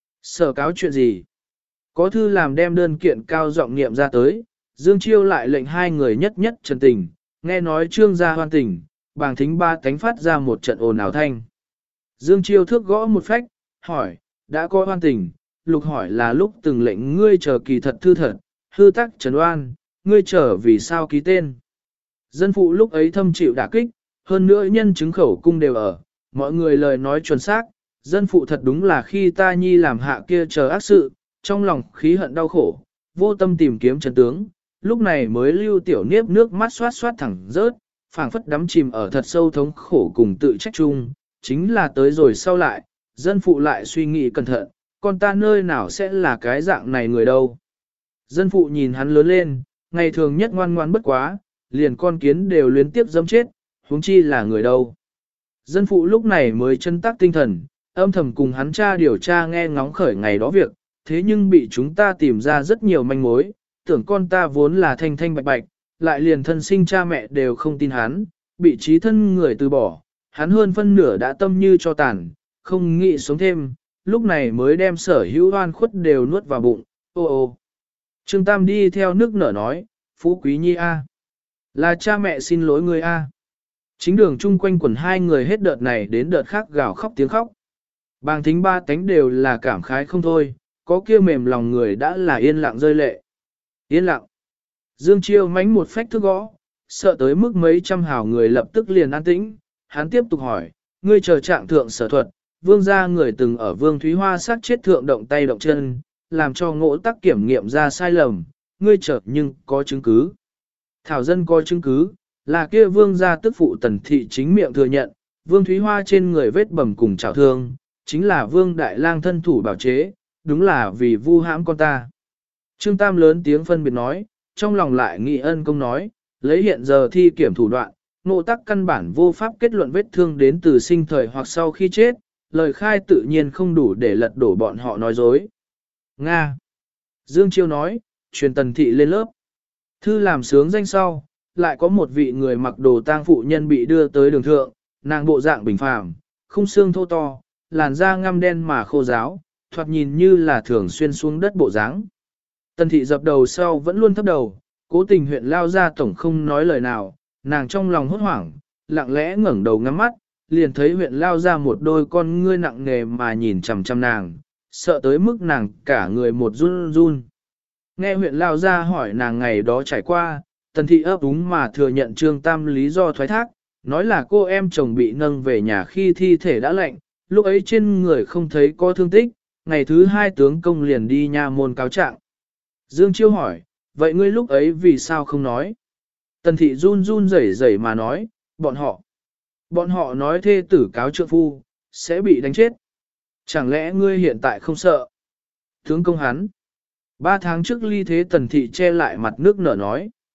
Sở cáo chuyện gì? Có thư làm đem đơn kiện cao giọng niệm ra tới, Dương Chiêu lại lệnh hai người nhất nhất trần tình, nghe nói Trương gia hoan tình, bàng thính ba cánh phát ra một trận ồn ào thanh. Dương Chiêu thước gõ một phách, hỏi, đã có hoan tình, lục hỏi là lúc từng lệnh ngươi chờ kỳ thật thư thật, hư tắc trần oan, ngươi chờ vì sao ký tên. Dân phụ lúc ấy thâm chịu đả kích, hơn nữa nhân chứng khẩu cung đều ở, mọi người lời nói chuẩn xác, dân phụ thật đúng là khi ta nhi làm hạ kia chờ ác sự, trong lòng khí hận đau khổ, vô tâm tìm kiếm chân tướng, lúc này mới Lưu Tiểu Niếp nước mắt xoát xoát thẳng rớt, phảng phất đắm chìm ở thật sâu thống khổ cùng tự trách chung, chính là tới rồi sau lại, dân phụ lại suy nghĩ cẩn thận, con ta nơi nào sẽ là cái dạng này người đâu. Dân phụ nhìn hắn lớn lên, ngày thường nhất ngoan ngoan bất quá, liền con kiến đều luyến tiếp dâm chết, huống chi là người đâu. Dân phụ lúc này mới chân tác tinh thần, âm thầm cùng hắn cha điều tra nghe ngóng khởi ngày đó việc, thế nhưng bị chúng ta tìm ra rất nhiều manh mối, tưởng con ta vốn là thanh thanh bạch bạch, lại liền thân sinh cha mẹ đều không tin hắn, bị trí thân người từ bỏ, hắn hơn phân nửa đã tâm như cho tàn, không nghĩ sống thêm, lúc này mới đem sở hữu oan khuất đều nuốt vào bụng, ô ô. Trương Tam đi theo nước nở nói, Phú Quý Nhi A. Là cha mẹ xin lỗi người A. Chính đường chung quanh quần hai người hết đợt này đến đợt khác gào khóc tiếng khóc. Bàng thính ba tánh đều là cảm khái không thôi, có kia mềm lòng người đã là yên lặng rơi lệ. Yên lặng. Dương Chiêu mánh một phách thức gõ, sợ tới mức mấy trăm hào người lập tức liền an tĩnh. Hắn tiếp tục hỏi, ngươi chờ trạng thượng sở thuật, vương gia người từng ở vương Thúy Hoa sát chết thượng động tay động chân, làm cho ngỗ tắc kiểm nghiệm ra sai lầm, ngươi chờ nhưng có chứng cứ. Thảo dân có chứng cứ, là kia vương gia tức phụ Tần Thị chính miệng thừa nhận, vương Thúy Hoa trên người vết bầm cùng trào thương, chính là vương đại lang thân thủ bảo chế, đúng là vì vu hãm con ta. Trương Tam lớn tiếng phân biệt nói, trong lòng lại nghị ân công nói, lấy hiện giờ thi kiểm thủ đoạn, ngộ tắc căn bản vô pháp kết luận vết thương đến từ sinh thời hoặc sau khi chết, lời khai tự nhiên không đủ để lật đổ bọn họ nói dối. Nga. Dương Chiêu nói, truyền Tần Thị lên lớp. Thư làm sướng danh sau, lại có một vị người mặc đồ tang phụ nhân bị đưa tới đường thượng, nàng bộ dạng bình phàm, khung xương thô to, làn da ngăm đen mà khô ráo, thoạt nhìn như là thường xuyên xuống đất bộ dáng. Tần Thị dập đầu sau vẫn luôn thấp đầu, cố tình huyện lao ra tổng không nói lời nào, nàng trong lòng hốt hoảng, lặng lẽ ngẩng đầu ngắm mắt, liền thấy huyện lao ra một đôi con ngươi nặng nề mà nhìn chằm chằm nàng, sợ tới mức nàng cả người một run run. Nghe huyện lao ra hỏi nàng ngày đó trải qua, Tần Thị ấp úng mà thừa nhận Trương Tam lý do thoái thác, nói là cô em chồng bị nâng về nhà khi thi thể đã lạnh, lúc ấy trên người không thấy có thương tích, ngày thứ hai tướng công liền đi nha môn cáo trạng. Dương Chiêu hỏi, vậy ngươi lúc ấy vì sao không nói? Tần Thị run run rẩy rẩy mà nói, bọn họ nói thê tử cáo trượng phu, sẽ bị đánh chết. Chẳng lẽ ngươi hiện tại không sợ? Tướng công hắn. 3 tháng trước ly thế Tần Thị che lại mặt nước nở nói.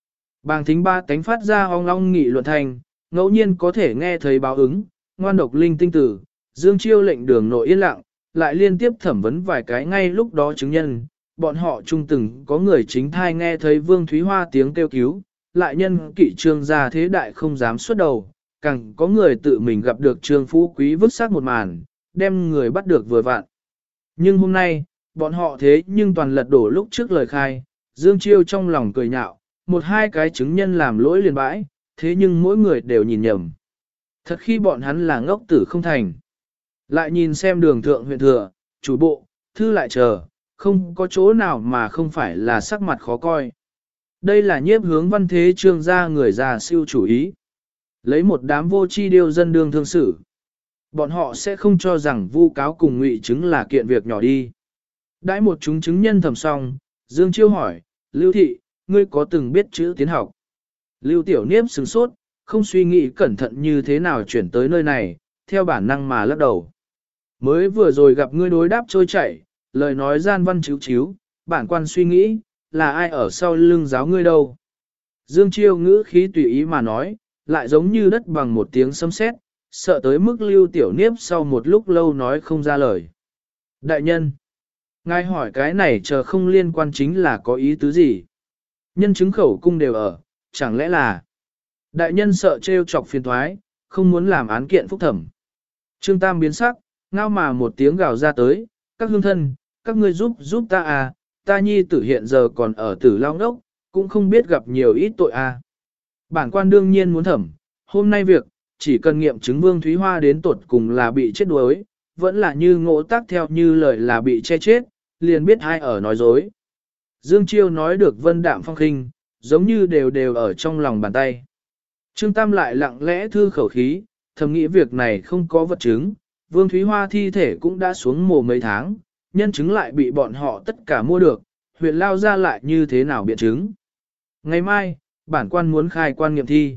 Bàng thính ba tánh phát ra ong long nghị luận thành, ngẫu nhiên có thể nghe thấy báo ứng, ngoan độc linh tinh tử, Dương Chiêu lệnh đường nội yên lặng, lại liên tiếp thẩm vấn vài cái ngay lúc đó chứng nhân, bọn họ chung từng có người chính thai nghe thấy Vương Thúy Hoa tiếng kêu cứu, lại nhân kỵ trương gia thế đại không dám xuất đầu, càng có người tự mình gặp được trương phú quý vứt xác một màn, đem người bắt được vừa vặn. Nhưng hôm nay, bọn họ thế nhưng toàn lật đổ lúc trước lời khai, Dương Chiêu trong lòng cười nhạo, một hai cái chứng nhân làm lỗi liền bãi, thế nhưng mỗi người đều nhìn nhầm. Thật khi bọn hắn là ngốc tử không thành. Lại nhìn xem đường thượng huyện thừa, chủ bộ, thư lại chờ, không có chỗ nào mà không phải là sắc mặt khó coi. Đây là nhiếp hướng văn thế trương gia người già siêu chủ ý. Lấy một đám vô chi điêu dân đương thương xử. Bọn họ sẽ không cho rằng vu cáo cùng ngụy chứng là kiện việc nhỏ đi. Đãi một chúng chứng nhân thầm xong, Dương Chiêu hỏi, Lưu Thị, ngươi có từng biết chữ tiến học? Lưu Tiểu Niếp sửng sốt, không suy nghĩ cẩn thận như thế nào chuyển tới nơi này, theo bản năng mà lắc đầu. Mới vừa rồi gặp ngươi đối đáp trôi chảy, lời nói gian văn chíu chíu, bản quan suy nghĩ, là ai ở sau lưng giáo ngươi đâu. Dương Chiêu ngữ khí tùy ý mà nói, lại giống như đất bằng một tiếng sấm sét, sợ tới mức Lưu Tiểu Niếp sau một lúc lâu nói không ra lời. Đại nhân, ngài hỏi cái này chờ không liên quan chính là có ý tứ gì? Nhân chứng khẩu cung đều ở, chẳng lẽ là đại nhân sợ trêu chọc phiền thoái, không muốn làm án kiện phúc thẩm. Trương Tam biến sắc, ngao mà một tiếng gào ra tới, các hương thân, các ngươi giúp ta à, ta nhi tử hiện giờ còn ở tử lao ngốc, cũng không biết gặp nhiều ít tội à. Bản quan đương nhiên muốn thẩm, hôm nay việc, chỉ cần nghiệm chứng Vương Thúy Hoa đến tuột cùng là bị chết đuối, vẫn là như ngộ tác theo như lời là bị che chết, liền biết ai ở nói dối. Dương Chiêu nói được vân đạm phong khinh, giống như đều ở trong lòng bàn tay. Trương Tam lại lặng lẽ thư khẩu khí, thầm nghĩ việc này không có vật chứng, Vương Thúy Hoa thi thể cũng đã xuống mồ mấy tháng, nhân chứng lại bị bọn họ tất cả mua được, huyện lao ra lại như thế nào biện chứng. Ngày mai, bản quan muốn khai quan nghiệm thi.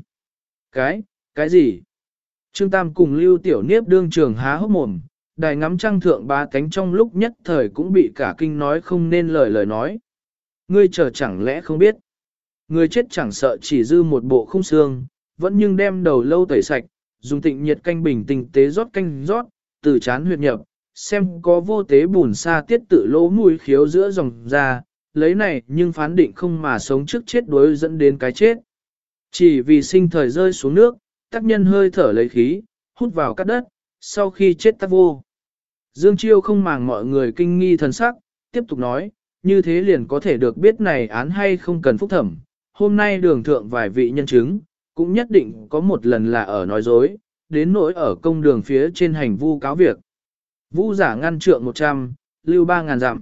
Cái gì? Trương Tam cùng Lưu Tiểu Niếp đương trường há hốc mồm, đài ngắm trăng thượng ba cánh trong lúc nhất thời cũng bị cả kinh nói không nên lời nói. Ngươi chờ chẳng lẽ không biết. Người chết chẳng sợ chỉ dư một bộ khung xương, vẫn nhưng đem đầu lâu tẩy sạch, dùng tịnh nhiệt canh bình tinh tế rót canh rót, từ chán huyệt nhập, xem có vô tế bùn sa tiết tự lỗ mũi khiếu giữa dòng ra, lấy này nhưng phán định không mà sống trước chết đối dẫn đến cái chết. Chỉ vì sinh thời rơi xuống nước, tác nhân hơi thở lấy khí, hút vào cát đất, sau khi chết tắc vô. Dương Chiêu không màng mọi người kinh nghi thần sắc, tiếp tục nói, như thế liền có thể được biết này án hay không cần phúc thẩm. Hôm nay đường thượng vài vị nhân chứng, cũng nhất định có một lần là ở nói dối, đến nỗi ở công đường phía trên hành vu cáo việc. Vu giả ngăn trượng 100, lưu 3.000 dặm.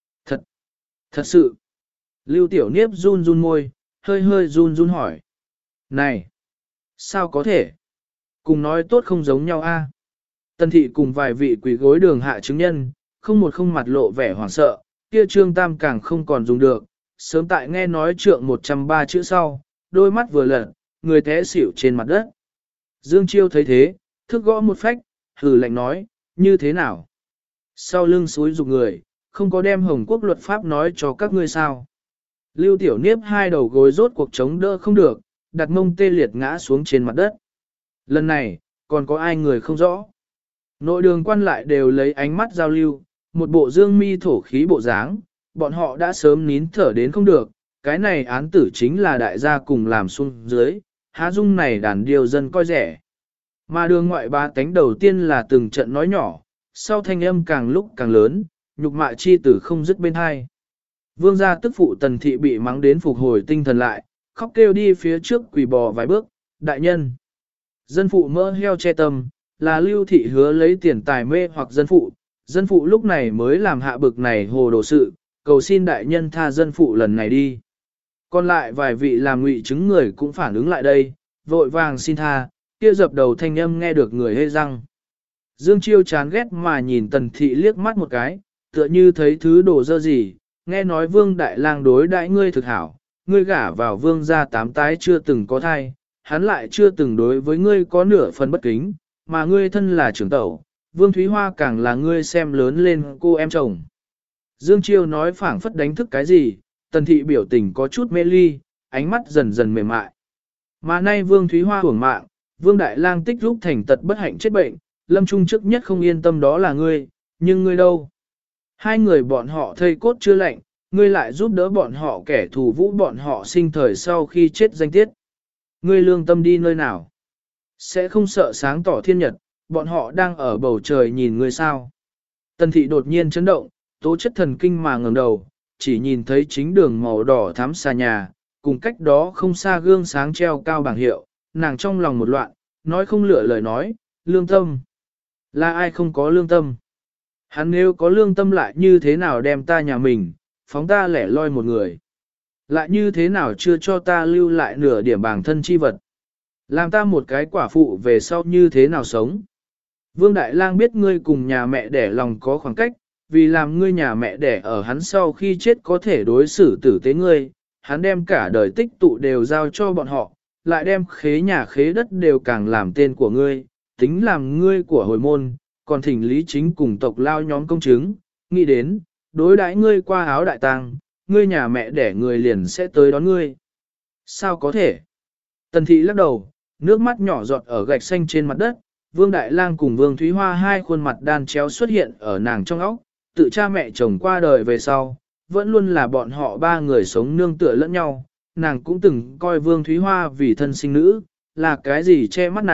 Thật sự. Lưu Tiểu Niếp run môi, hơi run hỏi. Này! Sao có thể? Cùng nói tốt không giống nhau a. Tần thị cùng vài vị quỷ gối đường hạ chứng nhân, không một không mặt lộ vẻ hoảng sợ, kia Trương Tam càng không còn dùng được, sớm tại nghe nói trượng 103 chữ sau, đôi mắt vừa lật, người té xỉu trên mặt đất. Dương Chiêu thấy thế, thức gõ một phách, hừ lạnh nói, như thế nào? Sau lưng xúi dục người, không có đem Hồng Quốc luật pháp nói cho các ngươi sao? Lưu Tiểu Niếp hai đầu gối rốt cuộc chống đỡ không được, đặt mông tê liệt ngã xuống trên mặt đất. Lần này, còn có ai người không rõ? Nội đường quan lại đều lấy ánh mắt giao lưu, một bộ dương mi thổ khí bộ dáng, bọn họ đã sớm nín thở đến không được, cái này án tử chính là đại gia cùng làm xuống dưới, há dung này đàn điều dân coi rẻ. Mà đường ngoại ba tánh đầu tiên là từng trận nói nhỏ, sau thanh âm càng lúc càng lớn, nhục mạ chi tử không dứt bên hai. Vương gia tức phụ Tần thị bị mắng đến phục hồi tinh thần lại, khóc kêu đi phía trước quỳ bò vài bước, đại nhân. Dân phụ mơ heo che tâm, là Lưu thị hứa lấy tiền tài mê hoặc dân phụ lúc này mới làm hạ bực này hồ đồ sự, cầu xin đại nhân tha dân phụ lần này đi. Còn lại vài vị làm ngụy chứng người cũng phản ứng lại đây, vội vàng xin tha, kia dập đầu thanh âm nghe được người hê răng. Dương Chiêu chán ghét mà nhìn Tần thị liếc mắt một cái, tựa như thấy thứ đồ dơ gì, nghe nói Vương Đại Lang đối đãi ngươi thực hảo, ngươi gả vào Vương gia 8 tái chưa từng có thai, hắn lại chưa từng đối với ngươi có nửa phần bất kính, mà ngươi thân là trưởng tẩu, Vương Thúy Hoa càng là ngươi xem lớn lên cô em chồng. Dương Chiêu nói phảng phất đánh thức cái gì, Tần thị biểu tình có chút mê ly, ánh mắt dần dần mềm mại. Mà nay Vương Thúy Hoa hưởng mạng, Vương Đại Lang tích lúc thành tật bất hạnh chết bệnh, Lâm Trung trước nhất không yên tâm đó là ngươi, nhưng ngươi đâu? Hai người bọn họ thây cốt chưa lạnh, ngươi lại giúp đỡ bọn họ kẻ thù vũ bọn họ sinh thời sau khi chết danh tiết. Ngươi lương tâm đi nơi nào? Sẽ không sợ sáng tỏ thiên nhật, bọn họ đang ở bầu trời nhìn ngươi sao? Tần thị đột nhiên chấn động, tố chất thần kinh mà ngẩng đầu, chỉ nhìn thấy chính đường màu đỏ thắm xa nhà, cùng cách đó không xa gương sáng treo cao bảng hiệu, nàng trong lòng một loạn, nói không lựa lời nói, lương tâm. Là ai không có lương tâm? Hắn nếu có lương tâm lại như thế nào đem ta nhà mình, phóng ta lẻ loi một người. Lại như thế nào chưa cho ta lưu lại nửa điểm bản thân chi vật. Làm ta một cái quả phụ về sau như thế nào sống. Vương Đại Lang biết ngươi cùng nhà mẹ đẻ lòng có khoảng cách, vì làm ngươi nhà mẹ đẻ ở hắn sau khi chết có thể đối xử tử tế ngươi, hắn đem cả đời tích tụ đều giao cho bọn họ, lại đem khế nhà khế đất đều càng làm tên của ngươi, tính làm ngươi của hồi môn, còn thỉnh Lý Chính cùng tộc lao nhóm công chứng, nghĩ đến, đối đãi ngươi qua áo đại tang, ngươi nhà mẹ đẻ người liền sẽ tới đón ngươi. Sao có thể? Tần thị lắc đầu, nước mắt nhỏ giọt ở gạch xanh trên mặt đất, Vương Đại Lang cùng Vương Thúy Hoa hai khuôn mặt đan chéo xuất hiện ở nàng trong óc, tự cha mẹ chồng qua đời về sau, vẫn luôn là bọn họ ba người sống nương tựa lẫn nhau, nàng cũng từng coi Vương Thúy Hoa vì thân sinh nữ, là cái gì che mắt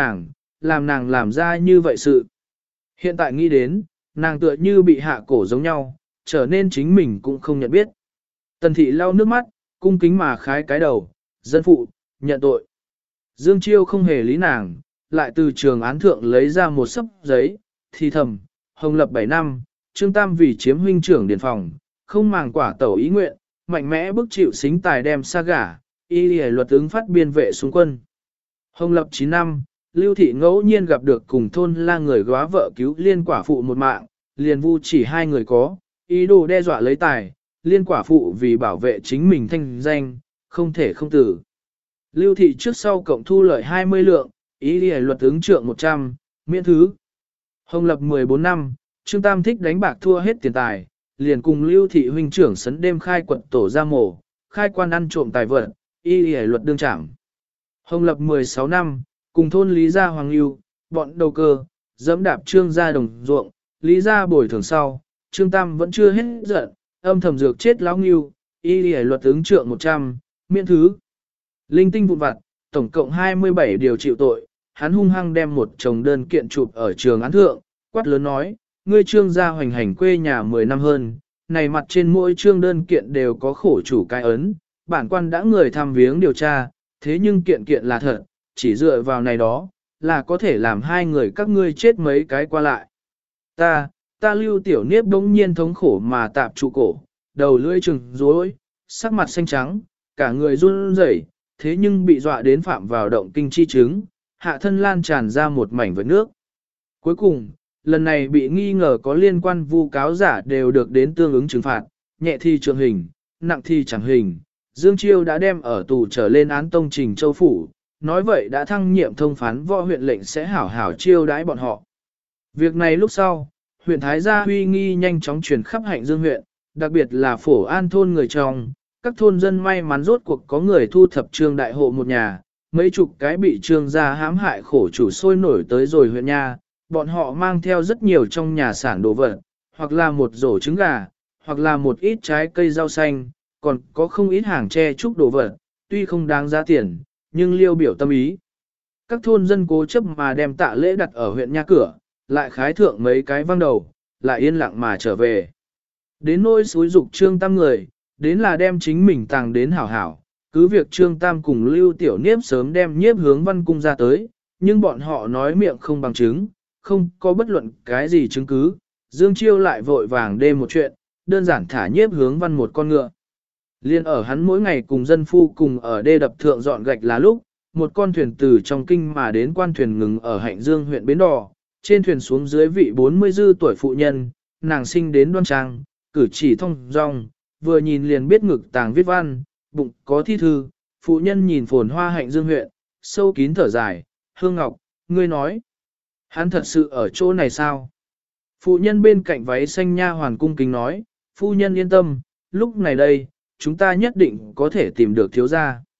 nàng làm ra như vậy sự. Hiện tại nghĩ đến, nàng tựa như bị hạ cổ giống nhau, trở nên chính mình cũng không nhận biết. Tần thị lau nước mắt, cung kính mà khái cái đầu, dân phụ, nhận tội. Dương Chiêu không hề lý nàng, lại từ trường án thượng lấy ra một sấp giấy, thì thầm, hồng lập 7 năm, Trương Tam vì chiếm huynh trưởng điền phòng, không màng quả tẩu ý nguyện, mạnh mẽ bức chịu xính tài đem xa gả, y lìa luật ứng phát biên vệ xung quân. Hồng lập 9 năm, Lưu Thị ngẫu nhiên gặp được cùng thôn la người góa vợ cứu liên quả phụ một mạng, liền vu chỉ hai người có, ý đồ đe dọa lấy tài, liên quả phụ vì bảo vệ chính mình thanh danh, không thể không tử. Lưu Thị trước sau cộng thu lợi 20 lượng, ý lìa luật ứng trượng 100, miễn thứ. Hồng lập 14 năm, Trương Tam thích đánh bạc thua hết tiền tài, liền cùng Lưu Thị huynh trưởng sấn đêm khai quận tổ ra mổ, khai quan ăn trộm tài vật, y lìa luật đương trảm. Hồng lập 16 năm, cùng thôn Lý Gia Hoàng Lưu, bọn đầu cơ, dẫm đạp Trương gia đồng ruộng, Lý Gia bồi thường sau, Trương Tam vẫn chưa hết giận, âm thầm dược chết lão Lưu, y lìa luật ứng trượng 100, miễn thứ. Linh tinh vụn vặt, tổng cộng 27 điều chịu tội, hắn hung hăng đem một chồng đơn kiện chụp ở trường án thượng, quát lớn nói, ngươi Trương gia hoành hành quê nhà 10 năm hơn, này mặt trên mỗi trương đơn kiện đều có khổ chủ cái ấn, bản quan đã người thăm viếng điều tra, thế nhưng kiện kiện là thật, chỉ dựa vào này đó, là có thể làm hai người các ngươi chết mấy cái qua lại. Ta Lưu Tiểu Niếp bỗng nhiên thống khổ mà tạp trụ cổ, đầu lưỡi trừng rối, sắc mặt xanh trắng, cả người run rẩy, thế nhưng bị dọa đến phạm vào động kinh chi chứng, hạ thân lan tràn ra một mảnh vệt nước. Cuối cùng, lần này bị nghi ngờ có liên quan vu cáo giả đều được đến tương ứng trừng phạt, nhẹ thì trượng hình, nặng thì chẳng hình. Dương Chiêu đã đem ở tù trở lên án tông trình châu phủ, nói vậy đã thăng nhiệm thông phán võ huyện lệnh sẽ hảo hảo chiêu đãi bọn họ. Việc này lúc sau, huyện Thái Gia huy nghi nhanh chóng truyền khắp Hạnh Dương huyện, đặc biệt là phổ an thôn người trong, các thôn dân may mắn rốt cuộc có người thu thập Trương đại hộ một nhà, mấy chục cái bị Trương gia hãm hại khổ chủ sôi nổi tới rồi huyện nha, bọn họ mang theo rất nhiều trong nhà sản đồ vật, hoặc là một rổ trứng gà, hoặc là một ít trái cây rau xanh, còn có không ít hàng tre trúc đồ vật, tuy không đáng giá tiền, nhưng liêu biểu tâm ý. Các thôn dân cố chấp mà đem tạ lễ đặt ở huyện nha cửa, lại khái thượng mấy cái văng đầu, lại yên lặng mà trở về. Đến nỗi xúi dục Trương Tam người, đến là đem chính mình tàng đến hảo hảo, cứ việc Trương Tam cùng Lưu Tiểu Niếp sớm đem Nhiếp Hướng Văn cung ra tới, nhưng bọn họ nói miệng không bằng chứng, không có bất luận cái gì chứng cứ, Dương Chiêu lại vội vàng đêm một chuyện, đơn giản thả Nhiếp Hướng Văn một con ngựa. Liên ở hắn mỗi ngày cùng dân phu cùng ở đê đập thượng dọn gạch là lúc, một con thuyền từ trong kinh mà đến quan thuyền ngừng ở Hạnh Dương huyện Bến Đò, trên thuyền xuống dưới vị 40 dư tuổi phụ nhân, nàng sinh đến đoan trang, cử chỉ thông dong, vừa nhìn liền biết ngực tàng viết văn, bụng có thi thư, phụ nhân nhìn phồn hoa Hạnh Dương huyện, sâu kín thở dài, Hương Ngọc, ngươi nói, hắn thật sự ở chỗ này sao? Phụ nhân bên cạnh váy xanh nha hoàn cung kính nói, phu nhân yên tâm, lúc này đây, chúng ta nhất định có thể tìm được thiếu gia.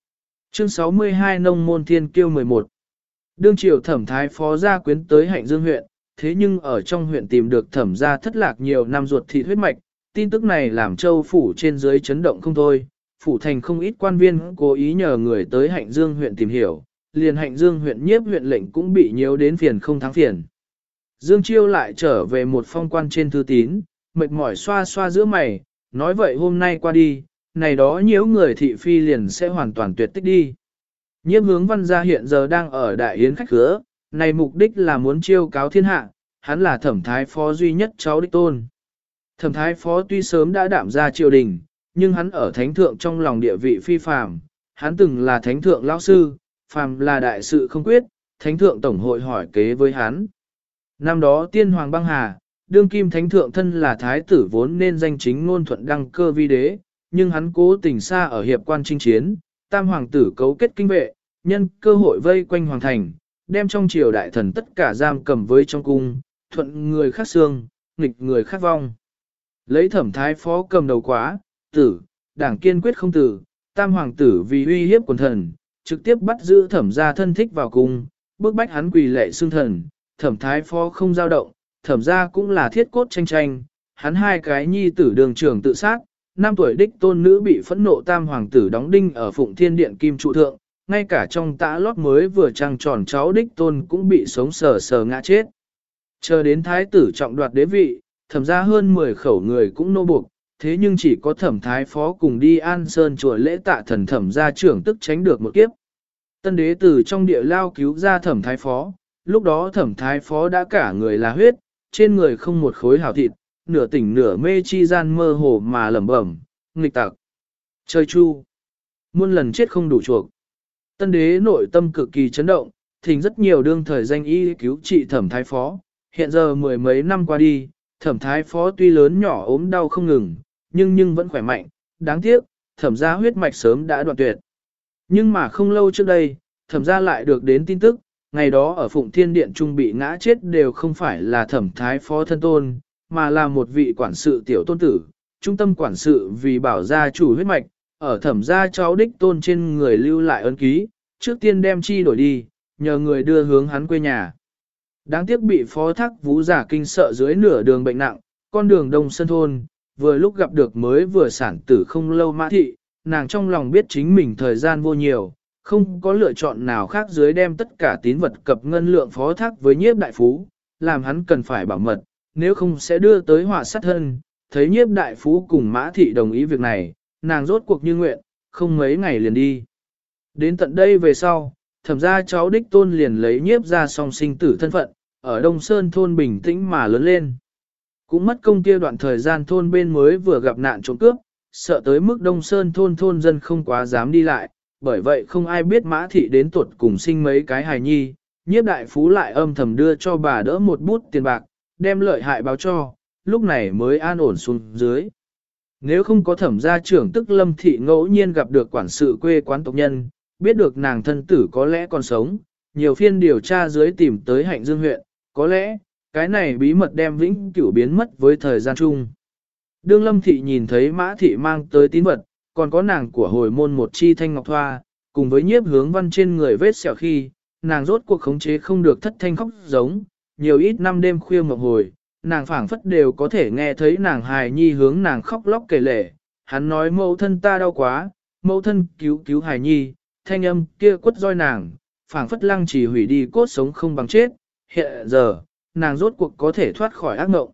Chương 62 Nông môn thiên kiêu 11. Đương triều thẩm thái phó gia quyến tới Hạnh Dương huyện, thế nhưng ở trong huyện tìm được thẩm gia thất lạc nhiều năm ruột thịt huyết mạch, tin tức này làm châu phủ trên dưới chấn động không thôi. Phủ thành không ít quan viên cố ý nhờ người tới Hạnh Dương huyện tìm hiểu, liền Hạnh Dương huyện nhiếp huyện lệnh cũng bị nhiễu đến phiền không thắng phiền. Dương Chiêu lại trở về một phong quan trên thư tín, mệt mỏi xoa xoa giữa mày, nói vậy hôm nay qua đi, này đó nhiễu người thị phi liền sẽ hoàn toàn tuyệt tích đi. Nhiếp hướng văn gia hiện giờ đang ở đại yến khách khứa, này mục đích là muốn chiêu cáo thiên hạ, hắn là thẩm thái phó duy nhất cháu đích tôn. Thẩm thái phó tuy sớm đã đạm ra triều đình, nhưng hắn ở thánh thượng trong lòng địa vị phi phàm, hắn từng là thánh thượng lão sư, phàm là đại sự không quyết, thánh thượng tổng hội hỏi kế với hắn. Năm đó tiên hoàng băng hà, đương kim thánh thượng thân là thái tử vốn nên danh chính ngôn thuận đăng cơ vi đế, nhưng hắn cố tình xa ở hiệp quan chinh chiến, tam hoàng tử cấu kết kinh vệ, nhân cơ hội vây quanh hoàng thành, đem trong triều đại thần tất cả giam cầm với trong cung, thuận người khác xương, nghịch người khác vong. Lấy thẩm thái phó cầm đầu quá, tử, đảng kiên quyết không tử, tam hoàng tử vì uy hiếp quần thần, trực tiếp bắt giữ thẩm gia thân thích vào cung, bức bách hắn quỳ lệ xương thần, thẩm thái phó không dao động, thẩm gia cũng là thiết cốt tranh tranh, hắn hai cái nhi tử đường trưởng tự sát, 5 tuổi đích tôn nữ bị phẫn nộ tam hoàng tử đóng đinh ở Phụng Thiên Điện Kim trụ thượng, ngay cả trong tã lót mới vừa trăng tròn cháu đích tôn cũng bị sống sờ sờ ngã chết. Chờ đến thái tử trọng đoạt đế vị, thẩm ra hơn 10 khẩu người cũng nô buộc, thế nhưng chỉ có thẩm thái phó cùng đi An Sơn chùa lễ tạ thần thẩm gia trưởng tức tránh được một kiếp. Tân đế tử trong địa lao cứu ra thẩm thái phó, lúc đó thẩm thái phó đã cả người là huyết, trên người không một khối hảo thịt, nửa tỉnh nửa mê chi gian mơ hồ mà lẩm bẩm, nghịch tặc, chơi chu, muôn lần chết không đủ chuộc. Tân đế nội tâm cực kỳ chấn động, thỉnh rất nhiều đương thời danh y cứu trị thẩm thái phó, hiện giờ 10 mấy năm qua đi, thẩm thái phó tuy lớn nhỏ ốm đau không ngừng, nhưng vẫn khỏe mạnh, đáng tiếc, thẩm gia huyết mạch sớm đã đoạn tuyệt. Nhưng mà không lâu trước đây, thẩm gia lại được đến tin tức, ngày đó ở Phụng Thiên Điện Trung bị ngã chết đều không phải là thẩm thái phó thân tôn, mà là một vị quản sự tiểu tôn tử, trung tâm quản sự vì bảo gia chủ huyết mạch, ở thẩm gia cháu đích tôn trên người lưu lại ấn ký, trước tiên đem chi đổi đi, nhờ người đưa hướng hắn quê nhà. Đáng tiếc bị phó thác vũ giả kinh sợ dưới nửa đường bệnh nặng, con đường Đông Sơn Thôn, vừa lúc gặp được mới vừa sản tử không lâu Mã Thị, nàng trong lòng biết chính mình thời gian vô nhiều, không có lựa chọn nào khác dưới đem tất cả tín vật cập ngân lượng phó thác với nhiếp đại phú, làm hắn cần phải bảo mật, nếu không sẽ đưa tới họa sát thân. Thấy nhiếp đại phú cùng Mã Thị đồng ý việc này, nàng rốt cuộc như nguyện, không mấy ngày liền đi. Đến tận đây về sau, thẩm gia cháu đích tôn liền lấy nhiếp ra song sinh tử thân phận, ở Đông Sơn thôn bình tĩnh mà lớn lên. Cũng mất công kia đoạn thời gian thôn bên mới vừa gặp nạn trộm cướp, sợ tới mức Đông Sơn thôn dân không quá dám đi lại, bởi vậy không ai biết Mã Thị đến tuột cùng sinh mấy cái hài nhi, nhiếp đại phú lại âm thầm đưa cho bà đỡ một bút tiền bạc, đem lợi hại báo cho, lúc này mới an ổn xuống dưới. Nếu không có thẩm gia trưởng tức Lâm Thị ngẫu nhiên gặp được quản sự quê quán tộc nhân, biết được nàng thân tử có lẽ còn sống, nhiều phiên điều tra dưới tìm tới Hạnh Dương huyện, có lẽ, cái này bí mật đem vĩnh cửu biến mất với thời gian chung. Đương Lâm Thị nhìn thấy Mã Thị mang tới tín vật, còn có nàng của hồi môn một chi thanh ngọc thoa, cùng với nhiếp hướng văn trên người vết sẹo khi, nàng rốt cuộc khống chế không được thất thanh khóc giống, nhiều ít năm đêm khuya mộng hồi, nàng phảng phất đều có thể nghe thấy nàng hài nhi hướng nàng khóc lóc kể lể, hắn nói mẫu thân ta đau quá, mẫu thân cứu cứu hài nhi, thanh âm kia quất roi nàng, phảng phất lăng chỉ hủy đi cốt sống không bằng chết, hiện giờ, nàng rốt cuộc có thể thoát khỏi ác mộng.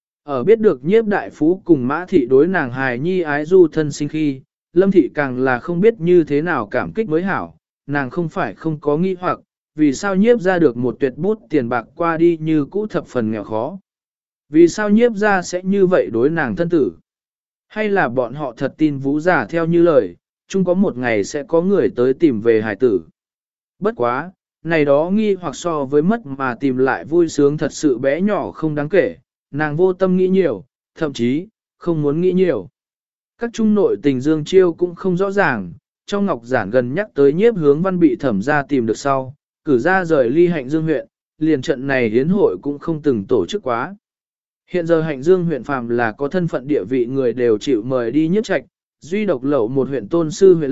Ở biết được nhiếp đại phú cùng Mã Thị đối nàng hài nhi ái du thân sinh khi, Lâm Thị càng là không biết như thế nào cảm kích mới hảo, nàng không phải không có nghi hoặc, vì sao nhiếp ra được một tuyệt bút tiền bạc qua đi như cũ thập phần nghèo khó. Vì sao nhiếp ra sẽ như vậy đối nàng thân tử? Hay là bọn họ thật tin vũ giả theo như lời, chung có một ngày sẽ có người tới tìm về hải tử? Bất quá, này đó nghi hoặc so với mất mà tìm lại vui sướng thật sự bé nhỏ không đáng kể, nàng vô tâm nghĩ nhiều, thậm chí, không muốn nghĩ nhiều. Các trung nội tình Dương Chiêu cũng không rõ ràng, trong ngọc giản gần nhắc tới nhiếp hướng văn bị thẩm ra tìm được sau, cử ra rời ly Hạnh Dương huyện, liền trận này hiến hội cũng không từng tổ chức quá. Hiện giờ Hạnh Dương huyện phàm là có thân phận địa vị người đều chịu mời đi nhiếp trạch, duy độc lậu một huyện tôn sư huyện lệnh,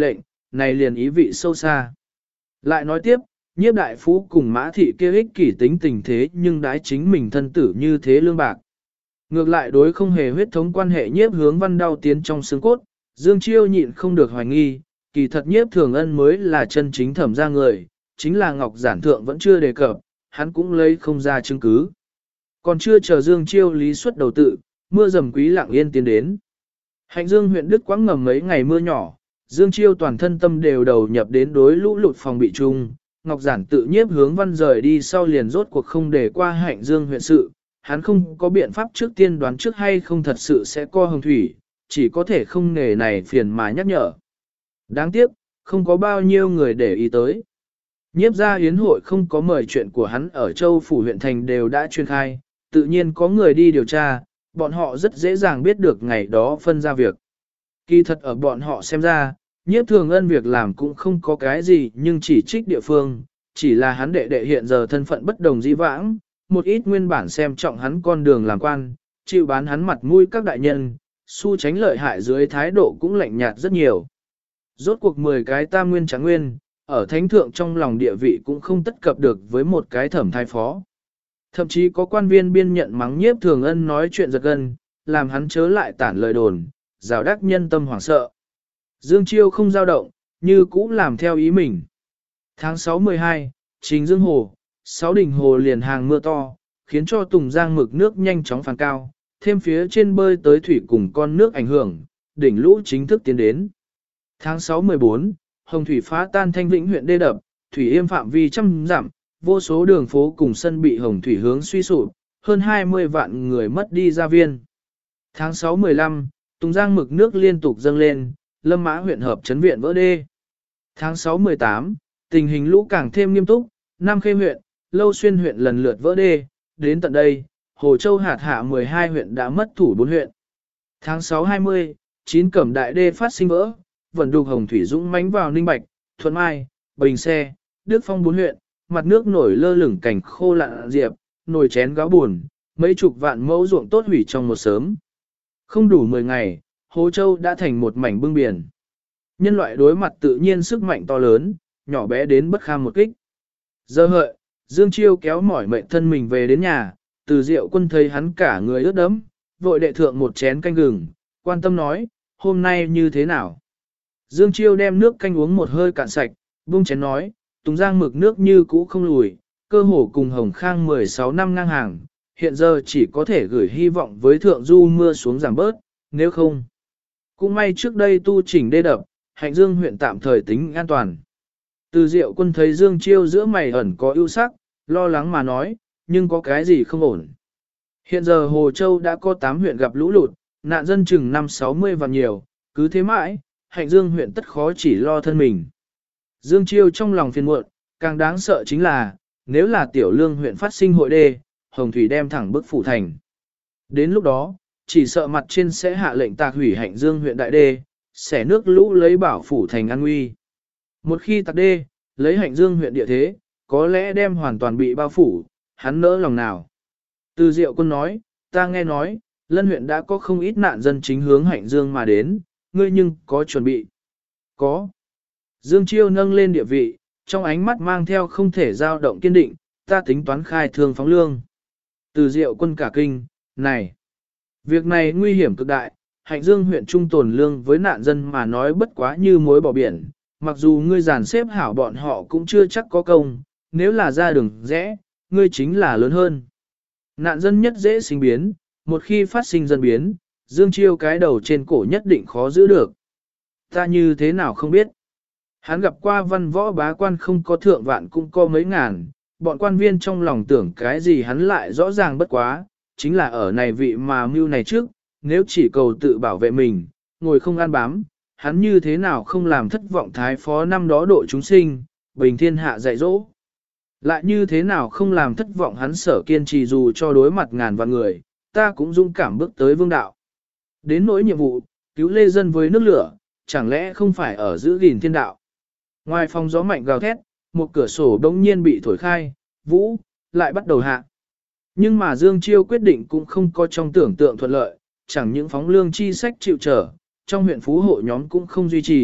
này liền ý vị sâu xa. Lại nói tiếp, nhiếp đại phú cùng mã thị kia ích kỷ tính tình thế nhưng đãi chính mình thân tử như thế lương bạc. Ngược lại đối không hề huyết thống quan hệ nhiếp hướng văn đau tiến trong xương cốt, Dương Chiêu nhịn không được hoài nghi, kỳ thật nhiếp thường ân mới là chân chính thẩm ra người, chính là Ngọc Giản Thượng vẫn chưa đề cập, hắn cũng lấy không ra chứng cứ. Còn chưa chờ Dương Chiêu lý xuất đầu tự, mưa dầm quý lặng yên tiến đến. Hạnh Dương huyện Đức quãng ngầm mấy ngày mưa nhỏ, Dương Chiêu toàn thân tâm đều đầu nhập đến đối lũ lụt phòng bị chung. Ngọc Giản tự nhiếp hướng văn rời đi sau liền rốt cuộc không để qua Hạnh Dương huyện sự, hắn không có biện pháp trước tiên đoán trước hay không thật sự sẽ co hồng thủy, chỉ có thể không nghề này phiền mà nhắc nhở. Đáng tiếc, không có bao nhiêu người để ý tới. Nhiếp gia yến hội không có mời chuyện của hắn ở Châu Phủ huyện thành đều đã truyền khai, tự nhiên có người đi điều tra, bọn họ rất dễ dàng biết được ngày đó phân ra việc. Kỳ thật ở bọn họ xem ra, nhiếp thường ân việc làm cũng không có cái gì nhưng chỉ trích địa phương, chỉ là hắn đệ đệ hiện giờ thân phận bất đồng dĩ vãng, một ít nguyên bản xem trọng hắn con đường làm quan, chịu bán hắn mặt mũi các đại nhân, su tránh lợi hại dưới thái độ cũng lạnh nhạt rất nhiều. Rốt cuộc 10 cái tam nguyên tráng nguyên, ở thánh thượng trong lòng địa vị cũng không tất cập được với một cái thẩm thái phó. Thậm chí có quan viên biên nhận mắng nhiếp thường ân nói chuyện giật gân, làm hắn chớ lại tản lời đồn, rào đắc nhân tâm hoảng sợ. Dương Chiêu không dao động, như cũ làm theo ý mình. Tháng 6-12, Trình Dương Hồ, 6 đỉnh hồ liền hàng mưa to, khiến cho Tùng Giang mực nước nhanh chóng phản cao, thêm phía trên bơi tới thủy cùng con nước ảnh hưởng, đỉnh lũ chính thức tiến đến. Tháng 6-14, Hồng thủy phá tan Thanh Vĩnh huyện đê đập, thủy yêm phạm vi trăm dặm, vô số đường phố cùng sân bị hồng thủy hướng suy sụp, hơn 20 vạn người mất đi gia viên. Tháng 6-15, Tùng Giang mực nước liên tục dâng lên, Lâm Mã huyện hợp trấn viện vỡ đê. Tháng 6-18, tình hình lũ càng thêm nghiêm túc, Nam Khê huyện, Lâu Xuyên huyện lần lượt vỡ đê, đến tận đây, Hồ Châu hạt hạ 12 huyện đã mất thủ 4 huyện. Tháng 6-20, 9 Cẩm Đại đê phát sinh vỡ, vận đục hồng thủy dũng mãnh vào Ninh Bạch, Thuận Mai, Bình Xe, Đức Phong 4 huyện, mặt nước nổi lơ lửng cảnh khô lạn diệp, nồi chén gáo buồn, mấy chục vạn mẫu ruộng tốt hủy trong một sớm. Không đủ 10 ngày, Hồ Châu đã thành một mảnh bưng biển. Nhân loại đối mặt tự nhiên sức mạnh to lớn, nhỏ bé đến bất kham một kích. Giờ hợi, Dương Chiêu kéo mỏi mệt thân mình về đến nhà, Từ Diệu Quân thấy hắn cả người ướt đẫm, vội đệ thượng một chén canh gừng, quan tâm nói, hôm nay như thế nào? Dương Chiêu đem nước canh uống một hơi cạn sạch, buông chén nói, Tùng Giang mực nước như cũ không lùi, cơ hồ cùng Hồng Khang 16 năm ngang hàng, hiện giờ chỉ có thể gửi hy vọng với thượng du mưa xuống giảm bớt, nếu không. Cũng may trước đây tu chỉnh đê đập, Hạnh Dương huyện tạm thời tính an toàn. Từ Diệu Quân thấy Dương Chiêu giữa mày ẩn có ưu sắc, lo lắng mà nói, nhưng có cái gì không ổn. Hiện giờ Hồ Châu đã có 8 huyện gặp lũ lụt, nạn dân chừng 5-60 và nhiều, cứ thế mãi, Hạnh Dương huyện tất khó chỉ lo thân mình. Dương Chiêu trong lòng phiền muộn, càng đáng sợ chính là, nếu là Tiểu Lương huyện phát sinh hội đê, Hồng Thủy đem thẳng bức phủ thành. Đến lúc đó, chỉ sợ mặt trên sẽ hạ lệnh tạc hủy Hạnh Dương huyện đại đê, xẻ nước lũ lấy bảo phủ thành an nguy. Một khi tạc đê, lấy Hạnh Dương huyện địa thế, có lẽ đem hoàn toàn bị bao phủ, hắn nỡ lòng nào. Từ Diệu Quân nói, ta nghe nói, Lân huyện đã có không ít nạn dân chính hướng Hạnh Dương mà đến, ngươi nhưng có chuẩn bị? Có. Dương Chiêu nâng lên địa vị, trong ánh mắt mang theo không thể dao động kiên định, ta tính toán khai thương phóng lương. Từ Diệu Quân cả kinh, này, việc này nguy hiểm cực đại, Hạnh Dương huyện trung tồn lương với nạn dân mà nói bất quá như muối bỏ biển, mặc dù ngươi dàn xếp hảo bọn họ cũng chưa chắc có công, nếu là ra đường rẽ, ngươi chính là lớn hơn. Nạn dân nhất dễ sinh biến, một khi phát sinh dân biến, Dương Chiêu cái đầu trên cổ nhất định khó giữ được. Ta như thế nào không biết. Hắn gặp qua văn võ bá quan không có thượng vạn cũng có mấy ngàn, bọn quan viên trong lòng tưởng cái gì hắn lại rõ ràng bất quá, chính là ở này vị mà mưu này trước, nếu chỉ cầu tự bảo vệ mình, ngồi không ăn bám, hắn như thế nào không làm thất vọng thái phó năm đó độ chúng sinh, bình thiên hạ dạy dỗ. Lại như thế nào không làm thất vọng hắn sở kiên trì dù cho đối mặt ngàn vạn người, ta cũng dũng cảm bước tới vương đạo. Đến nỗi nhiệm vụ, cứu lê dân với nước lửa, chẳng lẽ không phải ở giữ gìn thiên đạo. Ngoài phòng gió mạnh gào thét, một cửa sổ đống nhiên bị thổi khai, vũ, lại bắt đầu hạ. Nhưng mà Dương Chiêu quyết định cũng không có trong tưởng tượng thuận lợi, chẳng những phóng lương chi sách chịu trở, trong huyện phú hộ nhóm cũng không duy trì,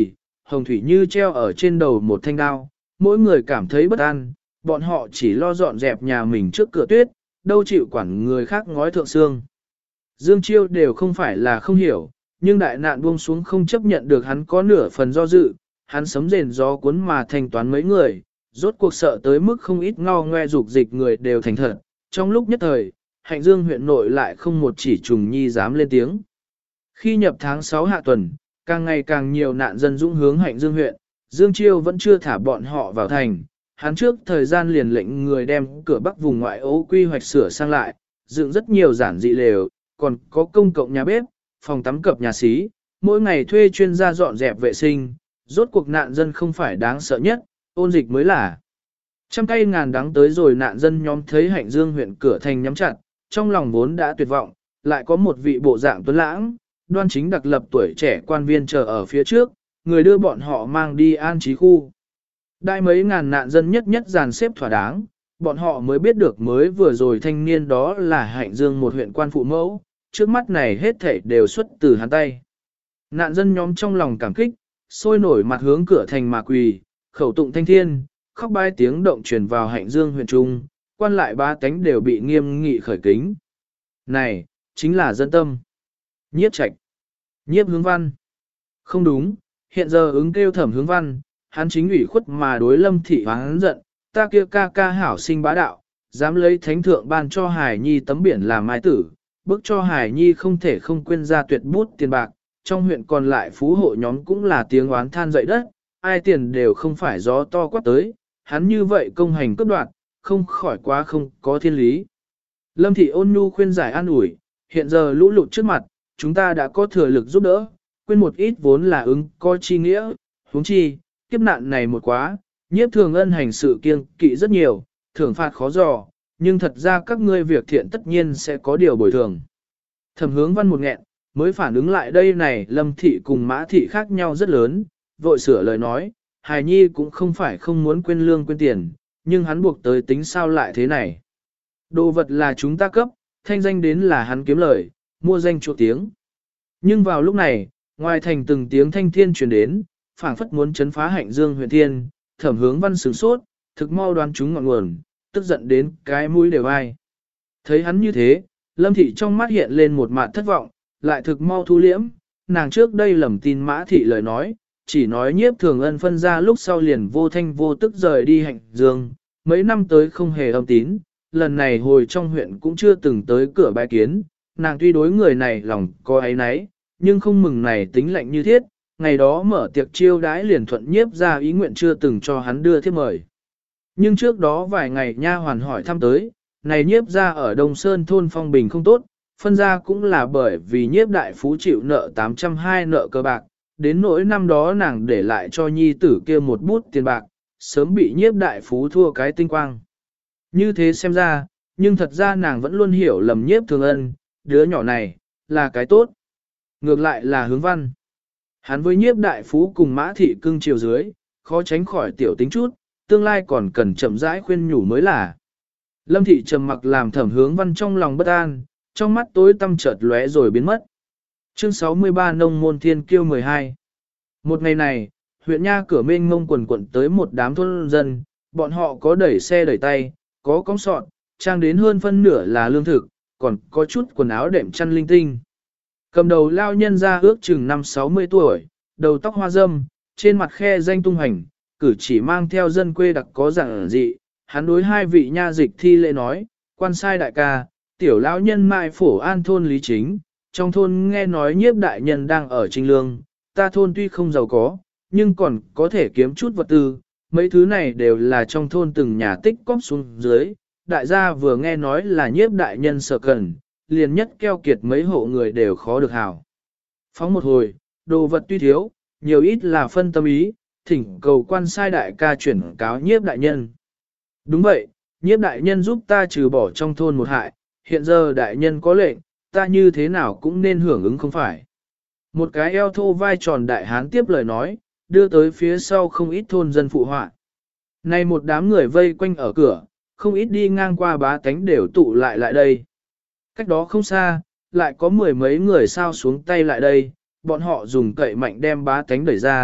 hồng thủy như treo ở trên đầu một thanh đao, mỗi người cảm thấy bất an, bọn họ chỉ lo dọn dẹp nhà mình trước cửa tuyết, đâu chịu quản người khác ngói thượng xương. Dương Chiêu đều không phải là không hiểu, nhưng đại nạn buông xuống không chấp nhận được hắn có nửa phần do dự, hắn sấm rền gió cuốn mà thanh toán mấy người, rốt cuộc sợ tới mức không ít ngao ngoe dục dịch người đều thành thật. Trong lúc nhất thời, Hạnh Dương huyện nội lại không một chỉ trùng nhi dám lên tiếng. Khi nhập tháng 6 hạ tuần, càng ngày càng nhiều nạn dân dũng hướng Hạnh Dương huyện, Dương Chiêu vẫn chưa thả bọn họ vào thành. Hắn trước thời gian liền lệnh người đem cửa bắc vùng ngoại ô quy hoạch sửa sang lại, dựng rất nhiều giản dị lều, còn có công cộng nhà bếp, phòng tắm cập nhà xí, mỗi ngày thuê chuyên gia dọn dẹp vệ sinh, rốt cuộc nạn dân không phải đáng sợ nhất, ôn dịch mới là. Trăm cây ngàn đắng tới rồi nạn dân nhóm thấy Hạnh Dương huyện cửa thành nhắm chặt, trong lòng vốn đã tuyệt vọng, lại có một vị bộ dạng tuấn lãng, đoan chính đặc lập tuổi trẻ quan viên chờ ở phía trước, người đưa bọn họ mang đi an trí khu. Đại mấy ngàn nạn dân nhất nhất dàn xếp thỏa đáng, bọn họ mới biết được mới vừa rồi thanh niên đó là Hạnh Dương một huyện quan phụ mẫu, trước mắt này hết thảy đều xuất từ hắn tay. Nạn dân nhóm trong lòng cảm kích, sôi nổi mặt hướng cửa thành mà quỳ, khẩu tụng thanh thiên, khóc bái tiếng động truyền vào Hạnh Dương huyện trung, quan lại ba tánh đều bị nghiêm nghị khởi kính. Này, chính là dân tâm. Nhiếp Trạch, Nhiếp Hướng Văn. Không đúng, hiện giờ ứng kêu Thẩm Hướng Văn, hắn chính ủy khuất mà đối Lâm Thị hoáng giận, ta kia ca ca hảo sinh bá đạo, dám lấy thánh thượng ban cho Hải Nhi tấm biển làm mai tử, bức cho Hải Nhi không thể không quên ra tuyệt bút tiền bạc, trong huyện còn lại phú hộ nhóm cũng là tiếng oán than dậy đất, ai tiền đều không phải gió to quát tới, hắn như vậy công hành cướp đoạt, không khỏi quá không có thiên lý. Lâm Thị ôn nhu khuyên giải an ủi, hiện giờ lũ lụt trước mặt, chúng ta đã có thừa lực giúp đỡ, quên một ít vốn là ứng coi chi nghĩa, huống chi, kiếp nạn này một quá, Nhiếp Thường Ân hành sự kiêng kỵ rất nhiều, thưởng phạt khó dò, nhưng thật ra các ngươi việc thiện tất nhiên sẽ có điều bồi thường. Thẩm Hướng Văn một nghẹn, mới phản ứng lại đây này Lâm Thị cùng Mã Thị khác nhau rất lớn, vội sửa lời nói, Hài Nhi cũng không phải không muốn quên lương quên tiền, nhưng hắn buộc tới tính sao lại thế này. Đồ vật là chúng ta cấp, thanh danh đến là hắn kiếm lời, mua danh chỗ tiếng. Nhưng vào lúc này, ngoài thành từng tiếng thanh thiên truyền đến, phảng phất muốn chấn phá Hạnh Dương huyện thiên, Thẩm Hướng Văn sửng sốt, thực mau đoán chúng ngọn nguồn, tức giận đến cái mũi đều ai. Thấy hắn như thế, Lâm Thị trong mắt hiện lên một mặt thất vọng, lại thực mau thu liễm, nàng trước đây lầm tin Mã Thị lời nói, chỉ nói Nhiếp Thường Ân phân ra lúc sau liền vô thanh vô tức rời đi Hạnh Dương, mấy năm tới không hề âm tín, lần này hồi trong huyện cũng chưa từng tới cửa bái kiến, nàng tuy đối người này lòng có áy náy, nhưng không mừng này tính lạnh như thiết, ngày đó mở tiệc chiêu đãi liền thuận Nhiếp ra ý nguyện chưa từng cho hắn đưa thiếp mời. Nhưng trước đó vài ngày nha hoàn hỏi thăm tới, này Nhiếp ra ở Đông Sơn thôn phong bình không tốt, phân ra cũng là bởi vì Nhiếp đại phú chịu nợ 820 nợ cơ bạc, đến nỗi năm đó nàng để lại cho nhi tử kia một bút tiền bạc, sớm bị Nhiếp đại phú thua cái tinh quang. Như thế xem ra, nhưng thật ra nàng vẫn luôn hiểu lầm Nhiếp Thường Ân, đứa nhỏ này, là cái tốt. Ngược lại là Hướng Văn. Hắn với Nhiếp đại phú cùng Mã Thị cưng chiều dưới, khó tránh khỏi tiểu tính chút, tương lai còn cần chậm rãi khuyên nhủ mới là. Lâm Thị trầm mặc làm Thẩm Hướng Văn trong lòng bất an, trong mắt tối tăm chợt lóe rồi biến mất. Chương 63 Nông môn thiên kiêu 12. Một ngày này, huyện nha cửa mênh mông quần quận tới một đám thôn dân, bọn họ có đẩy xe đẩy tay, có cong sọt, trang đến hơn phân nửa là lương thực, còn có chút quần áo đệm chăn linh tinh. Cầm đầu lao nhân ra ước chừng 5-60 tuổi, đầu tóc hoa râm, trên mặt khe danh tung hành, cử chỉ mang theo dân quê đặc có dạng dị. Hắn đối hai vị nha dịch thi lễ nói, quan sai đại ca, tiểu lão nhân mại phổ an thôn lý chính, trong thôn nghe nói Nhiếp đại nhân đang ở trinh lương, ta thôn tuy không giàu có, nhưng còn có thể kiếm chút vật tư, mấy thứ này đều là trong thôn từng nhà tích cóp xuống dưới, đại gia vừa nghe nói là Nhiếp đại nhân sợ cần, liền nhất keo kiệt mấy hộ người đều khó được hảo. Phóng một hồi, đồ vật tuy thiếu, nhiều ít là phân tâm ý, thỉnh cầu quan sai đại ca chuyển cáo Nhiếp đại nhân. Đúng vậy, Nhiếp đại nhân giúp ta trừ bỏ trong thôn một hại, hiện giờ đại nhân có lệnh, ta như thế nào cũng nên hưởng ứng không phải. Một cái eo thô vai tròn đại hán tiếp lời nói, đưa tới phía sau không ít thôn dân phụ họa. Này một đám người vây quanh ở cửa, không ít đi ngang qua bá tánh đều tụ lại đây. Cách đó không xa, lại có mười mấy người sao xuống tay lại đây, bọn họ dùng cậy mạnh đem bá tánh đẩy ra,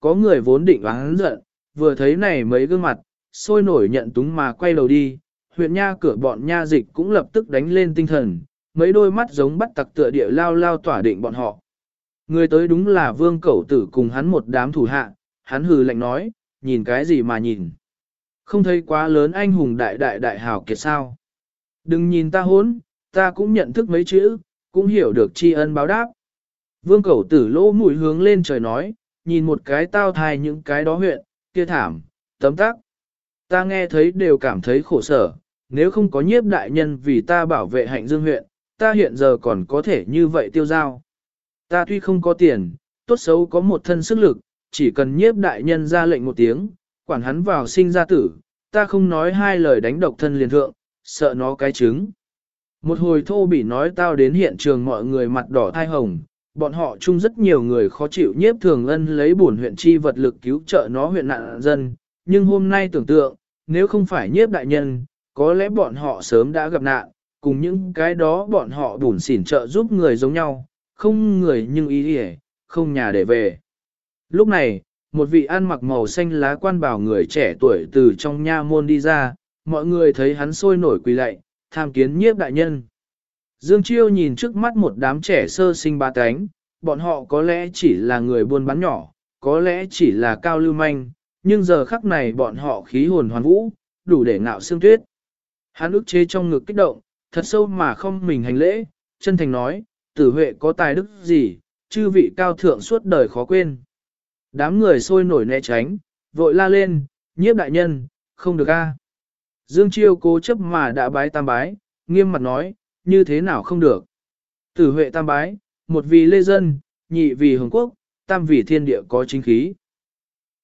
có người vốn định oán giận, vừa thấy này mấy gương mặt, sôi nổi nhận túng mà quay đầu đi, huyện nha cửa bọn nha dịch cũng lập tức đánh lên tinh thần, mấy đôi mắt giống bắt tặc tựa địa lao lao tỏa định bọn họ. Người tới đúng là Vương Cẩu Tử cùng hắn một đám thủ hạ, hắn hừ lạnh nói, nhìn cái gì mà nhìn. Không thấy quá lớn anh hùng đại hào kiệt sao. Đừng nhìn ta hốn, ta cũng nhận thức mấy chữ, cũng hiểu được tri ân báo đáp. Vương Cẩu Tử lỗ mũi hướng lên trời nói, nhìn một cái tao thai những cái đó huyện, kia thảm, tấm tắc. Ta nghe thấy đều cảm thấy khổ sở, nếu không có nhiếp đại nhân vì ta bảo vệ Hạnh Dương huyện, ta hiện giờ còn có thể như vậy tiêu giao. Ta tuy không có tiền, tốt xấu có một thân sức lực, chỉ cần nhiếp đại nhân ra lệnh một tiếng, quản hắn vào sinh ra tử, ta không nói hai lời đánh độc thân liền thượng, sợ nó cái trứng. Một hồi thô bỉ nói tao đến hiện trường mọi người mặt đỏ thai hồng, bọn họ chung rất nhiều người khó chịu nhiếp thường ân lấy bổn huyện chi vật lực cứu trợ nó huyện nạn dân, nhưng hôm nay tưởng tượng, nếu không phải nhiếp đại nhân, có lẽ bọn họ sớm đã gặp nạn, cùng những cái đó bọn họ bùn xỉn trợ giúp người giống nhau, không người nhưng ý hề, không nhà để về. Lúc này, một vị ăn mặc màu xanh lá quan bảo người trẻ tuổi từ trong nha môn đi ra, mọi người thấy hắn sôi nổi quỳ lạy, tham kiến nhiếp đại nhân. Dương Chiêu nhìn trước mắt một đám trẻ sơ sinh ba cánh, bọn họ có lẽ chỉ là người buôn bán nhỏ, có lẽ chỉ là cao lưu manh, nhưng giờ khắc này bọn họ khí hồn hoàn vũ, đủ để ngạo xương tuyết. Hắn ức chế trong ngực kích động, thật sâu mà không mình hành lễ, chân thành nói, Tử Huệ có tài đức gì, chư vị cao thượng suốt đời khó quên. Đám người sôi nổi né tránh, vội la lên, nhiếp đại nhân, không được a. Dương Chiêu cố chấp mà đã bái tam bái, nghiêm mặt nói, như thế nào không được. Tử Huệ tam bái, một vì lê dân, nhị vì hồng quốc, tam vì thiên địa có chính khí.